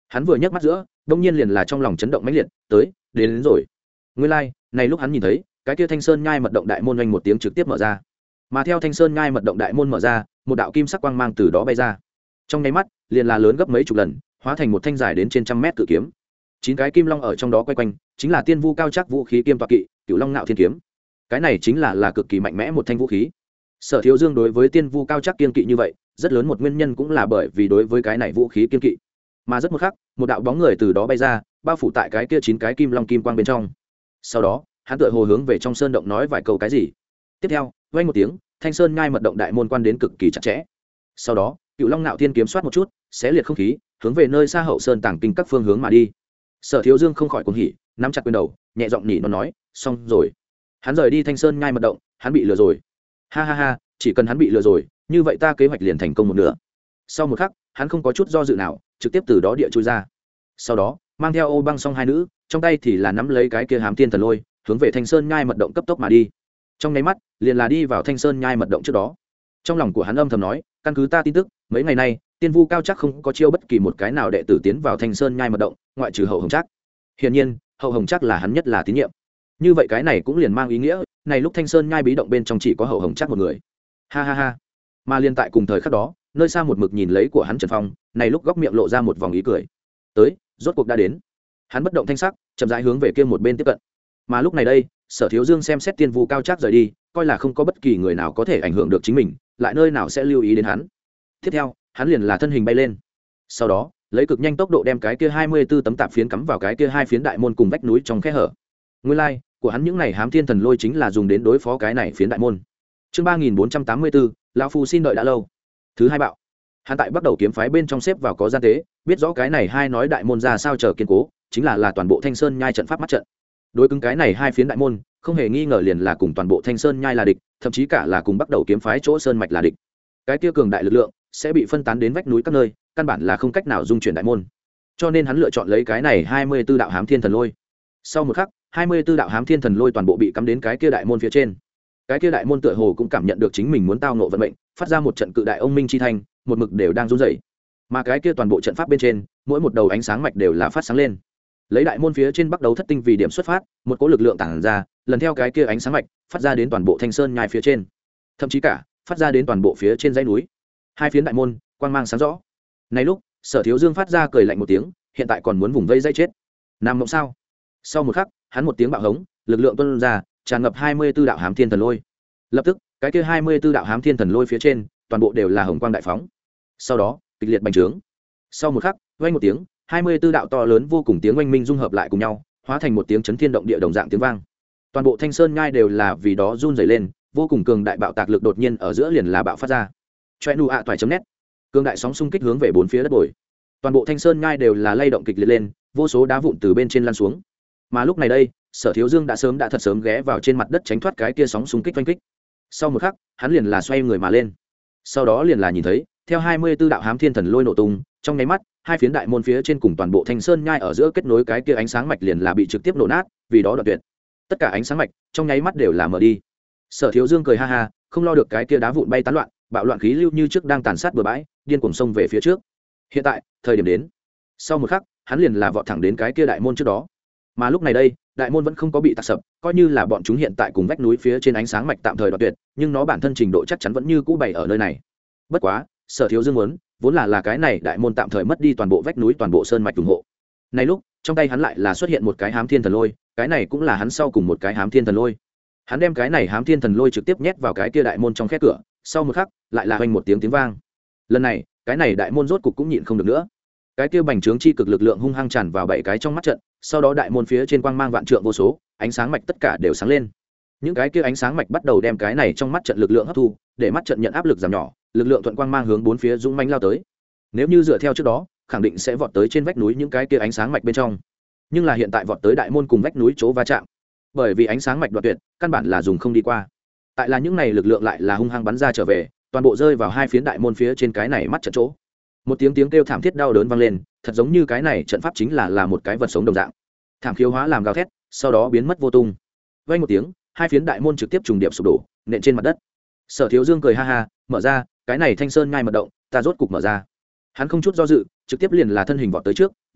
hắn vừa nhấc mắt giữa đông nhiên liền là trong lòng chấn động mãnh liệt, đến rồi. Nguyên lai này lúc hắn nhìn thấy cái kia thanh sơn nhai mật động đại môn oanh một tiếng trực tiếp mở ra, mà theo thanh sơn nhai mật động đại môn mở ra, một đạo kim sắc quang mang từ đó bay ra, trong nháy mắt liền là lớn gấp mấy chục lần, hóa thành một thanh dài đến trên trăm mét cự kiếm. 9 cái kim long ở trong đó quay quanh, chính là tiên vu cao chắc vũ khí kiêm tọa kỵ Cửu Long Nạo Thiên kiếm. Cái này chính là cực kỳ mạnh mẽ một thanh vũ khí. Sở Thiếu Dương đối với tiên vu cao chắc kiên kỵ như vậy, rất lớn một nguyên nhân cũng là bởi vì đối với cái này vũ khí kiên kỵ. Mà rất một khắc, một đạo bóng người từ đó bay ra, bao phủ tại cái kia 9 cái kim long kim quang bên trong. Sau đó, hắn tựa hồ hướng về trong sơn động nói vài câu cái gì. Tiếp theo, vang một tiếng, thanh sơn nhai mật động đại môn quan đến cực kỳ chặt chẽ. Sau đó, Cửu Long Nạo Thiên kiếm xoát một chút, xé liệt không khí, hướng về nơi xa hậu sơn tàng kinh các phương hướng mà đi. Sở Thiếu Dương không khỏi cuồng hỉ, nắm chặt quyền đầu, nhẹ giọng nhỉ nó nói, xong rồi. Hắn rời đi thanh sơn nhai mật động, hắn bị lừa rồi. Ha ha ha, chỉ cần hắn bị lừa rồi, như vậy ta kế hoạch liền thành công một nửa. Sau một khắc, hắn không có chút do dự nào, trực tiếp từ đó địa chui ra. Sau đó, mang theo Ô Băng Song hai nữ, trong tay thì là nắm lấy cái kia Hám Thiên Thần Lôi, hướng về thanh sơn nhai mật động cấp tốc mà đi. Trong nháy mắt, liền là đi vào thanh sơn nhai mật động trước đó. Trong lòng của hắn âm thầm nói, căn cứ ta tin tức, mấy ngày nay, tiên vu cao chắc không có chiêu bất kỳ một cái nào đệ tử tiến vào thanh sơn nhai mật động, ngoại trừ Hậu Hồng Trác. Hiển nhiên, Hậu Hồng Trác là hắn nhất là tín nhiệm. Như vậy cái này cũng liền mang ý nghĩa, này lúc thanh sơn nhai bí động bên trong chỉ có Hậu Hồng Trác một người. Ha ha ha. Mà liên tại cùng thời khắc đó, nơi xa một mực nhìn lấy của hắn Trần Phong, này lúc góc miệng lộ ra một vòng ý cười. Tới, rốt cuộc đã đến. Hắn bất động thanh sắc, chậm rãi hướng về kia một bên tiếp cận. Mà lúc này đây, Sở Thiếu Dương xem xét tiên vu cao chắc rời đi, coi là không có bất kỳ người nào có thể ảnh hưởng được chính mình, lại nơi nào sẽ lưu ý đến hắn. Tiếp theo, hắn liền là thân hình bay lên. Sau đó, lấy cực nhanh tốc độ đem cái kia 24 tấm tạp phiến cắm vào cái kia hai phiến đại môn cùng vách núi trong khe hở. Nguyên lai, của hắn những này Hám Thiên Thần Lôi chính là dùng đến đối phó cái này phiến đại môn. Chương 3484, lão phu xin đợi đã lâu. Thứ hai bạo. Hắn tại bắt đầu kiếm phái bên trong xếp vào có gian tế, biết rõ cái này hai nói đại môn ra sao chờ kiên cố, chính là toàn bộ Thanh Sơn nhai trận pháp mắt trận. Đối cứng cái này hai phiến đại môn, không hề nghi ngờ liền là cùng toàn bộ Thanh Sơn nhai là địch, thậm chí cả là cùng bắt đầu kiếm phái chỗ sơn mạch là địch. Cái kia cường đại lực lượng sẽ bị phân tán đến vách núi các nơi, căn bản là không cách nào dung chuyển đại môn. Cho nên hắn lựa chọn lấy cái này 24 đạo Hám Thiên Thần Lôi. Sau một khắc, 24 đạo Hám Thiên Thần Lôi toàn bộ bị cắm đến cái kia đại môn phía trên. Cái kia đại môn tựa hồ cũng cảm nhận được chính mình muốn tao ngộ vận mệnh, phát ra một trận cự đại ông minh chi thanh, một mực đều đang run rẩy. Mà cái kia toàn bộ trận pháp bên trên, mỗi một đầu ánh sáng mạch đều là phát sáng lên. Lấy đại môn phía trên bắt đầu thất tinh vì điểm xuất phát, một cỗ lực lượng tản ra, lần theo cái kia ánh sáng mạch, phát ra đến toàn bộ Thanh Sơn nhai phía trên. Thậm chí cả phát ra đến toàn bộ phía trên dãy núi. Hai phiến đại môn, quang mang sáng rõ. Này lúc, Sở Thiếu Dương phát ra cười lạnh một tiếng, hiện tại còn muốn vùng vây dây chết. Nam mộng sao? Sau một khắc, hắn một tiếng bạo hống, lực lượng tuôn ra, tràn ngập 24 đạo Hám Thiên Thần Lôi. Lập tức, cái kia 24 đạo Hám Thiên Thần Lôi phía trên, toàn bộ đều là hồng quang đại phóng. Sau đó, kịch liệt bành trướng. Sau một khắc, vang một tiếng, 24 đạo to lớn vô cùng tiếng oanh minh dung hợp lại cùng nhau, hóa thành một tiếng chấn thiên động địa đồng dạng tiếng vang. Toàn bộ Thanh Sơn nhai đều là vì đó run rẩy lên, vô cùng cường đại bạo tạc lực đột nhiên ở giữa liền là bạo phát ra. Choenu ạ toài.net. Cường đại sóng xung kích hướng về bốn phía đất bồi. Toàn bộ Thanh Sơn nhai đều là lay động kịch liệt lên, vô số đá vụn từ bên trên lan xuống. Mà lúc này đây, Sở Thiếu Dương đã thật sớm ghé vào trên mặt đất tránh thoát cái kia sóng xung kích oanh kích. Sau một khắc, hắn liền là xoay người mà lên. Sau đó liền là nhìn thấy, theo 24 đạo Hám Thiên Thần Lôi nổ tung, trong nháy mắt, hai phiến đại môn phía trên cùng toàn bộ Thanh Sơn nhai ở giữa kết nối cái kia ánh sáng mạch liền là bị trực tiếp nổ nát, vì đó đoạn tuyệt. Tất cả ánh sáng mạch trong nháy mắt đều là mở đi. Sở Thiếu Dương cười ha ha, không lo được cái kia đá vụn bay tán loạn, bạo loạn khí lưu như trước đang tàn sát bờ bãi, điên cuồng xông về phía trước. Hiện tại, thời điểm đến. Sau một khắc, hắn liền là vọt thẳng đến cái kia đại môn trước đó. Mà lúc này đây, đại môn vẫn không có bị tạc sập, coi như là bọn chúng hiện tại cùng vách núi phía trên ánh sáng mạch tạm thời đoạn tuyệt, nhưng nó bản thân trình độ chắc chắn vẫn như cũ bày ở nơi này. Bất quá, Sở Thiếu Dương muốn, vốn là cái này đại môn tạm thời mất đi toàn bộ vách núi toàn bộ sơn mạch ủng hộ. Này lúc, trong tay hắn lại là xuất hiện một cái Hám Thiên Thần Lôi, cái này cũng là hắn sau cùng một cái Hám Thiên Thần Lôi. Hắn đem cái này Hám Thiên Thần Lôi trực tiếp nhét vào cái kia đại môn trong khe cửa, sau một khắc, lại là hoành một tiếng vang. Lần này, cái này đại môn rốt cục cũng nhịn không được nữa. Cái kia bành trướng chi cực lực lượng hung hăng tràn vào bảy cái trong mắt trận, sau đó đại môn phía trên quang mang vạn trượng vô số, ánh sáng mạch tất cả đều sáng lên. Những cái kia ánh sáng mạch bắt đầu đem cái này trong mắt trận lực lượng hấp thu, để mắt trận nhận áp lực giảm nhỏ, lực lượng thuận quang mang hướng bốn phía dũng mãnh lao tới. Nếu như dựa theo trước đó, khẳng định sẽ vọt tới trên vách núi những cái kia ánh sáng mạch bên trong. Nhưng là hiện tại vọt tới đại môn cùng vách núi chỗ va chạm. Bởi vì ánh sáng mạch đoạn tuyệt, căn bản là dùng không đi qua. Tại là những này lực lượng lại là hung hăng bắn ra trở về, toàn bộ rơi vào hai phiến đại môn phía trên cái này mắt trận chỗ. Một tiếng kêu thảm thiết đau đớn vang lên, thật giống như cái này trận pháp chính là một cái vật sống đồng dạng. Thảm khiếu hóa làm gào thét, sau đó biến mất vô tung. Vang một tiếng, hai phiến đại môn trực tiếp trùng điệp sụp đổ, nện trên mặt đất. Sở Thiếu Dương cười ha ha, mở ra, cái này Thanh Sơn nhai mật động, ta rốt cục mở ra. Hắn không chút do dự, trực tiếp liền là thân hình vọt tới trước,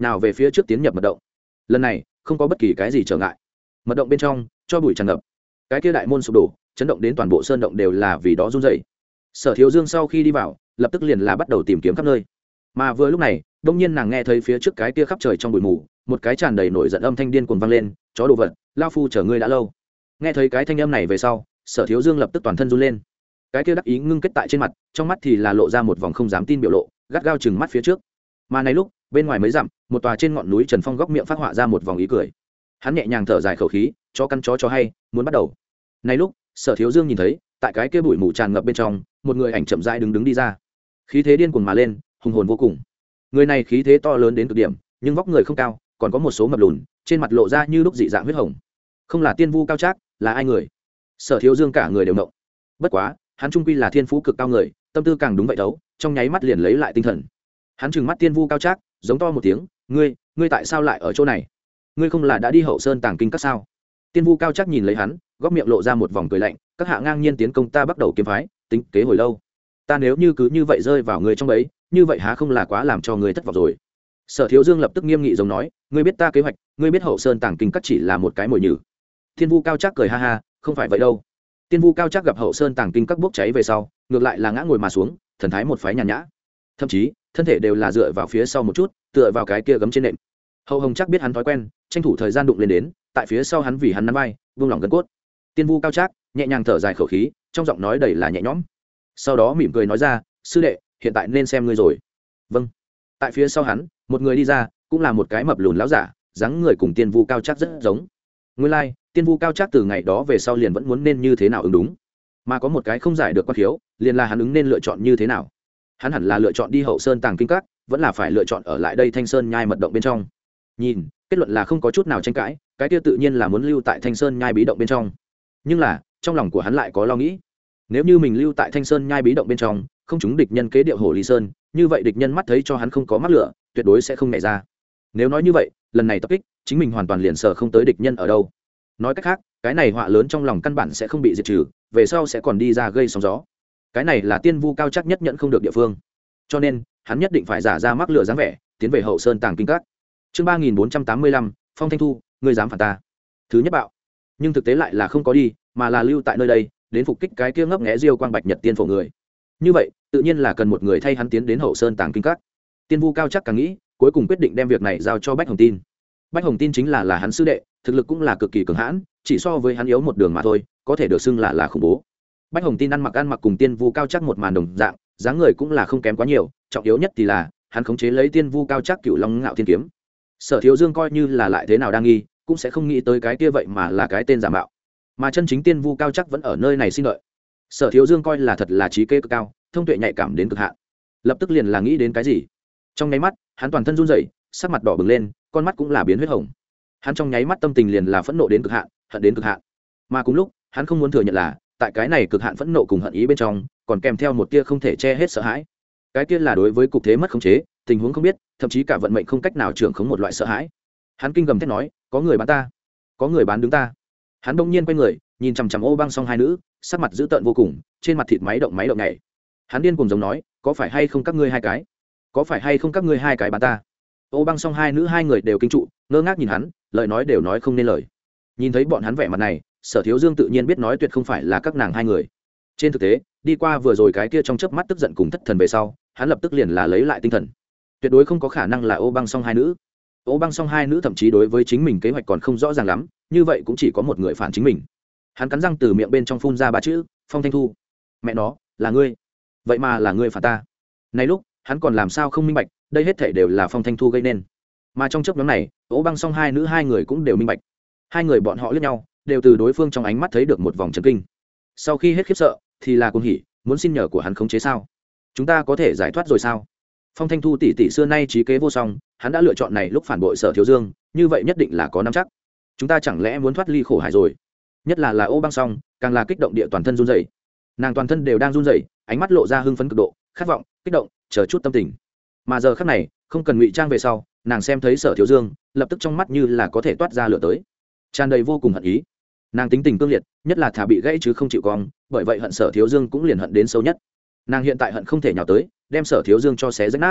nào về phía trước tiến nhập mật động. Lần này không có bất kỳ cái gì trở ngại, mật động bên trong cho bụi tràn ngập, cái kia đại môn sụp đổ, chấn động đến toàn bộ sơn động đều là vì đó run rẩy. Sở Thiếu Dương sau khi đi vào, lập tức liền là bắt đầu tìm kiếm khắp nơi. Mà vừa lúc này, đông nhiên nàng nghe thấy phía trước cái kia khắp trời trong bụi mù, một cái tràn đầy nổi giận âm thanh điên cuồng vang lên, chó đồ vật, lao phu chờ ngươi đã lâu. Nghe thấy cái thanh âm này về sau, Sở Thiếu Dương lập tức toàn thân run lên. Cái kia đắc ý ngưng kết tại trên mặt, trong mắt thì là lộ ra một vòng không dám tin biểu lộ, gắt gao chừng mắt phía trước. Mà này lúc, bên ngoài mấy dặm, một tòa trên ngọn núi Trần Phong góc miệng phát họa ra một vòng ý cười. Hắn nhẹ nhàng thở dài khẩu khí, cho căn chó cho hay, muốn bắt đầu. Này lúc, Sở Thiếu Dương nhìn thấy, tại cái kia bụi mù tràn ngập bên trong, một người ảnh chậm rãi đứng đi ra. Khí thế điên cuồng mà lên, hùng hồn vô cùng. Người này khí thế to lớn đến cực điểm, nhưng vóc người không cao, còn có một số mập lùn, trên mặt lộ ra như lúc dị dạng huyết hồng. Không là Tiên Vu Cao Trác, là ai người? Sở Thiếu Dương cả người đều động. Bất quá, hắn trung quy là thiên phú cực cao người, tâm tư càng đúng vậy thấu, trong nháy mắt liền lấy lại tinh thần. Hắn trừng mắt Tiên Vu Cao Trác, giống to một tiếng, ngươi tại sao lại ở chỗ này? Ngươi không là đã đi Hậu Sơn Tàng Kinh Các sao? Tiên Vu Cao Trác nhìn lấy hắn, góc miệng lộ ra một vòng cười lạnh, các hạ ngang nhiên tiến công ta bắt đầu kiếm phái, tính kế hồi lâu. Ta nếu như cứ như vậy rơi vào người trong bẫy, như vậy há không là quá làm cho người thất vọng rồi? Sở Thiếu Dương lập tức nghiêm nghị giống nói, ngươi biết ta kế hoạch, ngươi biết Hậu Sơn Tàng Kinh Các chỉ là một cái mồi nhử. Tiên Vu Cao Trác cười ha ha, không phải vậy đâu. Tiên Vu Cao Trác gặp Hậu Sơn Tàng Kinh Các bốc cháy về sau, ngược lại là ngã ngồi mà xuống, thần thái một phái nhàn nhã, thậm chí thân thể đều là dựa vào phía sau một chút, tựa vào cái kia gấm trên nệm. Hậu Hồng chắc biết hắn thói quen, tranh thủ thời gian đụng lên đến, tại phía sau hắn vì hắn nắm vai, buông lỏng gân cốt. Tiên Vu Cao Trác nhẹ nhàng thở dài khẩu khí, trong giọng nói đầy là nhẹ nhõm. Sau đó mỉm cười nói ra, sư đệ, hiện tại nên xem ngươi rồi. Vâng. Tại phía sau hắn, một người đi ra, cũng là một cái mập lùn lão giả, dáng người cùng Tiên Vu Cao Trác rất giống. Nguyên lai, like, Tiên Vu Cao Trác từ ngày đó về sau liền vẫn muốn nên như thế nào ứng đúng, mà có một cái không giải được quan khiếu, liền là hắn ứng nên lựa chọn như thế nào. Hắn hẳn là lựa chọn đi Hậu Sơn Tàng Kinh Các, vẫn là phải lựa chọn ở lại đây Thanh Sơn Nhai mật động bên trong. Nhìn, kết luận là không có chút nào tranh cãi, cái kia tự nhiên là muốn lưu tại Thanh Sơn Nhai bí động bên trong. Nhưng là, trong lòng của hắn lại có lo nghĩ. Nếu như mình lưu tại Thanh Sơn Nhai bí động bên trong, không chúng địch nhân kế điệu Hồ Ly Sơn, như vậy địch nhân mắt thấy cho hắn không có mắc lửa, tuyệt đối sẽ không nhảy ra. Nếu nói như vậy, lần này tập kích, chính mình hoàn toàn liền sở không tới địch nhân ở đâu. Nói cách khác, cái này họa lớn trong lòng căn bản sẽ không bị diệt trừ, về sau sẽ còn đi ra gây sóng gió. Cái này là Tiên Vu Cao Trác nhất nhận không được địa phương, cho nên hắn nhất định phải giả ra mắc lửa dáng vẻ, tiến về Hậu Sơn Tàng Kinh Các. Chương 3485, Phong Thanh Thu, ngươi dám phản ta? Thứ nhất bạo, nhưng thực tế lại là không có đi, mà là lưu tại nơi đây, đến phục kích cái kia ngấp nghé Diêu Quang Bạch Nhật Tiên phổ người. Như vậy, tự nhiên là cần một người thay hắn tiến đến Hậu Sơn Tàng Kinh Các. Tiên Vu Cao Trác càng nghĩ, cuối cùng quyết định đem việc này giao cho Bách Hồng Tin. Bách Hồng Tin chính là hắn sư đệ, thực lực cũng là cực kỳ cường hãn, chỉ so với hắn yếu một đường mà thôi, có thể được xưng là khủng bố. Bách Hồng Tin ăn mặc cùng Tiên Vu Cao Trác một màn đồng dạng, dáng người cũng là không kém quá nhiều, trọng yếu nhất thì là hắn khống chế lấy Tiên Vu Cao Trác Cửu Long Ngạo Thiên kiếm. Sở Thiếu Dương coi như là lại thế nào đang nghi, cũng sẽ không nghĩ tới cái kia vậy mà là cái tên giả mạo, mà chân chính Tiên Vu Cao Trác vẫn ở nơi này xin đợi. Sở Thiếu Dương coi là thật là trí kế cực cao, thông tuệ nhạy cảm đến cực hạn, lập tức liền là nghĩ đến cái gì. Trong nháy mắt, hắn toàn thân run rẩy, sắc mặt đỏ bừng lên, con mắt cũng là biến huyết hồng. Hắn trong nháy mắt tâm tình liền là phẫn nộ đến cực hạn, hận đến cực hạn. Mà cùng lúc, hắn không muốn thừa nhận là, tại cái này cực hạn phẫn nộ cùng hận ý bên trong, còn kèm theo một tia không thể che hết sợ hãi. Cái kia là đối với cục thế mất khống chế, tình huống không biết, thậm chí cả vận mệnh không cách nào trưởng khống một loại sợ hãi. Hắn kinh gầm thét nói, có người bán ta, có người bán đứng ta. Hắn bỗng nhiên quay người, nhìn chằm chằm Ô Băng Song hai nữ, sắc mặt dữ tợn vô cùng, trên mặt thịt máy động nhảy. Hắn điên cuồng giống nói, có phải hay không các ngươi hai cái? Có phải hay không các ngươi hai cái bán ta? Ô Băng Song hai nữ hai người đều kinh trụ, ngơ ngác nhìn hắn, lời nói đều nói không nên lời. Nhìn thấy bọn hắn vẻ mặt này, Sở Thiếu Dương tự nhiên biết nói tuyệt không phải là các nàng hai người. Trên thực tế, đi qua vừa rồi cái kia trong chớp mắt tức giận cùng thất thần về sau, hắn lập tức liền là lấy lại tinh thần. Tuyệt đối không có khả năng là Ô Băng Song hai nữ. Ô Băng Song hai nữ thậm chí đối với chính mình kế hoạch còn không rõ ràng lắm, như vậy cũng chỉ có một người phản chính mình. Hắn cắn răng từ miệng bên trong phun ra ba chữ, Phong Thanh Thu. Mẹ nó, là ngươi. Vậy mà là ngươi phản ta. Này lúc, hắn còn làm sao không minh bạch, đây hết thảy đều là Phong Thanh Thu gây nên. Mà trong chớp nhoáng này, Ô Băng Song hai nữ hai người cũng đều minh bạch. Hai người bọn họ liếc nhau, đều từ đối phương trong ánh mắt thấy được một vòng chấn kinh. Sau khi hết khiếp sợ, thì là cuồng hỉ, muốn xin nhờ của hắn khống chế sao? Chúng ta có thể giải thoát rồi sao? Phong Thanh Thu tỷ tỷ xưa nay trí kế vô song, hắn đã lựa chọn này lúc phản bội Sở Thiếu Dương, như vậy nhất định là có nắm chắc. Chúng ta chẳng lẽ muốn thoát ly khổ hải rồi? Nhất là Ô Băng Song, càng là kích động địa toàn thân run rẩy. Nàng toàn thân đều đang run rẩy, ánh mắt lộ ra hưng phấn cực độ, khát vọng, kích động, chờ chút tâm tình. Mà giờ khắc này, không cần ngụy trang về sau, nàng xem thấy Sở Thiếu Dương, lập tức trong mắt như là có thể toát ra lửa tới, tràn đầy vô cùng hận ý. Nàng tính tình cương liệt, nhất là thả bị gãy chứ không chịu cong, bởi vậy hận Sở Thiếu Dương cũng liền hận đến sâu nhất. Nàng hiện tại hận không thể nhào tới, đem Sở Thiếu Dương cho xé rách nát.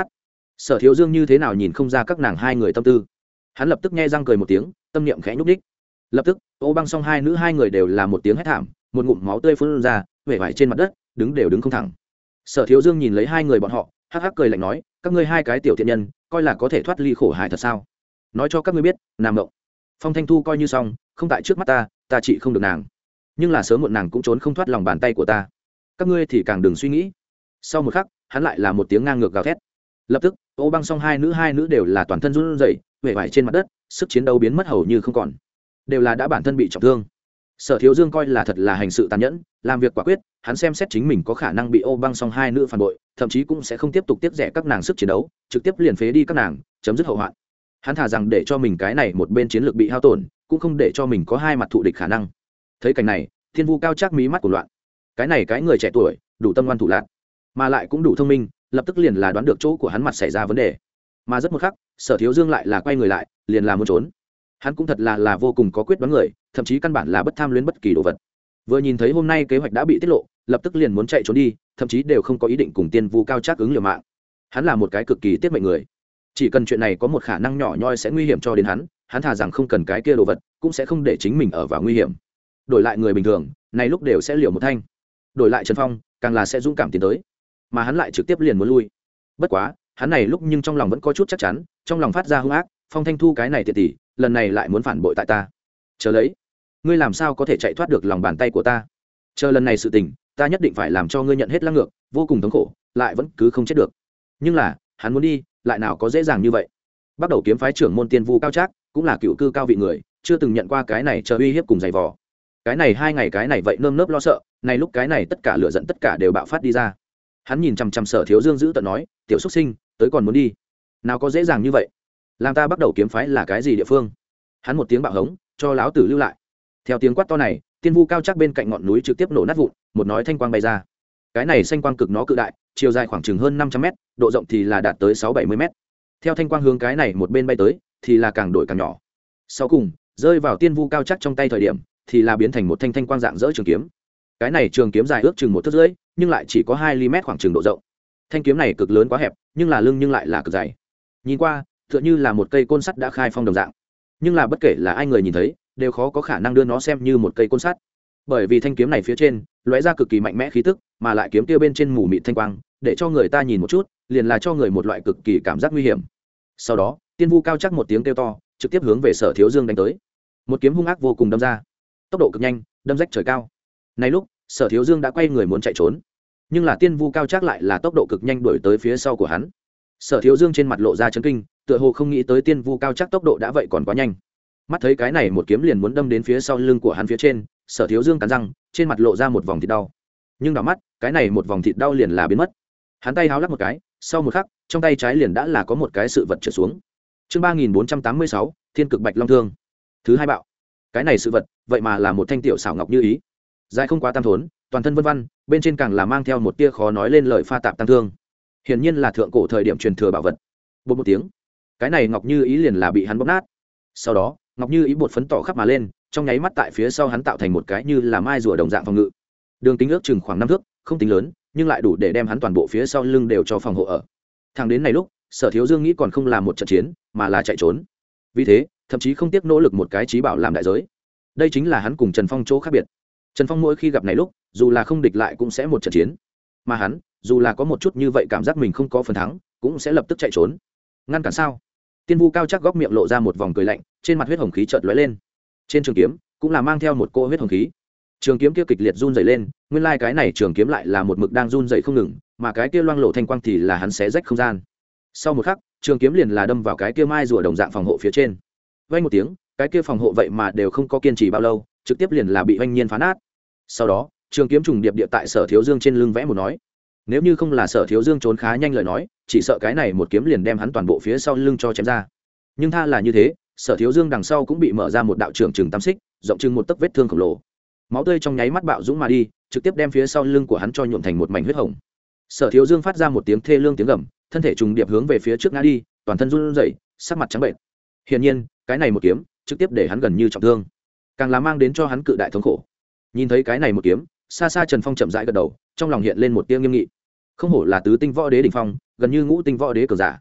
Sở Thiếu Dương như thế nào nhìn không ra các nàng hai người tâm tư. Hắn lập tức nghe răng cười một tiếng, tâm niệm khẽ nhúc đích. Lập tức Ô Băng Song hai nữ hai người đều là một tiếng hét thảm, một ngụm máu tươi phun ra, vẻ vải trên mặt đất, đứng đều đứng không thẳng. Sở Thiếu Dương nhìn lấy hai người bọn họ, hắc hắc cười lạnh nói, các ngươi hai cái tiểu thiện nhân, coi là có thể thoát ly khổ hải thật sao? Nói cho các ngươi biết, Nam Mộng, Phong Thanh Thu coi như xong, không tại trước mắt ta trị không được nàng, nhưng là sớm muộn nàng cũng trốn không thoát lòng bàn tay của ta. Các ngươi thì càng đừng suy nghĩ. Sau một khắc, hắn lại là một tiếng ngang ngược gào thét. Lập tức Ô Băng Song hai nữ đều là toàn thân run rẩy, vẻ vải trên mặt đất, sức chiến đấu biến mất hầu như không còn, đều là đã bản thân bị trọng thương. Sở Thiếu Dương coi là thật là hành sự tàn nhẫn, làm việc quả quyết, hắn xem xét chính mình có khả năng bị Ô Băng Song hai nữ phản bội, thậm chí cũng sẽ không tiếp tục tiếp rẻ các nàng sức chiến đấu, trực tiếp liền phế đi các nàng, chấm dứt hậu hoạn. Hắn thà rằng để cho mình cái này một bên chiến lược bị hao tổn, cũng không để cho mình có hai mặt thụ địch khả năng. Thấy cảnh này, Thiên Vu Cao Trác mí mắt của loạn. Cái này cái người trẻ tuổi, đủ tâm ngoan thủ lạn, mà lại cũng đủ thông minh, lập tức liền là đoán được chỗ của hắn mặt xảy ra vấn đề. Mà rất một khắc, Sở Thiếu Dương lại là quay người lại, liền là muốn trốn. Hắn cũng thật là vô cùng có quyết đoán người, thậm chí căn bản là bất tham luyến bất kỳ đồ vật. Vừa nhìn thấy hôm nay kế hoạch đã bị tiết lộ, lập tức liền muốn chạy trốn đi, thậm chí đều không có ý định cùng Tiên Vu Cao Trác ứng liều mạng. Hắn là một cái cực kỳ tiết mệnh người, chỉ cần chuyện này có một khả năng nhỏ nhoi sẽ nguy hiểm cho đến hắn thà rằng không cần cái kia đồ vật, cũng sẽ không để chính mình ở vào nguy hiểm. Đổi lại người bình thường, này lúc đều sẽ liều một thanh. Đổi lại Trần Phong, càng là sẽ dũng cảm tiến tới, mà hắn lại trực tiếp liền muốn lui. Bất quá, hắn này lúc nhưng trong lòng vẫn có chút chắc chắn, trong lòng phát ra hung ác, Phong Thanh Thu cái này tiện tỷ, lần này lại muốn phản bội tại ta. Chờ lấy, ngươi làm sao có thể chạy thoát được lòng bàn tay của ta? Chờ lần này sự tình, ta nhất định phải làm cho ngươi nhận hết lăng ngược, vô cùng thống khổ, lại vẫn cứ không chết được. Nhưng là, hắn muốn đi, lại nào có dễ dàng như vậy. Bắt đầu kiếm phái trưởng môn Tiên Vu Cao Trác, cũng là cựu cư cao vị người, chưa từng nhận qua cái này chờ uy hiếp cùng giày vò. Cái này 2 ngày cái này vậy nơm nớp lo sợ, này lúc cái này tất cả lửa giận tất cả đều bạo phát đi ra. Hắn nhìn chằm chằm Sở Thiếu Dương giữ tợn nói, tiểu xuất sinh, tới còn muốn đi, nào có dễ dàng như vậy. Làm ta bắt đầu kiếm phái là cái gì địa phương? Hắn một tiếng bạo hống, cho lão tử lưu lại. Theo tiếng quát to này, Tiên Vu Cao Trác bên cạnh ngọn núi trực tiếp nổ nát vụn, một nói thanh quang bay ra. Cái này xanh quang cực nó cự đại, chiều dài khoảng chừng hơn 500 m, độ rộng thì là đạt tới 670 m. Theo thanh quang hướng cái này một bên bay tới, thì là càng đổi càng nhỏ. Sau cùng, rơi vào Tiên Vu Cao Trác trong tay thời điểm, thì là biến thành một thanh quang dạng dỡ trường kiếm. Cái này trường kiếm dài ước chừng 1 thước rưỡi, nhưng lại chỉ có 2 mm khoảng chừng độ rộng. Thanh kiếm này cực lớn quá hẹp, nhưng là lưng nhưng lại là cực dày. Nhìn qua, tựa như là một cây côn sắt đã khai phong đồng dạng. Nhưng là bất kể là ai người nhìn thấy, đều khó có khả năng đưa nó xem như một cây côn sắt. Bởi vì thanh kiếm này phía trên lóe ra cực kỳ mạnh mẽ khí tức, mà lại kiếm kia bên trên mù mịt thanh quang, để cho người ta nhìn một chút, liền là cho người một loại cực kỳ cảm giác nguy hiểm. Sau đó, Tiên Vu Cao Trác một tiếng kêu to, trực tiếp hướng về Sở Thiếu Dương đánh tới. Một kiếm hung ác vô cùng đâm ra, tốc độ cực nhanh, đâm rách trời cao. Này lúc, Sở Thiếu Dương đã quay người muốn chạy trốn, nhưng là Tiên Vu Cao Trác lại là tốc độ cực nhanh đuổi tới phía sau của hắn. Sở Thiếu Dương trên mặt lộ ra chấn kinh, tựa hồ không nghĩ tới Tiên Vu Cao Trác tốc độ đã vậy còn quá nhanh. Mắt thấy cái này một kiếm liền muốn đâm đến phía sau lưng của hắn phía trên, Sở Thiếu Dương cắn răng, trên mặt lộ ra một vòng thịt đau. Nhưng đảo mắt, cái này một vòng thịt đau liền là biến mất. Hắn tay háo lắc một cái, sau một khắc, trong tay trái liền đã là có một cái sự vật trượt xuống. Chương 3486, Thiên Cực Bạch Long Thương. Thứ hai bạo. Cái này sự vật, vậy mà là một thanh tiểu xảo ngọc như ý. Dài không quá tam thốn, toàn thân vân vân, bên trên càng là mang theo một tia khó nói lên lời pha tạp tăng thương. Hiển nhiên là thượng cổ thời điểm truyền thừa bảo vật. Bột một tiếng, cái này ngọc như ý liền là bị hắn bóp nát. Sau đó, ngọc như ý bột phấn tỏ khắp mà lên, trong nháy mắt tại phía sau hắn tạo thành một cái như là mai rùa đồng dạng phòng ngự. Đường kính ước chừng khoảng 5 thước, không tính lớn, nhưng lại đủ để đem hắn toàn bộ phía sau lưng đều cho phòng hộ ở. Thẳng đến này lúc, Sở Thiếu Dương nghĩ còn không là một trận chiến, mà là chạy trốn. Vì thế, thậm chí không tiếc nỗ lực một cái chí bảo làm đại giới. Đây chính là hắn cùng Trần Phong chỗ khác biệt. Trần Phong mỗi khi gặp này lúc, dù là không địch lại cũng sẽ một trận chiến, mà hắn, dù là có một chút như vậy cảm giác mình không có phần thắng, cũng sẽ lập tức chạy trốn. Ngăn cản sao? Tiên Vu Cao Trác góc miệng lộ ra một vòng cười lạnh, trên mặt huyết hồng khí chợt lóe lên. Trên trường kiếm cũng là mang theo một cỗ huyết hồng khí. Trường kiếm kia kịch liệt run rẩy lên, nguyên lai cái này trường kiếm lại là một mực đang run rẩy không ngừng, mà cái kia loang lộ thanh quang thì là hắn xé rách không gian. Sau một khắc, trường kiếm liền là đâm vào cái kia mai rùa đồng dạng phòng hộ phía trên. Vang một tiếng, cái kia phòng hộ vậy mà đều không có kiên trì bao lâu, trực tiếp liền là bị oanh nhiên phá nát. Sau đó, trường kiếm trùng điệp địa tại Sở Thiếu Dương trên lưng vẽ một nói. Nếu như không là Sở Thiếu Dương trốn khá nhanh lời nói, chỉ sợ cái này một kiếm liền đem hắn toàn bộ phía sau lưng cho chém ra. Nhưng tha là như thế, Sở Thiếu Dương đằng sau cũng bị mở ra một đạo trường chừng 8 xích, rộng chừng một tấc vết thương khổng lồ. Máu tươi trong nháy mắt bạo dũng mà đi, trực tiếp đem phía sau lưng của hắn cho nhuộm thành một mảnh huyết hồng. Sở Thiếu Dương phát ra một tiếng thê lương tiếng gầm, thân thể trùng điệp hướng về phía trước ngã đi, toàn thân run rẩy, sắc mặt trắng bệnh. Hiển nhiên, cái này một kiếm, trực tiếp để hắn gần như trọng thương, càng là mang đến cho hắn cự đại thống khổ. Nhìn thấy cái này một kiếm, xa xa Trần Phong chậm rãi gật đầu, trong lòng hiện lên một tia nghiêm nghị. Không hổ là tứ tinh võ đế đỉnh phong, gần như ngũ tinh võ đế cường giả.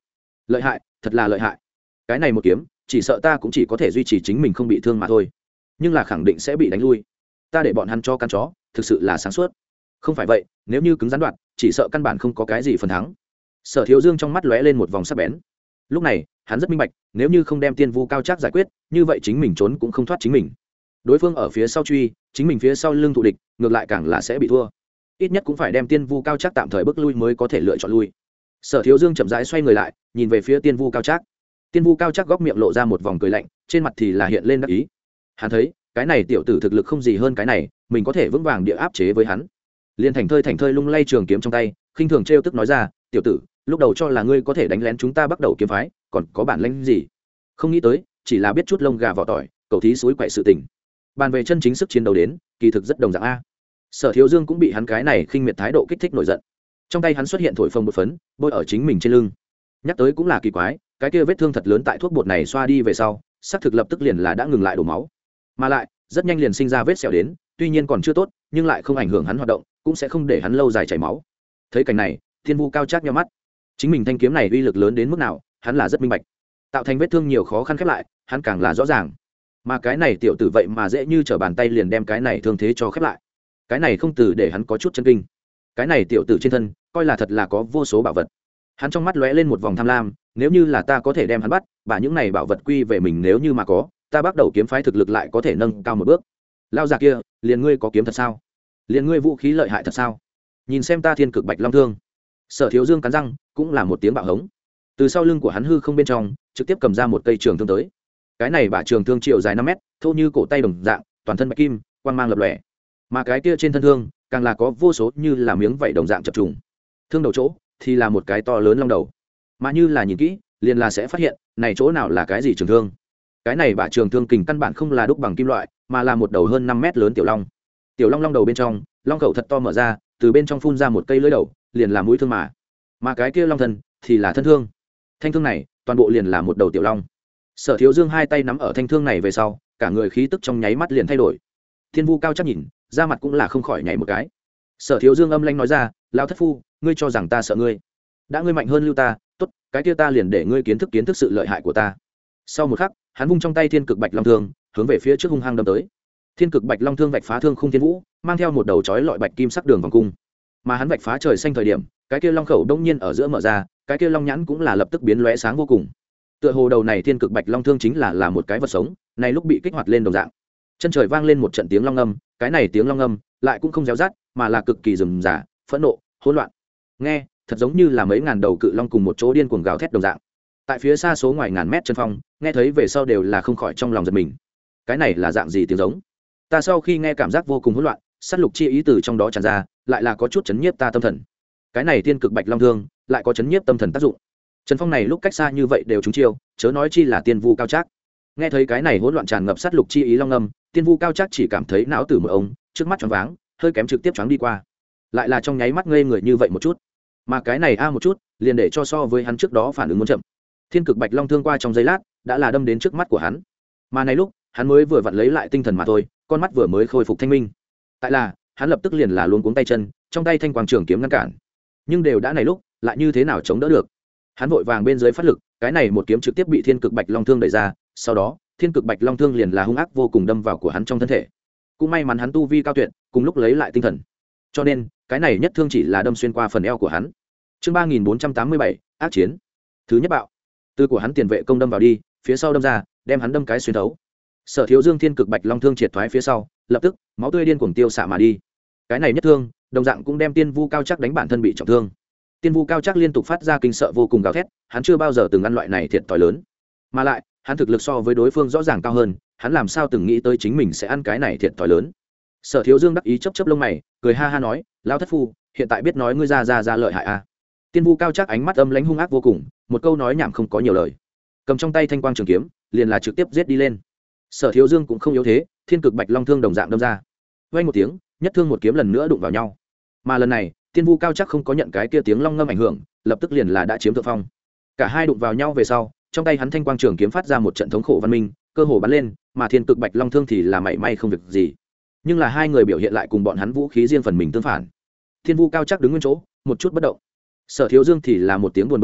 lợi hại, thật là lợi hại. Cái này một kiếm chỉ sợ ta cũng chỉ có thể duy trì chính mình không bị thương mà thôi, nhưng là khẳng định sẽ bị đánh lui. Ta để bọn hắn cho căn chó, thực sự là sáng suốt. Không phải vậy, nếu như cứng rắn đoạn, chỉ sợ căn bản không có cái gì phần thắng. Sở Thiếu Dương trong mắt lóe lên một vòng sắc bén. Lúc này hắn rất minh bạch, nếu như không đem Tiên Vu Cao Trác giải quyết, như vậy chính mình trốn cũng không thoát chính mình. Đối phương ở phía sau truy, chính mình phía sau lưng thụ địch, ngược lại càng là sẽ bị thua. Ít nhất cũng phải đem Tiên Vu Cao Trác tạm thời bước lui mới có thể lựa chọn lui. Sở Thiếu Dương chậm rãi xoay người lại, nhìn về phía Tiên Vu Cao Trác. Tiên Vu Cao Trác góc miệng lộ ra một vòng cười lạnh, trên mặt thì là hiện lên đắc ý. Hắn thấy, cái này tiểu tử thực lực không gì hơn cái này, mình có thể vững vàng địa áp chế với hắn. Liên thành thơi lung lay trường kiếm trong tay, khinh thường trêu tức nói ra, tiểu tử, lúc đầu cho là ngươi có thể đánh lén chúng ta bắt đầu kiếm phái, còn có bản lĩnh gì? Không nghĩ tới, chỉ là biết chút lông gà vỏ tỏi, cầu thí suối quậy sự tình. Bàn về chân chính sức chiến đấu đến, kỳ thực rất đồng dạng a. Sở Thiếu Dương cũng bị hắn cái này khinh miệt thái độ kích thích nổi giận. Trong tay hắn xuất hiện thổi phồng bột phấn, bôi ở chính mình trên lưng. Nhắc tới cũng là kỳ quái, cái kia vết thương thật lớn tại thuốc bột này xoa đi về sau, xác thực lập tức liền là đã ngừng lại đổ máu, mà lại rất nhanh liền sinh ra vết sẹo đến, tuy nhiên còn chưa tốt, nhưng lại không ảnh hưởng hắn hoạt động, cũng sẽ không để hắn lâu dài chảy máu. Thấy cảnh này, Thiên Vu Cao Trác nhíu mắt. Chính mình thanh kiếm này uy lực lớn đến mức nào, hắn là rất minh bạch. Tạo thành vết thương nhiều khó khăn khép lại, hắn càng là rõ ràng. Mà cái này tiểu tử vậy mà dễ như trở bàn tay liền đem cái này thương thế cho khép lại. Cái này không từ để hắn có chút chân kinh. Cái này tiểu tử trên thân, coi là thật là có vô số bảo vật. Hắn trong mắt lóe lên một vòng tham lam, nếu như là ta có thể đem hắn bắt, và những này bảo vật quy về mình, nếu như mà có, ta bắt đầu kiếm phái thực lực lại có thể nâng cao một bước. Lao già kia, liền ngươi có kiếm thật sao? Liền ngươi vũ khí lợi hại thật sao? Nhìn xem ta Thiên Cực Bạch Long thương. Sở Thiếu Dương cắn răng, cũng là một tiếng bạo hống. Từ sau lưng của hắn hư không bên trong, trực tiếp cầm ra một cây trường thương tới. Cái này bả trường thương chiều dài 5 mét, thô như cổ tay đồng dạng, toàn thân bạch kim, quang mang lập lòe. Mà cái kia trên thân thương, càng là có vô số như là miếng vảy đồng dạng chập trùng. Thương đầu chỗ thì là một cái to lớn long đầu. Mà như là nhìn kỹ, liền là sẽ phát hiện, này chỗ nào là cái gì trường thương. Cái này bả trường thương kình căn bản không là đúc bằng kim loại, mà là một đầu hơn 5 mét lớn tiểu long. Tiểu long long đầu bên trong, long khẩu thật to mở ra, từ bên trong phun ra một cây lưỡi đầu, liền là mũi thương mà cái kia long thân thì là thân thương. Thanh thương này, toàn bộ liền là một đầu tiểu long. Sở Thiếu Dương hai tay nắm ở thanh thương này về sau, cả người khí tức trong nháy mắt liền thay đổi. Thiên Vu Cao Trác nhìn, da mặt cũng là không khỏi nhảy một cái. Sở Thiếu Dương âm lãnh nói ra, lão thất phu, ngươi cho rằng ta sợ ngươi? Đã ngươi mạnh hơn lưu ta, tốt, cái kia ta liền để ngươi kiến thức sự lợi hại của ta. Sau một khắc, hắn vung trong tay Thiên Cực Bạch Long thương, hướng về phía trước hung hăng đâm tới. Thiên Cực Bạch Long thương vạch phá thương khung thiên vũ, mang theo một đầu chói lọi bạch kim sắc đường vòng cung. Mà hắn vạch phá trời xanh thời điểm, cái kia long khẩu đông nhiên ở giữa mở ra, cái kia long nhãn cũng là lập tức biến lóe sáng vô cùng. Tựa hồ đầu này Thiên Cực Bạch Long thương chính là một cái vật sống, này lúc bị kích hoạt lên đồng dạng. Chân trời vang lên một trận tiếng long ngâm, cái này tiếng long ngâm lại cũng không réo rắt, mà là cực kỳ rườm rà, phẫn nộ, hỗn loạn. Nghe, thật giống như là mấy ngàn đầu cự long cùng một chỗ điên cuồng gào thét đồng dạng. Tại phía xa số ngoài ngàn mét chân phong, nghe thấy về sau đều là không khỏi trong lòng giật mình. Cái này là dạng gì tiếng giống? Ta sau khi nghe cảm giác vô cùng hỗn loạn, sát lục chi ý từ trong đó tràn ra, lại là có chút chấn nhiếp ta tâm thần. Cái này Thiên Cực Bạch Long thương lại có chấn nhiếp tâm thần tác dụng. Trần Phong này lúc cách xa như vậy đều trúng chiêu, chớ nói chi là Tiên Vu Cao Trác. Nghe thấy cái này hỗn loạn tràn ngập sát lục chi ý long âm, Tiên Vu Cao Trác chỉ cảm thấy não tử một ông, trước mắt choáng váng, hơi kém trực tiếp choáng đi qua. Lại là trong nháy mắt ngây người như vậy một chút. Mà cái này một chút, liền để cho so với hắn trước đó phản ứng muốn chậm. Thiên Cực Bạch Long thương qua trong giây lát, đã là đâm đến trước mắt của hắn. Mà này lúc, hắn mới vừa vặn lấy lại tinh thần mà thôi, con mắt vừa mới khôi phục thanh minh. Tại là, hắn lập tức liền là luống cuống tay chân, trong tay thanh quang trường kiếm ngăn cản. Nhưng đều đã này lúc, lại như thế nào chống đỡ được? Hắn vội vàng bên dưới phát lực, cái này một kiếm trực tiếp bị Thiên Cực Bạch Long thương đẩy ra, sau đó, Thiên Cực Bạch Long thương liền là hung ác vô cùng đâm vào của hắn trong thân thể. Cũng may mắn hắn tu vi cao tuyệt, cùng lúc lấy lại tinh thần. Cho nên, cái này nhất thương chỉ là đâm xuyên qua phần eo của hắn. Chương 3487, ác chiến. Thứ nhất bạo. Từ của hắn tiền vệ công đâm vào đi, phía sau đâm ra, đem hắn đâm cái xuyên thấu. Sở Thiếu Dương Thiên Cực Bạch Long thương triệt thoái phía sau, lập tức, máu tươi điên cuồng tiêu xạ mà đi. Cái này nhất thương, đồng dạng cũng đem Tiên Vu Cao Trác đánh bản thân bị trọng thương. Tiên Vu Cao Trác liên tục phát ra kinh sợ vô cùng gào thét, hắn chưa bao giờ từng ăn loại này thiệt thòi lớn. Mà lại, hắn thực lực so với đối phương rõ ràng cao hơn, hắn làm sao từng nghĩ tới chính mình sẽ ăn cái này thiệt thòi lớn. Sở Thiếu Dương đắc ý chớp chớp lông mày, cười ha ha nói, lão thất phu, hiện tại biết nói ngươi ra lợi hại à? Tiên Vu Cao Trác ánh mắt âm lãnh hung ác vô cùng, một câu nói nhảm không có nhiều lời, cầm trong tay thanh quang trường kiếm, liền là trực tiếp giết đi lên. Sở Thiếu Dương cũng không yếu thế, Thiên Cực Bạch Long thương đồng dạng đâm ra. Vang một tiếng, nhất thương một kiếm lần nữa đụng vào nhau. Mà lần này, Tiên Vu Cao Trác không có nhận cái kia tiếng long ngâm ảnh hưởng, lập tức liền là đã chiếm thượng phong. Cả hai đụng vào nhau về sau, trong tay hắn thanh quang trường kiếm phát ra một trận thống khổ văn minh, cơ hồ bắn lên, mà Thiên Cực Bạch Long thương thì là mảy may không việc gì. Nhưng là hai người biểu hiện lại cùng bọn hắn vũ khí riêng phần mình tương phản. Thiên Vu Cao Trác đứng nguyên chỗ, một chút bất động. Sở Thiếu Dương thì là một tiếng buồn bực giống,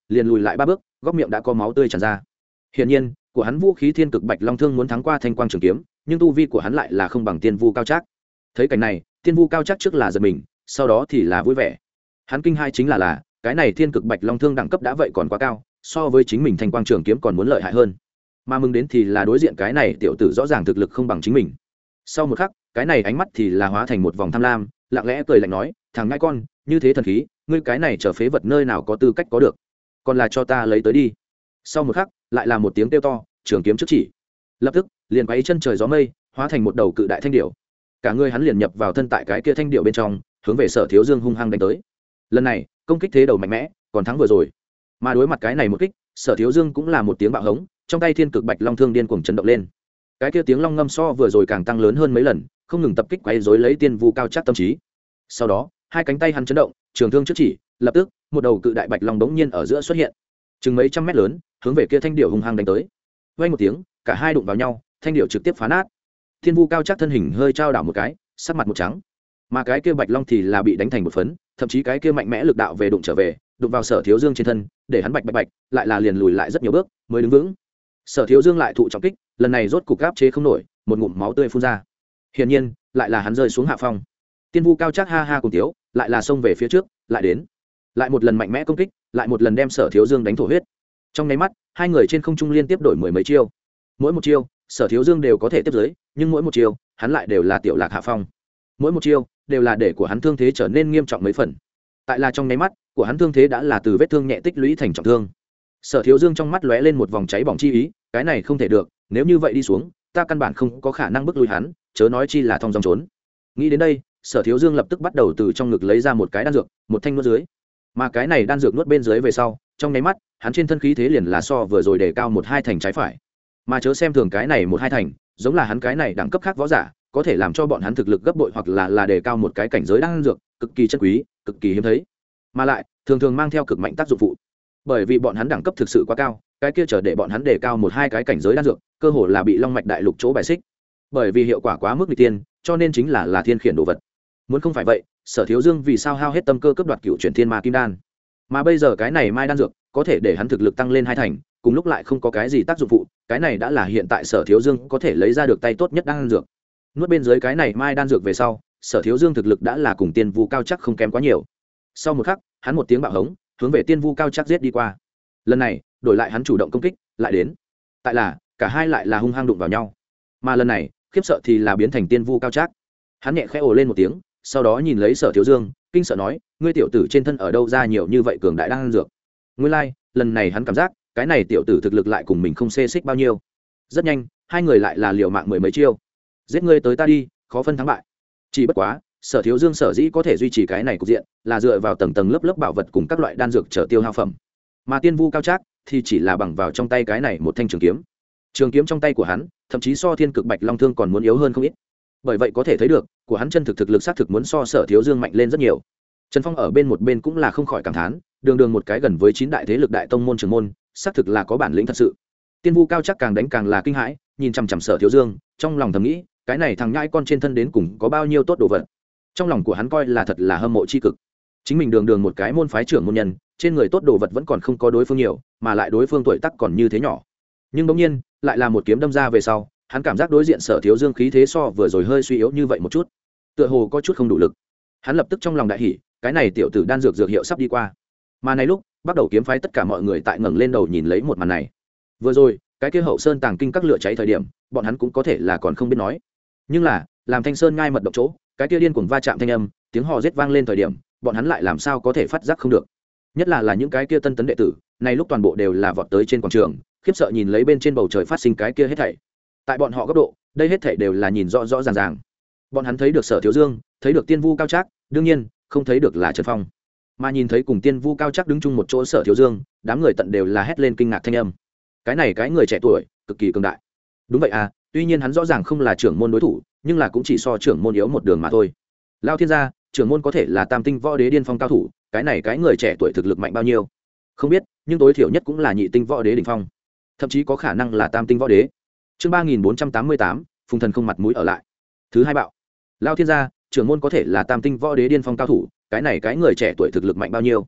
liền lùi lại 3 bước, góc miệng đã có máu tươi tràn ra. Hiển nhiên, của hắn vũ khí Thiên Cực Bạch Long Thương muốn thắng qua Thanh Quang Trường Kiếm, nhưng tu vi của hắn lại là không bằng Tiên Vu Cao Trác. Thấy cảnh này, Tiên Vu Cao Trác trước là giật mình, sau đó thì là vui vẻ. Hắn kinh hai chính là cái này Thiên Cực Bạch Long Thương đẳng cấp đã vậy còn quá cao, so với chính mình Thanh Quang Trường Kiếm còn muốn lợi hại hơn. Mà mừng đến thì là đối diện cái này tiểu tử rõ ràng thực lực không bằng chính mình. Sau một khắc, cái này ánh mắt thì là hóa thành một vòng tham lam, lặng lẽ cười lạnh nói, thằng ngãi con, như thế thần khí, ngươi cái này trở phế vật nơi nào có tư cách có được, còn là cho ta lấy tới đi. Sau một khắc, lại là một tiếng kêu to, trường kiếm trước chỉ, lập tức liền quấy chân trời gió mây, hóa thành một đầu cự đại thanh điểu. Cả người hắn liền nhập vào thân tại cái kia thanh điểu bên trong, hướng về Sở Thiếu Dương hung hăng đánh tới. Lần này, công kích thế đầu mạnh mẽ, còn thắng vừa rồi. Mà đối mặt cái này một kích, Sở Thiếu Dương cũng là một tiếng bạo hống, trong tay Thiên Cực Bạch Long Thương điên cuồng chấn động lên. Cái kia tiếng long ngâm so vừa rồi càng tăng lớn hơn mấy lần, không ngừng tập kích quấy rối lấy Tiên Vu Cao Trác tâm trí. Sau đó, hai cánh tay hắn chấn động, trường thương trước chỉ, lập tức, một đầu cự đại bạch long đống nhiên ở giữa xuất hiện, chừng mấy trăm mét lớn, hướng về kia thanh điểu hung hăng đánh tới. Vang một tiếng, cả hai đụng vào nhau, thanh điểu trực tiếp phá nát. Thiên Vu Cao Trác thân hình hơi trao đảo một cái, sắc mặt một trắng. Mà cái kia bạch long thì là bị đánh thành một phấn, thậm chí cái kia mạnh mẽ lực đạo về đụng trở về, đụng vào Sở Thiếu Dương trên thân, để hắn bạch bạch bạch, lại là liền lùi lại rất nhiều bước, mới đứng vững. Sở Thiếu Dương lại thụ trọng kích, lần này rốt cục áp chế không nổi, một ngụm máu tươi phun ra. Hiển nhiên, lại là hắn rơi xuống hạ phong. Tiên Vu Cao Trác ha ha cùng tiếu, lại là xông về phía trước, lại đến, lại một lần mạnh mẽ công kích, lại một lần đem Sở Thiếu Dương đánh thổ huyết. Trong nháy mắt, hai người trên không trung liên tiếp đổi mười mấy chiêu. Mỗi một chiêu, Sở Thiếu Dương đều có thể tiếp dưới, nhưng mỗi một chiêu, hắn lại đều là tiểu lạc hạ phong. Mỗi một chiêu đều là để của hắn thương thế trở nên nghiêm trọng mấy phần. Tại là trong nháy mắt, của hắn thương thế đã là từ vết thương nhẹ tích lũy thành trọng thương. Sở Thiếu Dương trong mắt lóe lên một vòng cháy bỏng chi ý, cái này không thể được, nếu như vậy đi xuống, ta căn bản không có khả năng bức lui hắn, chớ nói chi là thong dong trốn. Nghĩ đến đây, Sở Thiếu Dương lập tức bắt đầu từ trong ngực lấy ra một cái đan dược, một thanh nuốt dưới. Mà cái này đan dược nuốt bên dưới về sau, trong nháy mắt, hắn trên thân khí thế liền là so vừa rồi đề cao một hai thành trái phải. Mà chớ xem thường cái này một hai thành, giống là hắn cái này đẳng cấp khác võ giả, có thể làm cho bọn hắn thực lực gấp bội hoặc là đề cao một cái cảnh giới đan dược, cực kỳ chân quý, cực kỳ hiếm thấy. Mà lại, thường thường mang theo cực mạnh tác dụng phụ. Bởi vì bọn hắn đẳng cấp thực sự quá cao, cái kia chờ để bọn hắn đề cao một hai cái cảnh giới đan dược, cơ hồ là bị Long mạch đại lục chỗ bài xích. Bởi vì hiệu quả quá mức nghịch tiên, cho nên chính là thiên khiển đồ vật. Muốn không phải vậy, Sở Thiếu Dương vì sao hao hết tâm cơ cướp đoạt Cựu Chuyển Thiên Ma Kim Đan? Mà bây giờ cái này mai đan dược có thể để hắn thực lực tăng lên hai thành, cùng lúc lại không có cái gì tác dụng phụ, cái này đã là hiện tại Sở Thiếu Dương có thể lấy ra được tay tốt nhất đan dược. Nuốt bên dưới cái này mai đan dược về sau, Sở Thiếu Dương thực lực đã là cùng Tiên Vu Cao Trác không kém quá nhiều. Sau một khắc, hắn một tiếng bạo hống, hướng về Tiên Vu Cao Trác giết đi qua. Lần này, đổi lại hắn chủ động công kích, lại đến. Tại là, cả hai lại là hung hăng đụng vào nhau. Mà lần này, khiếp sợ thì là biến thành Tiên Vu Cao Trác. Hắn nhẹ khẽ ồ lên một tiếng, sau đó nhìn lấy Sở Thiếu Dương, kinh sợ nói, ngươi tiểu tử trên thân ở đâu ra nhiều như vậy cường đại đan dược? Nguyên lai, lần này hắn cảm giác, cái này tiểu tử thực lực lại cùng mình không xê xích bao nhiêu. Rất nhanh, hai người lại là liều mạng mười mấy chiêu. Giết ngươi tới ta đi, khó phân thắng bại. Chỉ bất quá, Sở Thiếu Dương sở dĩ có thể duy trì cái này cục diện, là dựa vào tầng tầng lớp lớp bảo vật cùng các loại đan dược trở tiêu hao phẩm. Mà Tiên Vu Cao Trác thì chỉ là bằng vào trong tay cái này một thanh trường kiếm. Trường kiếm trong tay của hắn, thậm chí so Thiên Cực Bạch Long Thương còn muốn yếu hơn không ít. Bởi vậy có thể thấy được, của hắn chân thực lực xác thực muốn so Sở Thiếu Dương mạnh lên rất nhiều. Trần Phong ở bên một bên cũng là không khỏi cảm thán, đường đường một cái gần với 9 đại thế lực đại tông môn trưởng môn, xác thực là có bản lĩnh thật sự. Tiên Vu Cao Trác càng đánh càng là kinh hãi, nhìn chằm chằm Sở Thiếu Dương, trong lòng thầm nghĩ, cái này thằng nhãi con trên thân đến cùng có bao nhiêu tốt đồ vật. Trong lòng của hắn coi là thật là hâm mộ chi cực. Chính mình đường đường một cái môn phái trưởng môn nhân, trên người tốt đồ vật vẫn còn không có đối phương nhiều, mà lại đối phương tuổi tác còn như thế nhỏ. Nhưng bỗng nhiên, lại là một kiếm đâm ra về sau, hắn cảm giác đối diện Sở Thiếu Dương khí thế so vừa rồi hơi suy yếu như vậy một chút, tựa hồ có chút không đủ lực. Hắn lập tức trong lòng đại hỉ, cái này tiểu tử đan dược hiệu sắp đi qua. Mà này lúc, bắt đầu kiếm phái tất cả mọi người tại ngẩng lên đầu nhìn lấy một màn này. Vừa rồi, cái kia Hậu Sơn tàng kinh các lửa cháy thời điểm, bọn hắn cũng có thể là còn không biết nói. Nhưng là, làm Thanh Sơn ngai mật động chỗ, cái kia điên cuồng va chạm thanh âm, tiếng hò rết vang lên thời điểm, bọn hắn lại làm sao có thể phát giác không được. Nhất là những cái kia tân tấn đệ tử, này lúc toàn bộ đều là vọt tới trên quảng trường, khiếp sợ nhìn lấy bên trên bầu trời phát sinh cái kia hết thảy. Tại bọn họ góc độ, đây hết thảy đều là nhìn rõ rõ ràng ràng. Bọn hắn thấy được Sở Thiếu Dương, thấy được Tiên Vu Cao Trác, đương nhiên, không thấy được là Trần Phong. Mà nhìn thấy cùng Tiên Vu Cao Trác đứng chung một chỗ Sở Thiếu Dương, đám người tận đều là hét lên kinh ngạc thanh âm. Cái này cái người trẻ tuổi, cực kỳ cường đại. Đúng vậy à, tuy nhiên hắn rõ ràng không là trưởng môn đối thủ, nhưng là cũng chỉ so trưởng môn yếu một đường mà thôi. Lao thiên gia, trưởng môn có thể là Tam tinh võ đế điên phong cao thủ, cái này cái người trẻ tuổi thực lực mạnh bao nhiêu? Không biết, nhưng tối thiểu nhất cũng là nhị tinh võ đế đỉnh phong, thậm chí có khả năng là tam tinh võ đế. Chương 3488, Phùng Thần không mặt mũi ở lại. Thứ hai bạo. Lao thiên gia, trưởng môn có thể là tam tinh võ đế điên phong cao thủ, cái này cái người trẻ tuổi thực lực mạnh bao nhiêu?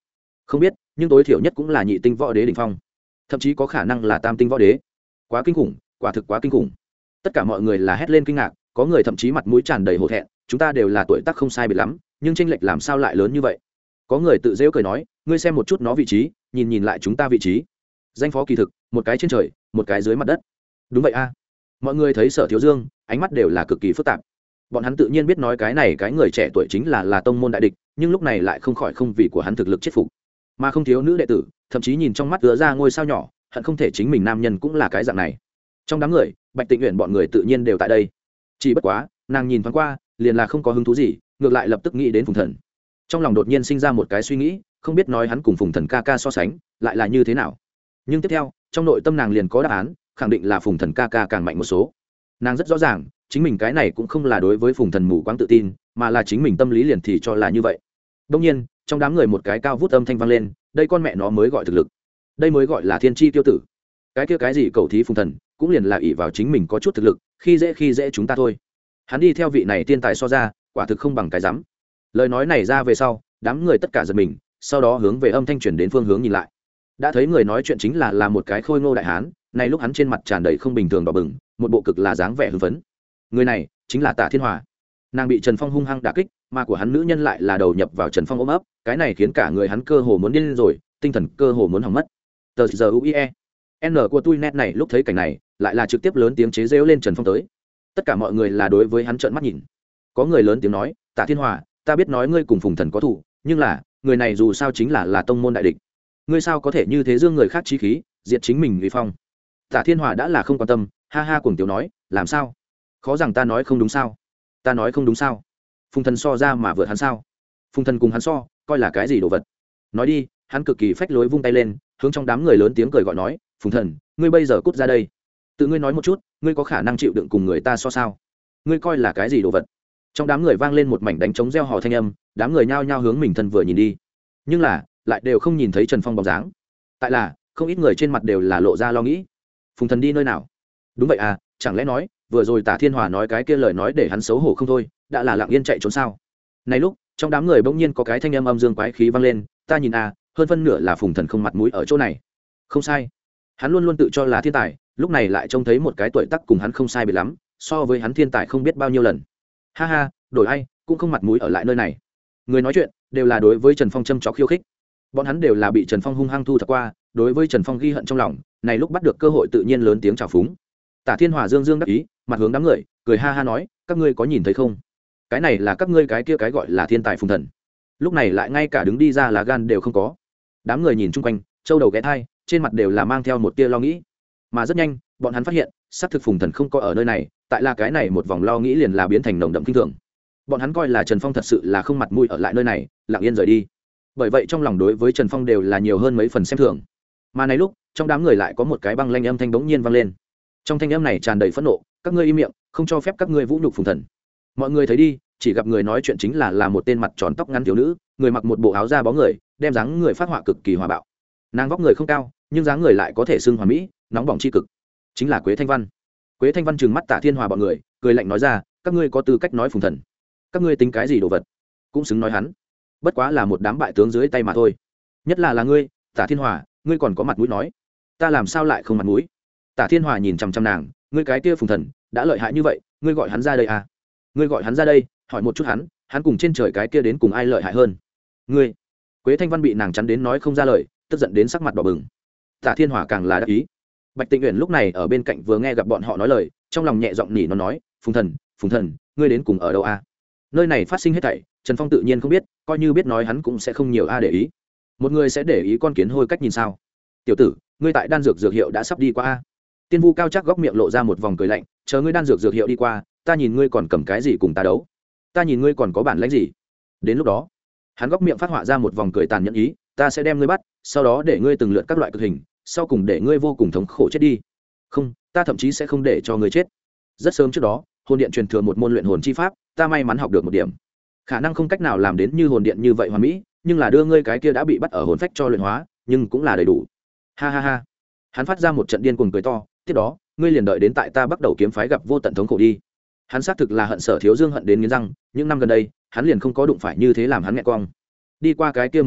không biết, nhưng tối thiểu nhất cũng là nhị tinh võ đế đỉnh phong, thậm chí có khả năng là tam tinh võ đế. Quá kinh khủng, quả thực quá kinh khủng. Tất cả mọi người là hét lên kinh ngạc, có người thậm chí mặt mũi tràn đầy hổ thẹn. Chúng ta đều là tuổi tác không sai biệt lắm, nhưng chênh lệch làm sao lại lớn như vậy? Có người tự giễu cười nói, ngươi xem một chút nó vị trí, nhìn lại chúng ta vị trí. Danh phó kỳ thực, một cái trên trời, một cái dưới mặt đất. Đúng vậy a. Mọi người thấy Sở Thiếu Dương, ánh mắt đều là cực kỳ phức tạp. Bọn hắn tự nhiên biết nói cái này cái người trẻ tuổi chính là tông môn đại địch, nhưng lúc này lại không khỏi không vì của hắn thực lực chết phục. Mà không thiếu nữ đệ tử, thậm chí nhìn trong mắt ứa ra ngôi sao nhỏ, hận không thể chính mình nam nhân cũng là cái dạng này. Trong đám người, Bạch Tịnh Uyển bọn người tự nhiên đều tại đây. Chỉ bất quá, nàng nhìn thoáng qua, liền là không có hứng thú gì, ngược lại lập tức nghĩ đến Phùng Thần. Trong lòng đột nhiên sinh ra một cái suy nghĩ, không biết nói hắn cùng Phùng Thần ca ca so sánh, lại là như thế nào. Nhưng tiếp theo, trong nội tâm nàng liền có đáp án, khẳng định là Phùng Thần ca ca càng mạnh một số. Nàng rất rõ ràng, chính mình cái này cũng không là đối với Phùng Thần mù quáng tự tin, mà là chính mình tâm lý liền thì cho là như vậy. Đương nhiên, trong đám người một cái cao vút âm thanh vang lên, đây con mẹ nó mới gọi thực lực, đây mới gọi là thiên chi tiêu tử. Cái kia cái gì cầu thí Phùng Thần, cũng liền là ỷ vào chính mình có chút thực lực, khi dễ chúng ta thôi. Hắn đi theo vị này tiên tài so ra, quả thực không bằng cái rắm. Lời nói này ra về sau, đám người tất cả giật mình, sau đó hướng về âm thanh chuyển đến phương hướng nhìn lại. Đã thấy người nói chuyện chính là một cái khôi ngô đại hán, này lúc hắn trên mặt tràn đầy không bình thường đỏ bừng, một bộ cực là dáng vẻ hưng phấn. Người này chính là Tạ Thiên Hòa. Nàng bị Trần Phong hung hăng đả kích, mà của hắn nữ nhân lại là đầu nhập vào Trần Phong ôm ấp, cái này khiến cả người hắn cơ hồ muốn điên rồi, tinh thần cơ hồ muốn hỏng mất. Tờ giờ UIE N của tui net này lúc thấy cảnh này, lại là trực tiếp lớn tiếng chế giễu lên Trần Phong tới. Tất cả mọi người là đối với hắn trợn mắt nhìn. Có người lớn tiếng nói, Tạ Thiên Hòa, ta biết nói ngươi cùng Phùng Thần có thủ, nhưng là người này dù sao chính là tông môn đại địch, ngươi sao có thể như thế dương người khác chí khí, diệt chính mình vì phong. Tạ Thiên Hòa đã là không quan tâm, ha ha cuồng tiểu nói, làm sao, khó rằng ta nói không đúng sao? Ta nói không đúng sao? Phùng Thần so ra mà vượt hắn sao? Phùng Thần cùng hắn so, coi là cái gì đồ vật? Nói đi, hắn cực kỳ phách lối vung tay lên, hướng trong đám người lớn tiếng cười gọi nói, Phùng Thần, ngươi bây giờ cút ra đây, tự ngươi nói một chút, ngươi có khả năng chịu đựng cùng người ta so sao? Ngươi coi là cái gì đồ vật? Trong đám người vang lên một mảnh đánh trống reo hò thanh âm, đám người nhao nhao hướng mình thân vừa nhìn đi, nhưng là lại đều không nhìn thấy Trần Phong bóng dáng. Tại là không ít người trên mặt đều là lộ ra lo nghĩ, Phùng Thần đi nơi nào? Đúng vậy à, chẳng lẽ nói vừa rồi Tạ Thiên Hòa nói cái kia lời nói để hắn xấu hổ không thôi, đã là lặng yên chạy trốn sao? Này lúc trong đám người bỗng nhiên có cái thanh âm âm dương quái khí vang lên, ta nhìn à, hơn phân nửa là Phùng Thần không mặt mũi ở chỗ này. Không sai, hắn luôn luôn tự cho là thiên tài, lúc này lại trông thấy một cái tuổi tác cùng hắn không sai biệt lắm, so với hắn thiên tài không biết bao nhiêu lần. Ha ha, đổi ai cũng không mặt mũi ở lại nơi này. Người nói chuyện đều là đối với Trần Phong châm chọc khiêu khích, bọn hắn đều là bị Trần Phong hung hăng thu thập qua, đối với Trần Phong ghi hận trong lòng, này lúc bắt được cơ hội tự nhiên lớn tiếng chào phúng. Tạ Thiên Hòa dương dương đắc ý, mặt hướng đám người, cười ha ha nói, các ngươi có nhìn thấy không? Cái này là các ngươi cái kia cái gọi là thiên tài Phùng Thần. Lúc này lại ngay cả đứng đi ra là gan đều không có. Đám người nhìn chung quanh, châu đầu ghé thai, trên mặt đều là mang theo một tia lo nghĩ. Mà rất nhanh, bọn hắn phát hiện, xác thực Phùng Thần không có ở nơi này, tại là cái này một vòng lo nghĩ liền là biến thành nồng đậm kinh thường. Bọn hắn coi là Trần Phong thật sự là không mặt mũi ở lại nơi này, lặng yên rời đi. Bởi vậy trong lòng đối với Trần Phong đều là nhiều hơn mấy phần xem thường. Mà này lúc, trong đám người lại có một cái băng lanh âm thanh bỗng nhiên vang lên. Trong thanh âm này tràn đầy phẫn nộ, các ngươi im miệng, không cho phép các ngươi vũ nhục Phùng Thần. Mọi người thấy đi, chỉ gặp người nói chuyện chính là một tên mặt tròn tóc ngắn thiếu nữ, người mặc một bộ áo da bó người, đem dáng người phát họa cực kỳ hòa bạo. Nàng vóc người không cao, nhưng dáng người lại có thể xưng hoàn mỹ, nóng bỏng chi cực, chính là Quế Thanh Văn. Quế Thanh Văn trừng mắt Tạ Thiên Hòa bọn người, cười lạnh nói ra, các ngươi có tư cách nói Phùng Thần, các ngươi tính cái gì đồ vật, cũng xứng nói hắn, bất quá là một đám bại tướng dưới tay mà thôi. Nhất là ngươi, Tạ Thiên Hòa, ngươi còn có mặt mũi nói, ta làm sao lại không mặt mũi? Tạ Thiên Hòa nhìn chằm chằm nàng, ngươi cái kia Phùng Thần đã lợi hại như vậy, ngươi gọi hắn ra đây à? Ngươi gọi hắn ra đây, hỏi một chút hắn cùng trên trời cái kia đến cùng ai lợi hại hơn? Ngươi. Quế Thanh Văn bị nàng chắn đến nói không ra lời, tức giận đến sắc mặt đỏ bừng. Tạ Thiên Hòa càng là đắc ý. Bạch Tịnh Uyển lúc này ở bên cạnh vừa nghe gặp bọn họ nói lời, trong lòng nhẹ giọng nỉ nó nói, Phùng Thần, ngươi đến cùng ở đâu a? Nơi này phát sinh hết thảy, Trần Phong tự nhiên không biết, coi như biết nói hắn cũng sẽ không nhiều để ý. Một người sẽ để ý con kiến hôi cách nhìn sao? Tiểu tử, ngươi tại đan dược dược hiệu đã sắp đi qua a. Tiên Vu cao chắc góc miệng lộ ra một vòng cười lạnh, chờ ngươi đan dược dược hiệu đi qua, ta nhìn ngươi còn cầm cái gì cùng ta đấu? Ta nhìn ngươi còn có bản lĩnh gì? Đến lúc đó, hắn góc miệng phát họa ra một vòng cười tàn nhẫn ý, ta sẽ đem ngươi bắt, sau đó để ngươi từng lượt các loại cực hình, sau cùng để ngươi vô cùng thống khổ chết đi. Không, ta thậm chí sẽ không để cho ngươi chết. Rất sớm trước đó, hồn điện truyền thừa một môn luyện hồn chi pháp, ta may mắn học được một điểm. Khả năng không cách nào làm đến như hồn điện như vậy hoàn mỹ, nhưng là đưa ngươi cái kia đã bị bắt ở hồn phách cho luyện hóa, nhưng cũng là đầy đủ. Ha ha ha. Hắn phát ra một trận điên cuồng cười to, tiếp đó, ngươi liền đợi đến tại ta bắt đầu kiếm phái gặp vô tận thống khổ đi. Hắn xác thực là hận Sở Thiếu Dương hận đến nghiến răng, những năm gần đây, hắn liền không có đụng phải như thế làm hắn nghẹn cong. Đi qua cái kia mấy ngày,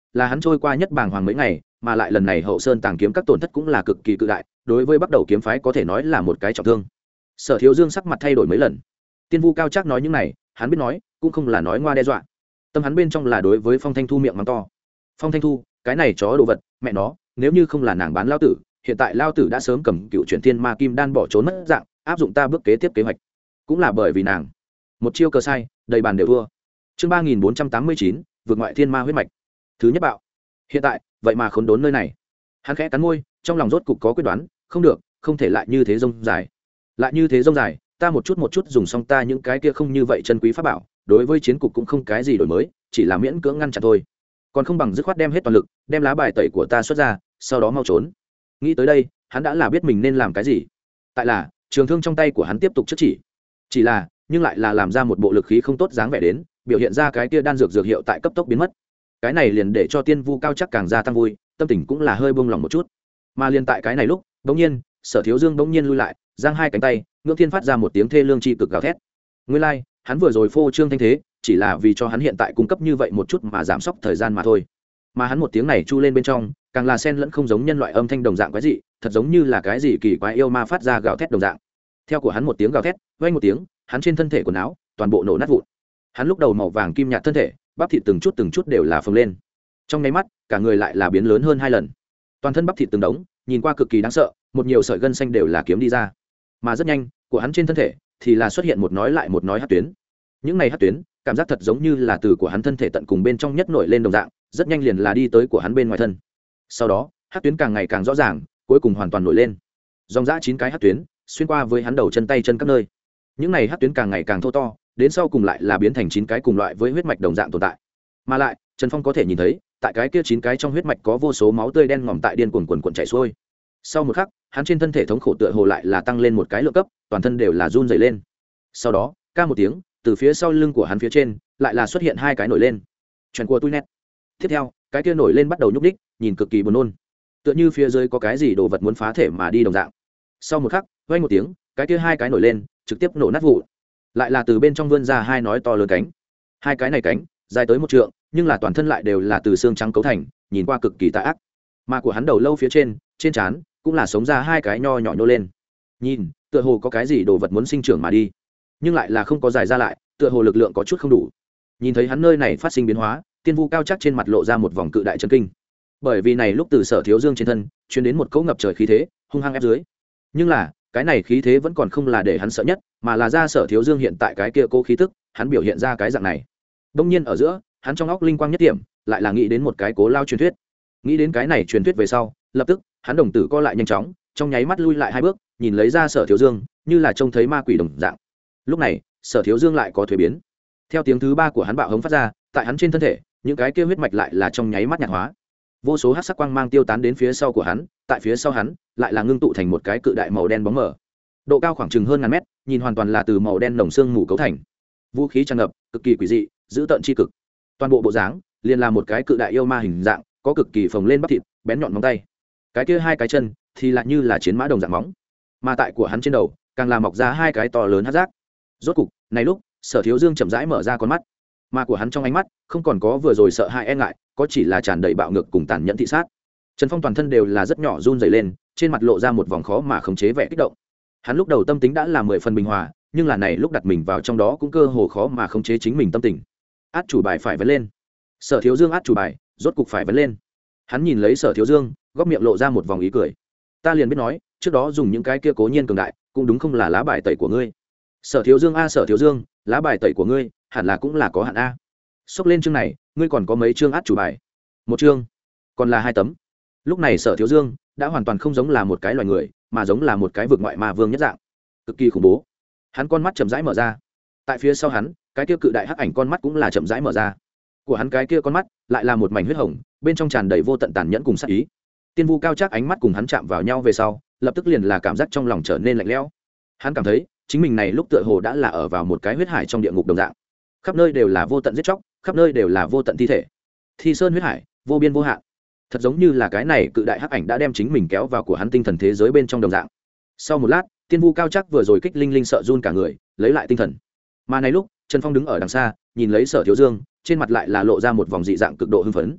là hắn trôi qua nhất bàng hoàng mấy ngày, mà lại lần này Hậu Sơn Tàng kiếm các tổn thất cũng là cực kỳ cự đại, đối với bắt đầu kiếm phái có thể nói là một cái trọng thương. Sở Thiếu Dương sắc mặt thay đổi mấy lần. Tiên Vu Cao chắc nói những này, hắn biết nói, cũng không là nói ngoa đe dọa. Tâm hắn bên trong là đối với Phong Thanh Thu miệng mắng to. Phong Thanh Thu, cái này chó đồ vật, mẹ nó, nếu như không là nàng bán lao tử, hiện tại lao tử đã sớm cầm cựu chuyển thiên ma kim đan bỏ trốn mất dạng, áp dụng ta bước kế tiếp kế hoạch. Cũng là bởi vì nàng. Một chiêu cờ sai, đầy bàn đều thua. Chương 3489, vượt ngoại thiên ma huyết mạch. Thứ nhất bạo. Hiện tại, vậy mà khốn đốn nơi này. Hắn khẽ cắn môi, trong lòng rốt cục có quyết đoán, không được, không thể lại như thế rông dài. Lại như thế rông dài, ta một chút dùng xong ta những cái kia không như vậy chân quý pháp bảo, đối với chiến cục cũng không cái gì đổi mới, chỉ là miễn cưỡng ngăn chặn thôi. Còn không bằng dứt khoát đem hết toàn lực, đem lá bài tẩy của ta xuất ra, sau đó mau trốn. Nghĩ tới đây, hắn đã là biết mình nên làm cái gì. Tại là, trường thương trong tay của hắn tiếp tục chữa chỉ là, nhưng lại là làm ra một bộ lực khí không tốt dáng vẻ đến, biểu hiện ra cái kia đan dược hiệu tại cấp tốc biến mất. Cái này liền để cho Tiên Vu Cao chắc càng gia tăng vui, tâm tình cũng là hơi buông lòng một chút. Mà liền tại cái này lúc, bỗng nhiên, Sở Thiếu Dương bỗng nhiên lui lại, giang hai cánh tay, Ngưỡng Thiên phát ra một tiếng thê lương chi cực gào thét. Nguyên lai, hắn vừa rồi phô trương thanh thế, chỉ là vì cho hắn hiện tại cung cấp như vậy một chút mà giảm sốc thời gian mà thôi. Mà hắn một tiếng này chu lên bên trong, càng là xen lẫn không giống nhân loại âm thanh đồng dạng quái dị, thật giống như là cái gì kỳ quái yêu ma phát ra gào thét đồng dạng. Theo của hắn một tiếng gào thét, vang một tiếng, hắn trên thân thể quần áo toàn bộ nổ nát vụn. Hắn lúc đầu màu vàng kim nhạt thân thể, bắp thịt từng chút đều là phồng lên. Trong nháy mắt, cả người lại là biến lớn hơn 2 lần. Toàn thân bắp thịt từng đống, nhìn qua cực kỳ đáng sợ, một nhiều sợi gân xanh đều là kiếm đi ra. Mà rất nhanh, của hắn trên thân thể thì là xuất hiện một nói lại một nói hắc tuyến. Những này hắc tuyến, cảm giác thật giống như là từ của hắn thân thể tận cùng bên trong nhất nổi lên đồng dạng, rất nhanh liền là đi tới của hắn bên ngoài thân. Sau đó, hắc tuyến càng ngày càng rõ ràng, cuối cùng hoàn toàn nổi lên. Dòng dã 9 cái hắc tuyến, xuyên qua với hắn đầu chân tay chân các nơi. Những này hắc tuyến càng ngày càng thô to, đến sau cùng lại là biến thành 9 cái cùng loại với huyết mạch đồng dạng tồn tại. Mà lại, Trần Phong có thể nhìn thấy, tại cái kia 9 cái trong huyết mạch có vô số máu tươi đen ngòm tại điên cuồn chảy xuôi. Sau một khắc, hắn trên thân thể thống khổ tựa hồ lại là tăng lên một cái lượng cấp, toàn thân đều là run rẩy lên. Sau đó, ca một tiếng, từ phía sau lưng của hắn phía trên, lại là xuất hiện 2 cái nổi lên. Chuyện của tôi nét. Tiếp theo, cái kia nổi lên bắt đầu nhúc nhích, nhìn cực kỳ buồn nôn. Tựa như phía dưới có cái gì đồ vật muốn phá thể mà đi đồng dạng. Sau một khắc, vang một tiếng, cái kia 2 cái nổi lên, trực tiếp nổ nát vụn. Lại là từ bên trong vươn ra 2 nói to lớn cánh. 2 cái này cánh, dài tới 1 trượng, nhưng là toàn thân lại đều là từ xương trắng cấu thành, nhìn qua cực kỳ tà ác. Mà của hắn đầu lâu phía trên, trên trán cũng là sống ra 2 cái nho nhỏ nhô lên. Nhìn, tựa hồ có cái gì đồ vật muốn sinh trưởng mà đi, nhưng lại là không có dài ra lại, tựa hồ lực lượng có chút không đủ. Nhìn thấy hắn nơi này phát sinh biến hóa, Tiên Vu Cao chắc trên mặt lộ ra một vòng cự đại chấn kinh. Bởi vì này lúc từ Sở Thiếu Dương trên thân truyền đến một cỗ ngập trời khí thế, hung hăng ép dưới. Nhưng là, cái này khí thế vẫn còn không là để hắn sợ nhất, mà là ra Sở Thiếu Dương hiện tại cái kia cố khí tức, hắn biểu hiện ra cái dạng này. Đông nhiên ở giữa, hắn trong óc linh quang nhất điểm, lại là nghĩ đến một cái cố lao truyền thuyết. Nghĩ đến cái này truyền thuyết về sau, lập tức, hắn đồng tử co lại nhanh chóng, trong nháy mắt lui lại 2 bước, nhìn lấy ra Sở Thiếu Dương, như là trông thấy ma quỷ đồng dạng. Lúc này, Sở Thiếu Dương lại có thuế biến. Theo tiếng thứ 3 của hắn bạo hống phát ra, tại hắn trên thân thể, những cái kia huyết mạch lại là trong nháy mắt nhạt hóa. Vô số hắc sắc quang mang tiêu tán đến phía sau của hắn, tại phía sau hắn, lại là ngưng tụ thành một cái cự đại màu đen bóng mờ. Độ cao khoảng chừng hơn ngàn mét, nhìn hoàn toàn là từ màu đen nồng xương mù cấu thành. Vũ khí tràn ngập, cực kỳ quỷ dị, dữ tợn chi cực. Toàn bộ bộ dáng, liền là một cái cự đại yêu ma hình dạng, có cực kỳ phồng lên bắp thịt, bén nhọn móng tay. Cái kia 2 cái chân thì lại như là chiến mã đồng dạng móng. Mà tại của hắn trên đầu, càng là mọc ra 2 cái to lớn hắc giác. Rốt cục, này lúc, Sở Thiếu Dương chậm rãi mở ra con mắt, mà của hắn trong ánh mắt không còn có vừa rồi sợ hãi e ngại, có chỉ là tràn đầy bạo ngược cùng tàn nhẫn thị sát. Trần Phong toàn thân đều là rất nhỏ run rẩy lên, trên mặt lộ ra một vòng khó mà khống chế vẻ kích động. Hắn lúc đầu tâm tính đã là 10 phần bình hòa, nhưng là này lúc đặt mình vào trong đó cũng cơ hồ khó mà khống chế chính mình tâm tình. Át chủ bài phải vấn lên. Sở Thiếu Dương át chủ bài, rốt cục phải vấn lên. Hắn nhìn lấy Sở Thiếu Dương, góc miệng lộ ra một vòng ý cười. Ta liền biết nói, trước đó dùng những cái kia cố nhiên cường đại, cũng đúng không là lá bài tẩy của ngươi. Sở Thiếu Dương a Sở Thiếu Dương, lá bài tẩy của ngươi hẳn là cũng là có hạn a. Xốc lên chương này, ngươi còn có mấy chương át chủ bài? 1 chương, còn là 2 tấm. Lúc này Sở Thiếu Dương đã hoàn toàn không giống là một cái loài người, mà giống là một cái vực ngoại ma vương nhất dạng, cực kỳ khủng bố. Hắn con mắt chậm rãi mở ra, tại phía sau hắn, cái kia cự đại hắc ảnh con mắt cũng là chậm rãi mở ra. Của hắn cái kia con mắt lại là một mảnh huyết hồng, bên trong tràn đầy vô tận tàn nhẫn cùng sát ý. Tiên Vu Cao chắc ánh mắt cùng hắn chạm vào nhau về sau, lập tức liền là cảm giác trong lòng trở nên lạnh lẽo. Hắn cảm thấy chính mình này lúc tựa hồ đã là ở vào một cái huyết hải trong địa ngục đồng dạng, khắp nơi đều là vô tận giết chóc, khắp nơi đều là vô tận thi thể, thi sơn huyết hải, vô biên vô hạn. Thật giống như là cái này cự đại hắc ảnh đã đem chính mình kéo vào của hắn tinh thần thế giới bên trong đồng dạng. Sau một lát, Tiên Vu Cao chắc vừa rồi kích linh linh sợ run cả người, lấy lại tinh thần. Mà này lúc, Trần Phong đứng ở đằng xa, nhìn lấy Sở Thiếu Dương, trên mặt lại là lộ ra một vòng dị dạng cực độ hưng phấn.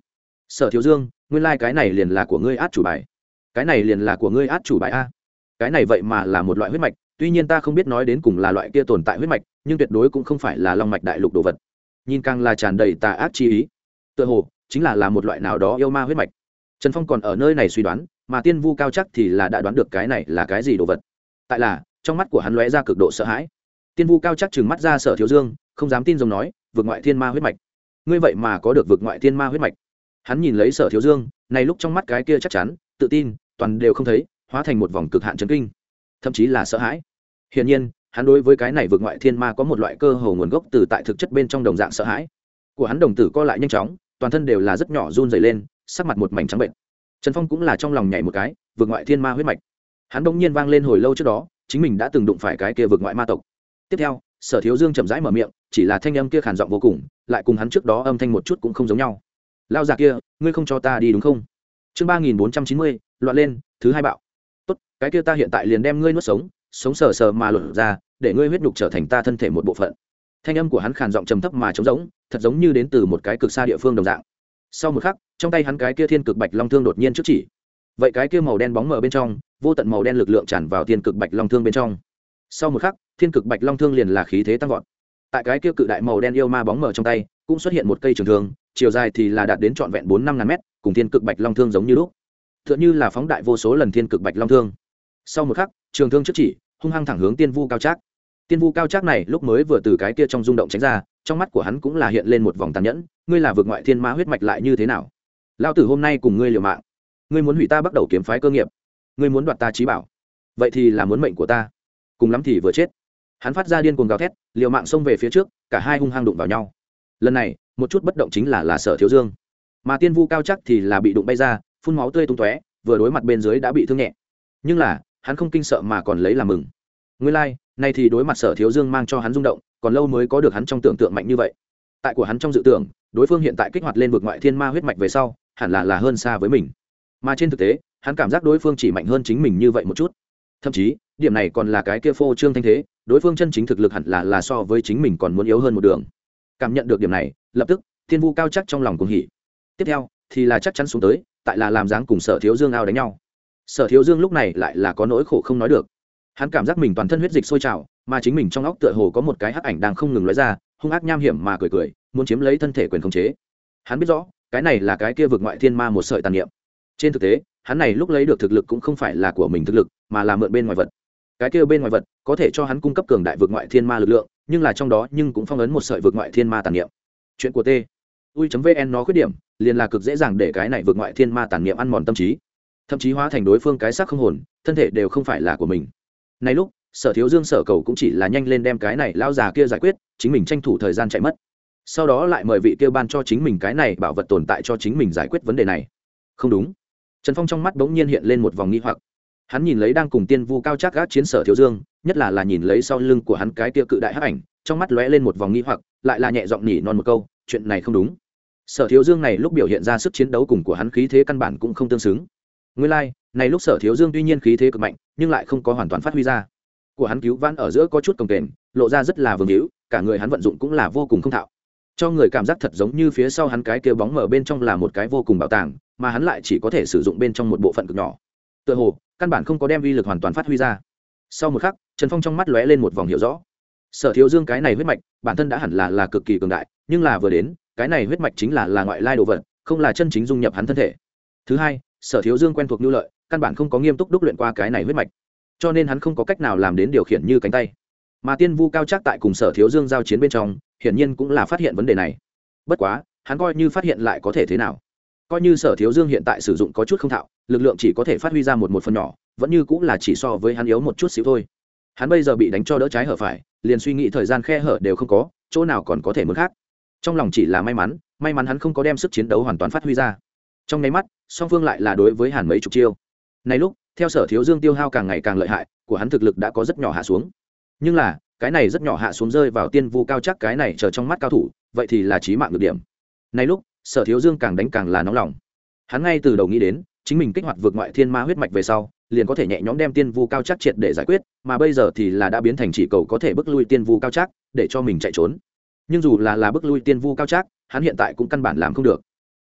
Sở Thiếu Dương, nguyên lai cái này liền là của ngươi át chủ bài. Cái này liền là của ngươi át chủ bài a. Cái này vậy mà là một loại huyết mạch, tuy nhiên ta không biết nói đến cùng là loại kia tồn tại huyết mạch, nhưng tuyệt đối cũng không phải là long mạch đại lục đồ vật. Nhìn càng là tràn đầy tà ác chi ý. Tựa hồ chính là một loại nào đó yêu ma huyết mạch. Trần Phong còn ở nơi này suy đoán, mà Tiên Vu Cao chắc thì là đã đoán được cái này là cái gì đồ vật. Tại là, trong mắt của hắn lóe ra cực độ sợ hãi. Tiên Vu Cao chắc trừng mắt ra Sở Thiếu Dương, không dám tin giống nói, vượt ngoại thiên ma huyết mạch. Ngươi vậy mà có được vượt ngoại thiên ma huyết mạch. Hắn nhìn lấy Sở Thiếu Dương, này lúc trong mắt cái kia chắc chắn, tự tin, toàn đều không thấy, hóa thành một vòng cực hạn chấn kinh, thậm chí là sợ hãi. Hiển nhiên, hắn đối với cái này vượt ngoại thiên ma có một loại cơ hồ nguồn gốc từ tại thực chất bên trong đồng dạng sợ hãi. Của hắn đồng tử co lại nhanh chóng, toàn thân đều là rất nhỏ run rẩy lên, sắc mặt một mảnh trắng bệnh. Trần Phong cũng là trong lòng nhảy một cái, vượt ngoại thiên ma huyết mạch. Hắn bỗng nhiên vang lên hồi lâu trước đó, chính mình đã từng đụng phải cái kia vượt ngoại ma tộc. Tiếp theo, Sở Thiếu Dương chậm rãi mở miệng, chỉ là thanh âm kia khàn giọng vô cùng, lại cùng hắn trước đó âm thanh một chút cũng không giống nhau. Lao già kia, ngươi không cho ta đi đúng không? Chương 3490, loạn lên, thứ hai bạo. Tốt, cái kia ta hiện tại liền đem ngươi nuốt sống, sống sờ sờ mà lột ra, để ngươi huyết nhục trở thành ta thân thể một bộ phận. Thanh âm của hắn khàn giọng trầm thấp mà trống rỗng, thật giống như đến từ một cái cực xa địa phương đồng dạng. Sau một khắc, trong tay hắn cái kia thiên cực bạch long thương đột nhiên trước chỉ. Vậy cái kia màu đen bóng mờ bên trong, vô tận màu đen lực lượng tràn vào thiên cực bạch long thương bên trong. Sau một khắc, thiên cực bạch long thương liền là khí thế tăng vọt. Tại cái kia cự đại màu đen yêu ma bóng mờ trong tay, cũng xuất hiện một cây trường thương, chiều dài thì là đạt đến trọn vẹn 4-5 ngàn mét, cùng thiên cực bạch long thương giống như lúc. Tựa như là phóng đại vô số lần thiên cực bạch long thương. Sau một khắc, trường thương trước chỉ, hung hăng thẳng hướng Tiên Vu Cao Trác. Tiên Vu Cao Trác này lúc mới vừa từ cái kia trong rung động tránh ra, trong mắt của hắn cũng là hiện lên một vòng tàn nhẫn, ngươi là vượt ngoại thiên ma huyết mạch lại như thế nào? Lão tử hôm nay cùng ngươi liều mạng. Ngươi muốn hủy ta bắt đầu kiếm phái cơ nghiệp, ngươi muốn đoạt ta chí bảo, vậy thì là muốn mệnh của ta, cùng lắm thì vừa chết. Hắn phát ra điên cuồng gào thét, liều mạng xông về phía trước, cả hai hung hăng đụng vào nhau. Lần này, một chút bất động chính là Sở Thiếu Dương, mà Tiên Vu Cao Trác thì là bị đụng bay ra, phun máu tươi tung tóe, vừa đối mặt bên dưới đã bị thương nhẹ. Nhưng là, hắn không kinh sợ mà còn lấy làm mừng. Nguyên lai, nay thì đối mặt Sở Thiếu Dương mang cho hắn rung động, còn lâu mới có được hắn trong tưởng tượng mạnh như vậy. Tại của hắn trong dự tưởng, đối phương hiện tại kích hoạt lên vực ngoại thiên ma huyết mạch về sau, hẳn là hơn xa với mình. Mà trên thực tế, hắn cảm giác đối phương chỉ mạnh hơn chính mình như vậy một chút. Thậm chí, điểm này còn là cái kia phô trương thanh thế, đối phương chân chính thực lực hẳn là so với chính mình còn muốn yếu hơn một đường. Cảm nhận được điểm này, lập tức, Tiên Vu Cao chắc trong lòng cuồng hỉ. Tiếp theo, thì là chắc chắn xuống tới, tại là làm dáng cùng Sở Thiếu Dương ao đánh nhau. Sở Thiếu Dương lúc này lại là có nỗi khổ không nói được. Hắn cảm giác mình toàn thân huyết dịch sôi trào, mà chính mình trong óc tựa hồ có một cái hắc ảnh đang không ngừng lóe ra, hung ác nham hiểm mà cười, muốn chiếm lấy thân thể quyền khống chế. Hắn biết rõ, cái này là cái kia vực ngoại thiên ma một sợi tàn niệm. Trên thực tế, hắn này lúc lấy được thực lực cũng không phải là của mình thực lực, mà là mượn bên ngoài vật. Cái kia bên ngoài vật có thể cho hắn cung cấp cường đại vực ngoại thiên ma lực lượng, nhưng là trong đó nhưng cũng phong ấn một sợi vực ngoại thiên ma tàn niệm. Chuyện của Ui.vn nó khuyết điểm, liền là cực dễ dàng để cái này vực ngoại thiên ma tàn niệm ăn mòn tâm trí, thậm chí hóa thành đối phương cái xác không hồn, thân thể đều không phải là của mình. Này lúc, Sở Thiếu Dương sở cầu cũng chỉ là nhanh lên đem cái này lão già kia giải quyết, chính mình tranh thủ thời gian chạy mất. Sau đó lại mời vị kia ban cho chính mình cái này bảo vật tồn tại cho chính mình giải quyết vấn đề này. Không đúng. Trần Phong trong mắt bỗng nhiên hiện lên một vòng nghi hoặc. Hắn nhìn lấy đang cùng Tiên Vu Cao Trác gác chiến Sở Thiếu Dương, nhất là nhìn lấy sau lưng của hắn cái kia cự đại hắc ảnh, trong mắt lóe lên một vòng nghi hoặc, lại là nhẹ giọng nhỉ non một câu, chuyện này không đúng. Sở Thiếu Dương này lúc biểu hiện ra sức chiến đấu cùng của hắn khí thế căn bản cũng không tương xứng. Nguyên lai, này lúc Sở Thiếu Dương tuy nhiên khí thế cực mạnh, nhưng lại không có hoàn toàn phát huy ra. Của hắn cứu vãn ở giữa có chút cồng kềnh, lộ ra rất là vương hữu, cả người hắn vận dụng cũng là vô cùng không thạo, cho người cảm giác thật giống như phía sau hắn cái kia bóng mờ bên trong là một cái vô cùng bảo tàng, mà hắn lại chỉ có thể sử dụng bên trong một bộ phận cực nhỏ. Tựa hồ căn bản không có đem uy lực hoàn toàn phát huy ra. Sau một khắc, Trần Phong trong mắt lóe lên một vòng hiểu rõ. Sở Thiếu Dương cái này huyết mạch, bản thân đã hẳn là cực kỳ cường đại, nhưng là vừa đến, cái này huyết mạch chính là ngoại lai đồ vật, không là chân chính dung nhập hắn thân thể. Thứ hai, Sở Thiếu Dương quen thuộc nhu lợi, căn bản không có nghiêm túc đúc luyện qua cái này huyết mạch, cho nên hắn không có cách nào làm đến điều khiển như cánh tay. Mà Tiên Vu Cao Trác tại cùng Sở Thiếu Dương giao chiến bên trong, hiển nhiên cũng là phát hiện vấn đề này. Bất quá, hắn coi như phát hiện lại có thể thế nào? Coi như Sở Thiếu Dương hiện tại sử dụng có chút không thạo, lực lượng chỉ có thể phát huy ra một phần nhỏ, vẫn như cũng là chỉ so với hắn yếu một chút xíu thôi. Hắn bây giờ bị đánh cho đỡ trái hở phải, liền suy nghĩ thời gian khe hở đều không có, chỗ nào còn có thể muốn khác. Trong lòng chỉ là may mắn hắn không có đem sức chiến đấu hoàn toàn phát huy ra. Trong nháy mắt, song phương lại là đối với Hàn mấy chục chiêu. Này lúc, theo Sở Thiếu Dương tiêu hao càng ngày càng lợi hại, của hắn thực lực đã có rất nhỏ hạ xuống. Nhưng là, cái này rất nhỏ hạ xuống rơi vào Tiên Vu Cao Trác cái này chờ trong mắt cao thủ, vậy thì là chí mạng nhược điểm. Này lúc, Sở Thiếu Dương càng đánh càng là nóng lòng. Hắn ngay từ đầu nghĩ đến, chính mình kích hoạt vượt ngoại thiên ma huyết mạch về sau, liền có thể nhẹ nhõm đem Tiên Vu Cao Trác triệt để giải quyết, mà bây giờ thì là đã biến thành chỉ cầu có thể bức lui Tiên Vu Cao Trác, để cho mình chạy trốn. Nhưng dù là bức lui Tiên Vu Cao Trác, hắn hiện tại cũng căn bản làm không được.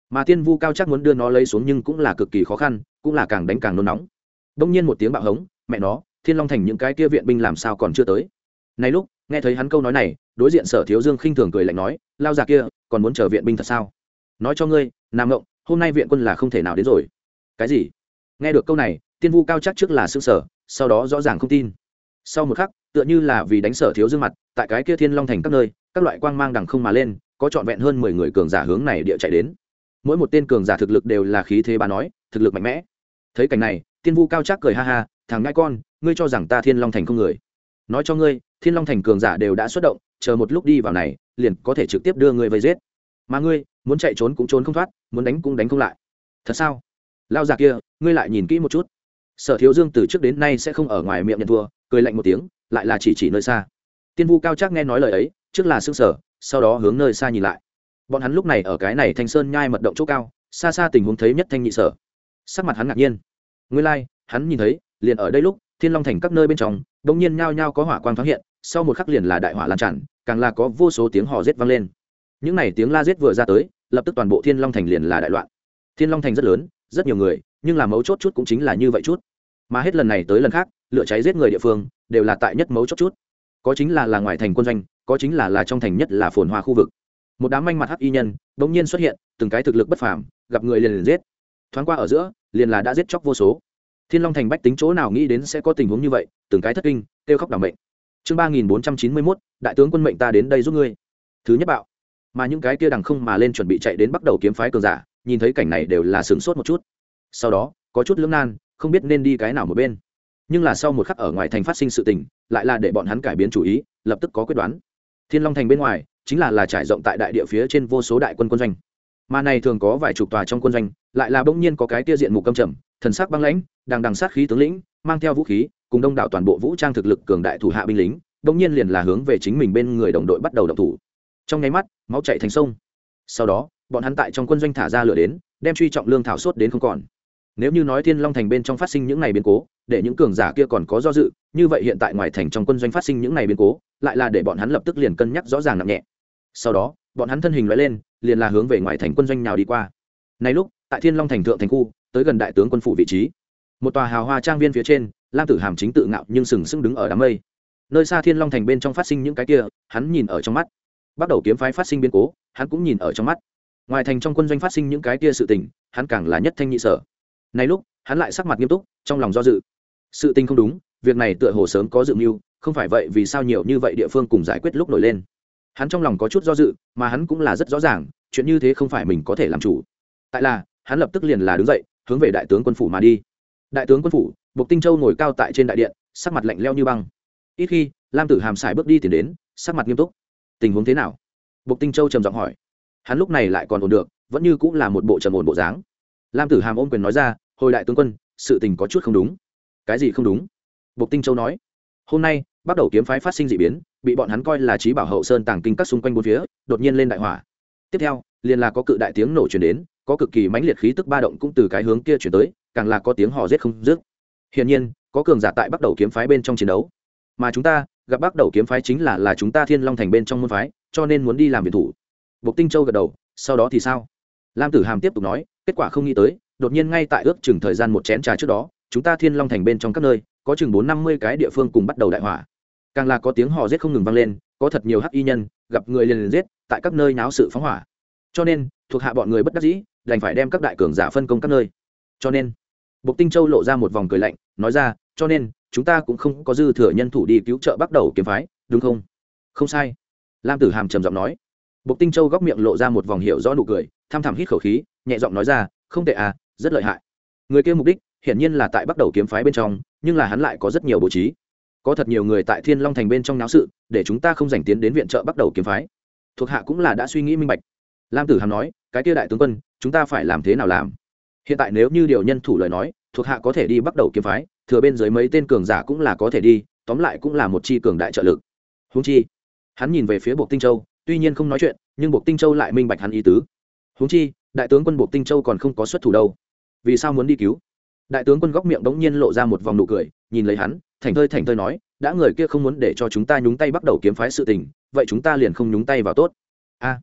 mà tiên vu cao chắc muốn đưa nó lấy xuống nhưng cũng là cực kỳ khó khăn, cũng là càng đánh càng nôn nóng. Đông nhiên một tiếng bạo hống, mẹ nó, Thiên Long thành những cái kia viện binh làm sao còn chưa tới. Này lúc nghe thấy hắn câu nói này, đối diện Sở Thiếu Dương khinh thường cười lạnh nói, lao già kia còn muốn chờ viện binh thật sao? Nói cho ngươi, Nam Ngộng, hôm nay viện quân là không thể nào đến rồi. Cái gì? Nghe được câu này, tiên vu cao chắc trước là sững sờ, sau đó rõ ràng không tin. Sau một khắc, tựa như là vì đánh Sở Thiếu Dương mặt, tại cái kia Thiên Long thành các nơi, các loại quang mang đằng không mà lên, có trọn vẹn hơn 10 người cường giả hướng này địa chạy đến. Mỗi một tên cường giả thực lực đều là khí thế bà nói, thực lực mạnh mẽ. Thấy cảnh này, tiên vu cao chắc cười ha ha, thằng ngãi con, ngươi cho rằng ta Thiên Long thành không người? Nói cho ngươi, Thiên Long thành cường giả đều đã xuất động, chờ một lúc đi vào này, liền có thể trực tiếp đưa ngươi vây giết. Mà ngươi, muốn chạy trốn cũng trốn không thoát, muốn đánh cũng đánh không lại. Thật sao? Lao già kia, ngươi lại nhìn kỹ một chút. Sở Thiếu Dương từ trước đến nay sẽ không ở ngoài miệng nhận thua, cười lạnh một tiếng, lại là chỉ nơi xa. Tiên vu cao chắc nghe nói lời ấy, trước là sững sờ, sau đó hướng nơi xa nhìn lại. Bọn hắn lúc này ở cái này Thanh Sơn nhai mật động chỗ cao, xa xa tình huống thấy nhất thanh nhị sở. Sắc mặt hắn ngạc nhiên. Nguyên lai, hắn nhìn thấy, liền ở đây lúc, Thiên Long thành các nơi bên trong, đột nhiên nhao nhao có hỏa quang thoáng hiện, sau một khắc liền là đại hỏa lan tràn, càng là có vô số tiếng hò rết vang lên. Những này tiếng la rết vừa ra tới, lập tức toàn bộ Thiên Long thành liền là đại loạn. Thiên Long thành rất lớn, rất nhiều người, nhưng là mấu chốt chút cũng chính là như vậy chút. Mà hết lần này tới lần khác, lửa cháy giết người địa phương, đều là tại nhất mấu chốt chút. Có chính là ngoài thành quân doanh, có chính là trong thành nhất là phồn hoa khu vực. Một đám manh mặt hắc y nhân bỗng nhiên xuất hiện, từng cái thực lực bất phàm, gặp người liền giết. Thoáng qua ở giữa, liền là đã giết chóc vô số. Thiên Long thành bách tính chỗ nào nghĩ đến sẽ có tình huống như vậy, từng cái thất kinh, kêu khóc đảm mệnh. Chương 3491, đại tướng quân mệnh ta đến đây giúp ngươi. Thứ nhất bạo. Mà những cái kia đằng không mà lên chuẩn bị chạy đến bắt đầu kiếm phái cường giả, nhìn thấy cảnh này đều là sửng sốt một chút. Sau đó, có chút lưỡng nan, không biết nên đi cái nào một bên. Nhưng là sau một khắc ở ngoài thành phát sinh sự tình, lại là để bọn hắn cải biến chủ ý, lập tức có quyết đoán. Thiên Long thành bên ngoài, chính là trải rộng tại đại địa phía trên vô số đại quân quân doanh. Mà này thường có vài chục tòa trong quân doanh, lại là bỗng nhiên có cái kia diện mục căm trầm, thần sắc băng lãnh, đằng sát khí tướng lĩnh, mang theo vũ khí, cùng đông đảo toàn bộ vũ trang thực lực cường đại thủ hạ binh lính, bỗng nhiên liền là hướng về chính mình bên người đồng đội bắt đầu động thủ. Trong nháy mắt, máu chảy thành sông. Sau đó, bọn hắn tại trong quân doanh thả ra lửa đến, đem truy trọng lương thảo sốt đến không còn. Nếu như nói Thiên Long thành bên trong phát sinh những ngày biến cố, để những cường giả kia còn có do dự, như vậy hiện tại ngoài thành trong quân doanh phát sinh những ngày biến cố, lại là để bọn hắn lập tức liền cân nhắc rõ ràng nặng nhẹ. Sau đó, bọn hắn thân hình lóe lên, liền là hướng về ngoài thành quân doanh nhào đi qua. Này lúc, tại Thiên Long thành thượng thành khu, tới gần đại tướng quân phủ vị trí, một tòa hào hoa trang viên phía trên, Lam Tử Hàm chính tự ngạo nhưng sừng sững đứng ở đám mây. Nơi xa Thiên Long thành bên trong phát sinh những cái kia, hắn nhìn ở trong mắt. Bắt đầu kiếm phái phát sinh biến cố, hắn cũng nhìn ở trong mắt. Ngoài thành trong quân doanh phát sinh những cái kia sự tình, hắn càng là nhất thanh nhị sở. Này lúc, hắn lại sắc mặt nghiêm túc, trong lòng do dự. Sự tình không đúng, việc này tựa hồ sớm có dự mưu, không phải vậy vì sao nhiều như vậy địa phương cùng giải quyết lúc nổi lên. Hắn trong lòng có chút do dự, mà hắn cũng là rất rõ ràng, chuyện như thế không phải mình có thể làm chủ. Tại là, hắn lập tức liền là đứng dậy, hướng về đại tướng quân phủ mà đi. Đại tướng quân phủ, Bộc Tinh Châu ngồi cao tại trên đại điện, sắc mặt lạnh lẽo như băng. Ít khi, Lam Tử Hàm xài bước đi tiến đến, sắc mặt nghiêm túc. Tình huống thế nào? Bộc Tinh Châu trầm giọng hỏi. Hắn lúc này lại còn ổn được, vẫn như cũng là một bộ trầm ổn bộ dáng. Lam Tử Hàm ôm quyền nói ra, hồi đại tướng quân, sự tình có chút không đúng. Cái gì không đúng? Bộc Tinh Châu nói. Hôm nay, bắt đầu kiếm phái phát sinh dị biến, bị bọn hắn coi là trí bảo hậu sơn tàng kinh các xung quanh bốn phía, đột nhiên lên đại hỏa. Tiếp theo, liền là có cự đại tiếng nổ truyền đến, có cực kỳ mãnh liệt khí tức ba động cũng từ cái hướng kia truyền tới, càng là có tiếng hò rết không dứt. Hiển nhiên, có cường giả tại bắt đầu kiếm phái bên trong chiến đấu. Mà chúng ta, gặp bắt đầu kiếm phái chính là chúng ta Thiên Long thành bên trong môn phái, cho nên muốn đi làm viện thủ. Bộc Tinh Châu gật đầu, sau đó thì sao? Lam Tử Hàm tiếp tục nói, kết quả không nghĩ tới, đột nhiên ngay tại ước chừng thời gian một chén trà trước đó, chúng ta Thiên Long thành bên trong các nơi, có chừng 450 cái địa phương cùng bắt đầu đại hỏa. Càng là có tiếng hò rết không ngừng vang lên, có thật nhiều hắc y nhân gặp người liền giết, tại các nơi náo sự phóng hỏa. Cho nên, thuộc hạ bọn người bất đắc dĩ, đành phải đem các đại cường giả phân công các nơi. Cho nên, Bộc Tinh Châu lộ ra một vòng cười lạnh, nói ra, cho nên chúng ta cũng không có dư thừa nhân thủ đi cứu trợ bắt đầu kiếm phái, đúng không? Không sai. Lam Tử Hàm trầm giọng nói. Bộc Tinh Châu góc miệng lộ ra một vòng hiểu rõ nụ cười, thăm thẳm hít khẩu khí, nhẹ giọng nói ra, không tệ à, rất lợi hại. Người kia mục đích, hiển nhiên là tại bắt đầu kiếm phái bên trong, nhưng là hắn lại có rất nhiều bố trí. Có thật nhiều người tại Thiên Long thành bên trong náo sự, để chúng ta không dành tiến đến viện trợ bắt đầu kiếm phái. Thuộc hạ cũng là đã suy nghĩ minh bạch. Lam Tử Hàm nói, cái kia đại tướng quân, chúng ta phải làm thế nào làm? Hiện tại nếu như điều nhân thủ lời nói, thuộc hạ có thể đi bắt đầu kiếm phái, thừa bên dưới mấy tên cường giả cũng là có thể đi, tóm lại cũng là một chi cường đại trợ lực. Huống chi, hắn nhìn về phía Bộc Tinh Châu, tuy nhiên không nói chuyện, nhưng Bộc Tinh Châu lại minh bạch hắn ý tứ. Huống chi, đại tướng quân Bộc Tinh Châu còn không có xuất thủ đâu, vì sao muốn đi cứu? Đại tướng quân góc miệng bỗng nhiên lộ ra một vòng nụ cười, nhìn lấy hắn, thành thơi nói, đã người kia không muốn để cho chúng ta nhúng tay bắt đầu kiếm phái sự tình, vậy chúng ta liền không nhúng tay vào tốt. A.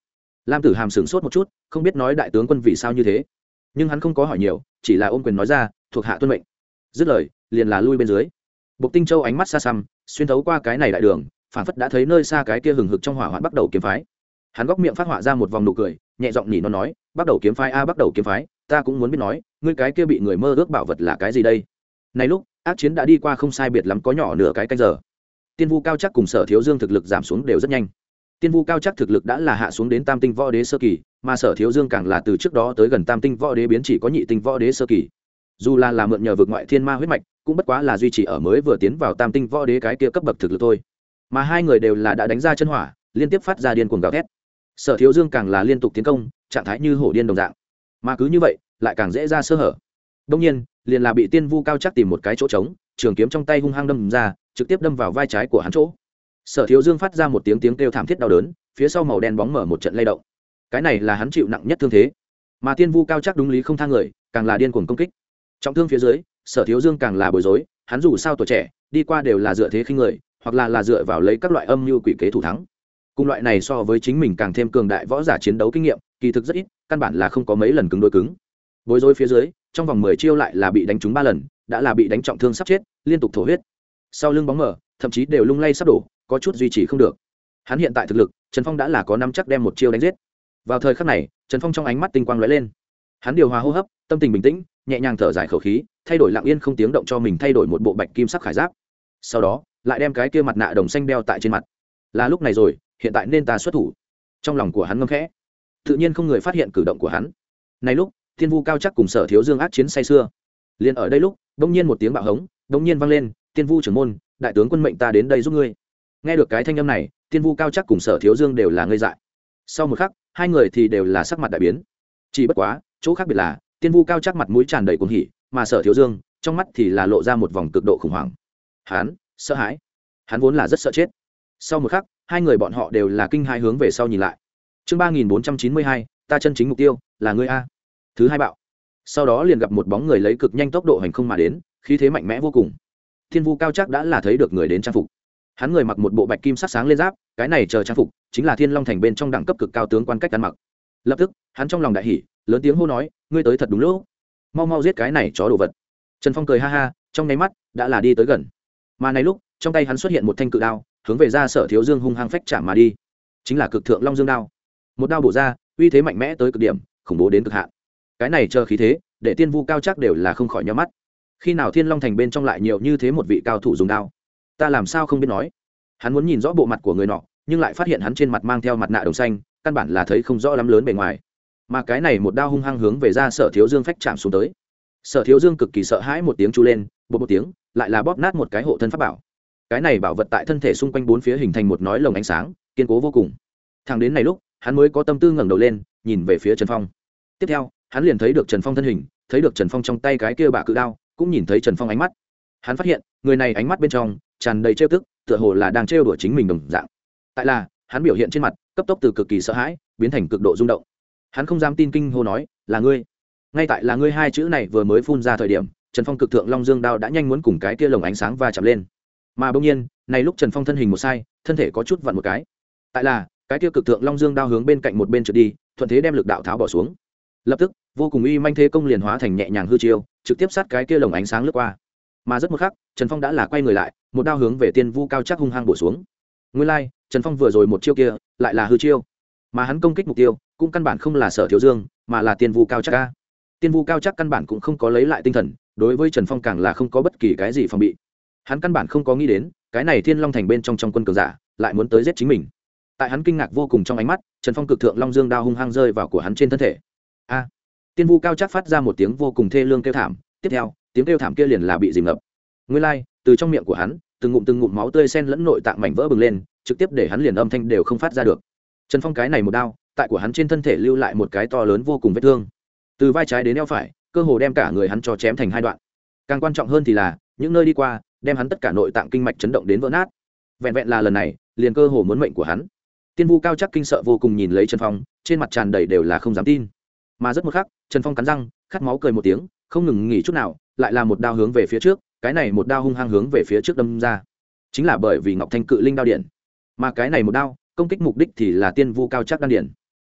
Lam Tử Hàm sửng sốt một chút, không biết nói đại tướng quân vì sao như thế, nhưng hắn không có hỏi nhiều, chỉ là ôm quyền nói ra, thuộc hạ tuân mệnh. Dứt lời, liền là lui bên dưới. Bộc Tinh Châu ánh mắt xa xăm, xuyên thấu qua cái này đại đường, phản phất đã thấy nơi xa cái kia hừng hực trong hỏa hoạn bắt đầu kiếm phái. Hắn góc miệng phát họa ra một vòng nụ cười, nhẹ giọng nhỉ nó nói, bắt đầu kiếm phái a, bắt đầu kiếm phái, ta cũng muốn biết nói, ngươi cái kia bị người mơ ước bảo vật là cái gì đây? Này lúc, ác chiến đã đi qua không sai biệt lắm có nhỏ nửa cái canh giờ. Tiên Vu Cao Chắc cùng Sở Thiếu Dương thực lực giảm xuống đều rất nhanh. Tiên Vu Cao Chắc thực lực đã là hạ xuống đến tam tinh võ đế sơ kỳ, mà Sở Thiếu Dương càng là từ trước đó tới gần tam tinh võ đế biến chỉ có nhị tinh võ đế sơ kỳ. Dù là mượn nhờ vực ngoại thiên ma huyết mạch, cũng bất quá là duy trì ở mới vừa tiến vào tam tinh võ đế cái kia cấp bậc thực lực thôi. Mà hai người đều là đã đánh ra chân hỏa, liên tiếp phát ra điên cuồng gào thét. Sở Thiếu Dương càng là liên tục tiến công, trạng thái như hổ điên đồng dạng. Mà cứ như vậy, lại càng dễ ra sơ hở. Đương nhiên, liền là bị Tiên Vu Cao Chắc tìm một cái chỗ trống, trường kiếm trong tay hung hăng đâm ra, trực tiếp đâm vào vai trái của hắn chỗ. Sở Thiếu Dương phát ra một tiếng kêu thảm thiết đau đớn, phía sau màu đen bóng mở một trận lay động. Cái này là hắn chịu nặng nhất thương thế. Mà Tiên Vu Cao Chắc đúng lý không tha người, càng là điên cuồng công kích. Trọng thương phía dưới, Sở Thiếu Dương càng là bối rối, hắn dù sao tuổi trẻ, đi qua đều là dựa thế khinh người, hoặc là dựa vào lấy các loại âm mưu quỷ kế thủ thắng. Cùng loại này so với chính mình càng thêm cường đại võ giả chiến đấu kinh nghiệm, kỳ thực rất ít, căn bản là không có mấy lần cứng đối cứng. Bối rối phía dưới, trong vòng 10 chiêu lại là bị đánh trúng 3 lần, đã là bị đánh trọng thương sắp chết, liên tục thổ huyết. Sau lưng bóng mở, thậm chí đều lung lay sắp đổ, có chút duy trì không được. Hắn hiện tại thực lực, Trần Phong đã là có nắm chắc đem một chiêu đánh giết. Vào thời khắc này, Trần Phong trong ánh mắt tinh quang lóe lên. Hắn điều hòa hô hấp, tâm tình bình tĩnh, nhẹ nhàng thở dài khẩu khí, thay đổi lặng yên không tiếng động cho mình thay đổi một bộ bạch kim sắc khải giáp. Sau đó, lại đem cái kia mặt nạ đồng xanh đeo tại trên mặt. Là lúc này rồi, hiện tại nên ta xuất thủ. Trong lòng của hắn ngâm khẽ. Tự nhiên không người phát hiện cử động của hắn. Này lúc, Thiên Vu Cao Chắc cùng Sở Thiếu Dương ác chiến say xưa. Liên ở đây lúc, đột nhiên một tiếng bạo hống, đột nhiên vang lên, "Tiên Vu trưởng môn, đại tướng quân mệnh ta đến đây giúp ngươi." Nghe được cái thanh âm này, Tiên Vu Cao Chắc cùng Sở Thiếu Dương đều là ngây dại. Sau một khắc, hai người thì đều là sắc mặt đại biến. Chỉ bất quá, chỗ khác biệt là, Tiên Vu Cao Chắc mặt mũi tràn đầy cuồng hỉ, mà Sở Thiếu Dương, trong mắt thì là lộ ra một vòng cực độ khủng hoảng. Hắn sợ hãi. Hắn vốn là rất sợ chết. Sau một khắc, hai người bọn họ đều là kinh hai hướng về sau nhìn lại. Chương 3492, ta chân chính mục tiêu là ngươi a. Thứ hai bạo. Sau đó liền gặp một bóng người lấy cực nhanh tốc độ hành không mà đến, khí thế mạnh mẽ vô cùng. Thiên Vu Cao Chắc đã là thấy được người đến trang phục. Hắn người mặc một bộ bạch kim sắc sáng lên giáp, cái này chờ trang phục chính là Thiên Long thành bên trong đẳng cấp cực cao tướng quan cách ăn mặc. Lập tức, hắn trong lòng đại hỉ, lớn tiếng hô nói, ngươi tới thật đúng lúc. Mau mau giết cái này chó đồ vật. Trần Phong cười ha ha, trong nháy mắt đã là đi tới gần. Mà này lúc, trong tay hắn xuất hiện một thanh cự đao, hướng về ra Sở Thiếu Dương hung hăng phách chạm mà đi. Chính là Cực Thượng Long Dương đao. Một đao bổ ra, uy thế mạnh mẽ tới cực điểm, khủng bố đến cực hạn. Cái này chờ khí thế, để Tiên Vu Cao Chắc đều là không khỏi nhíu mắt. Khi nào Thiên Long thành bên trong lại nhiều như thế một vị cao thủ dùng đao? Ta làm sao không biết nói. Hắn muốn nhìn rõ bộ mặt của người nọ, nhưng lại phát hiện hắn trên mặt mang theo mặt nạ đồng xanh, căn bản là thấy không rõ lắm lớn bề ngoài. Mà cái này một đao hung hăng hướng về ra Sở Thiếu Dương phách chạm xuống tới. Sở Thiếu Dương cực kỳ sợ hãi một tiếng chu lên, bột một tiếng, lại là bóp nát một cái hộ thân pháp bảo. Cái này bảo vật tại thân thể xung quanh bốn phía hình thành một nói lồng ánh sáng, kiên cố vô cùng. Thẳng đến này lúc, hắn mới có tâm tư ngẩng đầu lên, nhìn về phía Trần Phong. Tiếp theo, hắn liền thấy được Trần Phong thân hình, thấy được Trần Phong trong tay cái kia bả cự đao, cũng nhìn thấy Trần Phong ánh mắt. Hắn phát hiện, người này ánh mắt bên trong tràn đầy trêu tức, tựa hồ là đang trêu đùa chính mình đồng dạng. Tại là, hắn biểu hiện trên mặt, cấp tốc từ cực kỳ sợ hãi, biến thành cực độ rung động. Hắn không dám tin kinh hô nói, "Là ngươi?" Ngay tại "là ngươi" hai chữ này vừa mới phun ra thời điểm, Trần Phong Cực Thượng Long Dương đao đã nhanh muốn cùng cái kia lồng ánh sáng va chạm lên. Mà bỗng nhiên, này lúc Trần Phong thân hình một sai, thân thể có chút vặn một cái. Tại là, cái kia Cực Thượng Long Dương đao hướng bên cạnh một bên trượt đi, thuận thế đem lực đạo tháo bỏ xuống. Lập tức, vô cùng uy manh thế công liền hóa thành nhẹ nhàng hư chiêu, trực tiếp sát cái kia lồng ánh sáng lướt qua. Mà rất một khắc, Trần Phong đã là quay người lại, một đao hướng về Tiên Vu Cao Chắc hung hăng bổ xuống. Nguyên lai, Trần Phong vừa rồi một chiêu kia, lại là hư chiêu. Mà hắn công kích mục tiêu, cũng căn bản không là Sở Thiếu Dương, mà là Tiên Vu Cao Chắc a. Tiên Vu Cao Chắc căn bản cũng không có lấy lại tinh thần, đối với Trần Phong càng là không có bất kỳ cái gì phòng bị. Hắn căn bản không có nghĩ đến, cái này Thiên Long thành bên trong quân cường giả, lại muốn tới giết chính mình. Tại hắn kinh ngạc vô cùng trong ánh mắt, Trần Phong Cực Thượng Long Dương đao hung hăng rơi vào của hắn trên thân thể. A! Tiên Vu Cao Chắc phát ra một tiếng vô cùng thê lương kêu thảm, tiếp theo, tiếng kêu thảm kia liền là bị dìm ngập. Nguyên lai, từ trong miệng của hắn, từng ngụm máu tươi xen lẫn nội tạng mảnh vỡ bừng lên, trực tiếp để hắn liền âm thanh đều không phát ra được. Trần Phong cái này một đao, tại của hắn trên thân thể lưu lại một cái to lớn vô cùng vết thương. Từ vai trái đến eo phải, cơ hồ đem cả người hắn cho chém thành hai đoạn. Càng quan trọng hơn thì là, những nơi đi qua, đem hắn tất cả nội tạng kinh mạch chấn động đến vỡ nát. Vẹn vẹn là lần này, liền cơ hồ muốn mệnh của hắn. Tiên Vu Cao Chắc kinh sợ vô cùng nhìn lấy Trần Phong, trên mặt tràn đầy đều là không dám tin. Mà rất một khắc, Trần Phong cắn răng, khát máu cười một tiếng, không ngừng nghỉ chút nào, lại là một đao hướng về phía trước, cái này một đao hung hăng hướng về phía trước đâm ra. Chính là bởi vì Ngọc Thanh Cự Linh đao điện. Mà cái này một đao, công kích mục đích thì là Tiên Vu Cao Chắc đan điện.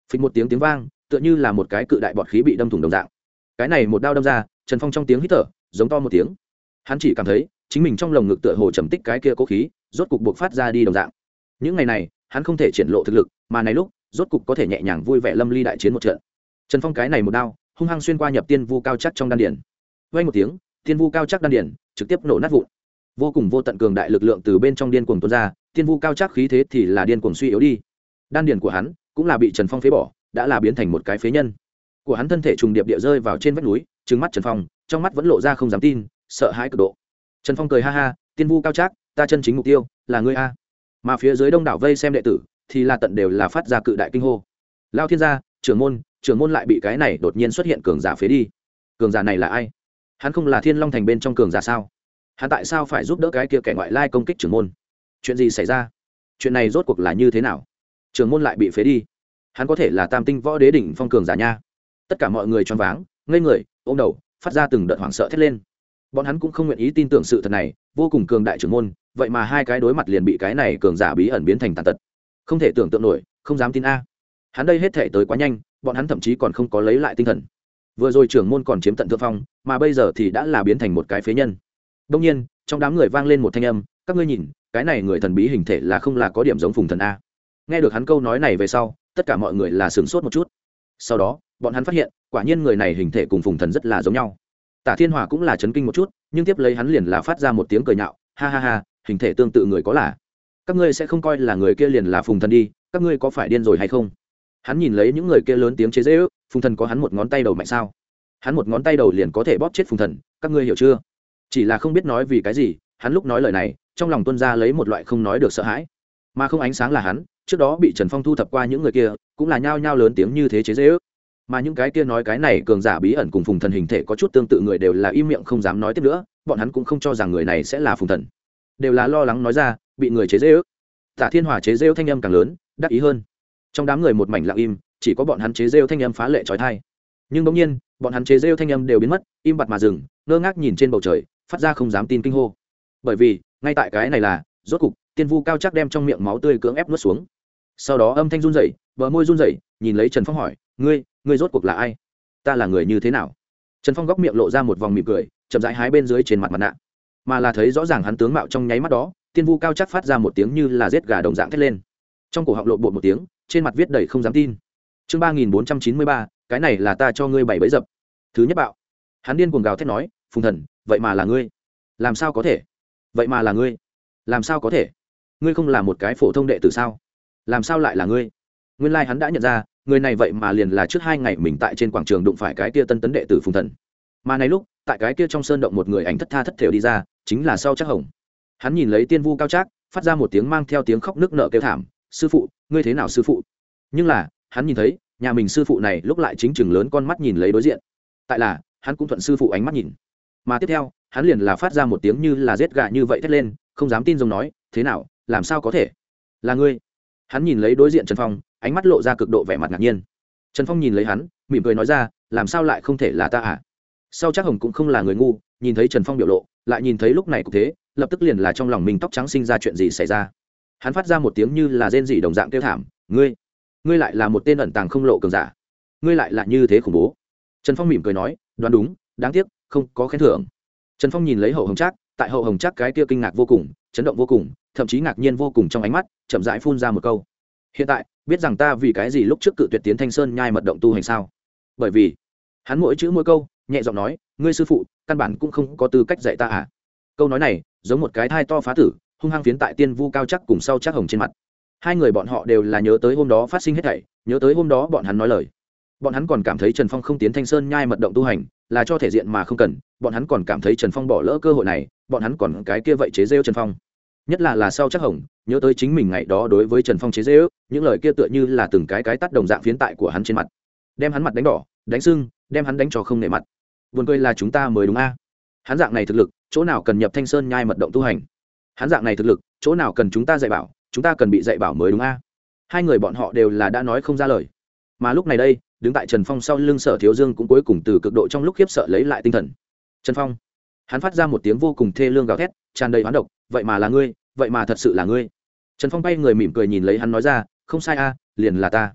phịch một tiếng vang, tựa như là một cái cự đại bọt khí bị đâm thủng đồng dạng. Cái này một đao đâm ra, Trần Phong trong tiếng hít thở giống to một tiếng. Hắn chỉ cảm thấy chính mình trong lồng ngực tựa hồ trầm tích cái kia cố khí rốt cục buộc phát ra đi đồng dạng. Những ngày này hắn không thể triển lộ thực lực, mà này lúc rốt cục có thể nhẹ nhàng vui vẻ lâm ly đại chiến một trận. Trần Phong cái này một đao hung hăng xuyên qua nhập tiên vu cao chắc trong đan điền. Vang một tiếng, tiên vu cao chắc đan điền trực tiếp nổ nát vụn. Vô cùng vô tận cường đại lực lượng từ bên trong điên cuồng tuôn ra, tiên vu cao chắc khí thế thì là điên cuồng suy yếu đi. Đan điền của hắn cũng là bị Trần Phong phế bỏ, đã là biến thành một cái phế nhân. Của hắn thân thể trùng điệp địa rơi vào trên vách núi, trừng mắt Trần Phong, trong mắt vẫn lộ ra không dám tin, sợ hãi cực độ. Trần Phong cười ha ha, tiên vu cao chắc, ta chân chính mục tiêu là ngươi a. Mà phía dưới đông đảo vây xem đệ tử thì là tận đều là phát ra cự đại kinh hô. Lao thiên gia, trưởng môn lại bị cái này đột nhiên xuất hiện cường giả phế đi. Cường giả này là ai? Hắn không là Thiên Long thành bên trong cường giả sao? Hắn tại sao phải giúp đỡ cái kia kẻ ngoại lai công kích trưởng môn? Chuyện gì xảy ra? Chuyện này rốt cuộc là như thế nào? Trưởng môn lại bị phế đi. Hắn có thể là Tam tinh võ đế đỉnh phong cường giả nha. Tất cả mọi người choáng váng, ngây người, ôm đầu, phát ra từng đợt hoảng sợ thét lên. Bọn hắn cũng không nguyện ý tin tưởng sự thật này, vô cùng cường đại trưởng môn, vậy mà hai cái đối mặt liền bị cái này cường giả bí ẩn biến thành tàn tật. Không thể tưởng tượng nổi, không dám tin a. Hắn đây hết thể tới quá nhanh, bọn hắn thậm chí còn không có lấy lại tinh thần. Vừa rồi trưởng môn còn chiếm tận thượng phong, mà bây giờ thì đã là biến thành một cái phế nhân. Đương nhiên, trong đám người vang lên một thanh âm, các ngươi nhìn, cái này người thần bí hình thể là không là có điểm giống Phùng Thần a. Nghe được hắn câu nói này về sau, tất cả mọi người là sửng sốt một chút. Sau đó, bọn hắn phát hiện, quả nhiên người này hình thể cùng Phùng Thần rất là giống nhau. Tả Thiên Hòa cũng là chấn kinh một chút, nhưng tiếp lấy hắn liền là phát ra một tiếng cười nhạo, ha ha ha, hình thể tương tự người có là. Các ngươi sẽ không coi là người kia liền là Phùng Thần đi, các ngươi có phải điên rồi hay không? Hắn nhìn lấy những người kia lớn tiếng chế giễu, Phùng Thần có hắn một ngón tay đầu mạnh sao? Hắn một ngón tay đầu liền có thể bóp chết Phùng Thần, các ngươi hiểu chưa? Chỉ là không biết nói vì cái gì, hắn lúc nói lời này, trong lòng tuôn ra lấy một loại không nói được sợ hãi. Mà không ánh sáng là hắn, trước đó bị Trần Phong thu thập qua những người kia, cũng là nhao nhao lớn tiếng như thế chế giễu. Mà những cái kia nói cái này cường giả bí ẩn cùng Phùng Thần hình thể có chút tương tự người đều là im miệng không dám nói tiếp nữa, bọn hắn cũng không cho rằng người này sẽ là Phùng Thần, đều là lo lắng nói ra, bị người chế giễu. Tả Thiên Hòa chế giễu thanh âm càng lớn, đắc ý hơn. Trong đám người một mảnh lặng im, chỉ có bọn hắn chế giễu thanh âm phá lệ chói tai. Nhưng bỗng nhiên, bọn hắn chế giễu thanh âm đều biến mất, im bặt mà dừng, ngơ ngác nhìn trên bầu trời, phát ra không dám tin kinh hô. Bởi vì, ngay tại cái này là, rốt cục, tiên vu cao chắc đem trong miệng máu tươi cưỡng ép nuốt xuống. Sau đó âm thanh run rẩy, bờ môi run rẩy, nhìn lấy Trần Phong hỏi, ngươi rốt cuộc là ai? Ta là người như thế nào? Trần Phong góc miệng lộ ra một vòng mỉm cười, chậm rãi hái bên dưới trên mặt mặt nạ, mà là thấy rõ ràng hắn tướng mạo trong nháy mắt đó, tiên vu cao chắc phát ra một tiếng như là giết gà đồng dạng thét lên, trong cổ họng lộ bột một tiếng, trên mặt viết đầy không dám tin. Chương 3493, cái này là ta cho ngươi bảy bẫy dập. Thứ nhất bạo. Hắn điên cuồng gào thét nói, Phùng Thần, vậy mà là ngươi? Làm sao có thể? Vậy mà là ngươi? Làm sao có thể? Ngươi không là một cái phổ thông đệ tử sao? Làm sao lại là ngươi? Nguyên lai hắn đã nhận ra, người này vậy mà liền là trước 2 ngày mình tại trên quảng trường đụng phải cái kia tân tấn đệ tử Phùng Thần. Mà này lúc, tại cái kia trong sơn động một người ảnh thất tha thất thểu đi ra, chính là Sau Trác Hồng. Hắn nhìn lấy tiên vu cao trác, phát ra một tiếng mang theo tiếng khóc nức nở kêu thảm, sư phụ, ngươi thế nào sư phụ? Nhưng là, hắn nhìn thấy, nhà mình sư phụ này lúc lại chính chừng lớn con mắt nhìn lấy đối diện. Tại là, hắn cũng thuận sư phụ ánh mắt nhìn. Mà tiếp theo, hắn liền là phát ra một tiếng như là giết gà như vậy thét lên, không dám tin giống nói, thế nào, làm sao có thể? Là ngươi? Hắn nhìn lấy đối diện Trần Phong, ánh mắt lộ ra cực độ vẻ mặt ngạc nhiên. Trần Phong nhìn lấy hắn, mỉm cười nói ra, làm sao lại không thể là ta à? Sau Trác Hồng cũng không là người ngu, nhìn thấy Trần Phong biểu lộ, lại nhìn thấy lúc này cũng thế, lập tức liền là trong lòng mình tóc trắng sinh ra chuyện gì xảy ra. Hắn phát ra một tiếng như là rên rỉ đồng dạng kêu thảm, ngươi lại là một tên ẩn tàng không lộ cường giả, ngươi lại là như thế khủng bố. Trần Phong mỉm cười nói, đoán đúng, đáng tiếc không có khen thưởng. Trần Phong nhìn lấy Hậu Hồng Trác, tại Hậu Hồng Trác cái kia kinh ngạc vô cùng, chấn động vô cùng, thậm chí ngạc nhiên vô cùng trong ánh mắt, chậm rãi phun ra một câu, hiện tại biết rằng ta vì cái gì lúc trước cự tuyệt tiến Thanh Sơn nhai mật động tu hành sao? Bởi vì hắn mỗi chữ mỗi câu nhẹ giọng nói, ngươi sư phụ căn bản cũng không có tư cách dạy ta à? Câu nói này giống một cái thai to phá tử, hung hăng phiến tại tiên vu cao chắc cùng Sau Trác Hồng trên mặt. Hai người bọn họ đều là nhớ tới hôm đó phát sinh hết thảy, nhớ tới hôm đó bọn hắn nói lời. Bọn hắn còn cảm thấy Trần Phong không tiến Thanh Sơn nhai mật động tu hành là cho thể diện mà không cần, bọn hắn còn cảm thấy Trần Phong bỏ lỡ cơ hội này, bọn hắn còn cái kia vậy chế giễu Trần Phong. Nhất là Sau Trác Hồng, nhớ tới chính mình ngày đó đối với Trần Phong chế giễu, những lời kia tựa như là từng cái tát đồng dạng phiến tại của hắn trên mặt, đem hắn mặt đánh đỏ, đánh sưng, đem hắn đánh cho không nể mặt. Buồn cười là chúng ta mới đúng a. Hắn dạng này thực lực, chỗ nào cần nhập Thanh Sơn nhai mật động tu hành? Hắn dạng này thực lực, chỗ nào cần chúng ta dạy bảo, chúng ta cần bị dạy bảo mới đúng a. Hai người bọn họ đều là đã nói không ra lời. Mà lúc này đây, đứng tại Trần Phong sau lưng Sở Thiếu Dương cũng cuối cùng từ cực độ trong lúc khiếp sợ lấy lại tinh thần. Trần Phong, hắn phát ra một tiếng vô cùng thê lương gào thét, tràn đầy oán độc, vậy mà là ngươi, vậy mà thật sự là ngươi. Trần Phong bay người mỉm cười nhìn lấy hắn nói ra, không sai a, liền là ta.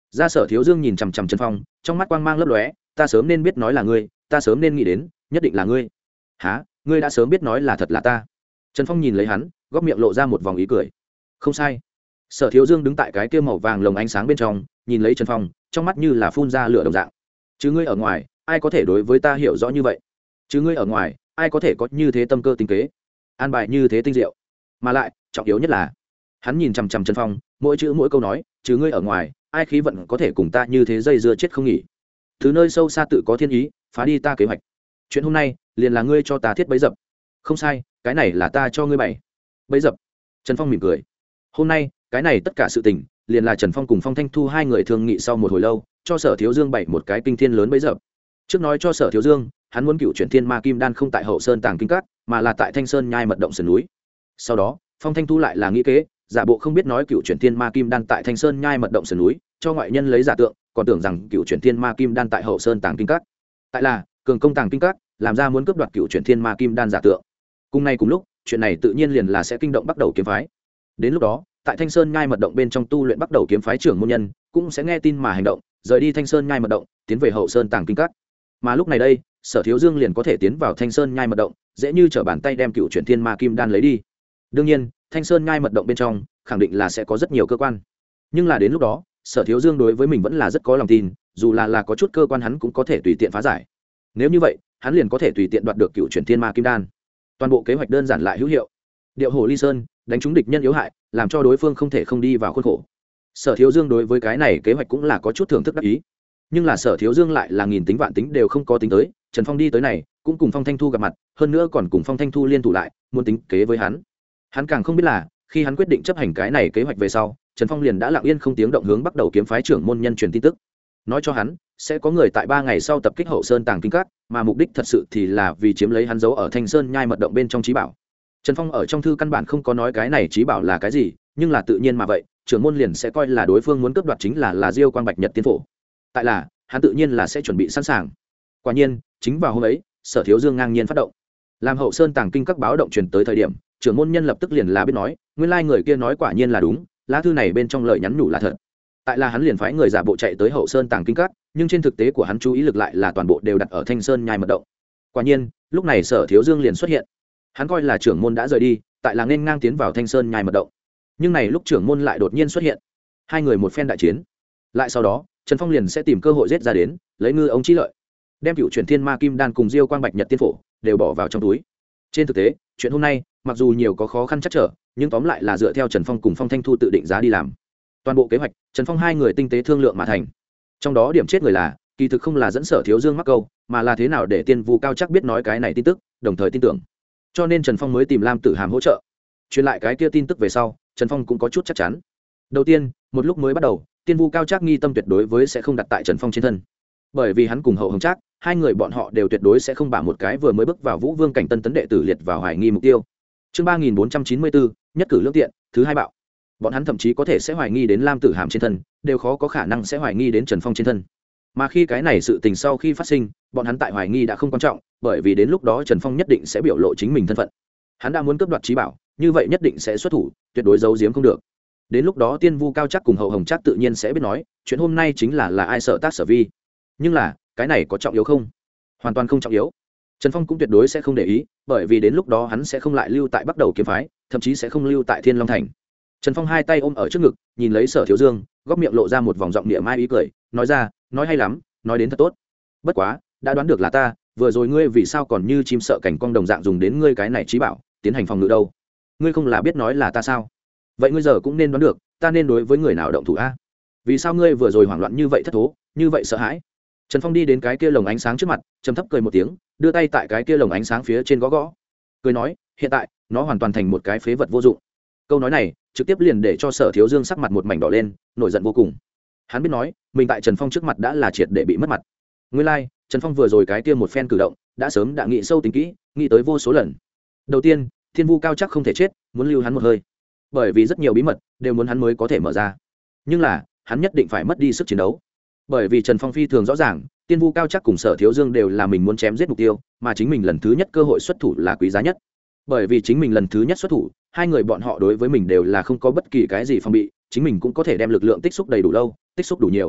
ra Sở Thiếu Dương nhìn chằm chằm Trần Phong, trong mắt quang mang lấp lóe, ta sớm nên biết nói là ngươi, ta sớm nên nghĩ đến, nhất định là ngươi. Hả? Ngươi đã sớm biết nói là thật là ta? Trần Phong nhìn lấy hắn, góc miệng lộ ra một vòng ý cười. Không sai. Sở Thiếu Dương đứng tại cái kia màu vàng lồng ánh sáng bên trong, nhìn lấy Trần Phong, trong mắt như là phun ra lửa đồng dạng. Chứ ngươi ở ngoài, ai có thể đối với ta hiểu rõ như vậy? Chứ ngươi ở ngoài, ai có thể có như thế tâm cơ tinh kế, an bài như thế tinh diệu? Mà lại, trọng yếu nhất là, hắn nhìn chằm chằm Trần Phong, mỗi chữ mỗi câu nói, chứ ngươi ở ngoài, ai khí vận có thể cùng ta như thế dây dưa chết không nghỉ. Từ nơi sâu xa tự có thiên ý, phá đi ta kế hoạch. Chuyện hôm nay, liền là ngươi cho ta thiết bẫy dập. Không sai, cái này là ta cho ngươi bày. Bẫy dập. Trần Phong mỉm cười. Hôm nay, cái này tất cả sự tình, liền là Trần Phong cùng Phong Thanh Thu hai người thương nghị sau một hồi lâu, cho Sở Thiếu Dương bày một cái kinh thiên lớn bẫy dập. Trước nói cho Sở Thiếu Dương, hắn muốn cựu chuyển thiên ma kim đan không tại Hậu Sơn Tàng Kinh Các, mà là tại Thanh Sơn nhai mật động sườn núi. Sau đó, Phong Thanh Thu lại là nghĩ kế, giả bộ không biết nói cựu chuyển thiên ma kim đan tại Thanh Sơn nhai mật động sườn núi, cho ngoại nhân lấy giả tượng, còn tưởng rằng cựu chuyển thiên ma kim đan tại Hậu Sơn Tàng Kinh Các. Tại là cường công Tàng Kinh Các, làm ra muốn cướp đoạt cựu chuyển thiên ma kim đan giả tượng. Cùng ngày cùng lúc, chuyện này tự nhiên liền là sẽ kinh động bắt đầu kiếm phái. Đến lúc đó, tại Thanh Sơn nhai mật động bên trong tu luyện bắt đầu kiếm phái trưởng môn nhân, cũng sẽ nghe tin mà hành động, rời đi Thanh Sơn nhai mật động, tiến về Hậu Sơn Tàng Kinh Các. Mà lúc này đây, Sở Thiếu Dương liền có thể tiến vào Thanh Sơn nhai mật động, dễ như trở bàn tay đem cựu chuyển thiên ma kim đan lấy đi. Đương nhiên, Thanh Sơn nhai mật động bên trong, khẳng định là sẽ có rất nhiều cơ quan. Nhưng là đến lúc đó, Sở Thiếu Dương đối với mình vẫn là rất có lòng tin, dù là có chút cơ quan hắn cũng có thể tùy tiện phá giải. Nếu như vậy, hắn liền có thể tùy tiện đoạt được cựu chuyển thiên ma kim đan. Toàn bộ kế hoạch đơn giản lại hữu hiệu. Điệu hổ ly sơn, đánh trúng địch nhân yếu hại, làm cho đối phương không thể không đi vào khuôn khổ. Sở Thiếu Dương đối với cái này kế hoạch cũng là có chút thưởng thức đắc ý. Nhưng là Sở Thiếu Dương lại là nghìn tính vạn tính đều không có tính tới, Trần Phong đi tới này, cũng cùng Phong Thanh Thu gặp mặt, hơn nữa còn cùng Phong Thanh Thu liên thủ lại, muốn tính kế với hắn. Hắn càng không biết là, khi hắn quyết định chấp hành cái này kế hoạch về sau, Trần Phong liền đã lặng yên không tiếng động hướng bắt đầu kiếm phái trưởng môn nhân truyền tin tức, nói cho hắn sẽ có người tại 3 ngày sau tập kích Hậu Sơn Tàng Kinh Các, mà mục đích thật sự thì là vì chiếm lấy hắn giấu ở Thanh Sơn nhai mật động bên trong trí bảo. Trần Phong ở trong thư căn bản không có nói cái này trí bảo là cái gì, nhưng là tự nhiên mà vậy, trưởng môn liền sẽ coi là đối phương muốn cướp đoạt chính là Diêu Quang Bạch Nhật Tiên Phổ. Tại là, hắn tự nhiên là sẽ chuẩn bị sẵn sàng. Quả nhiên, chính vào hôm ấy, Sở Thiếu Dương ngang nhiên phát động. Làm Hậu Sơn Tàng Kinh Các báo động truyền tới thời điểm, trưởng môn nhân lập tức liền là biết nói, nguyên lai người kia nói quả nhiên là đúng, lá thư này bên trong lời nhắn nhủ là thật. Tại là hắn liền phái người giả bộ chạy tới Hậu Sơn Tàng Kinh Các, nhưng trên thực tế của hắn chú ý lực lại là toàn bộ đều đặt ở Thanh Sơn nhai mật động. Quả nhiên, lúc này Sở Thiếu Dương liền xuất hiện. Hắn coi là trưởng môn đã rời đi, tại là nên ngang tiến vào Thanh Sơn nhai mật động. Nhưng này lúc trưởng môn lại đột nhiên xuất hiện, hai người một phen đại chiến. Lại sau đó, Trần Phong liền sẽ tìm cơ hội giết ra đến, lấy ngư ống chí lợi, đem cựu chuyển thiên ma kim đan cùng Diêu Quang Bạch Nhật Tiên Phổ đều bỏ vào trong túi. Trên thực tế, chuyện hôm nay, mặc dù nhiều có khó khăn chắc trở, nhưng tóm lại là dựa theo Trần Phong cùng Phong Thanh Thu tự định giá đi làm. Toàn bộ kế hoạch, Trần Phong hai người tinh tế thương lượng mà thành. Trong đó điểm chết người là, kỳ thực không là dẫn Sở Thiếu Dương mắc câu, mà là thế nào để Tiên Vu Cao chắc biết nói cái này tin tức, đồng thời tin tưởng. Cho nên Trần Phong mới tìm Lam Tử Hàm hỗ trợ. Truyền lại cái kia tin tức về sau, Trần Phong cũng có chút chắc chắn. Đầu tiên, một lúc mới bắt đầu, Tiên Vu Cao chắc nghi tâm tuyệt đối với sẽ không đặt tại Trần Phong trên thân. Bởi vì hắn cùng Hậu Hồng Trác, hai người bọn họ đều tuyệt đối sẽ không bả một cái vừa mới bước vào Vũ Vương cảnh tân tấn đệ tử liệt vào hoài nghi mục tiêu. Chương 3494, nhất cử lưỡng tiện, thứ hai bạo. Bọn hắn thậm chí có thể sẽ hoài nghi đến Lam Tử Hàm trên thân, đều khó có khả năng sẽ hoài nghi đến Trần Phong trên thân. Mà khi cái này sự tình sau khi phát sinh, bọn hắn tại hoài nghi đã không quan trọng, bởi vì đến lúc đó Trần Phong nhất định sẽ biểu lộ chính mình thân phận. Hắn đã muốn cướp đoạt trí bảo, như vậy nhất định sẽ xuất thủ, tuyệt đối giấu giếm không được. Đến lúc đó Tiên Vu Cao chắc cùng Hậu Hồng chắc tự nhiên sẽ biết nói, chuyện hôm nay chính là ai sợ tác sở vi. Nhưng là, cái này có trọng yếu không? Hoàn toàn không trọng yếu. Trần Phong cũng tuyệt đối sẽ không để ý, bởi vì đến lúc đó hắn sẽ không lại lưu tại Bắc Đầu kiếm phái, thậm chí sẽ không lưu tại Thiên Long thành. Trần Phong hai tay ôm ở trước ngực, nhìn lấy Sở Thiếu Dương, góc miệng lộ ra một vòng giọng địa mai ý cười, nói ra, nói hay lắm, nói đến thật tốt. Bất quá, đã đoán được là ta, vừa rồi ngươi vì sao còn như chim sợ cảnh cong đồng dạng dùng đến ngươi cái này trí bảo, tiến hành phòng ngự đâu? Ngươi không là biết nói là ta sao? Vậy ngươi giờ cũng nên đoán được, ta nên đối với người nào động thủ a? Vì sao ngươi vừa rồi hoảng loạn như vậy thất thố, như vậy sợ hãi? Trần Phong đi đến cái kia lồng ánh sáng trước mặt, trầm thấp cười một tiếng, đưa tay tại cái kia lồng ánh sáng phía trên gõ gõ. Cười nói, hiện tại, nó hoàn toàn thành một cái phế vật vô dụng. Câu nói này, trực tiếp liền để cho Sở Thiếu Dương sắc mặt một mảnh đỏ lên, nổi giận vô cùng. Hắn biết nói, mình tại Trần Phong trước mặt đã là triệt để bị mất mặt. Nguyên lai, Trần Phong vừa rồi cái kia một phen cử động, đã sớm đã nghĩ sâu tính kỹ, nghĩ tới vô số lần. Đầu tiên, Thiên Vu Cao chắc không thể chết, muốn lưu hắn một hơi. Bởi vì rất nhiều bí mật đều muốn hắn mới có thể mở ra. Nhưng là, hắn nhất định phải mất đi sức chiến đấu. Bởi vì Trần Phong phi thường rõ ràng, Tiên Vu Cao chắc cùng Sở Thiếu Dương đều là mình muốn chém giết mục tiêu, mà chính mình lần thứ nhất cơ hội xuất thủ là quý giá nhất. Bởi vì chính mình lần thứ nhất xuất thủ, hai người bọn họ đối với mình đều là không có bất kỳ cái gì phòng bị, chính mình cũng có thể đem lực lượng tích xúc đầy đủ lâu, tích xúc đủ nhiều.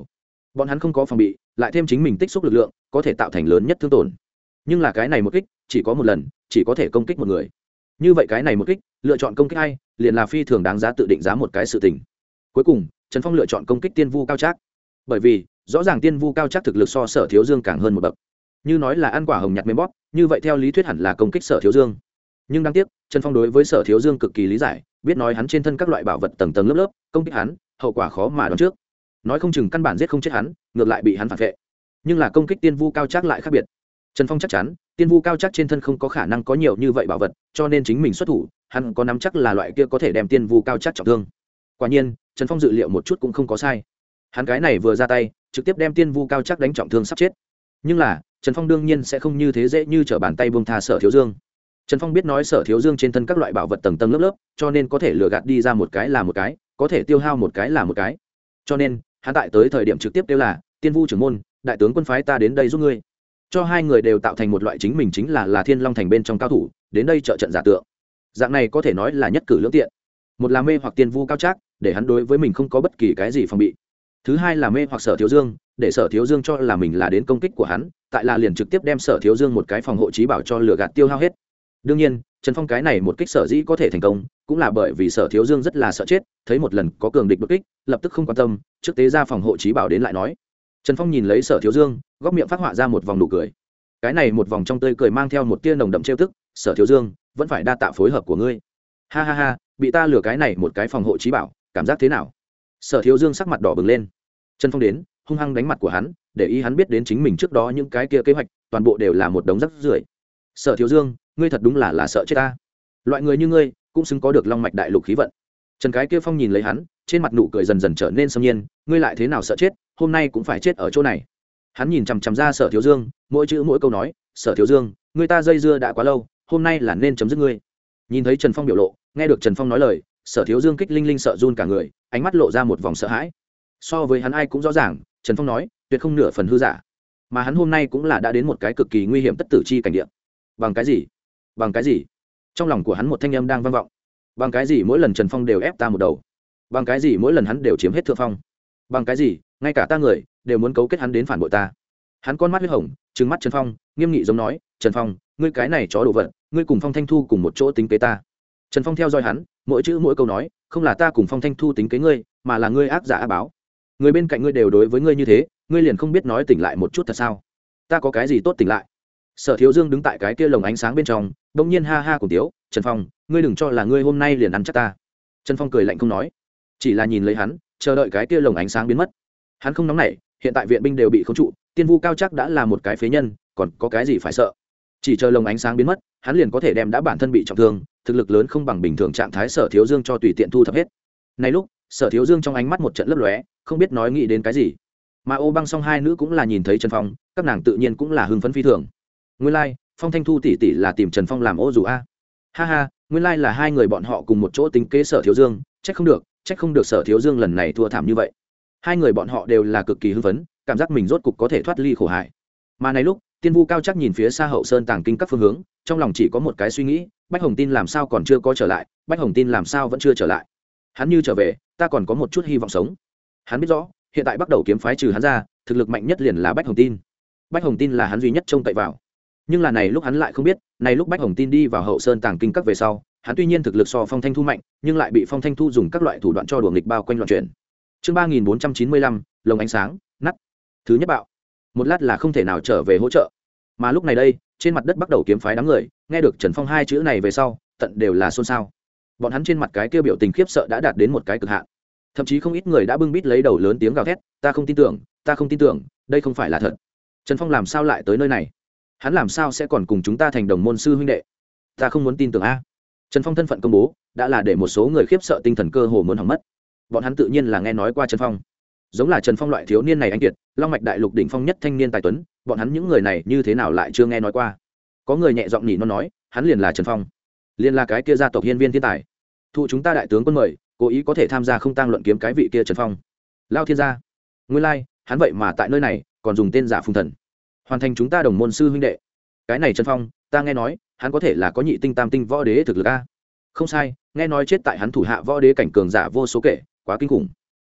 bọn hắn không có phòng bị, lại thêm chính mình tích xúc lực lượng, có thể tạo thành lớn nhất thương tổn. Nhưng là cái này một kích chỉ có một lần, chỉ có thể công kích một người. Như vậy cái này một kích, lựa chọn công kích ai, liền là phi thường đáng giá tự định giá một cái sự tình. Cuối cùng, Trần Phong lựa chọn công kích Tiên Vu Cao Trác. Bởi vì, rõ ràng Tiên Vu Cao Trác thực lực so Sở Thiếu Dương càng hơn một bậc. Như nói là ăn quả hồng nhặt mềm bóp, như vậy theo lý thuyết hẳn là công kích Sở Thiếu Dương. Nhưng đáng tiếc, Trần Phong đối với Sở Thiếu Dương cực kỳ lý giải, biết nói hắn trên thân các loại bảo vật tầng tầng lớp lớp, công kích hắn, hậu quả khó mà đoán trước. Nói không chừng căn bản giết không chết hắn, ngược lại bị hắn phản vệ. Nhưng là công kích Tiên Vu Cao Trác lại khác biệt. Trần Phong chắc chắn, Tiên Vu Cao Trác trên thân không có khả năng có nhiều như vậy bảo vật, cho nên chính mình xuất thủ, hắn có nắm chắc là loại kia có thể đem Tiên Vu Cao Trác trọng thương. Quả nhiên, Trần Phong dự liệu một chút cũng không có sai. Hắn cái này vừa ra tay, trực tiếp đem Tiên Vu Cao Trác đánh trọng thương sắp chết. Nhưng là, Trần Phong đương nhiên sẽ không như thế dễ như trở bàn tay buông tha Sở Thiếu Dương. Trần Phong biết nói Sở Thiếu Dương trên thân các loại bảo vật tầng tầng lớp lớp, cho nên có thể lừa gạt đi ra một cái là một cái, có thể tiêu hao một cái là một cái. Cho nên, hắn tại tới thời điểm trực tiếp kêu là Tiên Vu trưởng môn, đại tướng quân phái ta đến đây giúp ngươi. Cho hai người đều tạo thành một loại chính mình chính là Thiên Long thành bên trong cao thủ, đến đây trợ trận giả tượng. Dạng này có thể nói là nhất cử lưỡng tiện. Một là mê hoặc Tiên Vu Cao Trác, để hắn đối với mình không có bất kỳ cái gì phòng bị. Thứ hai là mê hoặc Sở Thiếu Dương, để Sở Thiếu Dương cho là mình là đến công kích của hắn, tại là liền trực tiếp đem Sở Thiếu Dương một cái phòng hộ trí bảo cho lừa gạt tiêu hao hết. Đương nhiên, Trần Phong cái này một kích sở dĩ có thể thành công, cũng là bởi vì Sở Thiếu Dương rất là sợ chết, thấy một lần có cường địch đột kích, lập tức không quan tâm, trước tế ra phòng hộ trí bảo đến lại nói. Trần Phong nhìn lấy Sở Thiếu Dương, góc miệng phát họa ra một vòng nụ cười. Cái này một vòng trong tươi cười mang theo một tia nồng đậm trêu tức, Sở Thiếu Dương, vẫn phải đa tạ phối hợp của ngươi. Ha ha ha, bị ta lừa cái này một cái phòng hộ trí bảo, cảm giác thế nào? Sở Thiếu Dương sắc mặt đỏ bừng lên. Trần Phong đến, hung hăng đánh mặt của hắn, để ý hắn biết đến chính mình trước đó những cái kia kế hoạch, toàn bộ đều là một đống rác rưởi. Sở Thiếu Dương, ngươi thật đúng là sợ chết ta. Loại người như ngươi, cũng xứng có được long mạch đại lục khí vận. Trần cái kia Phong nhìn lấy hắn, trên mặt nụ cười dần dần trở nên xâm nhiên, ngươi lại thế nào sợ chết, hôm nay cũng phải chết ở chỗ này. Hắn nhìn chằm chằm ra Sở Thiếu Dương, mỗi chữ mỗi câu nói, Sở Thiếu Dương, ngươi ta dây dưa đã quá lâu, hôm nay là nên chấm dứt ngươi. Nhìn thấy Trần Phong biểu lộ, nghe được Trần Phong nói lời, Sở Thiếu Dương kích linh linh sợ run cả người, ánh mắt lộ ra một vòng sợ hãi. So với hắn ai cũng rõ ràng, Trần Phong nói tuyệt không nửa phần hư giả, mà hắn hôm nay cũng là đã đến một cái cực kỳ nguy hiểm tất tử chi cảnh địa. Bằng cái gì? Bằng cái gì? Trong lòng của hắn một thanh âm đang vang vọng. Bằng cái gì mỗi lần Trần Phong đều ép ta một đầu? Bằng cái gì mỗi lần hắn đều chiếm hết thượng phong? Bằng cái gì ngay cả ta người đều muốn cấu kết hắn đến phản bội ta? Hắn con mắt huyết hồng, trừng mắt Trần Phong, nghiêm nghị giống nói, Trần Phong, ngươi cái này chó đồ vật, ngươi cùng Phong Thanh Thu cùng một chỗ tính kế ta. Trần Phong theo dõi hắn, mỗi chữ mỗi câu nói, không là ta cùng Phong Thanh Thu tính kế ngươi, mà là ngươi ác giả ác báo. Người bên cạnh ngươi đều đối với ngươi như thế, ngươi liền không biết nói tỉnh lại một chút thật sao? Ta có cái gì tốt tỉnh lại? Sở Thiếu Dương đứng tại cái kia lồng ánh sáng bên trong, bỗng nhiên ha ha cùng tiếu, Trần Phong, ngươi đừng cho là ngươi hôm nay liền ăn chắc ta. Trần Phong cười lạnh không nói, chỉ là nhìn lấy hắn, chờ đợi cái kia lồng ánh sáng biến mất. Hắn không nóng nảy, hiện tại viện binh đều bị khống trụ, Tiên Vu Cao Trác đã là một cái phế nhân, còn có cái gì phải sợ? Chỉ chờ lồng ánh sáng biến mất, hắn liền có thể đem đã bản thân bị trọng thương, thực lực lớn không bằng bình thường trạng thái Sở Thiếu Dương cho tùy tiện thu thập hết. Này lúc, Sở Thiếu Dương trong ánh mắt một trận lấp lóe, không biết nói nghĩ đến cái gì. Mà Ô Băng Song hai nữ cũng là nhìn thấy Trần Phong, các nàng tự nhiên cũng là hưng phấn phi thường. Nguyên lai, Phong Thanh Thu tỷ tỷ là tìm Trần Phong làm ô dù a. Ha ha, nguyên lai là hai người bọn họ cùng một chỗ tính kế Sở Thiếu Dương, trách không được Sở Thiếu Dương lần này thua thảm như vậy. Hai người bọn họ đều là cực kỳ hưng phấn, cảm giác mình rốt cục có thể thoát ly khổ hải. Mà này lúc, Tiên Vu Cao Trác nhìn phía xa Hậu Sơn Tàng Kinh các phương hướng, trong lòng chỉ có một cái suy nghĩ, Bách Hồng Tin làm sao còn chưa có trở lại, Bách Hồng Tin làm sao vẫn chưa trở lại. Hắn như trở về, ta còn có một chút hy vọng sống. Hắn biết rõ, hiện tại bắt đầu kiếm phái trừ hắn ra, thực lực mạnh nhất liền là Bách Hồng Tin. Bách Hồng Tin là hắn duy nhất trông cậy vào. Nhưng là này lúc hắn lại không biết, này lúc Bách Hồng Tin đi vào Hậu Sơn Tàng Kinh các về sau, hắn tuy nhiên thực lực so Phong Thanh Thu mạnh, nhưng lại bị Phong Thanh Thu dùng các loại thủ đoạn cho đùa nghịch bao quanh loạn chuyển. Chương 3495, lồng ánh sáng, nắt. Thứ nhất bạo. Một lát là không thể nào trở về hỗ trợ. Mà lúc này đây, trên mặt đất bắt đầu kiếm phái đám người, nghe được Trần Phong hai chữ này về sau, tận đều là xôn xao. Bọn hắn trên mặt cái kia biểu tình khiếp sợ đã đạt đến một cái cực hạn. Thậm chí không ít người đã bưng bít lấy đầu lớn tiếng gào thét, ta không tin tưởng, đây không phải là thật. Trần Phong làm sao lại tới nơi này? Hắn làm sao sẽ còn cùng chúng ta thành đồng môn sư huynh đệ? Ta không muốn tin tưởng a. Trần Phong thân phận công bố, đã là để một số người khiếp sợ tinh thần cơ hồ muốn hỏng mất. Bọn hắn tự nhiên là nghe nói qua Trần Phong. Giống là Trần Phong loại thiếu niên này anh kiệt, long mạch đại lục đỉnh phong nhất thanh niên tài tuấn, bọn hắn những người này như thế nào lại chưa nghe nói qua? Có người nhẹ giọng nhỉ nó nói, hắn liền là Trần Phong, liền là cái kia gia tộc hiên viên thiên tài. Thụ chúng ta đại tướng quân mời, cố ý có thể tham gia không tang luận kiếm cái vị kia Trần Phong. Lao thiên gia. Nguyên lai, hắn vậy mà tại nơi này còn dùng tên giả Phùng Thần, hoàn thành chúng ta đồng môn sư huynh đệ. Cái này Trần Phong, ta nghe nói, hắn có thể là có nhị tinh tam tinh võ đế thực lực a. Không sai, nghe nói chết tại hắn thủ hạ võ đế cảnh cường giả vô số kể, quá kinh khủng.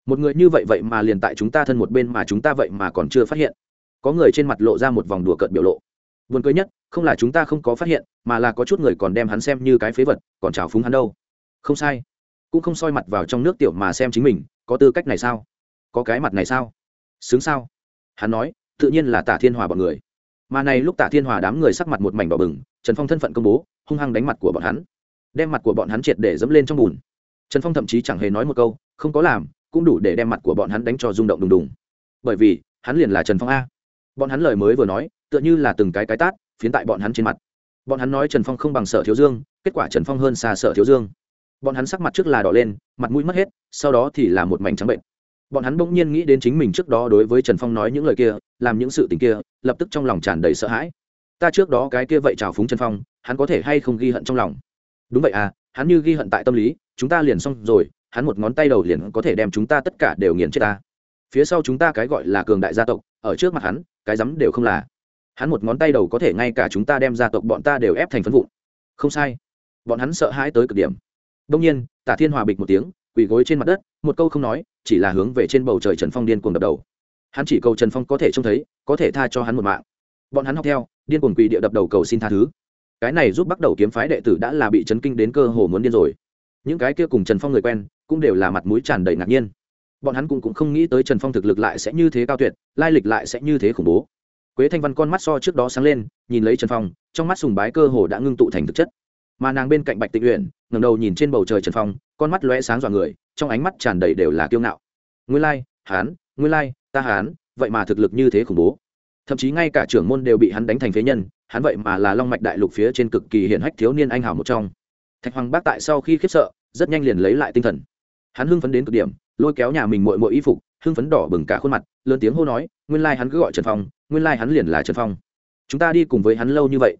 một người như vậy vậy mà liền tại chúng ta thân một bên mà chúng ta vậy mà còn chưa phát hiện. Có người trên mặt lộ ra một vòng đùa cợt biểu lộ. Buồn cười nhất không là chúng ta không có phát hiện, mà là có chút người còn đem hắn xem như cái phế vật, còn trào phúng hắn đâu. Không sai, cũng không soi mặt vào trong nước tiểu mà xem chính mình, có tư cách này sao? Có cái mặt này sao? Xứng sao? Hắn nói, tự nhiên là Tả Thiên Hòa bọn người. Mà này lúc Tả Thiên Hòa đám người sắc mặt một mảnh đỏ bừng, Trần Phong thân phận công bố, hung hăng đánh mặt của bọn hắn, đem mặt của bọn hắn triệt để dẫm lên trong bùn. Trần Phong thậm chí chẳng hề nói một câu, không có làm, cũng đủ để đem mặt của bọn hắn đánh cho rung động đùng đùng. Bởi vì, hắn liền là Trần Phong a. Bọn hắn lời mới vừa nói, tựa như là từng cái tát phiến tại bọn hắn trên mặt. Bọn hắn nói Trần Phong không bằng Sở Thiếu Dương, kết quả Trần Phong hơn xa Sở Thiếu Dương. Bọn hắn sắc mặt trước là đỏ lên, mặt mũi mất hết, sau đó thì là một mảnh trắng bệnh. Bọn hắn bỗng nhiên nghĩ đến chính mình trước đó đối với Trần Phong nói những lời kia, làm những sự tình kia, lập tức trong lòng tràn đầy sợ hãi. Ta trước đó cái kia vậy trào phúng Trần Phong, hắn có thể hay không ghi hận trong lòng? Đúng vậy à, hắn như ghi hận tại tâm lý, chúng ta liền xong rồi, hắn một ngón tay đầu liền có thể đem chúng ta tất cả đều nghiền chết ta. Phía sau chúng ta cái gọi là cường đại gia tộc, ở trước mặt hắn, cái dám đều không là. Hắn một ngón tay đầu có thể ngay cả chúng ta đem gia tộc bọn ta đều ép thành phấn vụn. Không sai, bọn hắn sợ hãi tới cực điểm. Đông nhiên, Tả Thiên Hòa bịch một tiếng, quỳ gối trên mặt đất, một câu không nói, chỉ là hướng về trên bầu trời Trần Phong điên cuồng đập đầu. Hắn chỉ cầu Trần Phong có thể trông thấy, có thể tha cho hắn một mạng. Bọn hắn học theo, điên cuồng quỳ địa đập đầu cầu xin tha thứ. Cái này giúp bắt đầu kiếm phái đệ tử đã là bị chấn kinh đến cơ hồ muốn điên rồi. Những cái kia cùng Trần Phong người quen, cũng đều là mặt mũi tràn đầy ngạc nhiên. Bọn hắn cũng không nghĩ tới Trần Phong thực lực lại sẽ như thế cao tuyệt, lai lịch lại sẽ như thế khủng bố. Quế Thanh Văn con mắt so trước đó sáng lên, nhìn lấy Trần Phong, trong mắt sùng bái cơ hồ đã ngưng tụ thành thực chất. Mà nàng bên cạnh Bạch Tịnh Uyển, ngẩng đầu nhìn trên bầu trời Trần Phong, con mắt lóe sáng dọa người, trong ánh mắt tràn đầy đều là kiêu ngạo. Nguyên lai, nguyên lai, ta hắn, vậy mà thực lực như thế khủng bố. Thậm chí ngay cả trưởng môn đều bị hắn đánh thành phế nhân, hắn vậy mà là Long mạch đại lục phía trên cực kỳ hiển hách thiếu niên anh hào một trong. Thạch Hoàng Bác tại sau khi khiếp sợ, rất nhanh liền lấy lại tinh thần. Hắn hưng phấn đến cực điểm, lôi kéo nhà mình muội muội y phục, hưng phấn đỏ bừng cả khuôn mặt, lớn tiếng hô nói, nguyên lai hắn cứ gọi Trần Phong, nguyên lai hắn liền là Trần Phong. Chúng ta đi cùng với hắn lâu như vậy,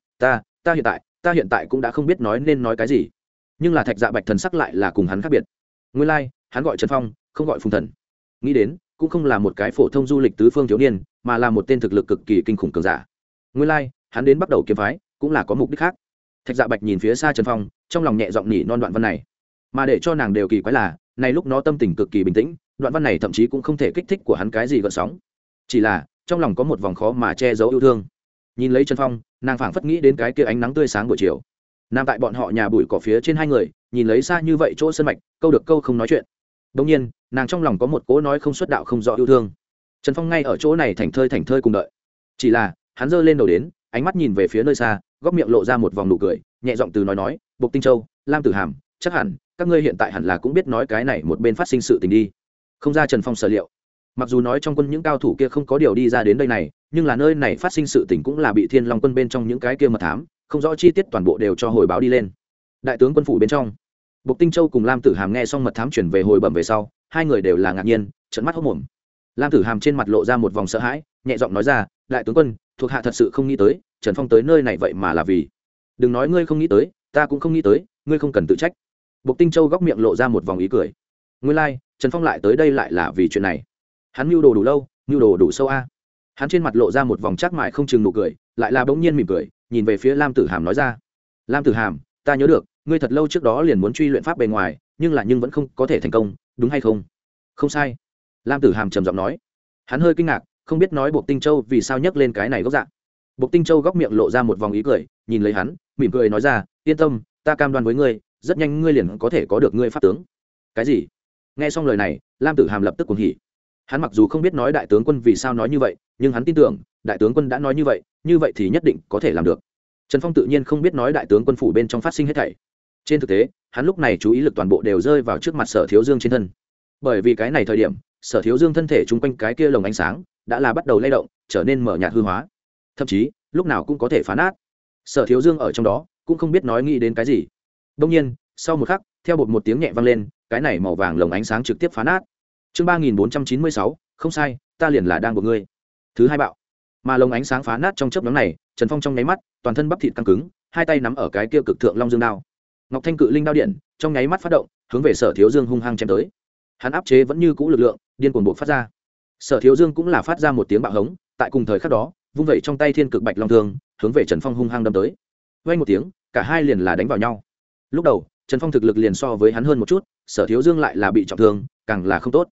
ta hiện tại cũng đã không biết nói nên nói cái gì. Nhưng là Thạch Dạ Bạch thần sắc lại là cùng hắn khác biệt. Nguyên lai, hắn gọi Trần Phong, không gọi Phùng Thần. Nghĩ đến, cũng không là một cái phổ thông du lịch tứ phương thiếu niên, mà là một tên thực lực cực kỳ kinh khủng cường giả. Nguyên lai, hắn đến bắt đầu kiếm phái, cũng là có mục đích khác. Thạch Dạ Bạch nhìn phía xa Trần Phong, trong lòng nhẹ giọng nhỉ non đoạn văn này. Mà để cho nàng đều kỳ quái là, này lúc nó tâm tình cực kỳ bình tĩnh, đoạn văn này thậm chí cũng không thể kích thích của hắn cái gì gợn sóng. Chỉ là, trong lòng có một vòng khó mà che giấu yêu thương. Nhìn lấy Trần Phong, nàng phảng phất nghĩ đến cái kia ánh nắng tươi sáng buổi chiều. Nam tại bọn họ nhà bụi cỏ phía trên hai người, nhìn lấy xa như vậy chỗ sân mạch, câu được câu không nói chuyện. Đương nhiên, nàng trong lòng có một cố nói không xuất đạo không rõ yêu thương. Trần Phong ngay ở chỗ này thành thơi cùng đợi. Chỉ là, hắn giơ lên đầu đến, ánh mắt nhìn về phía nơi xa, góc miệng lộ ra một vòng nụ cười, nhẹ giọng từ nói, Bộc Tinh Châu, Lam Tử Hàm, chắc hẳn các ngươi hiện tại hẳn là cũng biết nói cái này một bên phát sinh sự tình đi. Không ra Trần Phong sở liệu. Mặc dù nói trong quân những cao thủ kia không có điều đi ra đến đây này, nhưng là nơi này phát sinh sự tình cũng là bị Thiên Long quân bên trong những cái kia mật thám, không rõ chi tiết toàn bộ đều cho hồi báo đi lên. Đại tướng quân phủ bên trong, Bộc Tinh Châu cùng Lam Tử Hàm nghe xong mật thám chuyển về hồi bẩm về sau, hai người đều là ngạc nhiên, trợn mắt hốt mồm. Lam Tử Hàm trên mặt lộ ra một vòng sợ hãi, nhẹ giọng nói ra, đại tướng quân, thuộc hạ thật sự không nghĩ tới, Trần Phong tới nơi này vậy mà là vì. Đừng nói ngươi không nghĩ tới, ta cũng không nghĩ tới, ngươi không cần tự trách. Bộc Tinh Châu góc miệng lộ ra một vòng ý cười. Nguyên lai, Trần Phong lại tới đây lại là vì chuyện này. Hắn mưu đồ đủ lâu, mưu đồ đủ sâu a. Hắn trên mặt lộ ra một vòng chắc mại không chừng nụ cười, lại là bỗng nhiên mỉm cười, nhìn về phía Lam Tử Hàm nói ra, Lam Tử Hàm, ta nhớ được, ngươi thật lâu trước đó liền muốn truy luyện pháp bề ngoài, nhưng vẫn không có thể thành công, đúng hay không? Không sai. Lam Tử Hàm trầm giọng nói. Hắn hơi kinh ngạc, không biết nói Bộc Tinh Châu vì sao nhắc lên cái này gốc dạng. Bộc Tinh Châu góc miệng lộ ra một vòng ý cười, nhìn lấy hắn, mỉm cười nói ra, yên tâm, ta cam đoan với ngươi, rất nhanh ngươi liền có thể có được ngươi pháp tướng. Cái gì? Nghe xong lời này, Lam Tử Hàm lập tức cuồng hỉ. Hắn mặc dù không biết nói đại tướng quân vì sao nói như vậy, nhưng hắn tin tưởng, đại tướng quân đã nói như vậy thì nhất định có thể làm được. Trần Phong tự nhiên không biết nói đại tướng quân phủ bên trong phát sinh hết thảy. Trên thực tế, hắn lúc này chú ý lực toàn bộ đều rơi vào trước mặt Sở Thiếu Dương trên thân. Bởi vì cái này thời điểm, Sở Thiếu Dương thân thể chung quanh cái kia lồng ánh sáng đã là bắt đầu lay động, trở nên mở nhạt hư hóa, thậm chí lúc nào cũng có thể phá nát. Sở Thiếu Dương ở trong đó cũng không biết nói nghĩ đến cái gì. Đương nhiên, sau một khắc, theo một tiếng nhẹ vang lên, cái này màu vàng lồng ánh sáng trực tiếp phá nát. Chương 3496, không sai, ta liền là đang buộc ngươi. Thứ hai bạo. Mà lồng ánh sáng phá nát trong chớp nhoáng này, Trần Phong trong nháy mắt, toàn thân bắp thịt căng cứng, hai tay nắm ở cái kia cực thượng long dương đao. Ngọc Thanh cự linh đao điện, trong nháy mắt phát động, hướng về Sở Thiếu Dương hung hăng chém tới. Hắn áp chế vẫn như cũ lực lượng, điên cuồng bộc phát ra. Sở Thiếu Dương cũng là phát ra một tiếng bạo hống, tại cùng thời khắc đó, vung vẩy trong tay thiên cực bạch long thương, hướng về Trần Phong hung hăng đâm tới. Vang một tiếng, cả hai liền là đánh vào nhau. Lúc đầu, Trần Phong thực lực liền so với hắn hơn một chút, Sở Thiếu Dương lại là bị trọng thương, càng là không tốt.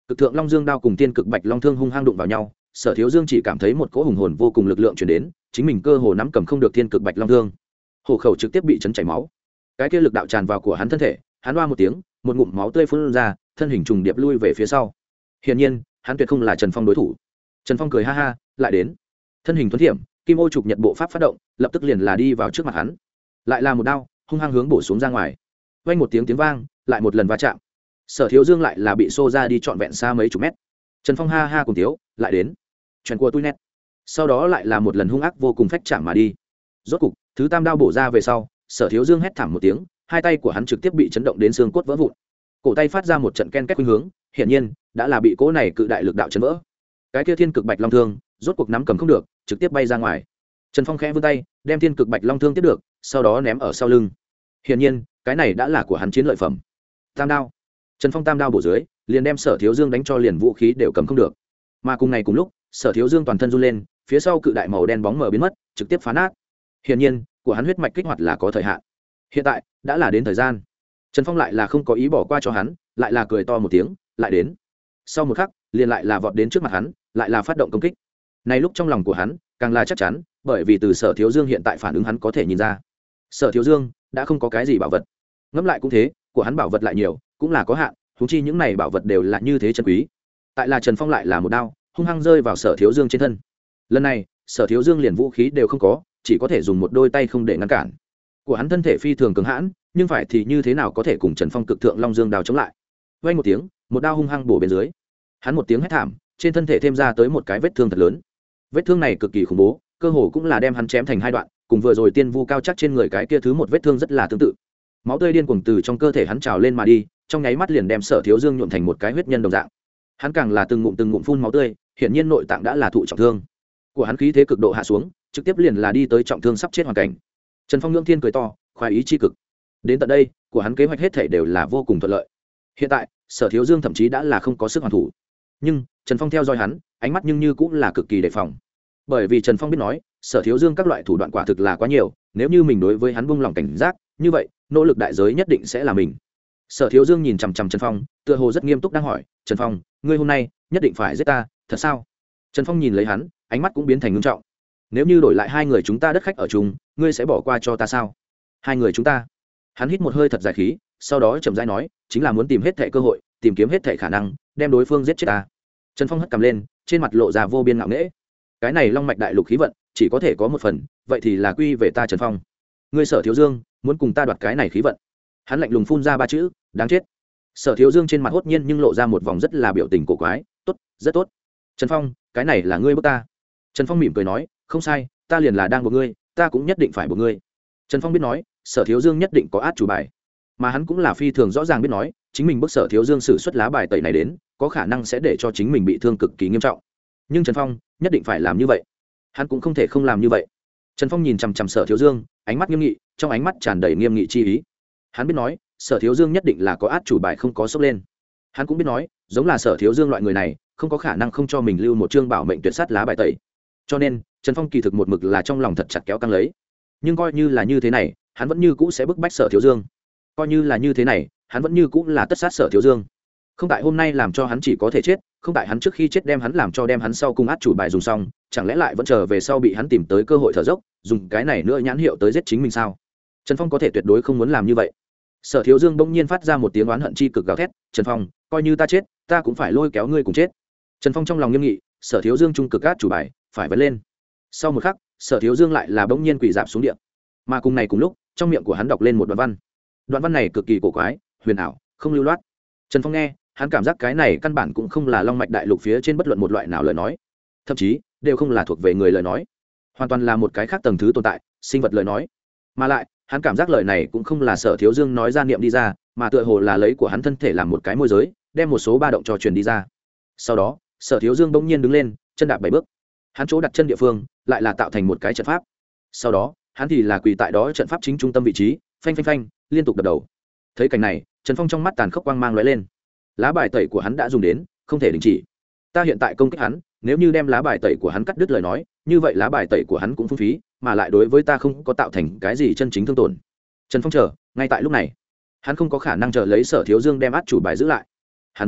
Cực thượng long dương đao cùng tiên cực bạch long thương hung hăng đụng vào nhau, Sở Thiếu Dương chỉ cảm thấy một cỗ hùng hồn vô cùng lực lượng truyền đến, chính mình cơ hồ nắm cầm không được tiên cực bạch long thương, hổ khẩu trực tiếp bị chấn chảy máu. Cái kia lực đạo tràn vào của hắn thân thể, hắn oa một tiếng, một ngụm máu tươi phun ra, thân hình trùng điệp lui về phía sau. Hiển nhiên, hắn tuyệt không là Trần Phong đối thủ. Trần Phong cười ha ha, lại đến. Thân hình thuần thiểm, kim ô trục nhật bộ pháp phát động, lập tức liền là đi vào trước mặt hắn. Lại là một đao, hung hăng hướng bổ xuống ra ngoài. Vang một tiếng vang, lại một lần va chạm. Sở Thiếu Dương lại là bị xô ra đi trọn vẹn xa mấy chục mét. Trần Phong ha ha cùng tiếu, lại đến. Chuyện của tôi nét. Sau đó lại là một lần hung ác vô cùng phách chạm mà đi. Rốt cục, thứ tam đao bổ ra về sau, Sở Thiếu Dương hét thảm một tiếng, hai tay của hắn trực tiếp bị chấn động đến xương cốt vỡ vụn. Cổ tay phát ra một trận ken két khuynh hướng, hiển nhiên đã là bị cỗ này cự đại lực đạo chấn vỡ. Cái kia thiên cực bạch long thương, rốt cuộc nắm cầm không được, trực tiếp bay ra ngoài. Trần Phong khẽ vươn tay, đem thiên cực bạch long thương tiếp được, sau đó ném ở sau lưng. Hiển nhiên, cái này đã là của hắn chiến lợi phẩm. Tam đao. Trần Phong tam đao bổ dưới, liền đem Sở Thiếu Dương đánh cho liền vũ khí đều cầm không được. Mà cùng ngày cùng lúc, Sở Thiếu Dương toàn thân run lên, phía sau cự đại màu đen bóng mờ biến mất, trực tiếp phá nát. Hiển nhiên, của hắn huyết mạch kích hoạt là có thời hạn. Hiện tại, đã là đến thời gian. Trần Phong lại là không có ý bỏ qua cho hắn, lại là cười to một tiếng, lại đến. Sau một khắc, liền lại là vọt đến trước mặt hắn, lại là phát động công kích. Này lúc trong lòng của hắn, càng là chắc chắn, bởi vì từ Sở Thiếu Dương hiện tại phản ứng hắn có thể nhìn ra. Sở Thiếu Dương đã không có cái gì bảo vật. Ngẫm lại cũng thế, của hắn bảo vật lại nhiều, cũng là có hạn, huống chi những này bảo vật đều là như thế chân quý. Tại là Trần Phong lại là một đao, hung hăng rơi vào Sở Thiếu Dương trên thân. Lần này, Sở Thiếu Dương liền vũ khí đều không có, chỉ có thể dùng một đôi tay không để ngăn cản. Của hắn thân thể phi thường cứng hãn, nhưng phải thì như thế nào có thể cùng Trần Phong cực thượng long dương đao chống lại. Vang một tiếng, một đao hung hăng bổ bên dưới. Hắn một tiếng hét thảm, trên thân thể thêm ra tới một cái vết thương thật lớn. Vết thương này cực kỳ khủng bố, cơ hồ cũng là đem hắn chém thành hai đoạn, cùng vừa rồi tiên vu cao chắc trên người cái kia thứ một vết thương rất là tương tự. Máu tươi điên cuồng từ trong cơ thể hắn trào lên mà đi, trong nháy mắt liền đem Sở Thiếu Dương nhuộm thành một cái huyết nhân đồng dạng. Hắn càng là từng ngụm phun máu tươi, hiển nhiên nội tạng đã là thụ trọng thương. Của hắn khí thế cực độ hạ xuống, trực tiếp liền là đi tới trọng thương sắp chết hoàn cảnh. Trần Phong ngưỡng thiên cười to, khoái ý chi cực. Đến tận đây, của hắn kế hoạch hết thảy đều là vô cùng thuận lợi. Hiện tại, Sở Thiếu Dương thậm chí đã là không có sức hoàn thủ. Nhưng Trần Phong theo dõi hắn, ánh mắt nhưng như cũng là cực kỳ đề phòng. Bởi vì Trần Phong biết nói, Sở Thiếu Dương các loại thủ đoạn quả thực là quá nhiều, nếu như mình đối với hắn buông lỏng cảnh giác, như vậy, nỗ lực đại giới nhất định sẽ là mình. Sở Thiếu Dương nhìn chằm chằm Trần Phong, tựa hồ rất nghiêm túc đang hỏi, "Trần Phong, ngươi hôm nay nhất định phải giết ta, thật sao?" Trần Phong nhìn lấy hắn, ánh mắt cũng biến thành nghiêm trọng. "Nếu như đổi lại hai người chúng ta đất khách ở chung, ngươi sẽ bỏ qua cho ta sao?" "Hai người chúng ta?" Hắn hít một hơi thật dài khí, sau đó chậm rãi nói, "Chính là muốn tìm hết thảy cơ hội, tìm kiếm hết thảy khả năng, đem đối phương giết chết ta." Trần Phong hất cằm lên, trên mặt lộ ra vô biên ngạo nghễ. Cái này long mạch đại lục khí vận, chỉ có thể có một phần, vậy thì là quy về ta Trần Phong. Ngươi Sở Thiếu Dương, muốn cùng ta đoạt cái này khí vận. Hắn lạnh lùng phun ra ba chữ, đáng chết. Sở Thiếu Dương trên mặt hốt nhiên nhưng lộ ra một vòng rất là biểu tình cổ quái, tốt, rất tốt. Trần Phong, cái này là ngươi bức ta. Trần Phong mỉm cười nói, không sai, ta liền là đang buộc ngươi, ta cũng nhất định phải buộc ngươi. Trần Phong biết nói, Sở Thiếu Dương nhất định có át chủ bài, mà hắn cũng là phi thường rõ ràng biết nói, chính mình bức Sở Thiếu Dương sử xuất lá bài tẩy này đến, có khả năng sẽ để cho chính mình bị thương cực kỳ nghiêm trọng. Nhưng Trần Phong nhất định phải làm như vậy, hắn cũng không thể không làm như vậy. Trần Phong nhìn chằm chằm Sở Thiếu Dương, ánh mắt nghiêm nghị, trong ánh mắt tràn đầy nghiêm nghị chi ý. Hắn biết nói, Sở Thiếu Dương nhất định là có át chủ bài không có sốc lên. Hắn cũng biết nói, giống là Sở Thiếu Dương loại người này, không có khả năng không cho mình lưu một chương bảo mệnh tuyệt sát lá bài tẩy. Cho nên, Trần Phong kỳ thực một mực là trong lòng thật chặt kéo căng lấy. Nhưng coi như là như thế này, hắn vẫn như cũ sẽ bức bách Sở Thiếu Dương. Coi như là như thế này, hắn vẫn như cũ là tất sát Sở Thiếu Dương. Không tại hôm nay làm cho hắn chỉ có thể chết, không tại hắn trước khi chết đem hắn làm cho đem hắn sau cùng át chủ bài dùng xong, chẳng lẽ lại vẫn chờ về sau bị hắn tìm tới cơ hội thở dốc, dùng cái này nữa nhãn hiệu tới giết chính mình sao? Trần Phong có thể tuyệt đối không muốn làm như vậy. Sở Thiếu Dương bỗng nhiên phát ra một tiếng oán hận chi cực gào thét, "Trần Phong, coi như ta chết, ta cũng phải lôi kéo ngươi cùng chết." Trần Phong trong lòng nghiêm nghị, Sở Thiếu Dương trung cực át chủ bài, phải vấn lên. Sau một khắc, Sở Thiếu Dương lại là bỗng nhiên quỳ rạp xuống địa. Mà cùng này cùng lúc, trong miệng của hắn đọc lên một đoạn văn. Đoạn văn này cực kỳ cổ quái, huyền ảo, không lưu loát. Trần Phong nghe, hắn cảm giác cái này căn bản cũng không là long mạch đại lục phía trên bất luận một loại nào lời nói, thậm chí đều không là thuộc về người lời nói, hoàn toàn là một cái khác tầng thứ tồn tại, sinh vật lời nói. Mà lại, hắn cảm giác lời này cũng không là Sở Thiếu Dương nói ra niệm đi ra, mà tựa hồ là lấy của hắn thân thể làm một cái môi giới, đem một số ba động cho truyền đi ra. Sau đó, Sở Thiếu Dương bỗng nhiên đứng lên, chân đạp 7 bước. Hắn chỗ đặt chân địa phương, lại là tạo thành một cái trận pháp. Sau đó, hắn thì là quỳ tại đó trận pháp chính trung tâm vị trí, phanh phanh phanh, liên tục đập đầu. Thấy cảnh này, Trần Phong trong mắt tàn khốc quang mang lóe lên. Lá bài tẩy của hắn đã dùng đến, không thể đình chỉ. Ta hiện tại công kích hắn, nếu như đem lá bài tẩy của hắn cắt đứt lời nói, như vậy lá bài tẩy của hắn cũng phung phí, mà lại đối với ta không có tạo thành cái gì chân chính thương tổn. Trần Phong chờ, ngay tại lúc này, hắn không có khả năng chờ lấy Sở Thiếu Dương đem át chủ bài giữ lại. Hắn muốn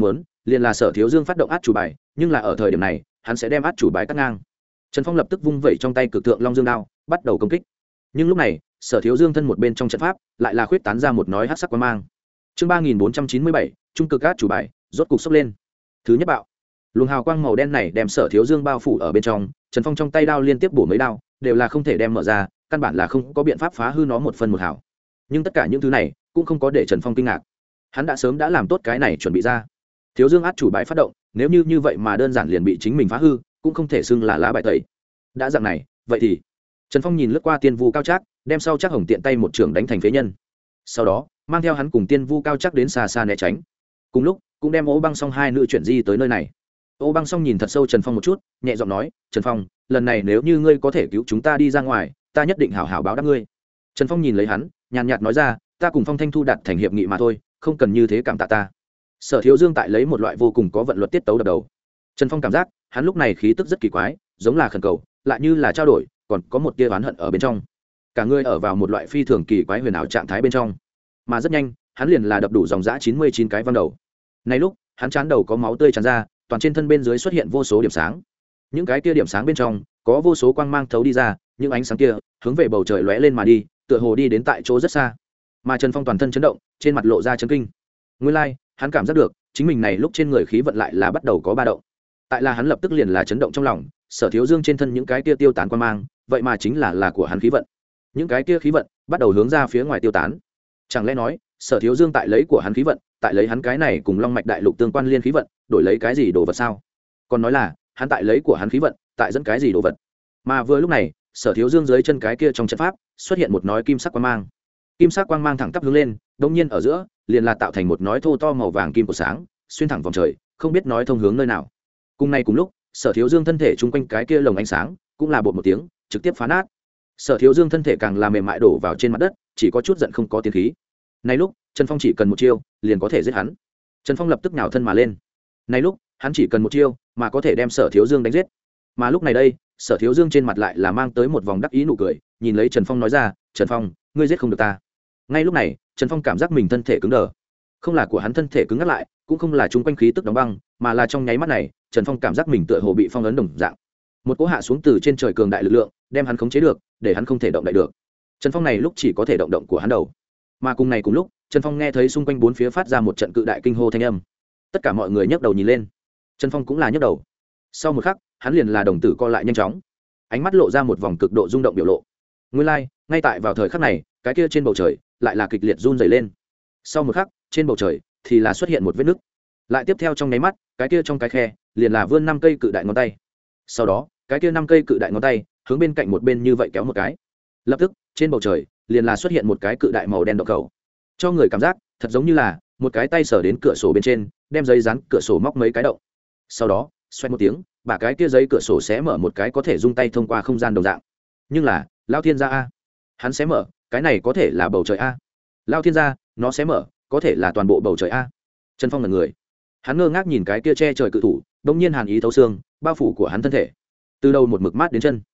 liền là Sở Thiếu Dương phát động át chủ bài, nhưng là ở thời điểm này hắn sẽ đem át chủ bài cắt ngang. Trần Phong lập tức vung vẩy trong tay cực tượng long dương đao bắt đầu công kích, nhưng lúc này Sở Thiếu Dương thân một bên trong trận pháp lại là khuyết tán ra một nói hắc sắc quang mang. Chương 3497, trung cực át chủ bài rốt cục sốc lên. Thứ nhất bạo, luồng hào quang màu đen này đem Sở Thiếu Dương bao phủ ở bên trong. Trần Phong trong tay đao liên tiếp bổ mấy đao đều là không thể đem mở ra, căn bản là không có biện pháp phá hư nó một phân một hào. Nhưng tất cả những thứ này cũng không có để Trần Phong kinh ngạc, hắn đã sớm đã làm tốt cái này chuẩn bị ra. Thiếu Dương át chủ bài phát động, nếu như vậy mà đơn giản liền bị chính mình phá hư, cũng không thể xưng là lá bài tẩy. Đã dạng này, vậy thì Trần Phong nhìn lướt qua Tiên Vu Cao Trác, đem sau Trác Hồng tiện tay một trường đánh thành phế nhân. Sau đó, mang theo hắn cùng Tiên Vu Cao Trác đến xa xa né tránh. Cùng lúc, cũng đem Ô Băng Song hai nữ chuyển di tới nơi này. Ô Băng Song nhìn thật sâu Trần Phong một chút, nhẹ giọng nói, "Trần Phong, lần này nếu như ngươi có thể cứu chúng ta đi ra ngoài, ta nhất định hảo hảo báo đáp ngươi." Trần Phong nhìn lấy hắn, nhàn nhạt nói ra, "Ta cùng Phong Thanh Thu đạt thành hiệp nghị mà thôi, không cần như thế cảm tạ ta." Sở Thiếu Dương tại lấy một loại vô cùng có vận luật tiết tấu đập đầu. Trần Phong cảm giác, hắn lúc này khí tức rất kỳ quái, giống là khẩn cầu, lại như là trao đổi, còn có một tia oán hận ở bên trong. Cả người ở vào một loại phi thường kỳ quái huyền ảo trạng thái bên trong. Mà rất nhanh, hắn liền là đập đủ dòng dã 99 cái văng đầu. Này lúc, hắn trán đầu có máu tươi tràn ra, toàn trên thân bên dưới xuất hiện vô số điểm sáng. Những cái kia điểm sáng bên trong có vô số quang mang thấu đi ra, những ánh sáng kia hướng về bầu trời lóe lên mà đi, tựa hồ đi đến tại chỗ rất xa. Mà Trần Phong toàn thân chấn động, trên mặt lộ ra chấn kinh. Nguyên lai, hắn cảm giác được, chính mình này lúc trên người khí vận lại là bắt đầu có ba động. Tại là hắn lập tức liền là chấn động trong lòng, Sở Thiếu Dương trên thân những cái kia tiêu tán quang mang, vậy mà chính là của hắn khí vận. Những cái kia khí vận bắt đầu hướng ra phía ngoài tiêu tán. Chẳng lẽ nói, Sở Thiếu Dương tại lấy của hắn khí vận, tại lấy hắn cái này cùng Long mạch đại lục tương quan liên khí vận, đổi lấy cái gì đồ vật sao? Còn nói là, hắn tại lấy của hắn khí vận, tại dẫn cái gì đồ vật? Mà vừa lúc này, Sở Thiếu Dương dưới chân cái kia trong trận pháp, xuất hiện một nói kim sắc quang mang. Kim sắc quang mang thẳng tắp hướng lên, đột nhiên ở giữa, liền là tạo thành một nói thô to màu vàng kim của sáng, xuyên thẳng vòng trời, không biết nói thông hướng nơi nào. Cùng này cùng lúc, Sở Thiếu Dương thân thể chung quanh cái kia lồng ánh sáng, cũng là bột một tiếng, trực tiếp phá nát. Sở Thiếu Dương thân thể càng là mềm mại đổ vào trên mặt đất, chỉ có chút giận không có tiến khí. Này lúc, Trần Phong chỉ cần một chiêu, liền có thể giết hắn. Trần Phong lập tức nhào thân mà lên. Này lúc, hắn chỉ cần một chiêu, mà có thể đem Sở Thiếu Dương đánh giết. Mà lúc này đây, Sở Thiếu Dương trên mặt lại là mang tới một vòng đắc ý nụ cười, nhìn lấy Trần Phong nói ra, "Trần Phong, ngươi giết không được ta." Ngay lúc này, Trần Phong cảm giác mình thân thể cứng đờ. Không là của hắn thân thể cứng ngắt lại, cũng không là chung quanh khí tức đóng băng, mà là trong nháy mắt này, Trần Phong cảm giác mình tựa hồ bị phong ấn đồng dạng. Một cỗ hạ xuống từ trên trời cường đại lực lượng, đem hắn khống chế được, để hắn không thể động đậy được. Trần Phong này lúc chỉ có thể động động của hắn đầu. Mà cùng này cùng lúc, Trần Phong nghe thấy xung quanh bốn phía phát ra một trận cự đại kinh hô thanh âm. Tất cả mọi người nhấc đầu nhìn lên. Trần Phong cũng là nhấc đầu. Sau một khắc, hắn liền là đồng tử co lại nhanh chóng, ánh mắt lộ ra một vòng cực độ rung động biểu lộ. Nguyên lai, ngay tại vào thời khắc này, cái kia trên bầu trời lại là kịch liệt run rẩy lên. Sau một khắc, trên bầu trời thì là xuất hiện một vết nứt. Lại tiếp theo trong nháy mắt, cái kia trong cái khe liền là vươn 5 cây cự đại ngón tay. Sau đó, cái kia 5 cây cự đại ngón tay hướng bên cạnh một bên như vậy kéo một cái. Lập tức, trên bầu trời liền là xuất hiện một cái cự đại màu đen động khẩu. Cho người cảm giác thật giống như là một cái tay sờ đến cửa sổ bên trên, đem giấy dán cửa sổ móc mấy cái động. Sau đó, xoay một tiếng, bả cái kia giấy cửa sổ xé mở một cái có thể dung tay thông qua không gian đồng dạng. Nhưng là, Lão Thiên gia a, hắn xé mở, cái này có thể là bầu trời a. Lão Thiên gia, nó xé mở, có thể là toàn bộ bầu trời a. Trần Phong là người, hắn ngơ ngác nhìn cái kia che trời cự thủ, đống nhiên hàn ý thấu xương, bao phủ của hắn thân thể, từ đầu một mực mát đến chân.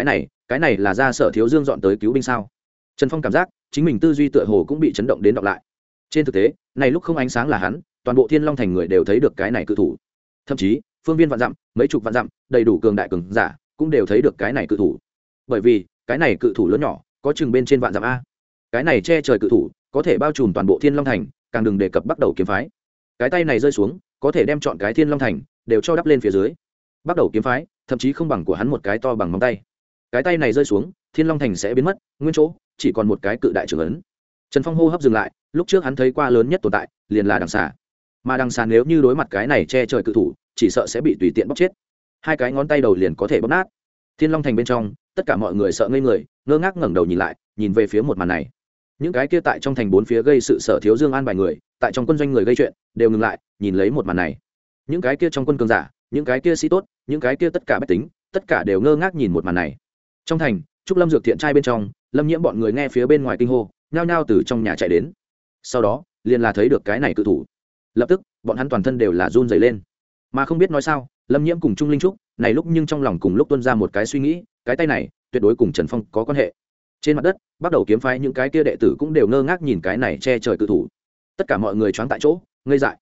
Cái này là ra Sở Thiếu Dương dọn tới cứu binh sao? Trần Phong cảm giác chính mình tư duy tựa hồ cũng bị chấn động đến đọc lại. Trên thực tế, này lúc không ánh sáng là hắn, toàn bộ Thiên Long thành người đều thấy được cái này cự thủ. Thậm chí, phương viên vạn dặm, mấy chục vạn dặm, đầy đủ cường đại cường giả, cũng đều thấy được cái này cự thủ. Bởi vì, cái này cự thủ lớn nhỏ, có chừng bên trên vạn dặm a. Cái này che trời cự thủ, có thể bao trùm toàn bộ Thiên Long thành, càng đừng đề cập bắt đầu kiếm phái. Cái tay này rơi xuống, có thể đem chọn cái Thiên Long thành đều cho đắp lên phía dưới. Bắt đầu kiếm phái, thậm chí không bằng của hắn một cái to bằng móng tay. Cái tay này rơi xuống, Thiên Long thành sẽ biến mất, nguyên chỗ chỉ còn một cái cự đại trường ấn. Trần Phong hô hấp dừng lại, lúc trước hắn thấy qua lớn nhất tồn tại, liền là đằng xà. Mà đằng xà nếu như đối mặt cái này che trời cự thủ, chỉ sợ sẽ bị tùy tiện bóc chết. Hai cái ngón tay đầu liền có thể bóp nát. Thiên Long thành bên trong, tất cả mọi người sợ ngây người, ngơ ngác ngẩng đầu nhìn lại, nhìn về phía một màn này. Những cái kia tại trong thành bốn phía gây sự Sở Thiếu Dương an bài người, tại trong quân doanh người gây chuyện, đều ngừng lại, nhìn lấy một màn này. Những cái kia trong quân cường giả, những cái kia sĩ tốt, những cái kia tất cả bách tính, tất cả đều ngơ ngác nhìn một màn này. Trong thành, Trúc Lâm dược thiện trai bên trong, Lâm Nhiễm bọn người nghe phía bên ngoài kinh hô, nhao nhao từ trong nhà chạy đến. Sau đó, liền là thấy được cái này cự thủ. Lập tức, bọn hắn toàn thân đều là run rẩy lên. Mà không biết nói sao, Lâm Nhiễm cùng Trung Linh Trúc, này lúc nhưng trong lòng cùng lúc tuôn ra một cái suy nghĩ, cái tay này tuyệt đối cùng Trần Phong có quan hệ. Trên mặt đất, bắt đầu kiếm phái những cái kia đệ tử cũng đều ngơ ngác nhìn cái này che trời cự thủ. Tất cả mọi người choáng tại chỗ, ngây dại.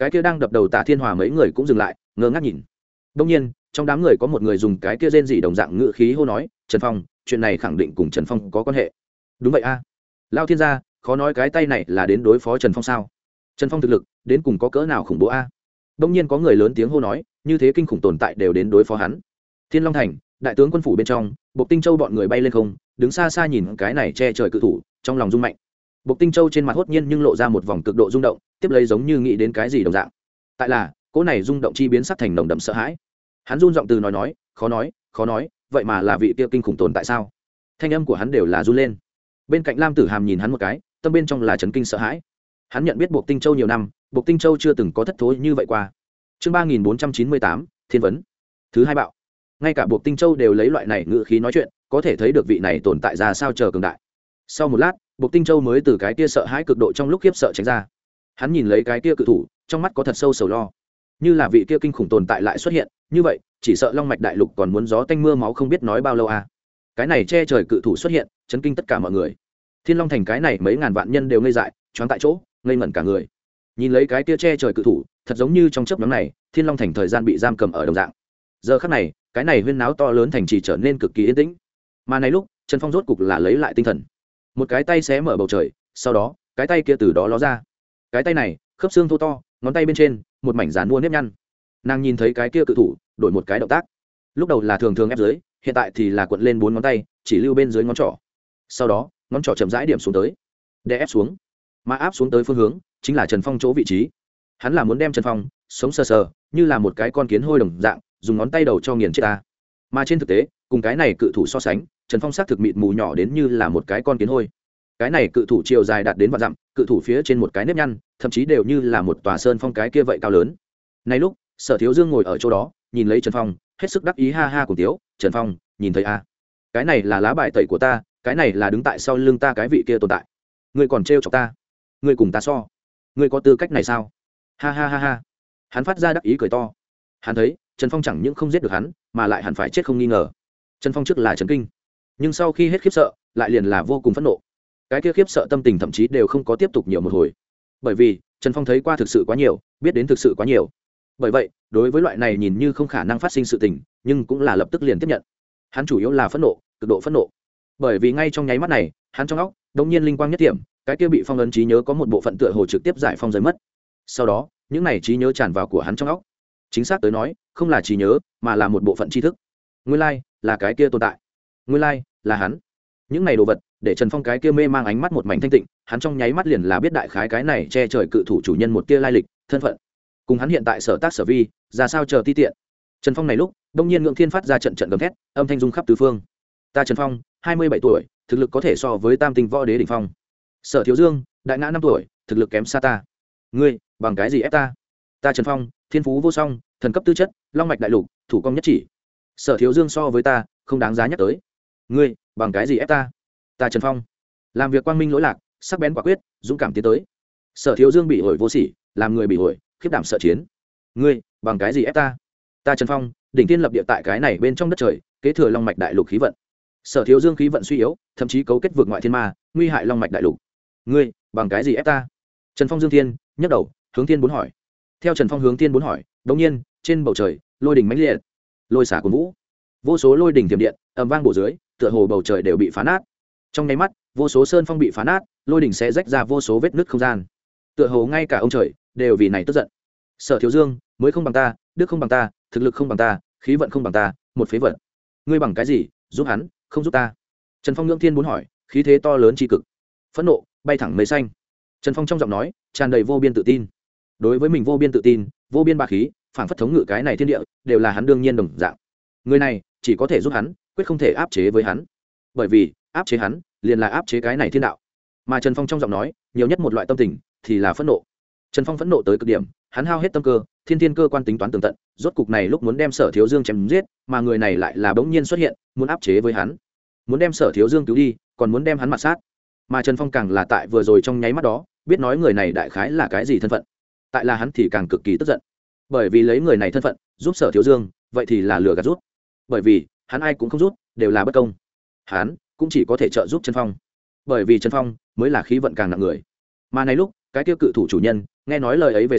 cái kia đang đập đầu Tạ Thiên Hòa mấy người cũng dừng lại ngơ ngác nhìn. Đông nhiên trong đám người có một người dùng cái kia rên rỉ đồng dạng ngữ khí hô nói, Trần Phong, chuyện này khẳng định cùng Trần Phong có quan hệ. Đúng vậy a. Lao Thiên gia, khó nói cái tay này là đến đối phó Trần Phong sao? Trần Phong thực lực đến cùng có cỡ nào khủng bố a? Đông nhiên có người lớn tiếng hô nói, như thế kinh khủng tồn tại đều đến đối phó hắn. Thiên Long Thành, đại tướng quân phủ bên trong, Bộc Tinh Châu bọn người bay lên không, đứng xa xa nhìn cái này che trời cự thủ, trong lòng rung mạnh. Bộc Tinh Châu trên mặt hốt nhiên nhưng lộ ra một vòng cực độ rung động, tiếp lấy giống như nghĩ đến cái gì đồng dạng. Tại là, cỗ này rung động chi biến sắc thành nồng đậm sợ hãi. Hắn run giọng từ nói, khó nói, vậy mà là vị kia kinh khủng tồn tại sao? Thanh âm của hắn đều là run lên. Bên cạnh Lam Tử Hàm nhìn hắn một cái, tâm bên trong là chấn kinh sợ hãi. Hắn nhận biết Bộc Tinh Châu nhiều năm, Bộc Tinh Châu chưa từng có thất thối như vậy qua. Chương 3498, Thiên vấn. Thứ hai bạo. Ngay cả Bộc Tinh Châu đều lấy loại này ngữ khí nói chuyện, có thể thấy được vị này tồn tại ra sao chờ cường đại. Sau một lát, Bộc Tinh Châu mới từ cái kia sợ hãi cực độ trong lúc khiếp sợ tránh ra. Hắn nhìn lấy cái kia cự thủ, trong mắt có thật sâu sầu lo. Như là vị kia kinh khủng tồn tại lại xuất hiện, như vậy, chỉ sợ Long mạch đại lục còn muốn gió tanh mưa máu không biết nói bao lâu à. Cái này che trời cự thủ xuất hiện, chấn kinh tất cả mọi người. Thiên Long Thành cái này mấy ngàn vạn nhân đều ngây dại, choáng tại chỗ, ngây ngẩn cả người. Nhìn lấy cái kia che trời cự thủ, thật giống như trong chớp nhoáng này, Thiên Long Thành thời gian bị giam cầm ở đồng dạng. Giờ khắc này, cái này huyên náo to lớn thành trì trở nên cực kỳ yên tĩnh. Mà này lúc, Trần Phong rốt cục là lấy lại tinh thần. Một cái tay xé mở bầu trời, sau đó, cái tay kia từ đó ló ra. Cái tay này, khớp xương thô to, ngón tay bên trên, một mảnh dàn mua nếp nhăn. Nàng nhìn thấy cái kia cự thủ, đổi một cái động tác. Lúc đầu là thường thường ép dưới, hiện tại thì là cuộn lên 4 ngón tay, chỉ lưu bên dưới ngón trỏ. Sau đó, ngón trỏ chậm rãi điểm xuống tới, đè ép xuống. Mà áp xuống tới phương hướng, chính là Trần Phong chỗ vị trí. Hắn là muốn đem Trần Phong sống sờ sờ, như là một cái con kiến hôi đồng dạng, dùng ngón tay đầu cho nghiền chết ta. Mà trên thực tế, cùng cái này cự thủ so sánh, Trần Phong xác thực mịt mù nhỏ đến như là một cái con kiến hôi. Cái này cự thủ chiều dài đạt đến vạn dặm, cự thủ phía trên một cái nếp nhăn, thậm chí đều như là một tòa sơn phong cái kia vậy cao lớn. Này lúc, Sở Thiếu Dương ngồi ở chỗ đó, nhìn lấy Trần Phong, hết sức đắc ý ha ha cùng tiếu, "Trần Phong, nhìn thấy a? Cái này là lá bài tẩy của ta, cái này là đứng tại sau lưng ta cái vị kia tồn tại. Ngươi còn trêu chọc ta? Ngươi cùng ta so? Ngươi có tư cách này sao?" Ha ha ha ha. Hắn phát ra đắc ý cười to. Hắn thấy, Trần Phong chẳng những không giết được hắn, mà lại hẳn phải chết không nghi ngờ. Trần Phong trước là chấn kinh, nhưng sau khi hết khiếp sợ, lại liền là vô cùng phẫn nộ. Cái kia khiếp sợ tâm tình thậm chí đều không có tiếp tục nhiều một hồi. Bởi vì, Trần Phong thấy qua thực sự quá nhiều, biết đến thực sự quá nhiều. Bởi vậy, đối với loại này nhìn như không khả năng phát sinh sự tình, nhưng cũng là lập tức liền tiếp nhận. Hắn chủ yếu là phẫn nộ, cực độ phẫn nộ. Bởi vì ngay trong nháy mắt này, hắn trong óc đột nhiên linh quang nhất điểm, cái kia bị phong ấn trí nhớ có một bộ phận tựa hồ trực tiếp giải phong rơi mất. Sau đó, những này trí nhớ tràn vào của hắn trong óc. Chính xác tới nói, không là trí nhớ, mà là một bộ phận tri thức. Nguyên lai, là cái kia tồn tại. Nguyên lai, là hắn. Những này đồ vật, để Trần Phong cái kia mê mang ánh mắt một mảnh thanh tịnh, hắn trong nháy mắt liền là biết đại khái cái này che trời cự thủ chủ nhân một tia lai lịch, thân phận. Cùng hắn hiện tại sở tác sở vi, ra sao chờ ti tiện. Trần Phong này lúc, đông nhiên Ngưỡng Thiên phát ra trận trận gầm thét, âm thanh rung khắp tứ phương. Ta Trần Phong, 27 tuổi, thực lực có thể so với Tam Tinh Võ Đế đỉnh phong. Sở Thiếu Dương, đại ngã 5 tuổi, thực lực kém xa ta. Ngươi, bằng cái gì ép ta? Ta Trần Phong, thiên phú vô song, thần cấp tư chất, long mạch đại lục, thủ công nhất chỉ. Sở Thiếu Dương so với ta, không đáng giá nhắc tới. Ngươi, bằng cái gì ép ta? Ta Trần Phong, làm việc quang minh lỗi lạc, sắc bén quả quyết, dũng cảm tiến tới. Sở Thiếu Dương bị ổi vô sỉ, làm người bị ổi, khiếp đảm sợ chiến. Ngươi, bằng cái gì ép ta? Ta Trần Phong, đỉnh thiên lập địa tại cái này bên trong đất trời, kế thừa long mạch đại lục khí vận. Sở Thiếu Dương khí vận suy yếu, thậm chí cấu kết vượt ngoại thiên ma, nguy hại long mạch đại lục. Ngươi, bằng cái gì ép ta? Trần Phong dương thiên, nhấc đầu, hướng thiên bốn hỏi. Theo Trần Phong hướng thiên bốn hỏi, đột nhiên, trên bầu trời, lôi đỉnh mãnh liệt, lôi xả cuồn vũ, vô số lôi đỉnh tiềm điện, ầm vang bổ dưới, tựa hồ bầu trời đều bị phá nát. Trong nháy mắt, vô số sơn phong bị phá nát, lôi đỉnh sẽ rách ra vô số vết nứt không gian. Tựa hồ ngay cả ông trời đều vì này tức giận. Sở Thiếu Dương, mới không bằng ta, đức không bằng ta, thực lực không bằng ta, khí vận không bằng ta, một phế vật. Ngươi bằng cái gì giúp hắn, không giúp ta? Trần Phong ngưỡng thiên bốn hỏi, khí thế to lớn tri cực, phẫn nộ bay thẳng mây xanh. Trần Phong trong giọng nói tràn đầy vô biên tự tin. Đối với mình vô biên tự tin, vô biên bá khí, phảng phất thống ngự cái này thiên địa, đều là hắn đương nhiên đồng dạng. Người này chỉ có thể giúp hắn, quyết không thể áp chế với hắn. Bởi vì áp chế hắn, liền là áp chế cái này thiên đạo. Mà Trần Phong trong giọng nói, nhiều nhất một loại tâm tình, thì là phẫn nộ. Trần Phong phẫn nộ tới cực điểm, hắn hao hết tâm cơ, thiên cơ quan tính toán tường tận, rốt cục này lúc muốn đem Sở Thiếu Dương chém giết, mà người này lại là bỗng nhiên xuất hiện, muốn áp chế với hắn, muốn đem Sở Thiếu Dương cứu đi, còn muốn đem hắn mặt sát. Mà Trần Phong càng là tại vừa rồi trong nháy mắt đó, biết nói người này đại khái là cái gì thân phận. Tại là hắn thì càng cực kỳ tức giận, bởi vì lấy người này thân phận giúp Sở Thiếu Dương, vậy thì là lừa gạt rút. Bởi vì hắn ai cũng không rút, đều là bất công. Hắn cũng chỉ có thể trợ giúp Trần Phong, bởi vì Trần Phong mới là khí vận càng nặng người. Mà này lúc, cái tiêu cự thủ chủ nhân nghe nói lời ấy về sau,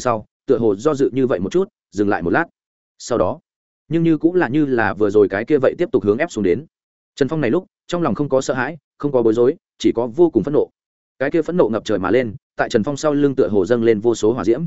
tựa hồ do dự như vậy một chút dừng lại một lát, sau đó nhưng như cũng là như là vừa rồi cái kia vậy tiếp tục hướng ép xuống đến. Trần Phong này lúc trong lòng không có sợ hãi, không có bối rối, chỉ có vô cùng phẫn nộ. Cái kia phẫn nộ ngập trời mà lên, tại Trần Phong sau lưng tựa hồ dâng lên vô số hỏa diễm.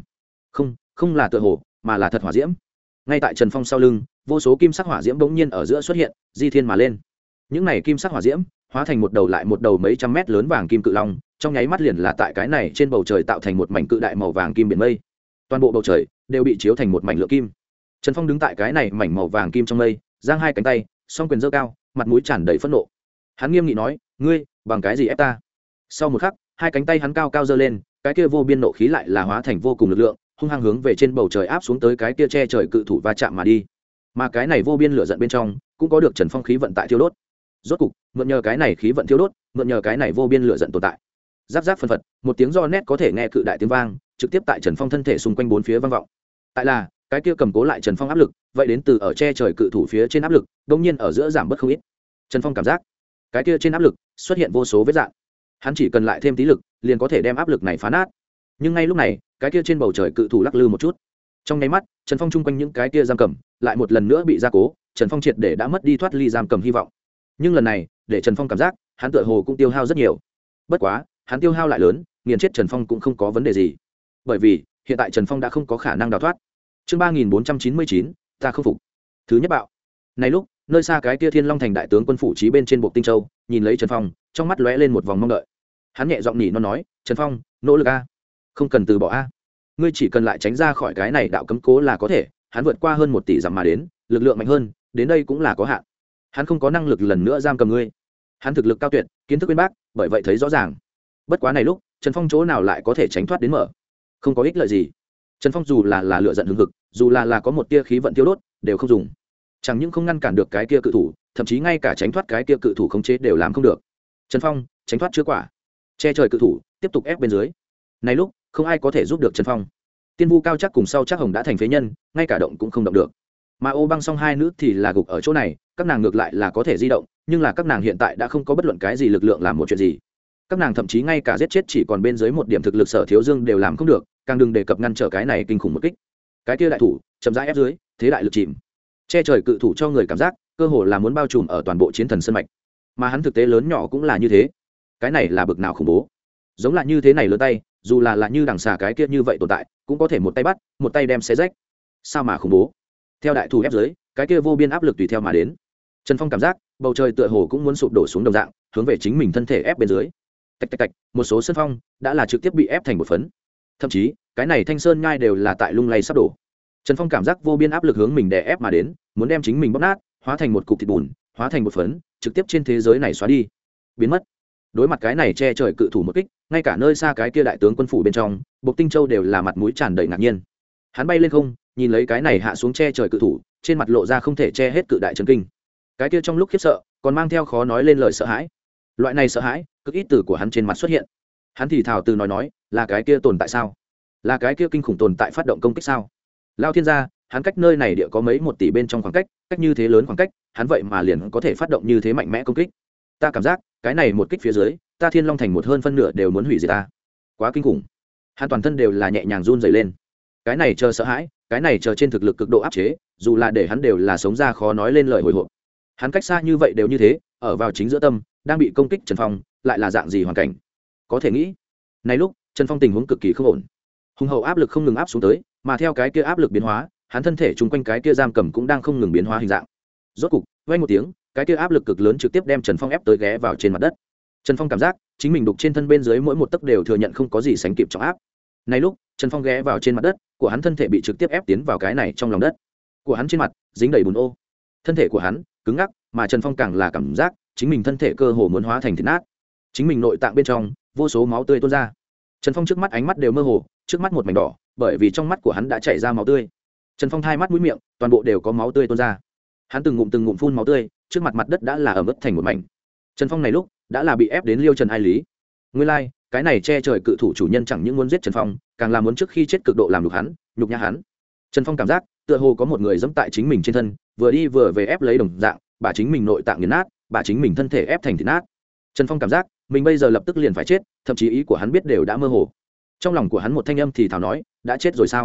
Không là tựa hồ, mà là thật hỏa diễm. Ngay tại Trần Phong sau lưng, vô số kim sắc hỏa diễm bỗng nhiên ở giữa xuất hiện, di thiên mà lên. Những này kim sắc hỏa diễm hóa thành một đầu lại một đầu mấy trăm mét lớn vàng kim cự long, trong nháy mắt liền là tại cái này trên bầu trời tạo thành một mảnh cự đại màu vàng kim biển mây. Toàn bộ bầu trời đều bị chiếu thành một mảnh lượng kim. Trần Phong đứng tại cái này mảnh màu vàng kim trong mây, giang hai cánh tay, song quyền giơ cao, mặt mũi tràn đầy phẫn nộ. Hắn nghiêm nghị nói, ngươi bằng cái gì ép ta? Sau một khắc, hai cánh tay hắn cao cao giơ lên, cái kia vô biên nộ khí lại là hóa thành vô cùng lực lượng, hung hăng hướng về trên bầu trời áp xuống tới cái kia che trời cự thủ va chạm mà đi. Mà cái này vô biên lửa giận bên trong cũng có được Trần Phong khí vận tại thiêu đốt. Rốt cục, mượn nhờ cái này khí vận thiêu đốt, mượn nhờ cái này vô biên lửa giận tồn tại. Giáp giáp phân phật, một tiếng do nét có thể nghe cự đại tiếng vang, trực tiếp tại Trần Phong thân thể xung quanh bốn phía vang vọng. Tại là, cái kia cầm cố lại Trần Phong áp lực, vậy đến từ ở che trời cự thủ phía trên áp lực, đột nhiên ở giữa giảm bớt không ít. Trần Phong cảm giác, cái kia trên áp lực xuất hiện vô số vết rạn. Hắn chỉ cần lại thêm tí lực, liền có thể đem áp lực này phá nát. Nhưng ngay lúc này, cái kia trên bầu trời cự thủ lắc lư một chút. Trong nháy mắt, Trần Phong chung quanh những cái kia giam cầm, lại một lần nữa bị gia cố, Trần Phong triệt để đã mất đi thoát ly giam cầm hy vọng. Nhưng lần này, để Trần Phong cảm giác, hắn tựa hồ cũng tiêu hao rất nhiều. Bất quá, hắn tiêu hao lại lớn, nghiền chết Trần Phong cũng không có vấn đề gì. Bởi vì, hiện tại Trần Phong đã không có khả năng đào thoát. Chương 3499, ta không phục. Thứ nhất bạo. Này lúc, nơi xa cái kia Thiên Long thành đại tướng quân phủ trí bên trên Bộ Tinh Châu, nhìn lấy Trần Phong, trong mắt lóe lên một vòng mong đợi. Hắn nhẹ giọng nỉ nó nói, "Trần Phong, nỗ lực a, không cần từ bỏ a. Ngươi chỉ cần lại tránh ra khỏi cái này đạo cấm cố là có thể." Hắn vượt qua hơn 1 tỷ dặm mà đến, lực lượng mạnh hơn, đến đây cũng là có hạn. Hắn không có năng lực lần nữa giam cầm ngươi. Hắn thực lực cao tuyệt, kiến thức uyên bác, bởi vậy thấy rõ ràng. Bất quá này lúc, Trần Phong chỗ nào lại có thể tránh thoát đến mở? Không có ích lợi gì. Trần Phong dù là lựa giận hừng hực, dù là có một tia khí vận tiêu đốt, đều không dùng. Chẳng những không ngăn cản được cái kia cự thủ, thậm chí ngay cả tránh thoát cái kia cự thủ khống chế đều làm không được. Trần Phong tránh thoát chưa quả, che trời cự thủ tiếp tục ép bên dưới. Này lúc, không ai có thể giúp được Trần Phong. Tiên Vu Cao chắc cùng sau chắc Hồng đã thành phế nhân, ngay cả động cũng không động được. Mà Ô Băng Song hai nữ thì là gục ở chỗ này, các nàng ngược lại là có thể di động, nhưng là các nàng hiện tại đã không có bất luận cái gì lực lượng làm một chuyện gì. Các nàng thậm chí ngay cả giết chết chỉ còn bên dưới một điểm thực lực Sở Thiếu Dương đều làm không được, càng đừng đề cập ngăn trở cái này kinh khủng một kích. Cái kia đại thủ chậm rãi ép dưới, thế đại lực chìm. Che trời cự thủ cho người cảm giác cơ hồ là muốn bao trùm ở toàn bộ chiến thần sơn mạch, mà hắn thực tế lớn nhỏ cũng là như thế. Cái này là bực nào khủng bố. Giống là như thế này lớn tay, dù là như đằng xà cái kia như vậy tồn tại, cũng có thể một tay bắt, một tay đem xé rách. Sao mà khủng bố. Theo đại thủ ép dưới, cái kia vô biên áp lực tùy theo mà đến. Trần Phong cảm giác bầu trời tựa hồ cũng muốn sụp đổ xuống đồng dạng, hướng về chính mình thân thể ép bên dưới. Tạch tạch tạch, một số sơn phong đã là trực tiếp bị ép thành một phấn. Thậm chí, cái này thanh sơn nhai đều là tại lung lay sắp đổ. Trần Phong cảm giác vô biên áp lực hướng mình đè ép mà đến, muốn đem chính mình bóp nát, hóa thành một cục thịt bùn, hóa thành một phấn, trực tiếp trên thế giới này xóa đi, biến mất. Đối mặt cái này che trời cự thủ một kích, ngay cả nơi xa cái kia đại tướng quân phủ bên trong, Bộ Tinh Châu đều là mặt mũi tràn đầy ngạc nhiên. Hắn bay lên không, nhìn lấy cái này hạ xuống che trời cự thủ, trên mặt lộ ra không thể che hết cự đại chấn kinh. Cái kia trong lúc khiếp sợ, còn mang theo khó nói lên lời sợ hãi. Loại này sợ hãi, cực ít từ của hắn trên mặt xuất hiện. Hắn thì thào từ nói, là cái kia tồn tại sao? Là cái kia kinh khủng tồn tại phát động công kích sao? Lao thiên gia, hắn cách nơi này địa có mấy 1 tỷ bên trong khoảng cách, cách như thế lớn khoảng cách, hắn vậy mà liền có thể phát động như thế mạnh mẽ công kích. Ta cảm giác, cái này một kích phía dưới, ta Thiên Long thành một hơn phân nửa đều muốn hủy diệt ta. Quá kinh khủng. Hắn toàn thân đều là nhẹ nhàng run rẩy lên. Cái này chờ sợ hãi, cái này chờ trên thực lực cực độ áp chế, dù là để hắn đều là sống ra khó nói lên lời hồi hộp. Hắn cách xa như vậy đều như thế, ở vào chính giữa tâm, đang bị công kích Trần Phong, lại là dạng gì hoàn cảnh? Có thể nghĩ. Này lúc, Trần Phong tình huống cực kỳ không ổn. Hùng hậu áp lực không ngừng áp xuống tới, mà theo cái kia áp lực biến hóa, hắn thân thể chung quanh cái kia giam cầm cũng đang không ngừng biến hóa hình dạng. Rốt cục, vang một tiếng, cái kia áp lực cực lớn trực tiếp đem Trần Phong ép tới ghé vào trên mặt đất. Trần Phong cảm giác chính mình đục trên thân bên dưới mỗi một tấc đều thừa nhận không có gì sánh kịp trọng áp. Này lúc, Trần Phong ghé vào trên mặt đất, của hắn thân thể bị trực tiếp ép tiến vào cái này trong lòng đất. Của hắn trên mặt dính đầy bùn ô. Thân thể của hắn cứng ngắc, mà Trần Phong càng là cảm giác chính mình thân thể cơ hồ muốn hóa thành thịt nát. Chính mình nội tạng bên trong vô số máu tươi tuôn ra. Trần Phong trước mắt ánh mắt đều mơ hồ, trước mắt một mảnh đỏ, bởi vì trong mắt của hắn đã chảy ra máu tươi. Trần Phong hai mắt mũi miệng, toàn bộ đều có máu tươi tuôn ra. Hắn từng ngụm phun máu tươi, trước mặt mặt đất đã là ẩm ướt thành một mảnh. Trần Phong này lúc đã là bị ép đến liêu trần ai lý. Nguyên lai, cái này che trời cự thủ chủ nhân chẳng những muốn giết Trần Phong, càng là muốn trước khi chết cực độ làm nhục hắn, nhục nhã hắn. Trần Phong cảm giác tựa hồ có một người giẫm tại chính mình trên thân, vừa đi vừa về ép lấy đồng dạng, bà chính mình nội tạng nghiền nát, bà chính mình thân thể ép thành thịt nát. Trần Phong cảm giác mình bây giờ lập tức liền phải chết, thậm chí ý của hắn biết đều đã mơ hồ. Trong lòng của hắn một thanh âm thì thào nói, đã chết rồi sao?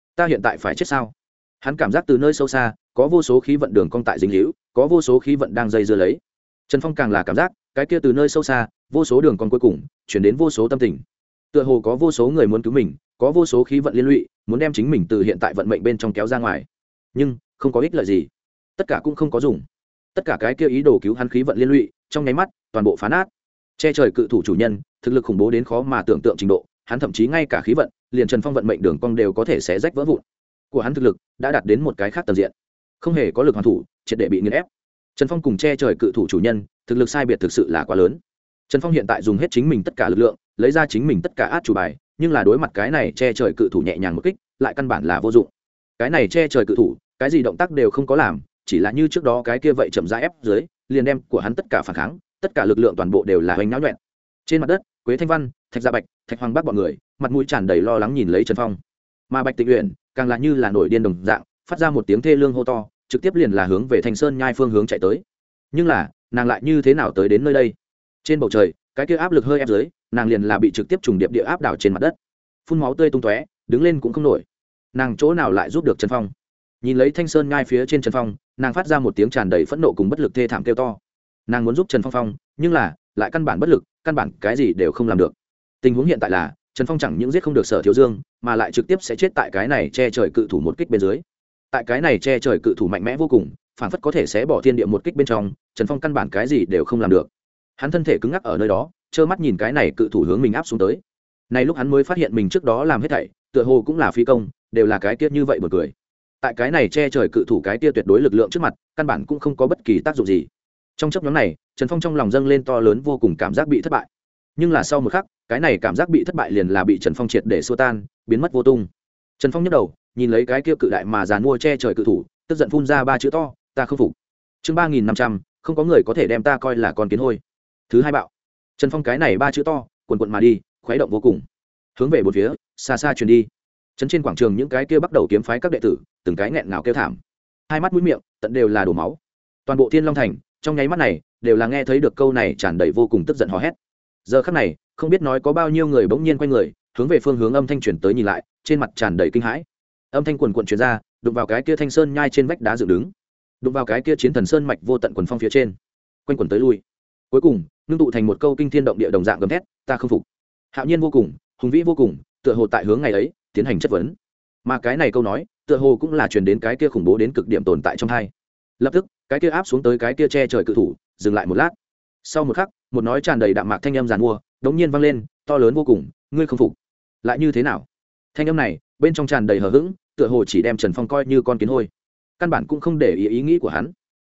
ta hiện tại phải chết sao? Hắn cảm giác từ nơi sâu xa có vô số khí vận đường cong tại dính hữu, có vô số khí vận đang dây dưa lấy. Trần Phong càng là cảm giác cái kia từ nơi sâu xa vô số đường cong cuối cùng chuyển đến vô số tâm tình, tựa hồ có vô số người muốn cứu mình, có vô số khí vận liên lụy muốn đem chính mình từ hiện tại vận mệnh bên trong kéo ra ngoài, nhưng không có ích lợi gì, tất cả cũng không có dùng. Tất cả cái kia ý đồ cứu hắn khí vận liên lụy trong nháy mắt toàn bộ phá nát. Che trời cự thủ chủ nhân thực lực khủng bố đến khó mà tưởng tượng trình độ, hắn thậm chí ngay cả khí vận liền Trần Phong vận mệnh đường cong đều có thể xé rách vỡ vụn của hắn, thực lực đã đạt đến một cái khác tầng diện, không hề có lực hoàn thủ, triệt để bị nghiền ép. Trần Phong cùng che trời cự thủ chủ nhân thực lực sai biệt thực sự là quá lớn. Trần Phong hiện tại dùng hết chính mình tất cả lực lượng, lấy ra chính mình tất cả át chủ bài, nhưng là đối mặt cái này che trời cự thủ nhẹ nhàng một kích lại căn bản là vô dụng. Cái này che trời cự thủ cái gì động tác đều không có làm, chỉ là như trước đó cái kia vậy chậm rãi ép dưới, liền đem của hắn tất cả phản kháng, tất cả lực lượng toàn bộ đều là hoành náo nhuẹn. Trên mặt đất, Quế Thanh Văn, Thạch Gia Bạch, Thạch Hoàng Bắc bọn người mặt mũi tràn đầy lo lắng nhìn lấy Trần Phong, mà Bạch Tịnh Uyển càng là như là nổi điên đồng dạng, phát ra một tiếng thê lương hô to, trực tiếp liền là hướng về Thanh Sơn Nhai phương hướng chạy tới. Nhưng là nàng lại như thế nào tới đến nơi đây? Trên bầu trời cái kia áp lực hơi ép dưới, nàng liền là bị trực tiếp trùng điệp địa áp đảo trên mặt đất, phun máu tươi tung tóe, đứng lên cũng không nổi. Nàng chỗ nào lại giúp được Trần Phong? Nhìn lấy Thanh Sơn Nhai phía trên Trần Phong, nàng phát ra một tiếng tràn đầy phẫn nộ cùng bất lực thê thảm kêu to. Nàng muốn giúp Trần Phong phong, nhưng là lại căn bản bất lực, căn bản cái gì đều không làm được. Tình huống hiện tại là Trần Phong chẳng những giết không được Sở Thiếu Dương, mà lại trực tiếp sẽ chết tại cái này che trời cự thủ một kích bên dưới. Tại cái này che trời cự thủ mạnh mẽ vô cùng, phảng phất có thể xé bỏ thiên địa một kích bên trong, Trần Phong căn bản cái gì đều không làm được. Hắn thân thể cứng ngắc ở nơi đó, trơ mắt nhìn cái này cự thủ hướng mình áp xuống tới. Này lúc hắn mới phát hiện mình trước đó làm hết thảy, tựa hồ cũng là phi công, đều là cái tiết như vậy buồn cười. Tại cái này che trời cự thủ cái tia tuyệt đối lực lượng trước mặt, căn bản cũng không có bất kỳ tác dụng gì. Trong chốc ngắn này, Trần Phong trong lòng dâng lên to lớn vô cùng cảm giác bị thất bại. Nhưng là sau một khắc, cái này cảm giác bị thất bại liền là bị Trần Phong triệt để xua tan, biến mất vô tung. Trần Phong nhấc đầu, nhìn lấy cái kia cự đại mà giàn mua che trời cự thủ, tức giận phun ra ba chữ to, ta không phục. Chương 3500, không có người có thể đem ta coi là con kiến hôi. Thứ hai bạo. Trần Phong cái này ba chữ to, cuồn cuộn mà đi, khuấy động vô cùng, hướng về bốn phía, xa xa truyền đi. Trấn trên quảng trường những cái kia bắt đầu kiếm phái các đệ tử, từng cái nghẹn ngào kêu thảm, hai mắt mũi miệng tận đều là đổ máu. Toàn bộ Thiên Long Thành trong nháy mắt này đều là nghe thấy được câu này tràn đầy vô cùng tức giận hò hét. Giờ khắc này không biết nói có bao nhiêu người bỗng nhiên quay người hướng về phương hướng âm thanh truyền tới nhìn lại, trên mặt tràn đầy kinh hãi. Âm thanh quần quần truyền ra, đụng vào cái kia Thanh Sơn Nhai trên vách đá dựng đứng, đụng vào cái kia Chiến Thần Sơn mạch vô tận quần phong phía trên, quanh quần tới lui, cuối cùng ngưng tụ thành một câu kinh thiên động địa đồng dạng gầm thét, ta không phục. Hạo nhiên vô cùng, hùng vĩ vô cùng, tựa hồ tại hướng ngày ấy tiến hành chất vấn. Mà cái này câu nói tựa hồ cũng là truyền đến cái kia khủng bố đến cực điểm tồn tại trong hai. Lập tức cái kia áp xuống tới cái kia che trời cự thủ dừng lại một lát. Sau một khắc, một nói tràn đầy đạm mạc thanh âm giàn mua đống nhiên vang lên, to lớn vô cùng, ngươi không phục lại như thế nào? Thanh âm này bên trong tràn đầy hờ hững, tựa hồ chỉ đem Trần Phong coi như con kiến hôi, căn bản cũng không để ý nghĩ của hắn.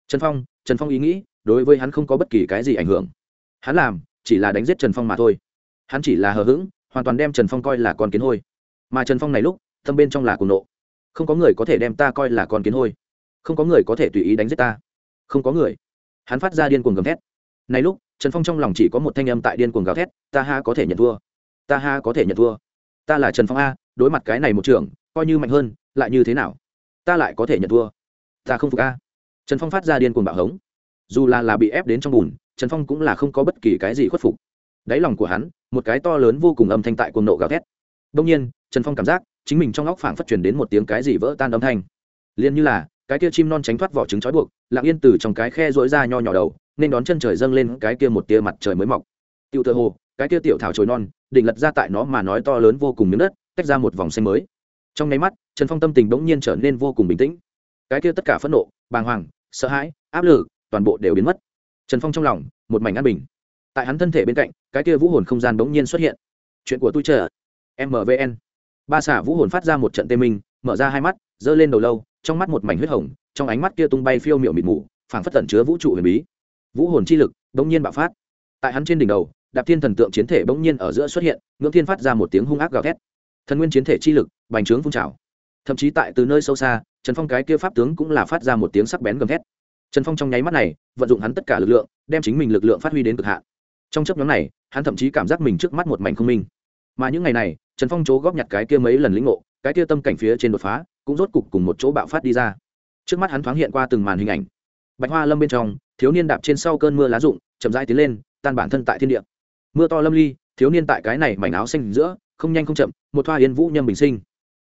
Trần Phong ý nghĩ đối với hắn không có bất kỳ cái gì ảnh hưởng, hắn làm chỉ là đánh giết Trần Phong mà thôi. Hắn chỉ là hờ hững, hoàn toàn đem Trần Phong coi là con kiến hôi. Mà Trần Phong này lúc tâm bên trong là cuồng nộ, không có người có thể đem ta coi là con kiến hôi, không có người có thể tùy ý đánh giết ta, không có người. Hắn phát ra điên cuồng gầm thét. Này lúc Trần Phong trong lòng chỉ có một thanh âm tại điên cuồng gào thét, ta ha có thể nhận thua, ta ha có thể nhận thua, ta là Trần Phong a, đối mặt cái này một trường coi như mạnh hơn lại như thế nào, ta lại có thể nhận thua, ta không phục a. Trần Phong phát ra điên cuồng bạo hống, dù là bị ép đến trong bùn, Trần Phong cũng là không có bất kỳ cái gì khuất phục. Đáy lòng của hắn một cái to lớn vô cùng âm thanh tại cuồng nộ gào thét. Đông nhiên Trần Phong cảm giác chính mình trong óc phảng phất truyền đến một tiếng cái gì vỡ tan âm thanh, liền như là cái kia chim non tránh thoát vỏ trứng trói buộc, lặng yên từ trong cái khe rỗi ra nho nhỏ đầu, nên đón chân trời dâng lên cái kia một tia mặt trời mới mọc. Tiểu tơ hồ, cái kia tiểu thảo chồi non, định lật ra tại nó mà nói to lớn vô cùng miếng đất, tách ra một vòng xanh mới. Trong nháy mắt, Trần Phong tâm tình bỗng nhiên trở nên vô cùng bình tĩnh. Cái kia tất cả phẫn nộ, bàng hoàng, sợ hãi, áp lực, toàn bộ đều biến mất. Trần Phong trong lòng một mảnh an bình. Tại hắn thân thể bên cạnh, cái kia vũ hồn không gian bỗng nhiên xuất hiện. Chuyện của tôi chờ MVN. Ba xả vũ hồn phát ra một trận tê minh, mở ra hai mắt, giơ lên đầu lâu, trong mắt một mảnh huyết hồng, trong ánh mắt kia tung bay phiêu miểu mịt mù, phảng phất tẩn chứa vũ trụ huyền bí. Vũ hồn chi lực bỗng nhiên bạo phát. Tại hắn trên đỉnh đầu, Đạp Thiên thần tượng chiến thể bỗng nhiên ở giữa xuất hiện, ngưỡng thiên phát ra một tiếng hung ác gào thét. Thần nguyên chiến thể chi lực bành trướng phun trào. Thậm chí tại từ nơi sâu xa, Trần Phong cái kia pháp tướng cũng là phát ra một tiếng sắc bén gầm thét. Trần Phong trong nháy mắt này, vận dụng hắn tất cả lực lượng, đem chính mình lực lượng phát huy đến cực hạn. Trong chớp nhoáng này, hắn thậm chí cảm giác mình trước mắt một mảnh không minh. Mà những ngày này, Trần Phong chố góp nhặt cái kia mấy lần lĩnh ngộ, cái kia tâm cảnh phía trên đột phá, cũng rốt cục cùng một chỗ bạo phát đi ra. Trước mắt hắn thoáng hiện qua từng màn hình ảnh. Bạch Hoa Lâm bên trong, thiếu niên đạp trên sau cơn mưa lá rụng, chậm rãi tiến lên, tan bản thân tại thiên địa. Mưa to lâm ly, thiếu niên tại cái này mảnh áo xanh giữa, không nhanh không chậm, một thoa yên vũ nhâm bình sinh.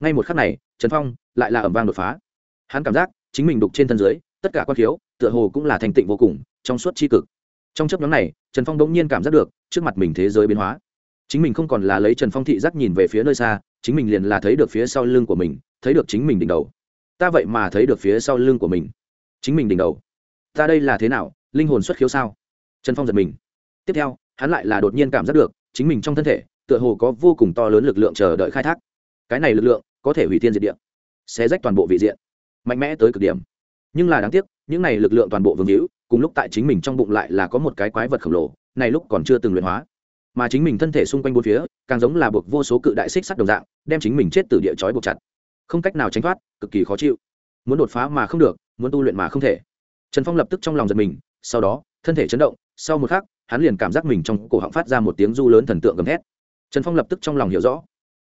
ngay một khắc này Trần Phong lại là ầm vang đột phá. Hắn cảm giác chính mình đục trên thân dưới tất cả quan khiếu tựa hồ cũng là thành tịnh vô cùng, trong suốt chi cực. Trong chớp nhoáng này Trần Phong bỗng nhiên cảm giác được trước mặt mình thế giới biến hóa. Chính mình không còn là lấy Trần Phong thị giác nhìn về phía nơi xa, chính mình liền là thấy được phía sau lưng của mình, thấy được chính mình đỉnh đầu. Ta vậy mà thấy được phía sau lưng của mình, chính mình đỉnh đầu. Ta đây là thế nào, linh hồn xuất khiếu sao? Trần Phong giật mình. Tiếp theo hắn lại là đột nhiên cảm giác được chính mình trong thân thể tựa hồ có vô cùng to lớn lực lượng chờ đợi khai thác. Cái này lực lượng có thể hủy thiên diệt địa, xé rách toàn bộ vị diện, mạnh mẽ tới cực điểm. Nhưng là đáng tiếc những này lực lượng toàn bộ vương hữu cùng lúc tại chính mình trong bụng lại là có một cái quái vật khổng lồ này lúc còn chưa từng luyện hóa, mà chính mình thân thể xung quanh bốn phía càng giống là buộc vô số cự đại xích sắt đồng dạng đem chính mình chết từ địa chói buộc chặt, không cách nào tránh thoát, cực kỳ khó chịu. Muốn đột phá mà không được, muốn tu luyện mà không thể. Trần Phong lập tức trong lòng giật mình, sau đó thân thể chấn động, sau một khắc hắn liền cảm giác mình trong cổ họng phát ra một tiếng du lớn thần tượng gầm thét. Trần Phong lập tức trong lòng hiểu rõ,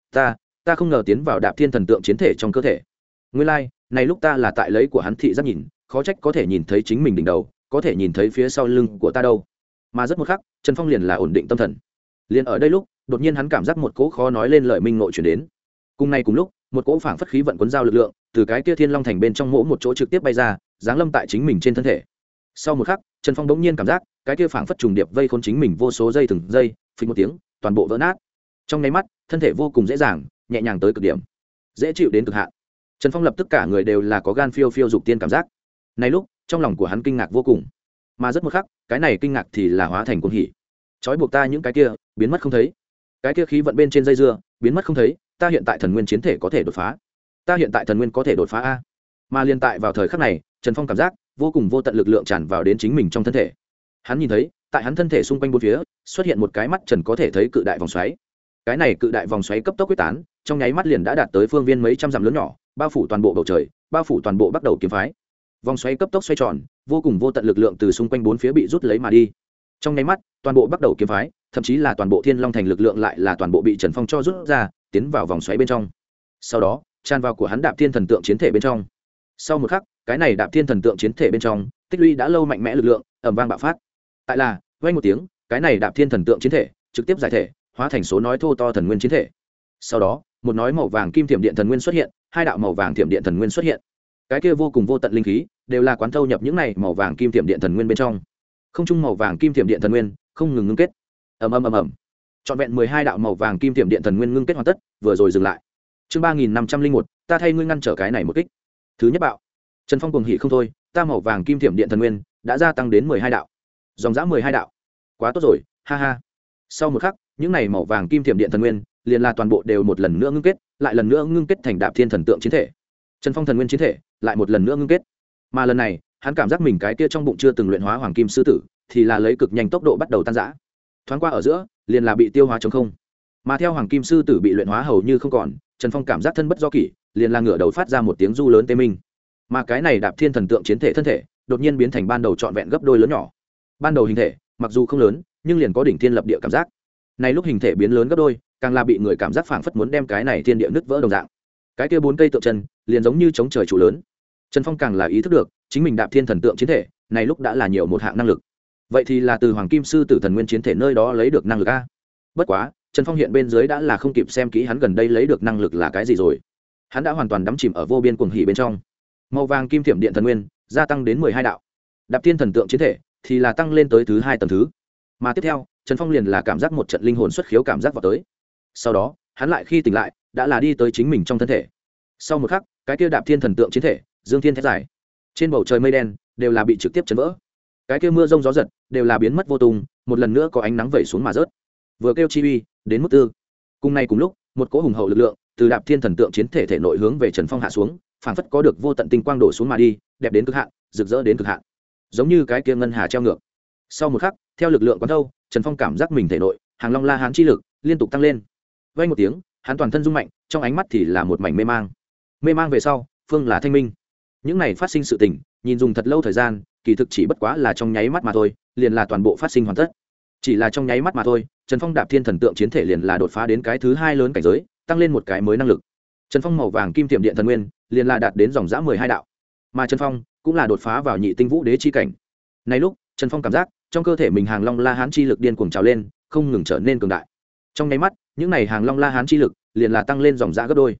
ta không ngờ tiến vào Đạp Thiên thần tượng chiến thể trong cơ thể. Nguyên lai này lúc ta là tại lấy của hắn thị giác nhìn, khó trách có thể nhìn thấy chính mình đỉnh đầu, có thể nhìn thấy phía sau lưng của ta đâu. Mà rất một khắc Trần Phong liền là ổn định tâm thần. Liền ở đây lúc đột nhiên hắn cảm giác một cỗ khó nói lên lời minh ngộ chuyển đến. Cùng này cùng lúc một cỗ phảng phất khí vận cuốn giao lực lượng từ cái kia Thiên Long Thành bên trong mỗ một chỗ trực tiếp bay ra, giáng lâm tại chính mình trên thân thể. Sau một khắc Trần Phong bỗng nhiên cảm giác cái kia phảng phất trùng điệp vây khốn chính mình vô số dây từng dây, phình một tiếng toàn bộ vỡ nát. Trong nháy mắt thân thể vô cùng dễ dàng, nhẹ nhàng tới cực điểm, dễ chịu đến cực hạn. Trần Phong lập tức cả người đều là có gan phiêu phiêu dục tiên cảm giác. Này lúc trong lòng của hắn kinh ngạc vô cùng, mà rất một khắc cái này kinh ngạc thì là hóa thành cuồng hỉ. Chói buộc ta những cái kia biến mất không thấy, cái kia khí vận bên trên dây dưa biến mất không thấy, ta hiện tại thần nguyên chiến thể có thể đột phá, ta hiện tại thần nguyên có thể đột phá a. Mà liên tại vào thời khắc này Trần Phong cảm giác vô cùng vô tận lực lượng tràn vào đến chính mình trong thân thể. Hắn nhìn thấy tại hắn thân thể xung quanh bốn phía xuất hiện một cái mắt trần có thể thấy cự đại vòng xoáy. Cái này cự đại vòng xoáy cấp tốc quyết tán, trong nháy mắt liền đã đạt tới phương viên mấy trăm dặm lớn nhỏ, bao phủ toàn bộ bầu trời, bao phủ toàn bộ bắt đầu kiếm phái. Vòng xoáy cấp tốc xoay tròn, vô cùng vô tận lực lượng từ xung quanh bốn phía bị rút lấy mà đi. Trong nháy mắt toàn bộ bắt đầu kiếm phái, thậm chí là toàn bộ Thiên Long Thành lực lượng lại là toàn bộ bị Trần Phong cho rút ra, tiến vào vòng xoáy bên trong. Sau đó tràn vào của hắn Đạp Thiên thần tượng chiến thể bên trong. Sau một khắc cái này Đạp Thiên thần tượng chiến thể bên trong tích lũy đã lâu mạnh mẽ lực lượng ầm vang bạo phát. Tại là vang một tiếng, cái này Đạp Thiên thần tượng chiến thể trực tiếp giải thể, hóa thành số nói thô to thần nguyên chiến thể. Sau đó một nói màu vàng kim thiểm điện thần nguyên xuất hiện, hai đạo màu vàng thiểm điện thần nguyên xuất hiện. Cái kia vô cùng vô tận linh khí đều là quán thâu nhập những này màu vàng kim thiểm điện thần nguyên bên trong. Không trung màu vàng kim thiểm điện thần nguyên không ngừng ngưng kết. Ầm ầm ầm ầm. Trọn vẹn 12 đạo màu vàng kim thiểm điện thần nguyên ngưng kết hoàn tất, vừa rồi dừng lại. Chương 3501, ta thay ngươi ngăn trở cái này một kích. Thứ nhất bạo. Trần Phong cuồng hỉ không thôi, ta màu vàng kim thiểm điện thần nguyên đã gia tăng đến 12 đạo. Dòng dã 12 đạo. Quá tốt rồi, ha ha. Sau một khắc, những này màu vàng kim thiểm điện thần nguyên liền là toàn bộ đều một lần nữa ngưng kết, lại lần nữa ngưng kết thành Đạp Thiên thần tượng chiến thể. Trần Phong thần nguyên chiến thể lại một lần nữa ngưng kết, mà lần này hắn cảm giác mình cái kia trong bụng chưa từng luyện hóa hoàng kim sư tử thì là lấy cực nhanh tốc độ bắt đầu tan rã, thoáng qua ở giữa liền là bị tiêu hóa trống không. Mà theo hoàng kim sư tử bị luyện hóa hầu như không còn, Trần Phong cảm giác thân bất do kỷ, liền là ngửa đầu phát ra một tiếng du lớn tê minh. Mà cái này Đạp Thiên thần tượng chiến thể thân thể đột nhiên biến thành ban đầu trọn vẹn gấp đôi lớn nhỏ. Ban đầu hình thể mặc dù không lớn nhưng liền có đỉnh thiên lập địa cảm giác. Này lúc hình thể biến lớn gấp đôi, càng là bị người cảm giác phảng phất muốn đem cái này thiên địa nứt vỡ đồng dạng. Cái kia 4 cây tượng chân liền giống như chống trời trụ lớn. Trần Phong càng là ý thức được chính mình Đạp Thiên thần tượng chiến thể này lúc đã là nhiều một hạng năng lực. Vậy thì là từ hoàng kim sư tử thần nguyên chiến thể nơi đó lấy được năng lực a. Bất quá Trần Phong hiện bên dưới đã là không kịp xem kỹ hắn gần đây lấy được năng lực là cái gì rồi. Hắn đã hoàn toàn đắm chìm ở vô biên cuồng hỉ bên trong. Màu vàng kim thiểm điện thần nguyên gia tăng đến 12 đạo. Đạp Thiên thần tượng chiến thể thì là tăng lên tới thứ 2 tầng thứ. Mà tiếp theo Trần Phong liền là cảm giác một trận linh hồn xuất khiếu cảm giác vào tới. Sau đó hắn lại khi tỉnh lại đã là đi tới chính mình trong thân thể. Sau một khắc cái kia Đạp Thiên thần tượng chiến thể dương thiên thét dài, trên bầu trời mây đen đều là bị trực tiếp chấn vỡ, cái kia mưa rông gió giật đều là biến mất vô tung, một lần nữa có ánh nắng vẩy xuống mà rớt. Vừa kêu chi uy đến mức tư. Cùng này cùng lúc một cỗ hùng hậu lực lượng từ Đạp Thiên thần tượng chiến thể thể nội hướng về Trần Phong hạ xuống, phảng phất có được vô tận tinh quang đổ xuống mà đi, đẹp đến cực hạn, rực rỡ đến cực hạn, giống như cái kia ngân hà treo ngược. Sau một khắc theo lực lượng quán thâu, Trần Phong cảm giác mình thể nội hàng long la hán chi lực liên tục tăng lên. Vang một tiếng, hắn toàn thân rung mạnh, trong ánh mắt thì là một mảnh mê mang. Mê mang về sau phương là thanh minh. Những này phát sinh sự tình nhìn dùng thật lâu thời gian, kỳ thực chỉ bất quá là trong nháy mắt mà thôi, liền là toàn bộ phát sinh hoàn tất. Chỉ là trong nháy mắt mà thôi, Trần Phong Đạp Thiên thần tượng chiến thể liền là đột phá đến cái thứ 2 lớn cảnh giới, tăng lên một cái mới năng lực. Trần Phong màu vàng kim tiệm điện thần nguyên liền là đạt đến dòng dã 12 đạo. Mà Trần Phong cũng là đột phá vào nhị tinh vũ đế chi cảnh. Này lúc Trần Phong cảm giác trong cơ thể mình hàng long la hán chi lực điên cuồng trào lên, không ngừng trở nên cường đại. Trong nháy mắt những này hàng long la hán chi lực liền là tăng lên dòng dã gấp đôi.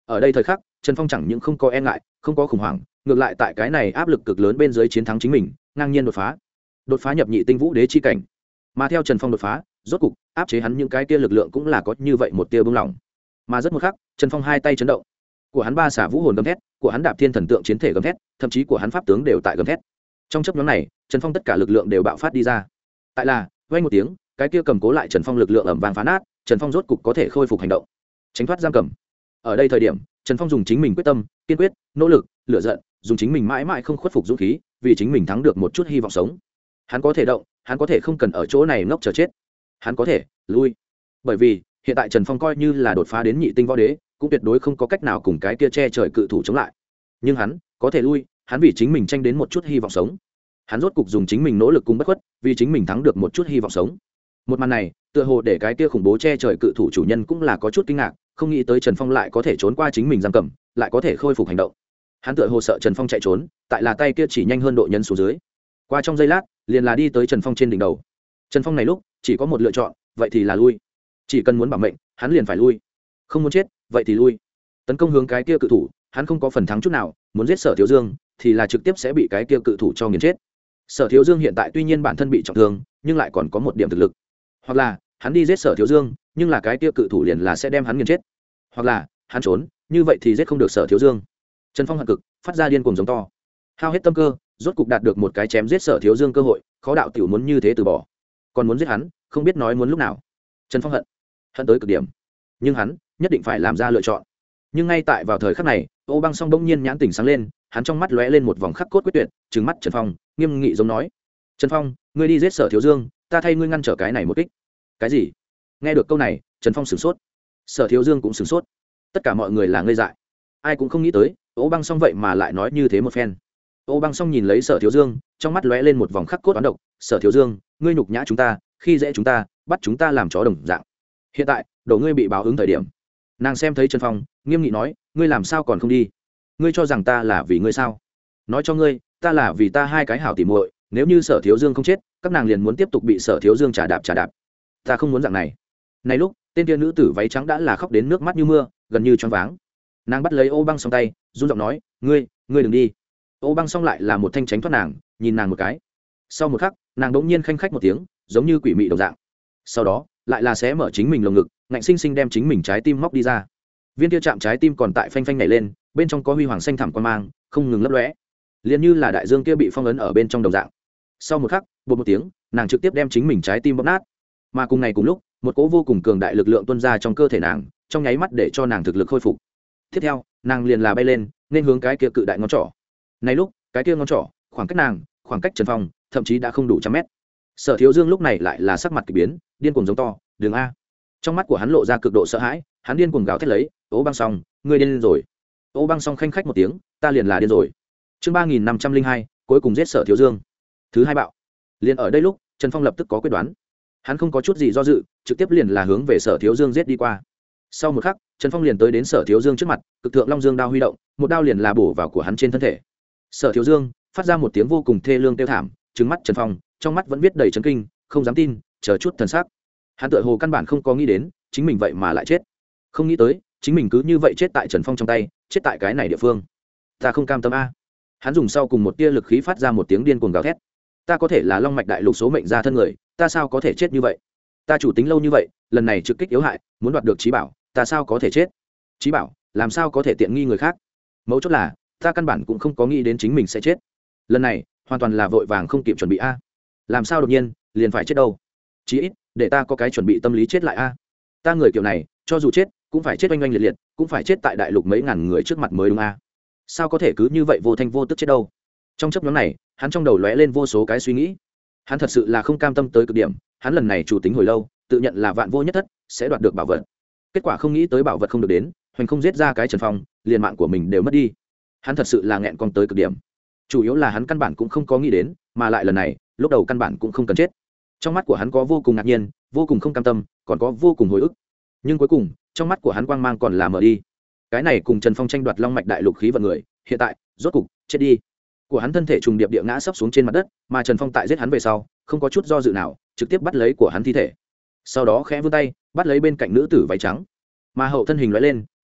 ở đây thời khắc Trần Phong chẳng những không có e ngại không có khủng hoảng, ngược lại tại cái này áp lực cực lớn bên dưới chiến thắng chính mình, ngang nhiên đột phá nhập nhị tinh vũ đế chi cảnh. Mà theo Trần Phong đột phá, rốt cục áp chế hắn những cái kia lực lượng cũng là có như vậy một tia bông lỏng. Mà rất một khắc, Trần Phong hai tay chấn động, của hắn ba xả vũ hồn gầm thét, của hắn đạp thiên thần tượng chiến thể gầm thét, thậm chí của hắn pháp tướng đều tại gầm thét. Trong chớp nhoáng này, Trần Phong tất cả lực lượng đều bạo phát đi ra. Tại là, vang một tiếng, cái kia cầm cố lại Trần Phong lực lượng ầm vang phá nát, Trần Phong rốt cục có thể khôi phục hành động, tránh thoát giam cầm. Ở đây thời điểm, Trần Phong dùng chính mình quyết tâm, kiên quyết, nỗ lực, lửa giận, dùng chính mình mãi mãi không khuất phục dũng khí, vì chính mình thắng được một chút hy vọng sống. Hắn có thể động, hắn có thể không cần ở chỗ này ngốc chờ chết, hắn có thể lui. Bởi vì hiện tại Trần Phong coi như là đột phá đến nhị tinh võ đế, cũng tuyệt đối không có cách nào cùng cái kia che trời cự thủ chống lại. Nhưng hắn có thể lui, hắn vì chính mình tranh đến một chút hy vọng sống. Hắn rốt cục dùng chính mình nỗ lực cùng bất khuất, vì chính mình thắng được một chút hy vọng sống. Một màn này, tựa hồ để cái kia khủng bố che trời cự thủ chủ nhân cũng là có chút kinh ngạc, không nghĩ tới Trần Phong lại có thể trốn qua chính mình giam cầm, lại có thể khôi phục hành động. Hắn tựa hồ sợ Trần Phong chạy trốn, tại là tay kia chỉ nhanh hơn độ nhân xuống dưới. Qua trong giây lát, liền là đi tới Trần Phong trên đỉnh đầu. Trần Phong này lúc chỉ có một lựa chọn, vậy thì là lui. Chỉ cần muốn bảo mệnh, hắn liền phải lui. Không muốn chết, vậy thì lui. Tấn công hướng cái kia cự thủ, hắn không có phần thắng chút nào, muốn giết Sở Thiếu Dương thì là trực tiếp sẽ bị cái kia cự thủ cho nghiền chết. Sở Thiếu Dương hiện tại tuy nhiên bản thân bị trọng thương, nhưng lại còn có một điểm thực lực. Hoặc là hắn đi giết Sở Thiếu Dương, nhưng là cái kia cự thủ liền là sẽ đem hắn nghiền chết. Hoặc là hắn trốn, như vậy thì giết không được Sở Thiếu Dương. Trần Phong hận cực, phát ra điên cuồng giống to, hao hết tâm cơ, rốt cục đạt được một cái chém giết Sở Thiếu Dương cơ hội, khó đạo tiểu muốn như thế từ bỏ, còn muốn giết hắn, không biết nói muốn lúc nào. Trần Phong hận tới cực điểm, nhưng hắn nhất định phải làm ra lựa chọn. Nhưng ngay tại vào thời khắc này, Ô Băng Song bỗng nhiên nhãn tỉnh sáng lên, hắn trong mắt lóe lên một vòng khắc cốt quyết tuyệt, trừng mắt Trần Phong, nghiêm nghị giống nói: "Trần Phong, ngươi đi giết Sở Thiếu Dương, ta thay ngươi ngăn trở cái này một kích." Cái gì? Nghe được câu này, Trần Phong sửng sốt, Sở Thiếu Dương cũng sửng sốt, tất cả mọi người là ngây dại, ai cũng không nghĩ tới Ô Băng Song vậy mà lại nói như thế một phen. Ô Băng Song nhìn lấy Sở Thiếu Dương, trong mắt lóe lên một vòng khắc cốt oán độc: "Sở Thiếu Dương, ngươi nhục nhã chúng ta, khi dễ chúng ta, bắt chúng ta làm chó đồng dạng. Hiện tại, đồ ngươi bị báo ứng thời điểm." Nàng xem thấy Trần Phong, nghiêm nghị nói: "Ngươi làm sao còn không đi? Ngươi cho rằng ta là vì ngươi sao? Nói cho ngươi, ta là vì ta hai cái hảo tỉ muội, nếu như Sở Thiếu Dương không chết, các nàng liền muốn tiếp tục bị Sở Thiếu Dương trả đạp. Ta không muốn dạng này." Này lúc, tên kia nữ tử váy trắng đã là khóc đến nước mắt như mưa, gần như choáng váng. Nàng bắt lấy Ô Băng Song tay, run giọng nói: "Ngươi đừng đi." Ô Băng Song lại là một thanh tránh thoát nàng, nhìn nàng một cái. Sau một khắc, nàng đột nhiên khanh khách một tiếng, giống như quỷ mị đồng dạng. Sau đó, lại là xé mở chính mình lồng ngực, ngạnh sinh sinh đem chính mình trái tim móc đi ra. Viên kia chạm trái tim còn tại phanh phanh nhảy lên, bên trong có huy hoàng xanh thẳm quan mang, không ngừng lấp lóe, liền như là đại dương kia bị phong ấn ở bên trong đồng dạng. Sau một khắc, bột một tiếng, nàng trực tiếp đem chính mình trái tim bóp nát. Mà cùng ngày cùng lúc, một cỗ vô cùng cường đại lực lượng tuôn ra trong cơ thể nàng, trong nháy mắt để cho nàng thực lực khôi phục. Tiếp theo, nàng liền là bay lên, nên hướng cái kia cự đại ngón trỏ. Này lúc, cái kia ngón trỏ, khoảng cách nàng, khoảng cách Trần Phong, thậm chí đã không đủ trăm mét. Sở Thiếu Dương lúc này lại là sắc mặt kỳ biến, điên cuồng giống to: "Đường a!" Trong mắt của hắn lộ ra cực độ sợ hãi, hắn điên cuồng gào thét lấy: "Ô Băng Song, ngươi điên rồi!" Ô Băng Song khanh khách một tiếng: "Ta liền là điên rồi." Chương 3502, cuối cùng giết Sở Thiếu Dương. Thứ hai bạo. Liền ở đây lúc, Trần Phong lập tức có quyết đoán. Hắn không có chút gì do dự, trực tiếp liền là hướng về Sở Thiếu Dương giết đi qua. Sau một khắc, Trần Phong liền tới đến Sở Thiếu Dương trước mặt, cực thượng long dương đao huy động, một đao liền là bổ vào của hắn trên thân thể. Sở Thiếu Dương phát ra một tiếng vô cùng thê lương kêu thảm, trừng mắt Trần Phong, trong mắt vẫn viết đầy chấn kinh, không dám tin, chờ chút thần sắc. Hắn tựa hồ căn bản không có nghĩ đến, chính mình vậy mà lại chết. Không nghĩ tới, chính mình cứ như vậy chết tại Trần Phong trong tay, chết tại cái này địa phương. Ta không cam tâm a. Hắn dùng sau cùng một tia lực khí phát ra một tiếng điên cuồng gào thét. Ta có thể là long mạch đại lục số mệnh gia thân người, ta sao có thể chết như vậy? Ta chủ tính lâu như vậy, lần này trực kích yếu hại, muốn đoạt được trí bảo, ta sao có thể chết? Trí bảo, làm sao có thể tiện nghi người khác? Mấu chốt là, ta căn bản cũng không có nghĩ đến chính mình sẽ chết. Lần này, hoàn toàn là vội vàng không kịp chuẩn bị a. Làm sao đột nhiên liền phải chết đâu? Chí ít, để ta có cái chuẩn bị tâm lý chết lại a. Ta người kiểu này, cho dù chết, cũng phải chết oanh oanh liệt liệt, cũng phải chết tại đại lục mấy ngàn người trước mặt mới đúng a. Sao có thể cứ như vậy vô thanh vô tức chết đâu? Trong chốc ngắn này, hắn trong đầu lóe lên vô số cái suy nghĩ. Hắn thật sự là không cam tâm tới cực điểm, hắn lần này chủ tính hồi lâu, tự nhận là vạn vô nhất thất, sẽ đoạt được bảo vật. Kết quả không nghĩ tới bảo vật không được đến, hoành không giết ra cái Trần Phong, liền mạng của mình đều mất đi. Hắn thật sự là nghẹn con tới cực điểm. Chủ yếu là hắn căn bản cũng không có nghĩ đến, mà lại lần này, lúc đầu căn bản cũng không cần chết. Trong mắt của hắn có vô cùng ngạc nhiên, vô cùng không cam tâm, còn có vô cùng hồi ức. Nhưng cuối cùng, trong mắt của hắn quang mang còn là mở đi. Cái này cùng Trần Phong tranh đoạt long mạch đại lục khí vận người, hiện tại, rốt cục chết đi. Của hắn thân thể trùng điệp địa ngã sấp xuống trên mặt đất, mà Trần Phong tại giết hắn về sau, không có chút do dự nào, trực tiếp bắt lấy của hắn thi thể. Sau đó khẽ vươn tay, bắt lấy bên cạnh nữ tử váy trắng. Mà hậu thân hình lóe lên,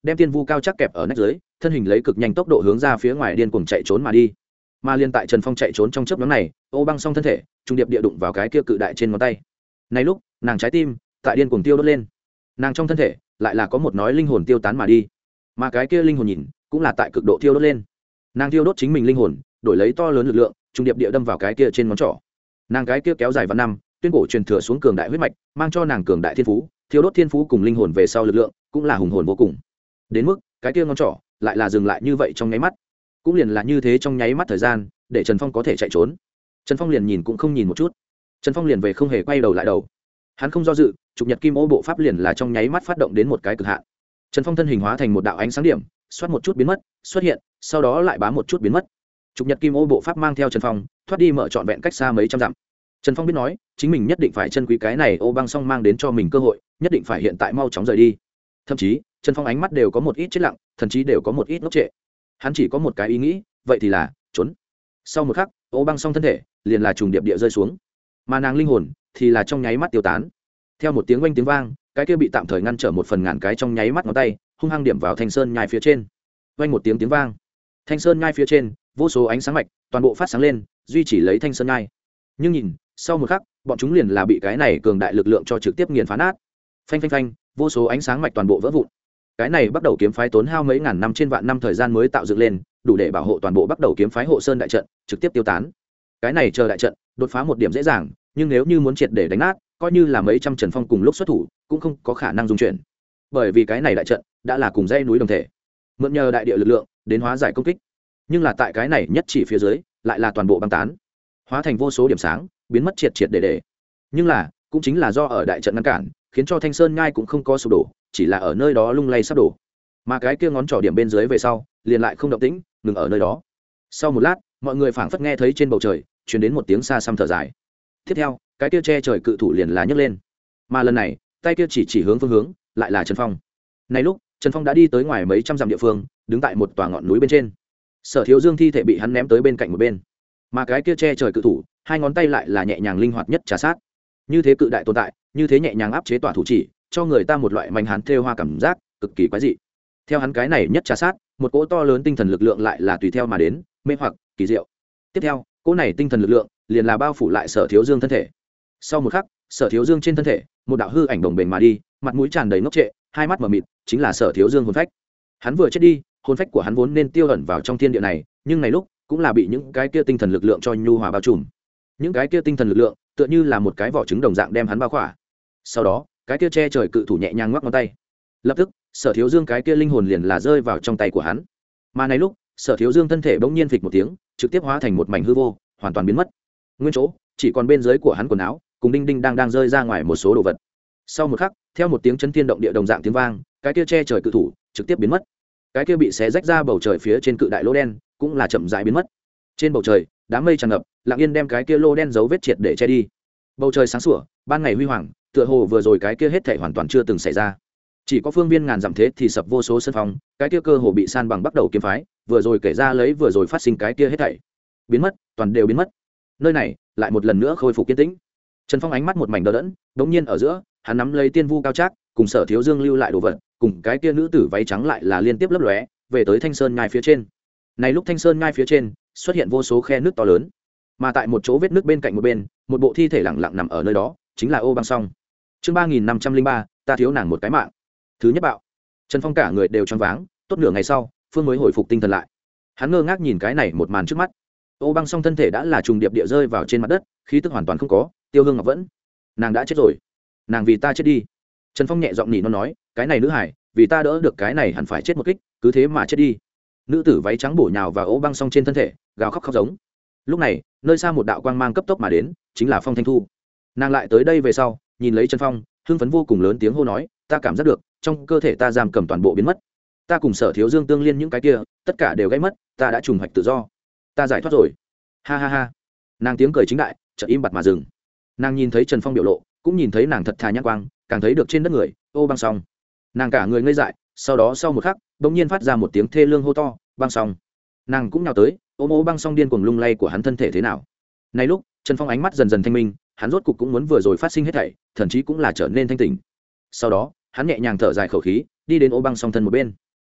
đem tiên vu cao chắc kẹp ở nách dưới, thân hình lấy cực nhanh tốc độ hướng ra phía ngoài điên cuồng chạy trốn mà đi. Mà liên tại Trần Phong chạy trốn trong chớp nhoáng này, Ô Băng Song thân thể trung điệp địa đụng vào cái kia cự đại trên ngón tay. Này lúc, nàng trái tim tại điên cuồng tiêu đốt lên. Nàng trong thân thể lại là có một nói linh hồn tiêu tán mà đi, mà cái kia linh hồn nhìn cũng là tại cực độ tiêu đốt lên. Nàng tiêu đốt chính mình linh hồn, đổi lấy to lớn lực lượng, trung điệp địa đâm vào cái kia trên ngón trỏ. Nàng cái kia kéo dài vạn năm, tuyên cổ truyền thừa xuống cường đại huyết mạch, mang cho nàng cường đại thiên phú, thiêu đốt thiên phú cùng linh hồn về sau lực lượng, cũng là hùng hồn vô cùng. Đến mức cái kia ngón trỏ lại là dừng lại như vậy trong nháy mắt, cũng liền là như thế trong nháy mắt thời gian, để Trần Phong có thể chạy trốn. Trần Phong liền nhìn cũng không nhìn một chút, Trần Phong liền về không hề quay đầu lại đầu. Hắn không do dự, trục nhật kim ô bộ pháp liền là trong nháy mắt phát động đến một cái cực hạn. Trần Phong thân hình hóa thành một đạo ánh sáng điểm, xoát một chút biến mất, xuất hiện, sau đó lại bám một chút biến mất. Trục nhật kim ô bộ pháp mang theo Trần Phong thoát đi mở trọn vẹn cách xa mấy trăm dặm. Trần Phong biết nói, chính mình nhất định phải trân quý cái này Ô Băng Song mang đến cho mình cơ hội, nhất định phải hiện tại mau chóng rời đi. Thậm chí, Trần Phong ánh mắt đều có một ít chết lặng, thậm chí đều có một ít ngốc trệ. Hắn chỉ có một cái ý nghĩ, vậy thì là trốn. Sau một khắc, Ô Băng Song thân thể liền là trùng điệp địa rơi xuống, mà nàng linh hồn thì là trong nháy mắt tiêu tán. Theo một tiếng oanh tiếng vang, cái kia bị tạm thời ngăn trở một phần ngàn cái trong nháy mắt ngón tay, hung hăng điểm vào Thanh Sơn nhai phía trên. Oanh một tiếng vang, Thanh Sơn nhai phía trên, vô số ánh sáng mạch toàn bộ phát sáng lên, duy trì lấy Thanh Sơn nhai. Nhưng nhìn, sau một khắc, bọn chúng liền là bị cái này cường đại lực lượng cho trực tiếp nghiền phá nát. Phanh phanh phanh, vô số ánh sáng mạch toàn bộ vỡ vụn. Cái này bắt đầu kiếm phái tốn hao mấy ngàn năm trên vạn năm thời gian mới tạo dựng lên, đủ để bảo hộ toàn bộ bắt đầu kiếm phái hộ sơn đại trận trực tiếp tiêu tán. Cái này chờ đại trận đột phá một điểm dễ dàng, nhưng nếu như muốn triệt để đánh nát, coi như là mấy trăm Trần Phong cùng lúc xuất thủ cũng không có khả năng dung chuyển, bởi vì cái này đại trận đã là cùng dãy núi đồng thể, mượn nhờ đại địa lực lượng đến hóa giải công kích. Nhưng là tại cái này nhất chỉ phía dưới lại là toàn bộ băng tán, hóa thành vô số điểm sáng, biến mất triệt triệt để. Nhưng là cũng chính là do ở đại trận ngăn cản, khiến cho Thanh Sơn nhai cũng không có sụp đổ, chỉ là ở nơi đó lung lay sắp đổ. Mà cái kia ngón trỏ điểm bên dưới về sau liền lại không động tĩnh, ngừng ở nơi đó. Sau một lát, mọi người phảng phất nghe thấy trên bầu trời truyền đến một tiếng xa xăm thở dài. Tiếp theo, cái kia che trời cự thủ liền là nhấc lên, mà lần này tay kia chỉ hướng phương hướng lại là Trần Phong. Này lúc Trần Phong đã đi tới ngoài mấy trăm dặm địa phương, đứng tại một tòa ngọn núi bên trên. Sở Thiếu Dương thi thể bị hắn ném tới bên cạnh một bên, mà cái kia che trời cự thủ hai ngón tay lại là nhẹ nhàng linh hoạt nhất trà sát. Như thế cự đại tồn tại, như thế nhẹ nhàng áp chế tỏa thủ chỉ, cho người ta một loại manh hán thêu hoa cảm giác cực kỳ quái dị. Theo hắn cái này nhất trà sát, một cỗ to lớn tinh thần lực lượng lại là tùy theo mà đến, mê hoặc kỳ diệu. Tiếp theo, cỗ này tinh thần lực lượng liền là bao phủ lại Sở Thiếu Dương thân thể. Sau một khắc, Sở Thiếu Dương trên thân thể một đạo hư ảnh đồng bền mà đi, mặt mũi tràn đầy ngốc trệ, hai mắt mở mịt, chính là Sở Thiếu Dương hồn phách. Hắn vừa chết đi, hồn phách của hắn vốn nên tiêu ẩn vào trong thiên địa này, nhưng này lúc cũng là bị những cái kia tinh thần lực lượng cho nhu hòa bao trùm. Những cái kia tinh thần lực lượng tựa như là một cái vỏ trứng đồng dạng đem hắn bao khỏa. Sau đó, cái kia che trời cự thủ nhẹ nhàng ngoắc ngón tay, lập tức Sở Thiếu Dương cái kia linh hồn liền là rơi vào trong tay của hắn. Mà này lúc Sở Thiếu Dương thân thể bỗng nhiên phịch một tiếng, trực tiếp hóa thành một mảnh hư vô, hoàn toàn biến mất. Nguyên chỗ chỉ còn bên dưới của hắn quần áo cùng đinh đinh đang rơi ra ngoài một số đồ vật. Sau một khắc, theo một tiếng chấn thiên động địa đồng dạng tiếng vang, cái kia che trời cự thủ trực tiếp biến mất. Cái kia bị xé rách ra bầu trời phía trên cự đại lỗ đen cũng là chậm rãi biến mất. Trên bầu trời đám mây tràn ngập, lặng yên đem cái kia lỗ đen dấu vết triệt để che đi. Bầu trời sáng sủa, ban ngày huy hoàng, tựa hồ vừa rồi cái kia hết thảy hoàn toàn chưa từng xảy ra. Chỉ có phương viên ngàn dặm thế thì sập vô số sân phong, cái kia cơ hồ bị san bằng bắt đầu kiếm phái, vừa rồi kể ra lấy vừa rồi phát sinh cái kia hết thảy biến mất, toàn đều biến mất. Nơi này lại một lần nữa khôi phục kiên tĩnh. Trần Phong ánh mắt một mảnh đờ đẫn, đống nhiên ở giữa hắn nắm lấy tiên vu cao trác cùng Sở Thiếu Dương lưu lại đồ vật, cùng cái kia nữ tử váy trắng lại là liên tiếp lấp lóe về tới Thanh Sơn nhai phía trên. Này lúc Thanh Sơn nhai phía trên xuất hiện vô số khe nước to lớn, mà tại một chỗ vết nước bên cạnh một bên, một bộ thi thể lặng lặng nằm ở nơi đó, chính là Ô Băng Song. Chương 3503, ta thiếu nàng một cái mạng. Thứ nhất bạo. Trần Phong cả người đều choáng váng, tốt nửa ngày sau, phương mới hồi phục tinh thần lại. Hắn ngơ ngác nhìn cái này một màn trước mắt. Ô Băng Song thân thể đã là trùng điệp địa rơi vào trên mặt đất, khí tức hoàn toàn không có, Tiêu Hương Ngọc vẫn, nàng đã chết rồi, nàng vì ta chết đi. Trần Phong nhẹ giọng nỉ nó nói, cái này nữ hải, vì ta đỡ được cái này hẳn phải chết một kích, cứ thế mà chết đi. Nữ tử váy trắng bổ nhào vào Ô Băng Song trên thân thể, gào khóc khóc giống. Lúc này, nơi xa một đạo quang mang cấp tốc mà đến, chính là Phong Thanh Thu. Nàng lại tới đây về sau, nhìn lấy Trần Phong, hưng phấn vô cùng lớn tiếng hô nói, ta cảm giác được, trong cơ thể ta giam cầm toàn bộ biến mất. Ta cùng Sở Thiếu Dương tương liên những cái kia, tất cả đều gãy mất, ta đã trùng hoạch tự do, ta giải thoát rồi. Ha ha ha. Nàng tiếng cười chính đại, chợt im bặt mà dừng. Nàng nhìn thấy Trần Phong biểu lộ, cũng nhìn thấy nàng thật thà nhãn quang, càng thấy được trên đất người Ô Băng Song. Nàng cả người ngây dại, sau đó sau một khắc bỗng nhiên phát ra một tiếng thê lương hô to, Băng Song. Nàng cũng nhào tới, ôm Ô Băng Song điên cuồng lung lay của hắn thân thể thế nào. Này lúc Trần Phong ánh mắt dần dần thanh minh, hắn rốt cục cũng muốn vừa rồi phát sinh hết thảy, thậm chí cũng là trở nên thanh tỉnh. Sau đó hắn nhẹ nhàng thở dài khẩu khí, đi đến Ô Băng Song thân một bên.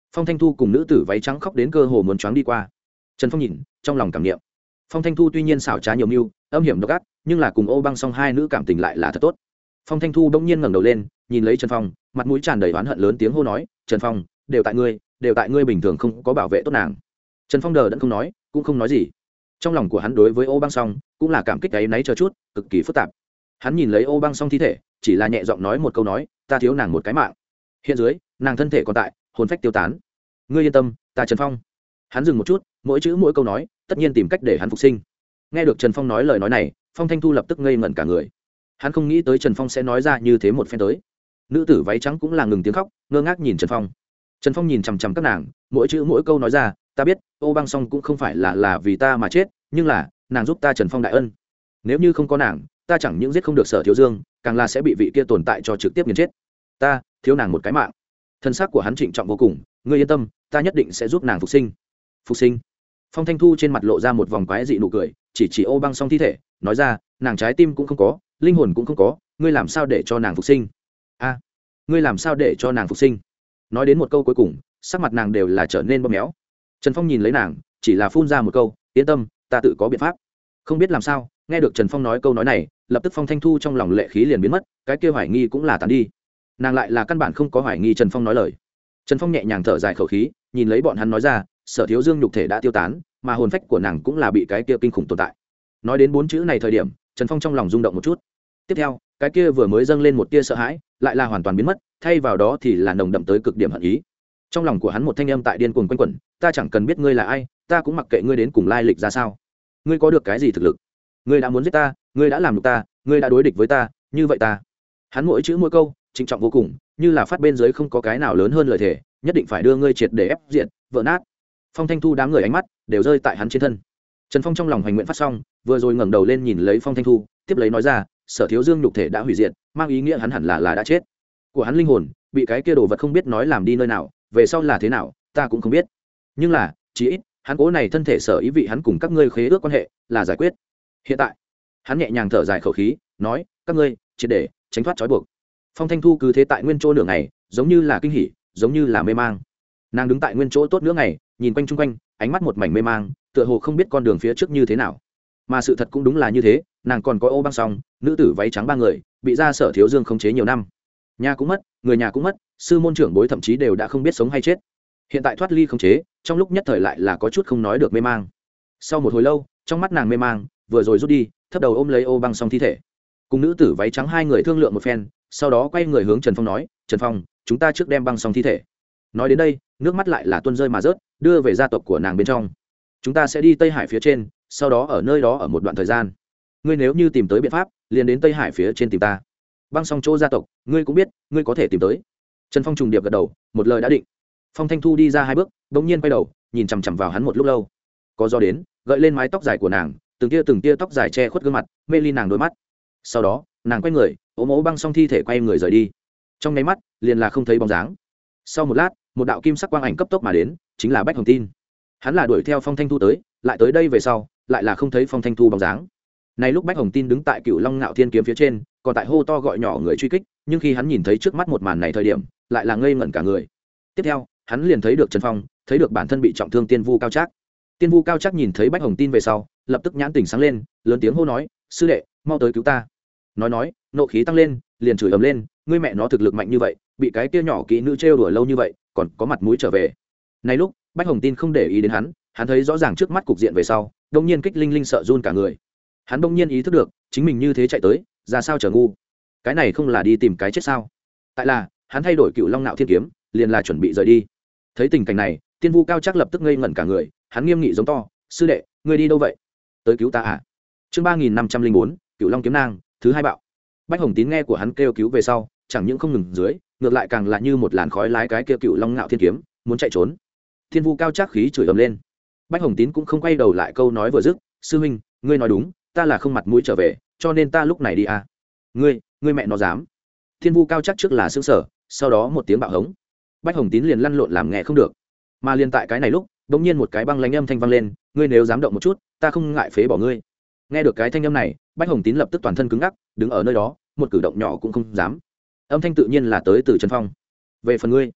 Phong Thanh Thu cùng nữ tử váy trắng khóc đến cơ hồ muốn choáng đi qua. Trần Phong nhìn trong lòng cảm niệm. Phong Thanh Thu tuy nhiên xảo trá nhiều mưu, âm hiểm độc ác, nhưng là cùng Ô Băng Song hai nữ cảm tình lại là thật tốt. Phong Thanh Thu bỗng nhiên ngẩng đầu lên, nhìn lấy Trần Phong, mặt mũi tràn đầy oán hận lớn tiếng hô nói, "Trần Phong, đều tại ngươi bình thường không có bảo vệ tốt nàng." Trần Phong đờ đẫn không nói, cũng không nói gì. Trong lòng của hắn đối với Ô Băng Song cũng là cảm kích áy náy chờ chút, cực kỳ phức tạp. Hắn nhìn lấy Ô Băng Song thi thể, chỉ là nhẹ giọng nói một câu nói, "Ta thiếu nàng một cái mạng." Hiện dưới, nàng thân thể còn tại, hồn phách tiêu tán. "Ngươi yên tâm, ta Trần Phong." Hắn dừng một chút, mỗi chữ mỗi câu nói, tất nhiên tìm cách để hắn phục sinh. Nghe được Trần Phong nói lời nói này, Phong Thanh Thu lập tức ngây ngẩn cả người. Hắn không nghĩ tới Trần Phong sẽ nói ra như thế một phen tới. Nữ tử váy trắng cũng là ngừng tiếng khóc, ngơ ngác nhìn Trần Phong. Trần Phong nhìn chằm chằm các nàng, mỗi chữ mỗi câu nói ra, "Ta biết, Ô Băng Song cũng không phải là vì ta mà chết, nhưng là nàng giúp ta Trần Phong đại ân. Nếu như không có nàng, ta chẳng những giết không được Sở Thiếu Dương, càng là sẽ bị vị kia tồn tại cho trực tiếp nghiền chết. Ta thiếu nàng một cái mạng." Thân xác của hắn trịnh trọng vô cùng, "Ngươi yên tâm, ta nhất định sẽ giúp nàng phục sinh." Phục sinh? Phong Thanh Thu trên mặt lộ ra một vòng quái dị nụ cười, chỉ Ô Băng Song thi thể, nói ra, "Nàng trái tim cũng không có, linh hồn cũng không có, ngươi làm sao để cho nàng phục sinh?" "A, ngươi làm sao để cho nàng phục sinh?" Nói đến một câu cuối cùng, sắc mặt nàng đều là trở nên bơm méo. Trần Phong nhìn lấy nàng, chỉ là phun ra một câu, "Yên tâm, ta tự có biện pháp." Không biết làm sao, nghe được Trần Phong nói câu nói này, lập tức Phong Thanh Thu trong lòng lệ khí liền biến mất, cái kia hoài nghi cũng là tàn đi. Nàng lại là căn bản không có hoài nghi Trần Phong nói lời. Trần Phong nhẹ nhàng thở dài khẩu khí, nhìn lấy bọn hắn nói ra, Sở Thiếu Dương nhục thể đã tiêu tán, mà hồn phách của nàng cũng là bị cái kia kinh khủng tồn tại. Nói đến 4 chữ này thời điểm, Trần Phong trong lòng rung động một chút. Tiếp theo, cái kia vừa mới dâng lên một tia sợ hãi, lại là hoàn toàn biến mất, thay vào đó thì là nồng đậm tới cực điểm hận ý. Trong lòng của hắn một thanh âm tại điên cuồng quanh quẩn, "Ta chẳng cần biết ngươi là ai, ta cũng mặc kệ ngươi đến cùng lai lịch ra sao. Ngươi có được cái gì thực lực? Ngươi đã muốn giết ta, ngươi đã làm nhục ta, ngươi đã đối địch với ta, như vậy ta." Hắn mỗi chữ mỗi câu trịnh trọng vô cùng, như là phát bên dưới không có cái nào lớn hơn lời thề, nhất định phải đưa ngươi triệt để ép diện, vỡ nát. Phong Thanh Thu đám người ánh mắt đều rơi tại hắn trên thân. Trần Phong trong lòng hoành nguyện phát xong, vừa rồi ngẩng đầu lên nhìn lấy Phong Thanh Thu, tiếp lấy nói ra, Sở Thiếu Dương nhục thể đã hủy diệt, mang ý nghĩa hắn hẳn là đã chết. Của hắn linh hồn bị cái kia đồ vật không biết nói làm đi nơi nào, về sau là thế nào, ta cũng không biết. Nhưng là, chí ít, hắn cố này thân thể sở ý vị hắn cùng các ngươi khế ước quan hệ là giải quyết. Hiện tại, hắn nhẹ nhàng thở dài khẩu khí, nói, "Các ngươi triệt để tránh thoát trói buộc." Phong Thanh Thu cứ thế tại nguyên chỗ nửa ngày, giống như là kinh hỉ, giống như là mê mang. Nàng đứng tại nguyên chỗ tốt nửa ngày, nhìn quanh chung quanh, ánh mắt một mảnh mê mang, tựa hồ không biết con đường phía trước như thế nào. Mà sự thật cũng đúng là như thế, nàng còn có Ô Băng Song, nữ tử váy trắng 3 người, bị ra Sở Thiếu Dương khống chế nhiều năm. Nhà cũng mất, người nhà cũng mất, sư môn trưởng bối thậm chí đều đã không biết sống hay chết. Hiện tại thoát ly khống chế, trong lúc nhất thời lại là có chút không nói được mê mang. Sau một hồi lâu, trong mắt nàng mê mang vừa rồi rút đi, thấp đầu ôm lấy Ô Băng Song thi thể, cùng nữ tử váy trắng 2 người thương lượng một phen, sau đó quay người hướng Trần Phong nói, "Trần Phong, chúng ta trước đem Băng Song thi thể." Nói đến đây, nước mắt lại là tuôn rơi mà rớt, đưa về gia tộc của nàng bên trong. "Chúng ta sẽ đi Tây Hải phía trên, sau đó ở nơi đó ở một đoạn thời gian. Ngươi nếu như tìm tới biện pháp, liền đến Tây Hải phía trên tìm ta. Băng Song chỗ gia tộc, ngươi cũng biết, ngươi có thể tìm tới." Trần Phong trùng điệp gật đầu, một lời đã định. Phong Thanh Thu đi ra 2 bước, bỗng nhiên quay đầu, nhìn chằm chằm vào hắn một lúc lâu. Có gió đến, gợi lên mái tóc dài của nàng, từng tia tóc dài che khuất gương mặt, mê ly nàng đôi mắt. Sau đó, nàng quay người, ôm Ô Băng Song thi thể quay người rời đi. Trong nháy mắt, liền là không thấy bóng dáng. Sau một lát, một đạo kim sắc quang ảnh cấp tốc mà đến, chính là Bách Hồng Tin. Hắn là đuổi theo Phong Thanh Thu tới, lại tới đây về sau, lại là không thấy Phong Thanh Thu bóng dáng. Này lúc Bách Hồng Tin đứng tại Cửu Long Ngạo Thiên kiếm phía trên, còn tại hô to gọi nhỏ người truy kích, nhưng khi hắn nhìn thấy trước mắt một màn này thời điểm, lại là ngây ngẩn cả người. Tiếp theo, hắn liền thấy được Trần Phong, thấy được bản thân bị trọng thương Tiên Vu Cao Trác. Tiên Vu Cao Trác nhìn thấy Bách Hồng Tin về sau, lập tức nhãn tỉnh sáng lên, lớn tiếng hô nói, "Sư đệ, mau tới cứu ta." Nói, nộ khí tăng lên, liền chửi ầm lên, "Ngươi mẹ nó thực lực mạnh như vậy, bị cái kia nhỏ kỹ nữ trêu đùa lâu như vậy, còn có mặt mũi trở về." Này lúc, Bách Hồng Tin không để ý đến hắn thấy rõ ràng trước mắt cục diện về sau, đột nhiên kích linh sợ run cả người. Hắn đột nhiên ý thức được, chính mình như thế chạy tới, ra sao chờ ngu. Cái này không là đi tìm cái chết sao? Tại là, hắn thay đổi Cửu Long Nạo Thiên kiếm, liền là chuẩn bị rời đi. Thấy tình cảnh này, Tiên Vu Cao Trác lập tức ngây ngẩn cả người, hắn nghiêm nghị giống to, "Sư đệ, ngươi đi đâu vậy? Tới cứu ta à?" Chương 3504, Cửu Long kiếm nang, thứ 2 bạo. Bách Hồng Tín nghe của hắn kêu cứu về sau, chẳng những không ngừng dưới, ngược lại càng là như một làn khói lái cái kia Cửu Long Ngạo Thiên kiếm, muốn chạy trốn. Thiên Vu Cao Trác khí chửi ầm lên. Bách Hồng Tín cũng không quay đầu lại, câu nói vừa dứt, "Sư huynh, ngươi nói đúng, ta là không mặt mũi trở về, cho nên ta lúc này đi à?" Ngươi mẹ nó dám." Thiên Vu Cao Trác trước là sững sờ, sau đó một tiếng bạo hống. Bách Hồng Tín liền lăn lộn làm nghe không được. Mà liền tại cái này lúc, bỗng nhiên một cái băng lãnh âm thanh vang lên, "Ngươi nếu dám động một chút, ta không ngại phế bỏ ngươi." Nghe được cái thanh âm này, Bách Hồng Tín lập tức toàn thân cứng ngắc, đứng ở nơi đó, một cử động nhỏ cũng không dám. Âm thanh tự nhiên là tới từ Trần Phong. "Về phần ngươi,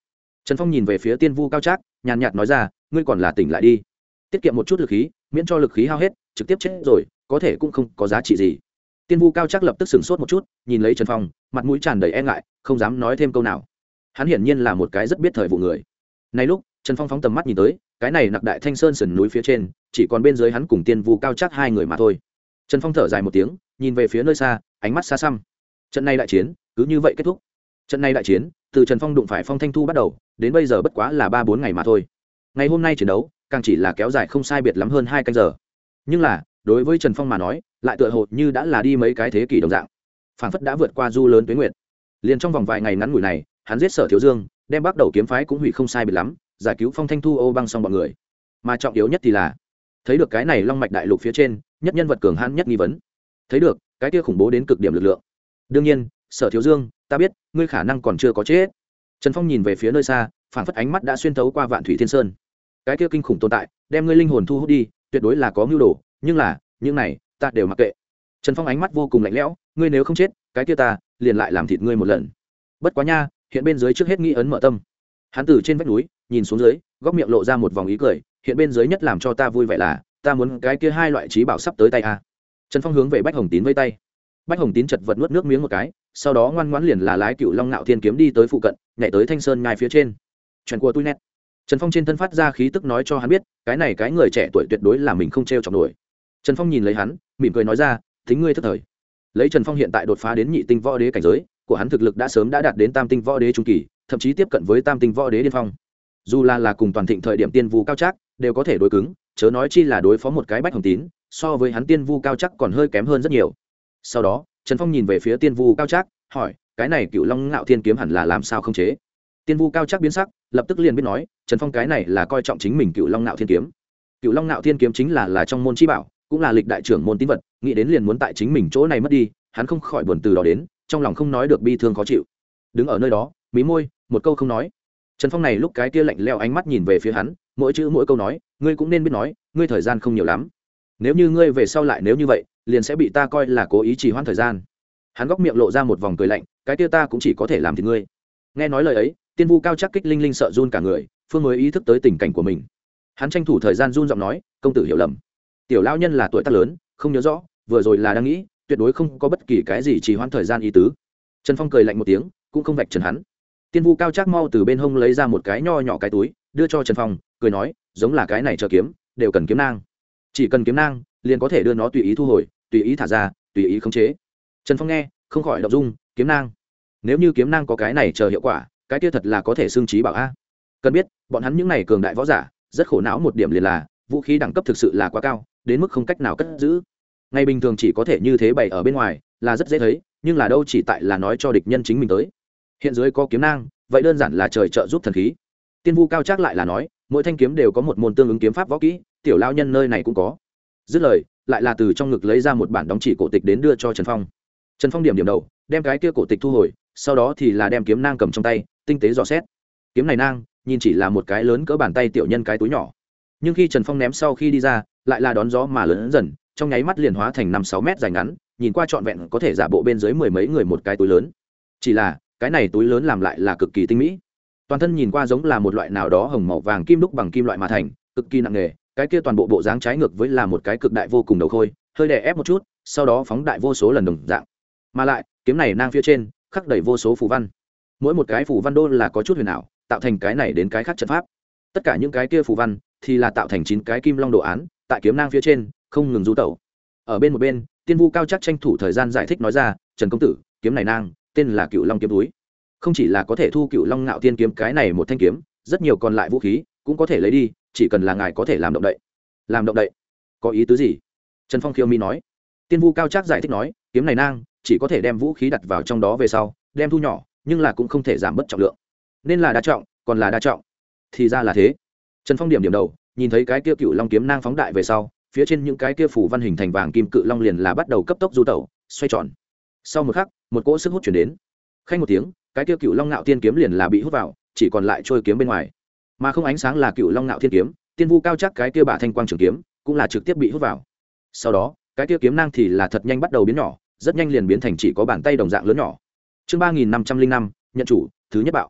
Trần Phong nhìn về phía Tiên Vu Cao Trác, nhàn nhạt nói ra, ngươi còn là tỉnh lại đi, tiết kiệm một chút lực khí, miễn cho lực khí hao hết trực tiếp chết rồi có thể cũng không có giá trị gì. Tiên Vu Cao Trác lập tức sửng sốt một chút, nhìn lấy Trần Phong, mặt mũi tràn đầy e ngại, không dám nói thêm câu nào. Hắn hiển nhiên là một cái rất biết thời vụ người. Này lúc Trần Phong phóng tầm mắt nhìn tới, cái này nặc đại Thanh Sơn sườn núi phía trên, chỉ còn bên dưới hắn cùng Tiên Vu Cao Trác hai người mà thôi. Trần Phong thở dài một tiếng, nhìn về phía nơi xa, ánh mắt xa xăm. Trận này đại chiến cứ như vậy kết thúc. Trận này đại chiến từ Trần Phong đụng phải Phong Thanh Thu bắt đầu, đến bây giờ bất quá là 3-4 ngày mà thôi. Ngày hôm nay chiến đấu càng chỉ là kéo dài không sai biệt lắm hơn 2 canh giờ. Nhưng là, đối với Trần Phong mà nói, lại tựa hồ như đã là đi mấy cái thế kỷ đồng dạng. Phảng phất đã vượt qua du lớn tuế nguyệt. Liền trong vòng vài ngày ngắn ngủi này, hắn giết Sở Thiếu Dương, đem bắt đầu kiếm phái cũng hủy không sai biệt lắm, giải cứu Phong Thanh Thu Ô Băng xong bọn người. Mà trọng yếu nhất thì là, thấy được cái này Long mạch đại lục phía trên, nhất nhân vật cường hãn nhất nghi vấn. Thấy được, cái kia khủng bố đến cực điểm lực lượng. Đương nhiên, Sở Thiếu Dương, ta biết, ngươi khả năng còn chưa có chết. Trần Phong nhìn về phía nơi xa, phảng phất ánh mắt đã xuyên thấu qua Vạn Thủy Thiên Sơn. Cái kia kinh khủng tồn tại, đem ngươi linh hồn thu hút đi, tuyệt đối là có mưu đồ, nhưng là, những này, ta đều mặc kệ. Trần Phong ánh mắt vô cùng lạnh lẽo, ngươi nếu không chết, cái kia ta liền lại làm thịt ngươi một lần. Bất quá nha, hiện bên dưới trước hết nghĩ ấn mở tâm. Hắn từ trên vách núi nhìn xuống dưới, góc miệng lộ ra một vòng ý cười, hiện bên dưới nhất làm cho ta vui vẻ là, ta muốn cái kia hai loại trí bảo sắp tới tay a. Trần Phong hướng về Bách Hồng Tín vây tay. Bách Hồng Tín chật vật nuốt nước miếng một cái, sau đó ngoan ngoãn liền là lái Cựu Long Nạo Thiên kiếm đi tới phụ cận, nhảy tới Thanh Sơn ngay phía trên. Chuyện của tôi nét. Trần Phong trên thân phát ra khí tức nói cho hắn biết, cái này cái người trẻ tuổi tuyệt đối là mình không trêu chọc nổi. Trần Phong nhìn lấy hắn, mỉm cười nói ra, tính ngươi thất thời. Lấy Trần Phong hiện tại đột phá đến nhị tinh võ đế cảnh giới, của hắn thực lực đã sớm đã đạt đến tam tinh võ đế trung kỳ, thậm chí tiếp cận với tam tinh võ đế điên phong. Dù là cùng toàn thịnh thời điểm Tiên Vu Cao Trác, đều có thể đối cứng, chớ nói chi là đối phó một cái Bách Hồng Tín, so với hắn Tiên Vu Cao Trác còn hơi kém hơn rất nhiều. Sau đó, Trần Phong nhìn về phía Tiên Vu Cao Trác, hỏi, cái này Cựu Long Ngạo Thiên kiếm hẳn là làm sao không chế? Tiên Vu Cao Trác biến sắc, lập tức liền biết nói, Trần Phong cái này là coi trọng chính mình Cựu Long Ngạo Thiên kiếm. Cựu Long Ngạo Thiên kiếm chính là trong môn chi bảo, cũng là lịch đại trưởng môn tín vật, nghĩ đến liền muốn tại chính mình chỗ này mất đi, hắn không khỏi buồn từ đó đến, trong lòng không nói được bi thương khó chịu. Đứng ở nơi đó, mí môi, một câu không nói. Trần Phong này lúc cái kia lạnh lẽo ánh mắt nhìn về phía hắn, mỗi chữ mỗi câu nói, ngươi cũng nên biết nói, ngươi thời gian không nhiều lắm. Nếu như ngươi về sau lại nếu như vậy, liền sẽ bị ta coi là cố ý trì hoãn thời gian. Hắn góc miệng lộ ra một vòng cười lạnh, cái kia ta cũng chỉ có thể làm thì ngươi. Nghe nói lời ấy, Tiên Vu Cao Trác kích linh linh sợ run cả người, phương mới ý thức tới tình cảnh của mình. Hắn tranh thủ thời gian run giọng nói, công tử hiểu lầm. Tiểu lão nhân là tuổi tác lớn, không nhớ rõ, vừa rồi là đang nghĩ, tuyệt đối không có bất kỳ cái gì trì hoãn thời gian ý tứ. Trần Phong cười lạnh một tiếng, cũng không vạch trần hắn. Tiên Vu Cao Trác mau từ bên hông lấy ra một cái nho nhỏ cái túi, đưa cho Trần Phong, cười nói, giống là cái này chờ kiếm, đều cần kiếm nang. Chỉ cần kiếm nang, liền có thể đưa nó tùy ý thu hồi, tùy ý thả ra, tùy ý khống chế. Trần Phong nghe, không khỏi động dung, kiếm nang. Nếu như kiếm nang có cái này chờ hiệu quả, cái kia thật là có thể xương trí bảo a. Cần biết, bọn hắn những này cường đại võ giả, rất khổ não một điểm liền là, vũ khí đẳng cấp thực sự là quá cao, đến mức không cách nào cất giữ. Ngày bình thường chỉ có thể như thế bày ở bên ngoài, là rất dễ thấy, nhưng là đâu chỉ tại là nói cho địch nhân chính mình tới. Hiện dưới có kiếm nang, vậy đơn giản là trời trợ giúp thần khí. Tiên Vu Cao Trác lại là nói, mỗi thanh kiếm đều có một môn tương ứng kiếm pháp võ kỹ, tiểu lão nhân nơi này cũng có. Dứt lời, lại là từ trong ngực lấy ra một bản đóng chỉ cổ tịch đến đưa cho Trần Phong. Trần Phong điểm đầu, đem cái kia cổ tịch thu hồi, sau đó thì là đem kiếm nang cầm trong tay, tinh tế dò xét. Kiếm này nang, nhìn chỉ là một cái lớn cỡ bàn tay tiểu nhân cái túi nhỏ, nhưng khi Trần Phong ném sau khi đi ra, lại là đón gió mà lớn dần, trong nháy mắt liền hóa thành 5-6 mét dài ngắn, nhìn qua trọn vẹn có thể giả bộ bên dưới mười mấy người một cái túi lớn. Chỉ là, cái này túi lớn làm lại là cực kỳ tinh mỹ. Toàn thân nhìn qua giống là một loại nào đó hồng màu vàng kim đúc bằng kim loại mà thành, cực kỳ nặng nề, cái kia toàn bộ bộ dáng trái ngược với là một cái cực đại vô cùng đầu khôi, hơi đè ép một chút, sau đó phóng đại vô số lần đồng dạng. Mà lại, kiếm này nang phía trên khắc đầy vô số phù văn. Mỗi một cái phù văn đô là có chút huyền ảo, tạo thành cái này đến cái khác trận pháp. Tất cả những cái kia phù văn thì là tạo thành 9 cái kim long đồ án, tại kiếm nang phía trên không ngừng du tẩu. Ở bên một bên, Tiên Vu Cao Trác tranh thủ thời gian giải thích nói ra, Trần công tử, kiếm này nang tên là Cựu Long kiếm túi, không chỉ là có thể thu Cựu Long Ngạo Thiên kiếm cái này một thanh kiếm, rất nhiều còn lại vũ khí cũng có thể lấy đi, chỉ cần là ngài có thể làm động đậy. Làm động đậy? Có ý tứ gì? Trần Phong khiêu mi nói. Tiên Vu Cao Trác giải thích nói, kiếm này nang chỉ có thể đem vũ khí đặt vào trong đó về sau, đem thu nhỏ, nhưng là cũng không thể giảm bớt trọng lượng. Nên là đa trọng, còn là đa trọng. Thì ra là thế. Trần Phong điểm đầu, nhìn thấy cái kia Cựu Long kiếm nang phóng đại về sau, phía trên những cái kia phủ văn hình thành vàng kim cự long liền là bắt đầu cấp tốc du tẩu, xoay tròn. Sau một khắc, một cỗ sức hút chuyển đến. Khanh một tiếng, cái kia Cựu Long Ngạo Thiên kiếm liền là bị hút vào, chỉ còn lại trôi kiếm bên ngoài. Mà không ánh sáng là Cựu Long Ngạo Thiên kiếm, Tiên Vu Cao Trác cái kia bả thanh quang trường kiếm, cũng là trực tiếp bị hút vào. Sau đó, cái kia kiếm nang thì là thật nhanh bắt đầu biến nhỏ, rất nhanh liền biến thành chỉ có bàn tay đồng dạng lớn nhỏ. Chương 3505, nhận chủ, thứ nhất bạo.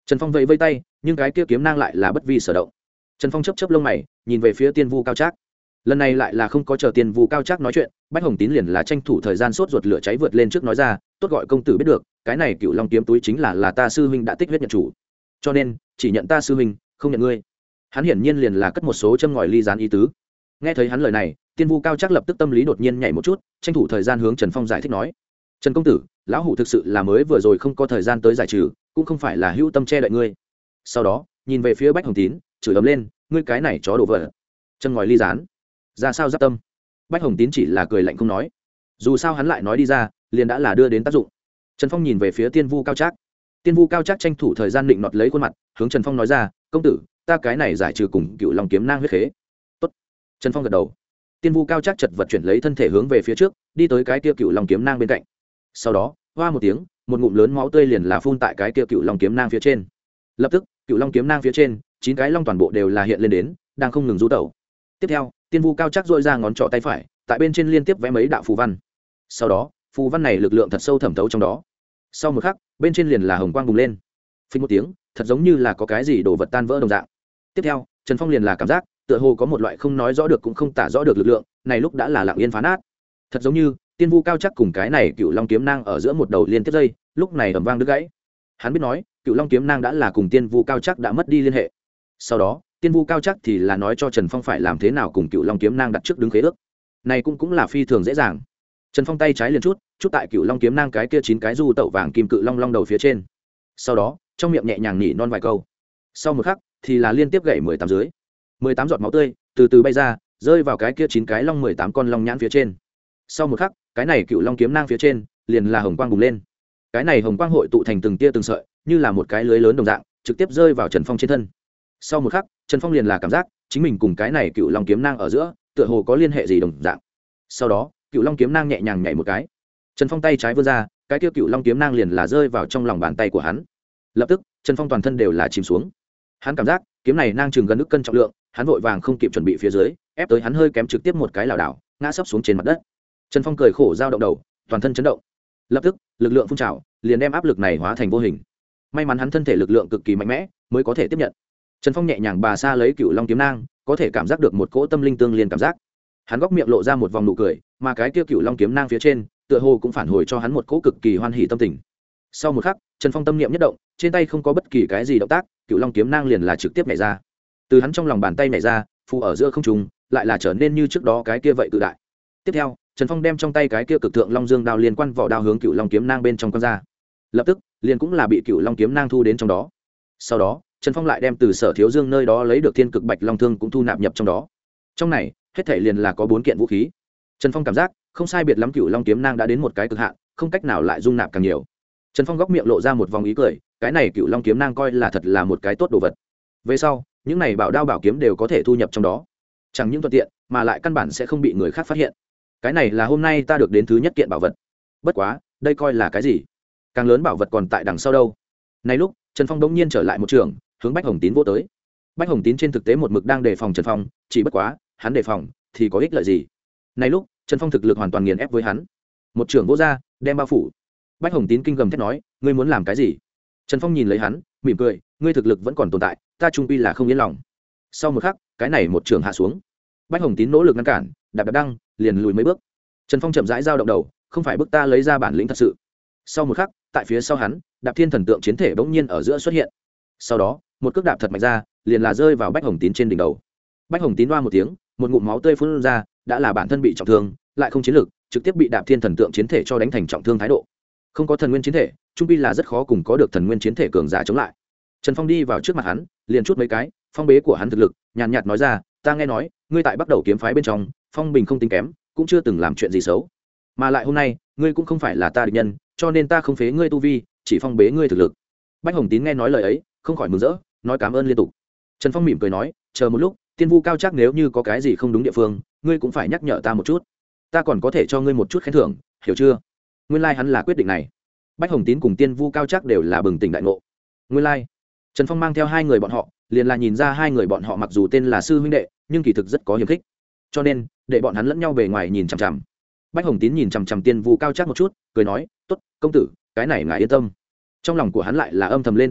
Trần Phong vẫy vây tay, nhưng cái kia kiếm nang lại là bất vi sở động. Trần Phong chớp chớp lông mày, nhìn về phía Tiên Vu Cao Trác. Lần này lại là không có chờ Tiên Vu Cao Trác nói chuyện, Bách Hồng Tín liền là tranh thủ thời gian sốt ruột lửa cháy vượt lên trước nói ra, tốt gọi công tử biết được, cái này Cựu Long kiếm túi chính là ta sư huynh đã tích huyết nhận chủ, cho nên chỉ nhận ta sư huynh, không nhận ngươi. Hắn hiển nhiên liền là cất một số châm ngòi ly gián ý tứ. Nghe thấy hắn lời này, Tiên Vu Cao Trác lập tức tâm lý đột nhiên nhảy một chút, tranh thủ thời gian hướng Trần Phong giải thích nói, Trần công tử, lão hủ thực sự là mới vừa rồi không có thời gian tới giải trừ, cũng không phải là hữu tâm che đậy ngươi. Sau đó nhìn về phía Bách Hồng Tín, chửi ầm lên, ngươi cái này chó đồ vật, chân ngòi ly gián, ra sao giáp tâm. Bách Hồng Tín chỉ là cười lạnh không nói, dù sao hắn lại nói đi ra liền đã là đưa đến tác dụng. Trần Phong nhìn về phía Tiên Vu Cao Trác. Tiên Vu Cao Trác tranh thủ thời gian định nọt lấy khuôn mặt, hướng Trần Phong nói ra, công tử, ta cái này giải trừ cùng Cựu Long kiếm nang huyết khế. Tốt. Trần Phong gật đầu. Tiên Vu Cao Trác chật vật chuyển lấy thân thể hướng về phía trước, đi tới cái kia Cựu Long kiếm nang bên cạnh. Sau đó hoa một tiếng, một ngụm lớn máu tươi liền là phun tại cái kia Cựu Long kiếm nang phía trên. Lập tức Cựu Long kiếm nang phía trên 9 cái long toàn bộ đều là hiện lên đến, đang không ngừng rú tẩu. Tiếp theo Tiên Vu Cao Trác dội ra ngón trỏ tay phải, tại bên trên liên tiếp vẽ mấy đạo phù văn. Sau đó phù văn này lực lượng thật sâu thẩm thấu trong đó. Sau một khắc bên trên liền là hồng quang bùng lên, phình một tiếng, thật giống như là có cái gì đổ vật tan vỡ đồng dạng. Tiếp theo Trần Phong liền là cảm giác tựa hồ có một loại không nói rõ được cũng không tả rõ được lực lượng, này lúc đã là lặng yên phá nát. Thật giống như Tiên Vu Cao Trác cùng cái này Cựu Long kiếm nang ở giữa một đầu liên tiếp dây, lúc này ầm vang đứt gãy. Hắn biết nói, Cựu Long kiếm nang đã là cùng Tiên Vu Cao Trác đã mất đi liên hệ. Sau đó Tiên Vu Cao Trác thì là nói cho Trần Phong phải làm thế nào cùng Cựu Long kiếm nang đặt trước đứng khế ước. Này cũng là phi thường dễ dàng. Trần Phong tay trái liền chút tại Cựu Long kiếm nang cái kia 9 cái du tẩu vàng kim cự long long đầu phía trên. Sau đó trong miệng nhẹ nhàng nhỉ non vài câu. Sau một khắc thì là liên tiếp gậy 18 dưới. 18 giọt máu tươi từ từ bay ra, rơi vào cái kia 9 cái long 18 con long nhãn phía trên. Sau một khắc, cái này Cựu Long kiếm nang phía trên liền là hồng quang bùng lên. Cái này hồng quang hội tụ thành từng tia từng sợi, như là một cái lưới lớn đồng dạng, trực tiếp rơi vào Trần Phong trên thân. Sau một khắc, Trần Phong liền là cảm giác chính mình cùng cái này Cựu Long kiếm nang ở giữa tựa hồ có liên hệ gì đồng dạng. Sau đó Cựu Long kiếm nang nhẹ nhàng nhảy một cái, Trần Phong tay trái vươn ra, cái kia Cựu Long kiếm nang liền là rơi vào trong lòng bàn tay của hắn. Lập tức Trần Phong toàn thân đều là chìm xuống. Hắn cảm giác kiếm này nang chừng gần ức cân trọng lượng, hắn vội vàng không kịp chuẩn bị phía dưới, ép tới hắn hơi kém trực tiếp một cái lảo đảo ngã sấp xuống trên mặt đất. Trần Phong cười khổ dao động đầu, toàn thân chấn động. Lập tức lực lượng phun trào liền đem áp lực này hóa thành vô hình. May mắn hắn thân thể lực lượng cực kỳ mạnh mẽ mới có thể tiếp nhận. Trần Phong nhẹ nhàng bà xa lấy Cựu Long kiếm nang, có thể cảm giác được một cỗ tâm linh tương liên cảm giác. Hắn góc miệng lộ ra một vòng nụ cười, mà cái kia Cựu Long kiếm nang phía trên tựa hồ cũng phản hồi cho hắn một cỗ cực kỳ hoan hỉ tâm tình. Sau một khắc, Trần Phong tâm niệm nhất động, trên tay không có bất kỳ cái gì động tác, Cựu Long kiếm nang liền là trực tiếp nhảy ra. Từ hắn trong lòng bàn tay nhảy ra, phù ở giữa không trung, lại là trở nên như trước đó cái kia vậy tự đại. Tiếp theo Trần Phong đem trong tay cái kia cực thượng long dương đao liên quan vỏ đao hướng Cựu Long kiếm nang bên trong quăng ra. Lập tức liền cũng là bị Cựu Long kiếm nang thu đến trong đó. Sau đó Trần Phong lại đem từ Sở Thiếu Dương nơi đó lấy được Thiên Cực Bạch Long thương cũng thu nạp nhập trong đó. Trong này hết thảy liền là có 4 kiện vũ khí. Trần Phong cảm giác không sai biệt lắm Cựu Long kiếm nang đã đến một cái cực hạn, không cách nào lại dung nạp càng nhiều. Trần Phong góc miệng lộ ra một vòng ý cười, cái này Cựu Long kiếm nang coi là thật là một cái tốt đồ vật. Về sau những này bảo đao bảo kiếm đều có thể thu nhập trong đó, chẳng những thuận tiện mà lại căn bản sẽ không bị người khác phát hiện. Cái này là hôm nay ta được đến thứ nhất kiện bảo vật. Bất quá đây coi là cái gì, càng lớn bảo vật còn tại đằng sau đâu. Này lúc Trần Phong đống nhiên trở lại một trường, hướng Bách Hồng Tín vô tới. Bách Hồng Tín trên thực tế một mực đang đề phòng Trần Phong, chỉ bất quá hắn đề phòng thì có ích lợi gì. Này lúc Trần Phong thực lực hoàn toàn nghiền ép với hắn, một trường vô ra đem bao phủ. Bách Hồng Tín kinh gầm thét nói, ngươi muốn làm cái gì? Trần Phong nhìn lấy hắn mỉm cười, ngươi thực lực vẫn còn tồn tại, ta trung quy là không yên lòng. Sau một khắc cái này một trường hạ xuống, Bách Hồng Tín nỗ lực ngăn cản, đạp đăng liền lùi mấy bước. Trần Phong chậm rãi giao động đầu, không phải bức ta lấy ra bản lĩnh thật sự. Sau một khắc tại phía sau hắn Đạp Thiên thần tượng chiến thể bỗng nhiên ở giữa xuất hiện. Sau đó một cước đạp thật mạnh ra, liền là rơi vào Bách Hồng Tín trên đỉnh đầu. Bách Hồng Tín oa một tiếng, một ngụm máu tươi phun ra, đã là bản thân bị trọng thương, lại không chiến lực, trực tiếp bị Đạp Thiên thần tượng chiến thể cho đánh thành trọng thương thái độ. Không có thần nguyên chiến thể, trung pi là rất khó cùng có được thần nguyên chiến thể cường giả chống lại. Trần Phong đi vào trước mặt hắn, liền chút mấy cái phong bế của hắn thực lực, nhàn nhạt nói ra, ta nghe nói ngươi tại Bắc Đầu kiếm phái bên trong phong bình không tính kém, cũng chưa từng làm chuyện gì xấu, mà lại hôm nay ngươi cũng không phải là ta địch nhân, cho nên ta không phế ngươi tu vi, chỉ phong bế ngươi thực lực. Bách Hồng Tín nghe nói lời ấy không khỏi mừng rỡ, nói cảm ơn liên tục. Trần Phong mỉm cười nói, chờ một lúc, Tiên Vu Cao Trác nếu như có cái gì không đúng địa phương, ngươi cũng phải nhắc nhở ta một chút, ta còn có thể cho ngươi một chút khen thưởng, hiểu chưa? Nguyên lai hắn là quyết định này. Bách Hồng Tín cùng Tiên Vu Cao Trác đều là bừng tỉnh đại ngộ. Nguyên lai Trần Phong mang theo hai người bọn họ, liền là nhìn ra hai người bọn họ mặc dù tên là sư huynh đệ, nhưng kỳ thực rất có hiềm khích, cho nên để bọn hắn lẫn nhau bề ngoài nhìn chằm chằm. Bách Hồng Tín nhìn chằm chằm Tiên Vu Cao Trác một chút, cười nói, tốt công tử, cái này ngài yên tâm. Trong lòng của hắn lại là âm thầm lên tính toán,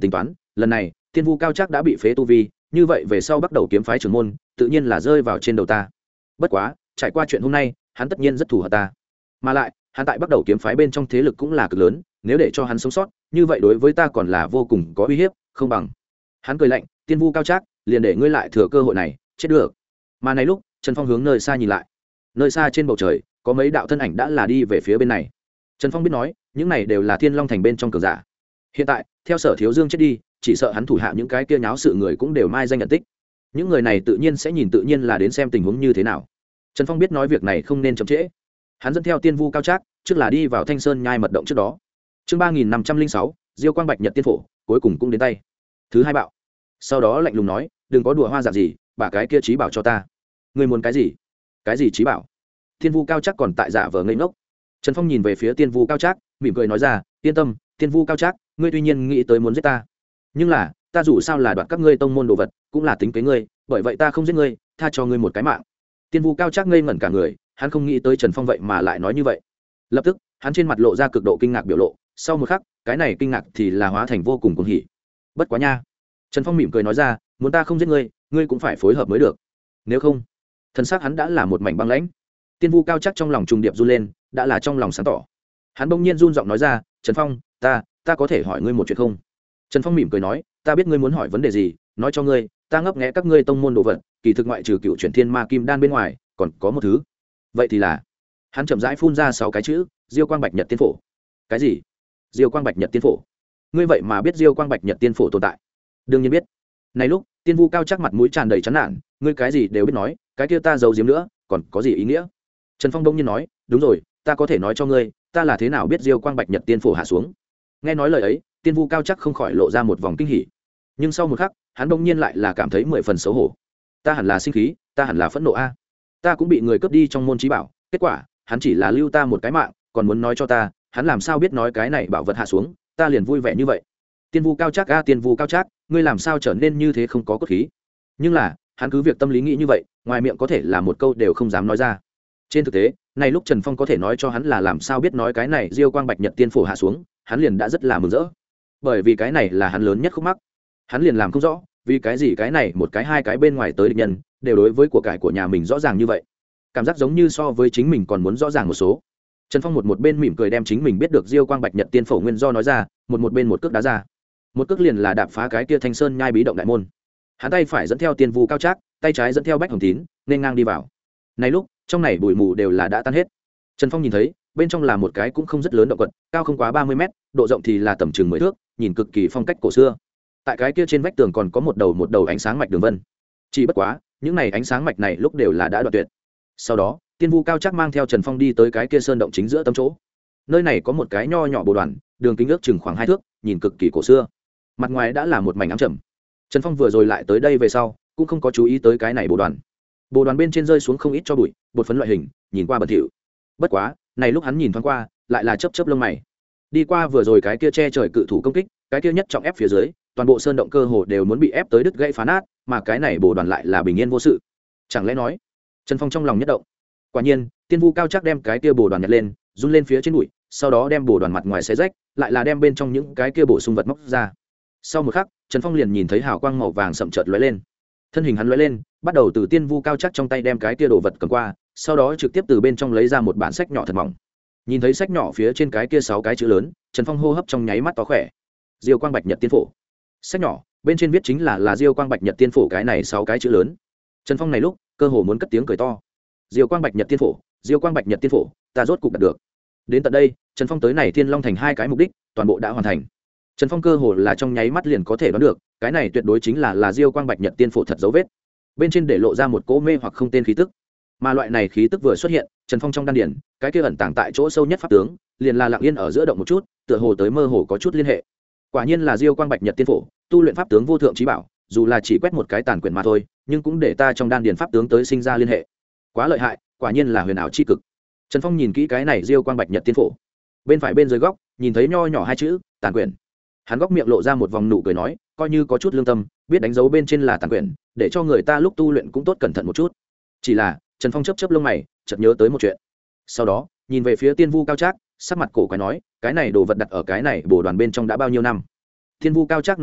lần này tiên vu cao chắc đã bị phế tu vi, như vậy về sau bắt đầu kiếm phái trưởng môn tự nhiên là rơi vào trên đầu ta. Bất quá trải qua chuyện hôm nay, hắn tất nhiên rất thù hận ta, mà lại hắn tại bắt đầu kiếm phái bên trong thế lực cũng là cực lớn, nếu để cho hắn sống sót như vậy đối với ta còn là vô cùng có uy hiếp, không bằng. Hắn cười lạnh, tiên vu cao trác, liền để ngươi lại thừa cơ hội này chết được. Mà này lúc Trần Phong hướng nơi xa nhìn lại, nơi xa trên bầu trời có mấy đạo thân ảnh đã là đi về phía bên này. Trần Phong biết nói những này đều là Thiên Long thành bên trong cường giả. Hiện tại theo Sở Thiếu Dương chết đi, chỉ sợ hắn thủ hạ những cái kia nháo sự người cũng đều mai danh nhận tích, những người này tự nhiên sẽ nhìn tự nhiên là đến xem tình huống như thế nào. Trần Phong biết nói việc này không nên chậm trễ, hắn dẫn theo tiên vu cao trác trước là đi vào Thanh Sơn nhai mật động trước đó. Chương 3506, Diêu Quang Bạch Nhật Tiên Phổ cuối cùng cũng đến tay. Thứ hai bạo. Sau đó lạnh lùng nói, đừng có đùa hoa dạng gì, bà cái kia trí bảo cho ta. Ngươi muốn cái gì? Cái gì trí bảo? Tiên vu cao trác còn tại giả vờ ngây ngốc. Trần Phong nhìn về phía tiên vu cao trác, mỉm cười nói ra, yên tâm, tiên vu cao trác, ngươi tuy nhiên nghĩ tới muốn giết ta, nhưng là ta dù sao là đoạt các ngươi tông môn đồ vật, cũng là tính kế ngươi, bởi vậy ta không giết ngươi, tha cho ngươi một cái mạng. Tiên vu cao trác ngây ngẩn cả người, hắn không nghĩ tới Trần Phong vậy mà lại nói như vậy. Lập tức hắn trên mặt lộ ra cực độ kinh ngạc biểu lộ, sau một khắc cái này kinh ngạc thì là hóa thành vô cùng cuồng hỉ. Bất quá nha, Trần Phong mỉm cười nói ra, muốn ta không giết ngươi, ngươi cũng phải phối hợp mới được, nếu không. Thân xác hắn đã là một mảnh băng lãnh. Tiên vu cao trác trong lòng trùng điệp run lên, đã là trong lòng sáng tỏ. Hắn bỗng nhiên run giọng nói ra, Trần Phong, ta có thể hỏi ngươi một chuyện không? Trần Phong mỉm cười nói, ta biết ngươi muốn hỏi vấn đề gì, nói cho ngươi, ta ngấp nghé các ngươi tông môn đồ vật, kỳ thực ngoại trừ cựu chuyển thiên ma kim đan bên ngoài, còn có một thứ. Vậy thì là? Hắn chậm rãi phun ra 6 cái chữ, Diêu Quang Bạch Nhật Tiên Phổ. Cái gì? Diêu Quang Bạch Nhật Tiên Phổ? Ngươi vậy mà biết Diêu Quang Bạch Nhật Tiên Phổ tồn tại? Đương nhiên biết. Này lúc, Tiên vu cao chắc mặt mũi tràn đầy chán nản, ngươi cái gì đều biết nói, cái kia ta giấu giếm nữa, còn có gì ý nghĩa? Trần Phong đông nhiên nói, đúng rồi, ta có thể nói cho ngươi, ta là thế nào biết Diêu Quang Bạch Nhật Tiên Phổ hạ xuống. Nghe nói lời ấy, Tiên vu cao chắc không khỏi lộ ra một vòng kinh hỉ, nhưng sau một khắc hắn đông nhiên lại là cảm thấy 10 phần xấu hổ. Ta hẳn là sinh khí, ta hẳn là phẫn nộ a, ta cũng bị người cướp đi trong môn trí bảo, kết quả hắn chỉ là lưu ta một cái mạng, còn muốn nói cho ta, hắn làm sao biết nói cái này bảo vật hạ xuống, ta liền vui vẻ như vậy. Tiên vu cao chắc a, tiên vu cao chắc, ngươi làm sao trở nên như thế không có cốt khí? Nhưng là hắn cứ việc tâm lý nghĩ như vậy, ngoài miệng có thể là một câu đều không dám nói ra. Trên thực tế này lúc Trần Phong có thể nói cho hắn là làm sao biết nói cái này Diêu Quang Bạch Nhật Tiên Phổ hạ xuống, hắn liền đã rất là mừng rỡ, bởi vì cái này là hắn lớn nhất khúc mắc. Hắn liền làm không rõ vì cái gì cái này một cái hai cái bên ngoài tới địch nhân đều đối với của cải của nhà mình rõ ràng như vậy, cảm giác giống như so với chính mình còn muốn rõ ràng một số. Trần Phong một bên mỉm cười đem chính mình biết được Diêu Quang Bạch Nhật Tiên Phổ nguyên do nói ra, một bên một cước đá ra, một cước liền là đạp phá cái kia Thanh Sơn nhai bí động đại môn. Hắn tay phải dẫn theo tiên vu cao trác, tay trái dẫn theo Bách Hồng Tín, nên ngang đi vào. Này lúc trong này bụi mù đều là đã tan hết. Trần Phong nhìn thấy bên trong là một cái cũng không rất lớn động quật, cao không quá 30 mét, độ rộng thì là tầm chừng 10 thước, nhìn cực kỳ phong cách cổ xưa. Tại cái kia trên vách tường còn có một đầu ánh sáng mạch đường vân, chỉ bất quá những này ánh sáng mạch này lúc đều là đã đoạn tuyệt. Sau đó tiên vu cao chắc mang theo Trần Phong đi tới cái kia sơn động chính giữa tâm chỗ. Nơi này có một cái nho nhỏ bồ đoàn, đường kính ước chừng khoảng 2 thước, nhìn cực kỳ cổ xưa, mặt ngoài đã là một mảnh ám trầm. Trần Phong vừa rồi lại tới đây về sau cũng không có chú ý tới cái này bồ đoàn. Bồ đoàn bên trên rơi xuống không ít cho bụi, bột phấn loại hình, nhìn qua bẩn thỉu. Bất quá này lúc hắn nhìn thoáng qua lại là chớp lông mày. Đi qua vừa rồi cái kia che trời cự thủ công kích, cái kia nhất trọng ép phía dưới, toàn bộ sơn động cơ hồ đều muốn bị ép tới đứt gãy phá nát, mà cái này bồ đoàn lại là bình yên vô sự. Chẳng lẽ nói? Trần Phong trong lòng nhất động. Quả nhiên tiên vu cao chắc đem cái kia bồ đoàn nhặt lên, run lên phía trên bụi, sau đó đem bồ đoàn mặt ngoài xé rách, lại là đem bên trong những cái kia bổ sung vật móc ra. Sau một khắc Trần Phong liền nhìn thấy hào quang màu vàng sậm chợt lóe lên, thân hình hắn lóe lên, bắt đầu từ tiên vu cao chắc trong tay đem cái kia đồ vật cầm qua, sau đó trực tiếp từ bên trong lấy ra một bản sách nhỏ thật mỏng. Nhìn thấy sách nhỏ phía trên cái kia 6 cái chữ lớn, Trần Phong hô hấp trong nháy mắt to khỏe. Diêu Quang Bạch Nhật Tiên Phổ. Sách nhỏ bên trên viết chính là Diêu Quang Bạch Nhật Tiên Phổ, cái này 6 cái chữ lớn. Trần Phong này lúc cơ hồ muốn cất tiếng cười to. Diêu Quang Bạch Nhật Tiên Phổ, Diêu Quang Bạch Nhật Tiên Phổ, ta rốt cục đạt được. Đến tận đây Trần Phong tới này Thiên Long thành 2 cái mục đích toàn bộ đã hoàn thành. Trần Phong cơ hồ là trong nháy mắt liền có thể đoán được, cái này tuyệt đối chính là Diêu Quang Bạch Nhật Tiên Phổ thật dấu vết. Bên trên để lộ ra một cỗ mê hoặc không tên khí tức, mà loại này khí tức vừa xuất hiện, Trần Phong trong đan điển cái kia ẩn tàng tại chỗ sâu nhất pháp tướng liền là lặng yên ở giữa động một chút, tựa hồ tới mơ hồ có chút liên hệ. Quả nhiên là Diêu Quang Bạch Nhật Tiên Phổ, tu luyện pháp tướng vô thượng chí bảo, dù là chỉ quét một cái tàn quyển mà thôi, nhưng cũng để ta trong đan điển pháp tướng tới sinh ra liên hệ. Quá lợi hại, quả nhiên là huyền ảo chi cực. Trần Phong nhìn kỹ cái này Diêu Quang Bạch Nhật Tiên Phổ, bên phải bên dưới góc nhìn thấy nho nhỏ 2 chữ tàn quyển. Hắn góc miệng lộ ra một vòng nụ cười nói, coi như có chút lương tâm, biết đánh dấu bên trên là tàn quyển, để cho người ta lúc tu luyện cũng tốt cẩn thận một chút. Chỉ là Trần Phong chớp lông mày, chợt nhớ tới một chuyện. Sau đó nhìn về phía tiên vu cao trác, sắc mặt cổ quái nói, cái này đồ vật đặt ở cái này bồ đoàn bên trong đã bao nhiêu năm? Tiên vu cao trác nói ra,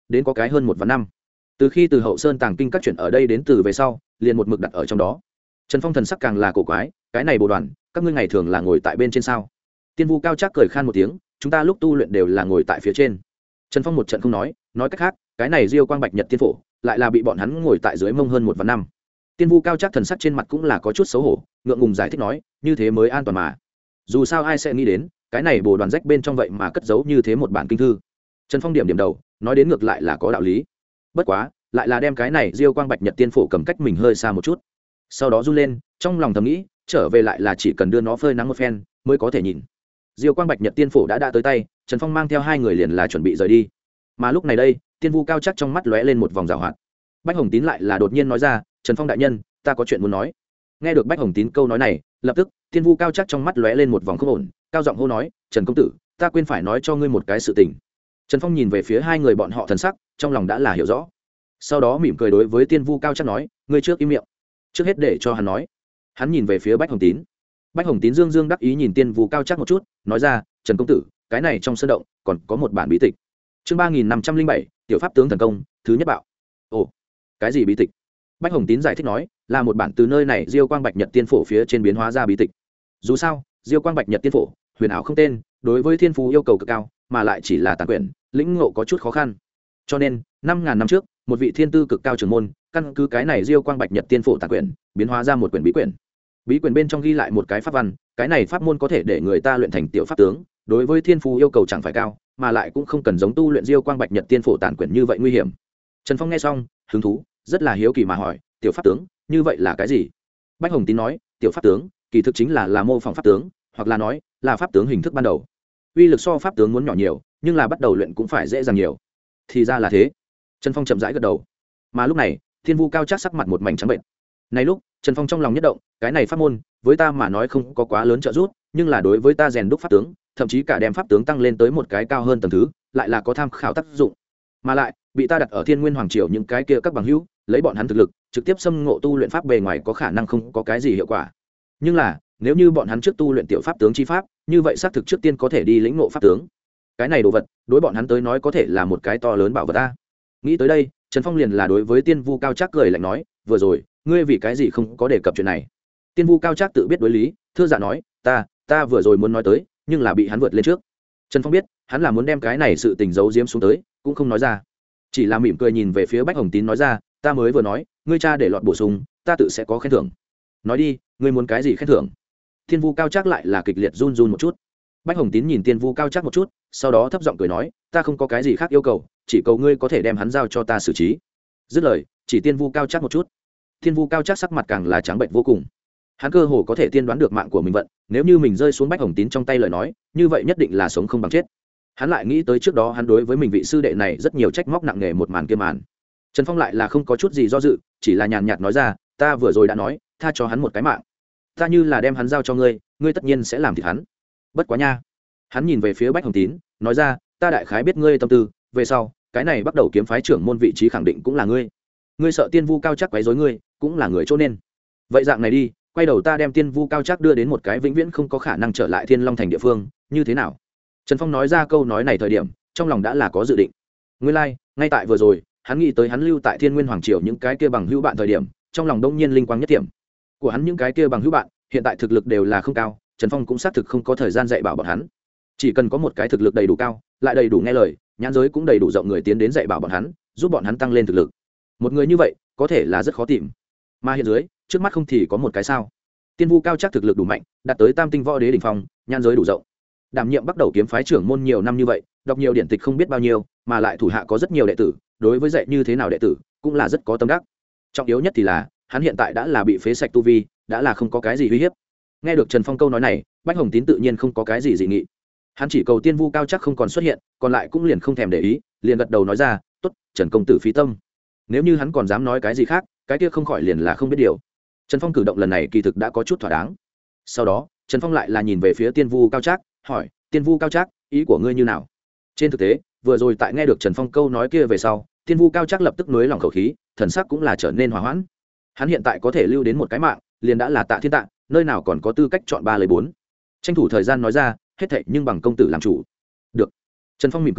đến có cái hơn 1 vạn năm. Từ khi từ Hậu Sơn tàng kinh các chuyện ở đây đến từ về sau, liền một mực đặt ở trong đó. Trần Phong thần sắc càng là cổ quái, cái này bồ đoàn, các ngươi ngày thường là ngồi tại bên trên sao? Tiên Vu Cao Trác cười khan một tiếng, chúng ta lúc tu luyện đều là ngồi tại phía trên. Trần Phong một trận không nói cách khác, cái này Diêu Quang Bạch Nhật Tiên Phổ, lại là bị bọn hắn ngồi tại dưới mông hơn 1 vạn năm. Tiên Vu Cao Trác thần sắc trên mặt cũng là có chút xấu hổ, ngượng ngùng giải thích nói, như thế mới an toàn mà. Dù sao ai sẽ nghĩ đến, cái này bồ đoàn rách bên trong vậy mà cất giấu như thế một bản kinh thư. Trần Phong điểm đầu, nói đến ngược lại là có đạo lý. Bất quá, lại là đem cái này Diêu Quang Bạch Nhật Tiên Phổ cầm cách mình hơi xa một chút. Sau đó run lên, trong lòng thầm nghĩ, trở về lại là chỉ cần đưa nó phơi nắng một phen mới có thể nhìn. Diêu Quang Bạch Nhật Tiên Phổ đã tới tay, Trần Phong mang theo hai người liền là chuẩn bị rời đi. Mà lúc này đây, Tiên Vu Cao Trác trong mắt lóe lên một vòng giảo hoạt. Bách Hồng Tín lại là đột nhiên nói ra, Trần Phong đại nhân, ta có chuyện muốn nói. Nghe được Bách Hồng Tín câu nói này, lập tức Tiên Vu Cao Trác trong mắt lóe lên một vòng không ổn, cao giọng hô nói, Trần công tử, ta quên phải nói cho ngươi một cái sự tình. Trần Phong nhìn về phía hai người bọn họ thần sắc, trong lòng đã là hiểu rõ. Sau đó mỉm cười đối với Tiên Vu Cao Trác nói, ngươi trước im miệng, trước hết để cho hắn nói. Hắn nhìn về phía Bách Hồng Tín. Bách Hồng Tín dương dương đắc ý nhìn Tiên Vu Cao Trác một chút, nói ra, Trần công tử, cái này trong sơn động còn có một bản bí tịch. Chương 3507, tiểu pháp tướng thần công, thứ nhất bạo. Ồ, cái gì bí tịch? Bách Hồng Tín giải thích nói, là một bản từ nơi này Diêu Quang Bạch Nhật Tiên Phổ phía trên biến hóa ra bí tịch. Dù sao, Diêu Quang Bạch Nhật Tiên Phổ, huyền ảo không tên, đối với thiên phú yêu cầu cực cao, mà lại chỉ là tản quyển, lĩnh ngộ có chút khó khăn. Cho nên, 5000 năm trước, một vị thiên tư cực cao trưởng môn, căn cứ cái này Diêu Quang Bạch Nhật Tiên Phổ tản quyển, biến hóa ra một quyển bí quyển. Bí quyển bên trong ghi lại một cái pháp văn, cái này pháp môn có thể để người ta luyện thành tiểu pháp tướng, đối với thiên phú yêu cầu chẳng phải cao, mà lại cũng không cần giống tu luyện Diêu Quang Bạch Nhật Tiên Phổ tản quyển như vậy nguy hiểm. Trần Phong nghe xong, hứng thú, rất là hiếu kỳ mà hỏi, tiểu pháp tướng, như vậy là cái gì? Bách Hồng Tín nói, tiểu pháp tướng, kỳ thực chính là mô phỏng pháp tướng, hoặc là nói, là pháp tướng hình thức ban đầu. Uy lực so pháp tướng muốn nhỏ nhiều, nhưng là bắt đầu luyện cũng phải dễ dàng nhiều. Thì ra là thế. Trần Phong chậm rãi gật đầu. Mà lúc này, Thiên Vu Cao Trác sắc mặt một mảnh trắng bệnh. Này lúc, Trần Phong trong lòng nhất động, cái này pháp môn, với ta mà nói không có quá lớn trợ giúp, nhưng là đối với ta rèn đúc pháp tướng, thậm chí cả đem pháp tướng tăng lên tới một cái cao hơn tầng thứ, lại là có tham khảo tác dụng. Mà lại, bị ta đặt ở Thiên Nguyên Hoàng Triều những cái kia các bằng hữu, lấy bọn hắn thực lực, trực tiếp xâm ngộ tu luyện pháp bề ngoài có khả năng không có cái gì hiệu quả. Nhưng là, nếu như bọn hắn trước tu luyện tiểu pháp tướng chi pháp, như vậy xác thực trước tiên có thể đi lĩnh ngộ pháp tướng. Cái này đồ vật, đối bọn hắn tới nói có thể là một cái to lớn bảo vật ta. Nghĩ tới đây, Trần Phong liền là đối với Tiên Vu Cao Trác cười lạnh nói, vừa rồi, ngươi vì cái gì không có đề cập chuyện này? Tiên Vu Cao Trác tự biết đối lý, thưa dạ nói, ta vừa rồi muốn nói tới, nhưng là bị hắn vượt lên trước. Trần Phong biết, hắn là muốn đem cái này sự tình giấu giếm xuống tới, cũng không nói ra, chỉ là mỉm cười nhìn về phía Bách Hồng Tín nói ra, ta mới vừa nói, ngươi cha để lọt bổ sung, ta tự sẽ có khen thưởng. Nói đi, ngươi muốn cái gì khen thưởng? Tiên Vu Cao Trác lại là kịch liệt run run một chút. Bách Hồng Tín nhìn Tiên Vu Cao Trác một chút, sau đó thấp giọng cười nói, ta không có cái gì khác yêu cầu, chỉ cầu ngươi có thể đem hắn giao cho ta xử trí. Dứt lời, chỉ Tiên Vu Cao Trác một chút. Tiên Vu Cao Trác sắc mặt càng là trắng bệnh vô cùng. Hắn cơ hồ có thể tiên đoán được mạng của mình vận, nếu như mình rơi xuống Bách Hồng Tín trong tay lời nói, như vậy nhất định là sống không bằng chết. Hắn lại nghĩ tới trước đó hắn đối với mình vị sư đệ này rất nhiều trách móc nặng nề một màn kia màn. Trần Phong lại là không có chút gì do dự, chỉ là nhàn nhạt nói ra, ta vừa rồi đã nói, tha cho hắn một cái mạng. Ta như là đem hắn giao cho ngươi, ngươi tất nhiên sẽ làm thịt hắn. Bất quá nha. Hắn nhìn về phía Bách Hồng Tín, nói ra, ta đại khái biết ngươi tâm tư, về sau, cái này bắt đầu kiếm phái trưởng môn vị trí khẳng định cũng là ngươi. Ngươi sợ Tiên Vu Cao Trác quấy rối ngươi, cũng là người chỗ nên. Vậy dạng này đi, quay đầu ta đem Tiên Vu Cao Trác đưa đến một cái vĩnh viễn không có khả năng trở lại Thiên Long thành địa phương, như thế nào? Trần Phong nói ra câu nói này thời điểm, trong lòng đã là có dự định. Nguyên lai, ngay tại vừa rồi, hắn nghĩ tới hắn lưu tại Thiên Nguyên Hoàng Triều những cái kia bằng hữu bạn thời điểm, trong lòng đông nhiên linh quang nhất điểm. Của hắn những cái kia bằng hữu bạn, hiện tại thực lực đều là không cao, Trần Phong cũng xác thực không có thời gian dạy bảo bọn hắn. Chỉ cần có một cái thực lực đầy đủ cao, lại đầy đủ nghe lời, nhãn giới cũng đầy đủ rộng người tiến đến dạy bảo bọn hắn, giúp bọn hắn tăng lên thực lực. Một người như vậy, có thể là rất khó tìm. Mà hiện dưới, trước mắt không thì có một cái sao? Tiên Vu Cao Trác thực lực đủ mạnh, đạt tới Tam Tinh Võ Đế đỉnh phong, nhãn giới đủ rộng. Đảm nhiệm bắt đầu kiếm phái trưởng môn nhiều năm như vậy, đọc nhiều điển tịch không biết bao nhiêu, mà lại thủ hạ có rất nhiều đệ tử, đối với dạy như thế nào đệ tử, cũng là rất có tâm đắc. Trọng yếu nhất thì là, hắn hiện tại đã là bị phế sạch tu vi, đã là không có cái gì uy hiếp. Nghe được Trần Phong câu nói này, Bách Hồng Tín tự nhiên không có cái gì dị nghị. Hắn chỉ cầu Tiên Vu Cao Trác không còn xuất hiện, còn lại cũng liền không thèm để ý, liền gật đầu nói ra, "Tốt, Trần công tử phí tâm." Nếu như hắn còn dám nói cái gì khác, cái kia không khỏi liền là không biết điều. Trần Phong cử động lần này kỳ thực đã có chút thỏa đáng. Sau đó, Trần Phong lại là nhìn về phía Tiên Vu Cao Trác, hỏi, Tiên Vu Cao Trác, ý của ngươi như nào? Trên thực tế, vừa rồi tại nghe được Trần Phong câu nói kia về sau, Tiên Vu Cao Trác lập tức nới lòng khẩu khí, thần sắc cũng là trở nên hòa hoãn. Hắn hiện tại có thể lưu đến một cái mạng, liền đã là tạ thiên tạ, nơi nào còn có tư cách chọn 3 lấy 4. Tranh thủ thời gian nói ra, hết thảy nhưng bằng công tử làm chủ. Được. Trần Phong mỉm cười,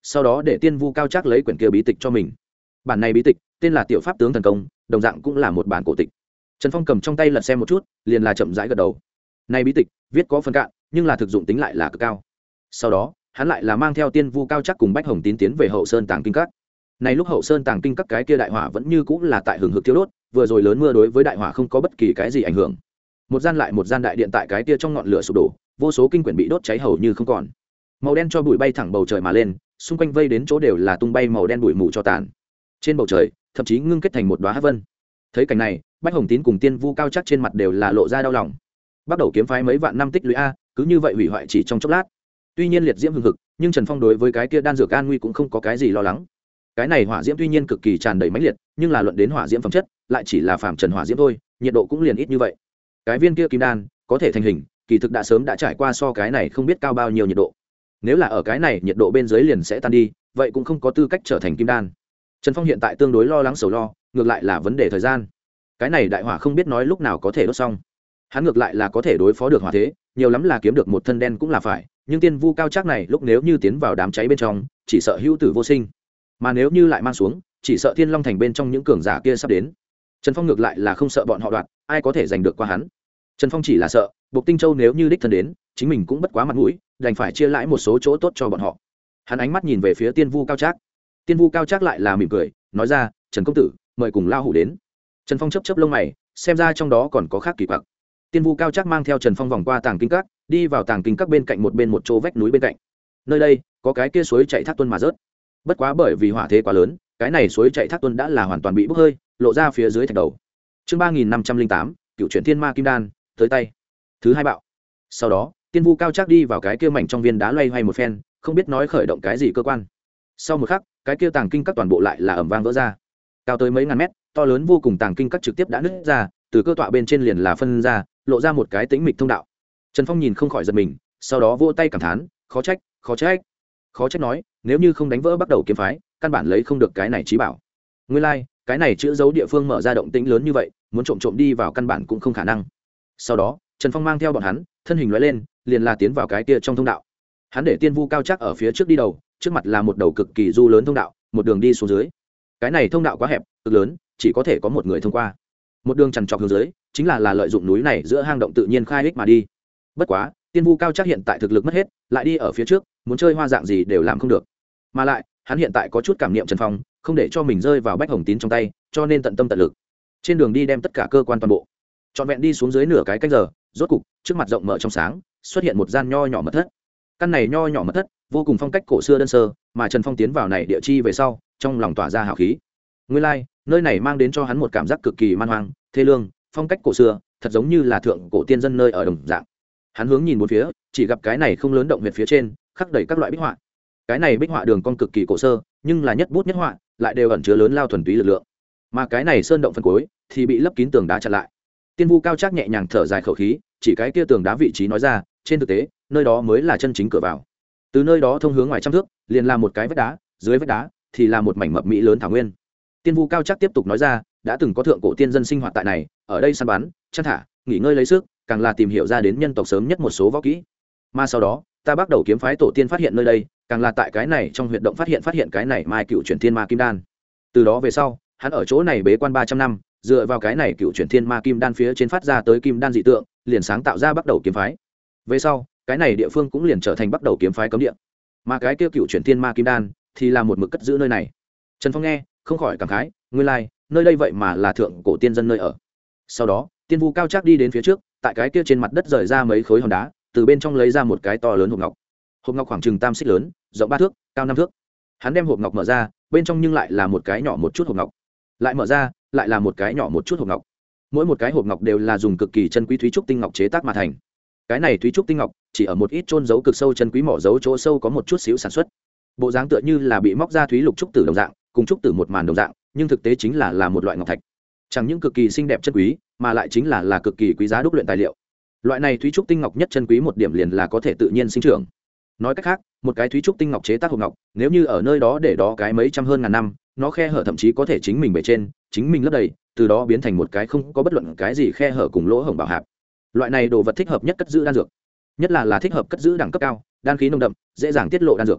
sau đó để tiên vu cao chắc lấy quyển kia bí tịch cho mình. Bản này bí tịch tên là Tiểu Pháp Tướng Thần Công, đồng dạng cũng là một bản cổ tịch. Trần Phong cầm trong tay lật xem một chút, liền là chậm rãi gật đầu. Này bí tịch viết có phần cạn, nhưng là thực dụng tính lại là cực cao. Sau đó hắn lại là mang theo tiên vu cao chắc cùng Bách Hồng Tín tiến về Hậu Sơn Tàng Kinh Các. Này lúc Hậu Sơn Tàng Kinh Các cái kia đại hỏa vẫn như cũng là tại hừng hực thiêu đốt, vừa rồi lớn mưa đối với đại hỏa không có bất kỳ cái gì ảnh hưởng. Một gian lại một gian đại điện tại cái kia trong ngọn lửa sụp đổ, vô số kinh quyển bị đốt cháy hầu như không còn. Màu đen cho bụi bay thẳng bầu trời mà lên, xung quanh vây đến chỗ đều là tung bay màu đen bụi mù cho tàn. Trên bầu trời thậm chí ngưng kết thành một đóa hắc vân. Thấy cảnh này, Bách Hồng Tín cùng tiên vu cao chắc trên mặt đều là lộ ra đau lòng. Bắt đầu kiếm phái mấy vạn năm tích lũy a, cứ như vậy hủy hoại chỉ trong chốc lát. Tuy nhiên liệt diễm hừng hực, nhưng Trần Phong đối với cái kia đan dược an nguy cũng không có cái gì lo lắng. Cái này hỏa diễm tuy nhiên cực kỳ tràn đầy mãnh liệt, nhưng là luận đến hỏa diễm phẩm chất, lại chỉ là phàm trần hỏa diễm thôi, nhiệt độ cũng liền ít như vậy. Cái viên kia kim đan có thể thành hình, kỳ thực đã sớm đã trải qua so cái này không biết cao bao nhiêu nhiệt độ. Nếu là ở cái này nhiệt độ bên dưới liền sẽ tan đi, vậy cũng không có tư cách trở thành kim đan. Trần Phong hiện tại tương đối lo lắng sầu lo, ngược lại là vấn đề thời gian. Cái này đại hỏa không biết nói lúc nào có thể đốt xong. Hắn ngược lại là có thể đối phó được hỏa thế, nhiều lắm là kiếm được một thân đen cũng là phải, nhưng tiên vu cao chắc này lúc nếu như tiến vào đám cháy bên trong, chỉ sợ hữu tử vô sinh. Mà nếu như lại mang xuống, chỉ sợ Thiên Long Thành bên trong những cường giả kia sắp đến. Trần Phong ngược lại là không sợ bọn họ đoạt, ai có thể giành được qua hắn. Trần Phong chỉ là sợ, Bộc Tinh Châu nếu như đích thân đến, chính mình cũng bất quá mặt mũi, đành phải chia lãi một số chỗ tốt cho bọn họ. Hắn ánh mắt nhìn về phía tiên vu cao trác. Tiên vu cao trác lại là mỉm cười, nói ra, Trần công tử, mời cùng lao hủ đến. Trần Phong chớp chớp lông mày, xem ra trong đó còn có khác kỳ quặc. Tiên vu cao trác mang theo Trần Phong vòng qua tàng kinh các, đi vào tàng kinh các bên cạnh một chỗ vách núi bên cạnh. Nơi đây có cái kia suối chảy thác tuôn mà rớt. Bất quá bởi vì hỏa thế quá lớn, cái này suối chảy thác tuôn đã là hoàn toàn bị bốc hơi, lộ ra phía dưới thạch đầu. Chương 3508, Cựu Chuyển Thiên Ma Kim Đan, tới tay. Thứ hai bạo. Sau đó, tiên vu cao trác đi vào cái kia mảnh trong viên đá loay hoay một phen, không biết nói khởi động cái gì cơ quan. Sau một khắc, cái kia tàng kinh các toàn bộ lại là ầm vang vỡ ra. Cao tới mấy ngàn mét, to lớn vô cùng tàng kinh các trực tiếp đã nứt ra, từ cơ tọa bên trên liền là phân ra, lộ ra một cái tĩnh mịch thông đạo. Trần Phong nhìn không khỏi giật mình, sau đó vỗ tay cảm thán, khó trách, khó trách. Khó trách nói, nếu như không đánh vỡ bắt đầu kiếm phái, căn bản lấy không được cái này trí bảo. Nguyên lai, cái này chữa dấu địa phương mở ra động tĩnh lớn như vậy, muốn trộm đi vào căn bản cũng không khả năng. Sau đó, Trần Phong mang theo bọn hắn, thân hình lóe lên, liền là tiến vào cái kia trong thông đạo. Hắn để tiên vu cao chắc ở phía trước đi đầu, trước mặt là một đầu cực kỳ du lớn thông đạo, một đường đi xuống dưới. Cái này thông đạo quá hẹp, cực lớn, chỉ có thể có một người thông qua. Một đường chằn trọc hướng dưới, chính là lợi dụng núi này giữa hang động tự nhiên khai ích mà đi. Bất quá, tiên vu cao chắc hiện tại thực lực mất hết, lại đi ở phía trước, muốn chơi hoa dạng gì đều làm không được. Mà lại, hắn hiện tại có chút cảm niệm Trần Phong, không để cho mình rơi vào Bách Hồng Tín trong tay, cho nên tận tâm tận lực. Trên đường đi đem tất cả cơ quan toàn bộ, trọn vẹn đi xuống dưới nửa cái canh giờ, rốt cục, trước mặt rộng mở trong sáng, xuất hiện một gian nho nhỏ mật thất. Căn này nho nhỏ mật thất, vô cùng phong cách cổ xưa đơn sơ, mà Trần Phong tiến vào này địa chi về sau, trong lòng tỏa ra hào khí. Nguyên lai, nơi này mang đến cho hắn một cảm giác cực kỳ man hoang, thê lương, phong cách cổ xưa, thật giống như là thượng cổ tiên dân nơi ở đồng dạng. Hắn hướng nhìn bốn phía, chỉ gặp cái này không lớn động huyệt phía trên, khắc đầy các loại bích họa. Cái này bích họa đường cong cực kỳ cổ sơ, nhưng là nhất bút nhất họa, lại đều ẩn chứa lớn lao thuần túy lực lượng. Mà cái này sơn động phần cuối thì bị lấp kín tường đá chặn lại. Tiên vu cao trác nhẹ nhàng thở dài khẩu khí, chỉ cái kia tường đá vị trí nói ra, trên thực tế, nơi đó mới là chân chính cửa vào. Từ nơi đó thông hướng ngoài trăm thước, liền là một cái vách đá, dưới vách đá thì là một mảnh mập mỹ lớn thảo nguyên. Tiên vu cao trác tiếp tục nói ra, đã từng có thượng cổ tiên dân sinh hoạt tại này, ở đây săn bắn, chăn thả, nghỉ ngơi lấy sức, càng là tìm hiểu ra đến nhân tộc sớm nhất một số võ kỹ. Mà sau đó, ta bắt đầu kiếm phái tổ tiên phát hiện nơi đây, càng là tại cái này trong huyệt động phát hiện cái này mai Cựu Chuyển Thiên Ma Kim Đan. Từ đó về sau, hắn ở chỗ này bế quan 300 năm, dựa vào cái này Cựu Chuyển Thiên Ma Kim Đan phía trên phát ra tới kim đan dị tượng, liền sáng tạo ra bắt đầu kiếm phái. Về sau, cái này địa phương cũng liền trở thành bắt đầu kiếm phái cấm địa. Mà cái kia Cựu Chuyển Thiên Ma Kim Đan thì là một mực cất giữ nơi này. Trần Phong nghe, không khỏi cảm khái, nguyên lai, nơi đây vậy mà là thượng cổ tiên dân nơi ở. Sau đó, tiên vu cao trác đi đến phía trước, tại cái kia trên mặt đất rời ra mấy khối hòn đá, từ bên trong lấy ra một cái to lớn hộp ngọc. Hộp ngọc khoảng chừng tam xích lớn, rộng 3 thước, cao 5 thước. Hắn đem hộp ngọc mở ra, bên trong nhưng lại là một cái nhỏ một chút hộp ngọc. Lại mở ra, lại là một cái nhỏ một chút hộp ngọc. Mỗi một cái hộp ngọc đều là dùng cực kỳ chân quý thúy trúc tinh ngọc chế tác mà thành. Cái này thúy trúc tinh ngọc chỉ ở một ít chôn giấu cực sâu chân quý mỏ dấu chỗ sâu có một chút xíu sản xuất. Bộ dáng tựa như là bị móc ra thúy lục trúc tử đồng dạng, cùng trúc tử một màn đồng dạng, nhưng thực tế chính là một loại ngọc thạch. Chẳng những cực kỳ xinh đẹp chân quý, mà lại chính là cực kỳ quý giá đúc luyện tài liệu. Loại này thúy trúc tinh ngọc nhất chân quý một điểm liền là có thể tự nhiên sinh trưởng. Nói cách khác, một cái thúy trúc tinh ngọc chế tác hộp ngọc, nếu như ở nơi đó để đó cái mấy trăm hơn ngàn năm, nó khe hở thậm chí có thể chính mình bề trên, chính mình lấp đầy, từ đó biến thành một cái không có bất luận cái gì khe hở cùng lỗ hổng bảo hạp. Loại này đồ vật thích hợp nhất cất giữ đan dược, nhất là thích hợp cất giữ đẳng cấp cao, đan khí nồng đậm, dễ dàng tiết lộ đan dược.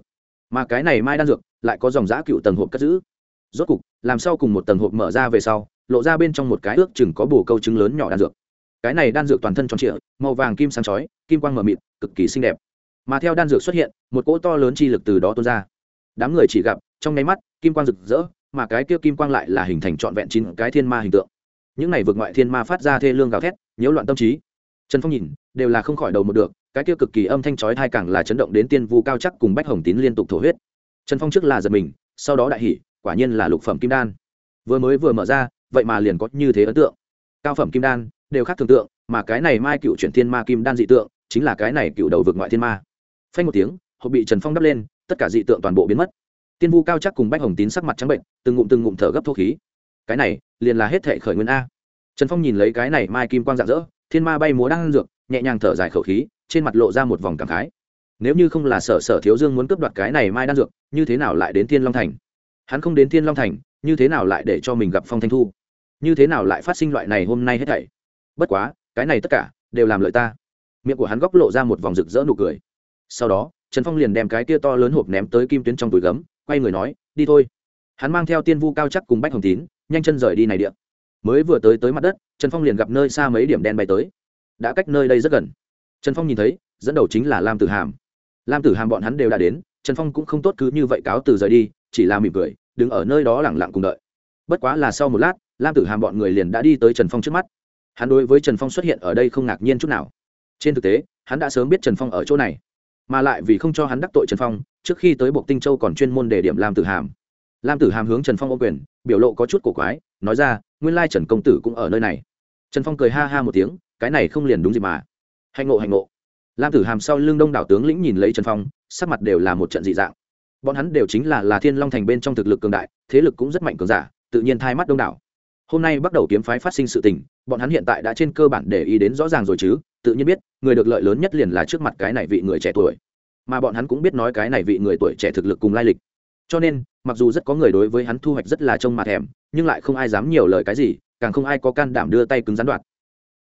mà cái này mai đan dược lại có dòng giã cựu tầng hộp cất giữ. Rốt cục làm sau cùng một tầng hộp mở ra về sau, lộ ra bên trong một cái ước chừng có bồ câu trứng lớn nhỏ đan dược. Cái này đan dược toàn thân tròn trịa, màu vàng kim sáng chói, kim quang mờ mịt, cực kỳ xinh đẹp. Mà theo đan dược xuất hiện, một cỗ to lớn chi lực từ đó tuôn ra. Đám người chỉ gặp trong nháy mắt kim quang rực rỡ, mà cái kia kim quang lại là hình thành trọn vẹn 9 cái thiên ma hình tượng. Những này vượt ngoại thiên ma phát ra thê lương gào thét, nhiễu loạn tâm trí. Trần Phong nhìn đều là không khỏi đầu một được, cái kia cực kỳ âm thanh chói tai càng là chấn động đến Tiên Vu Cao Chắc cùng Bách Hồng Tín liên tục thổ huyết. Trần Phong trước là giật mình, sau đó đại hỉ, quả nhiên là lục phẩm kim đan. Vừa mở ra, vậy mà liền có như thế ấn tượng. Cao phẩm kim đan đều khác thường tượng, mà cái này mai cựu chuyển thiên ma kim đan dị tượng, chính là cái này cựu đầu vực ngoại thiên ma. Phanh một tiếng, hộp bị Trần Phong đắp lên, tất cả dị tượng toàn bộ biến mất. Tiên Vu Cao Chắc cùng Bách Hồng Tín sắc mặt trắng bệnh, từng ngụm thở gấp thô khí. Cái này liền là hết thệ khởi nguyên a. Trần Phong nhìn lấy cái này mai kim quang rạng rỡ, thiên ma bay múa đang dược, nhẹ nhàng thở dài khẩu khí, trên mặt lộ ra một vòng cảm khái. Nếu như không là Sở Thiếu Dương muốn cướp đoạt cái này mai đan dược, như thế nào lại đến Thiên Long Thành? Hắn không đến Thiên Long Thành, như thế nào lại để cho mình gặp Phong Thanh Thu? Như thế nào lại phát sinh loại này hôm nay hết thảy? Bất quá, cái này tất cả đều làm lợi ta. Miệng của hắn góc lộ ra một vòng rực rỡ nụ cười. Sau đó, Trần Phong liền đem cái kia to lớn hộp ném tới Kim Tuyến trong túi gấm, quay người nói, đi thôi. Hắn mang theo Tiên Vu Cao Chắc cùng Bách Hồng Tín, nhanh chân rời đi này địa. Mới vừa tới mặt đất, Trần Phong liền gặp nơi xa mấy điểm đen bay tới. Đã cách nơi đây rất gần. Trần Phong nhìn thấy, dẫn đầu chính là Lam Tử Hàm. Lam Tử Hàm bọn hắn đều đã đến, Trần Phong cũng không tốt cứ như vậy cáo từ rời đi, chỉ là mỉm cười, đứng ở nơi đó lặng lặng cùng đợi. Bất quá là sau một lát, Lam Tử Hàm bọn người liền đã đi tới Trần Phong trước mắt. Hắn đối với Trần Phong xuất hiện ở đây không ngạc nhiên chút nào. Trên thực tế, hắn đã sớm biết Trần Phong ở chỗ này, mà lại vì không cho hắn đắc tội Trần Phong, trước khi tới Bộ Tinh Châu còn chuyên môn đề điểm Lam Tử Hàm. Lam Tử Hàm hướng Trần Phong ô quyền, biểu lộ có chút cổ quái, nói ra, nguyên lai Trần công tử cũng ở nơi này. Trần Phong cười ha ha một tiếng, cái này không liền đúng gì mà. Hành ngộ. Lam Tử Hàm sau lưng đông đảo tướng lĩnh nhìn lấy Trần Phong, sắc mặt đều là một trận dị dạng. Bọn hắn đều chính là Thiên Long Thành bên trong thực lực cường đại, thế lực cũng rất mạnh cường giả, tự nhiên thay mắt đông đảo. Hôm nay bắt đầu kiếm phái phát sinh sự tình, bọn hắn hiện tại đã trên cơ bản để ý đến rõ ràng rồi chứ, tự nhiên biết, người được lợi lớn nhất liền là trước mặt cái này vị người trẻ tuổi. Mà bọn hắn cũng biết nói cái này vị người tuổi trẻ thực lực cùng lai lịch. Cho nên, mặc dù rất có người đối với hắn thu hoạch rất là trông mà thèm, nhưng lại không ai dám nhiều lời cái gì, càng không ai có can đảm đưa tay cứng rắn đoạt.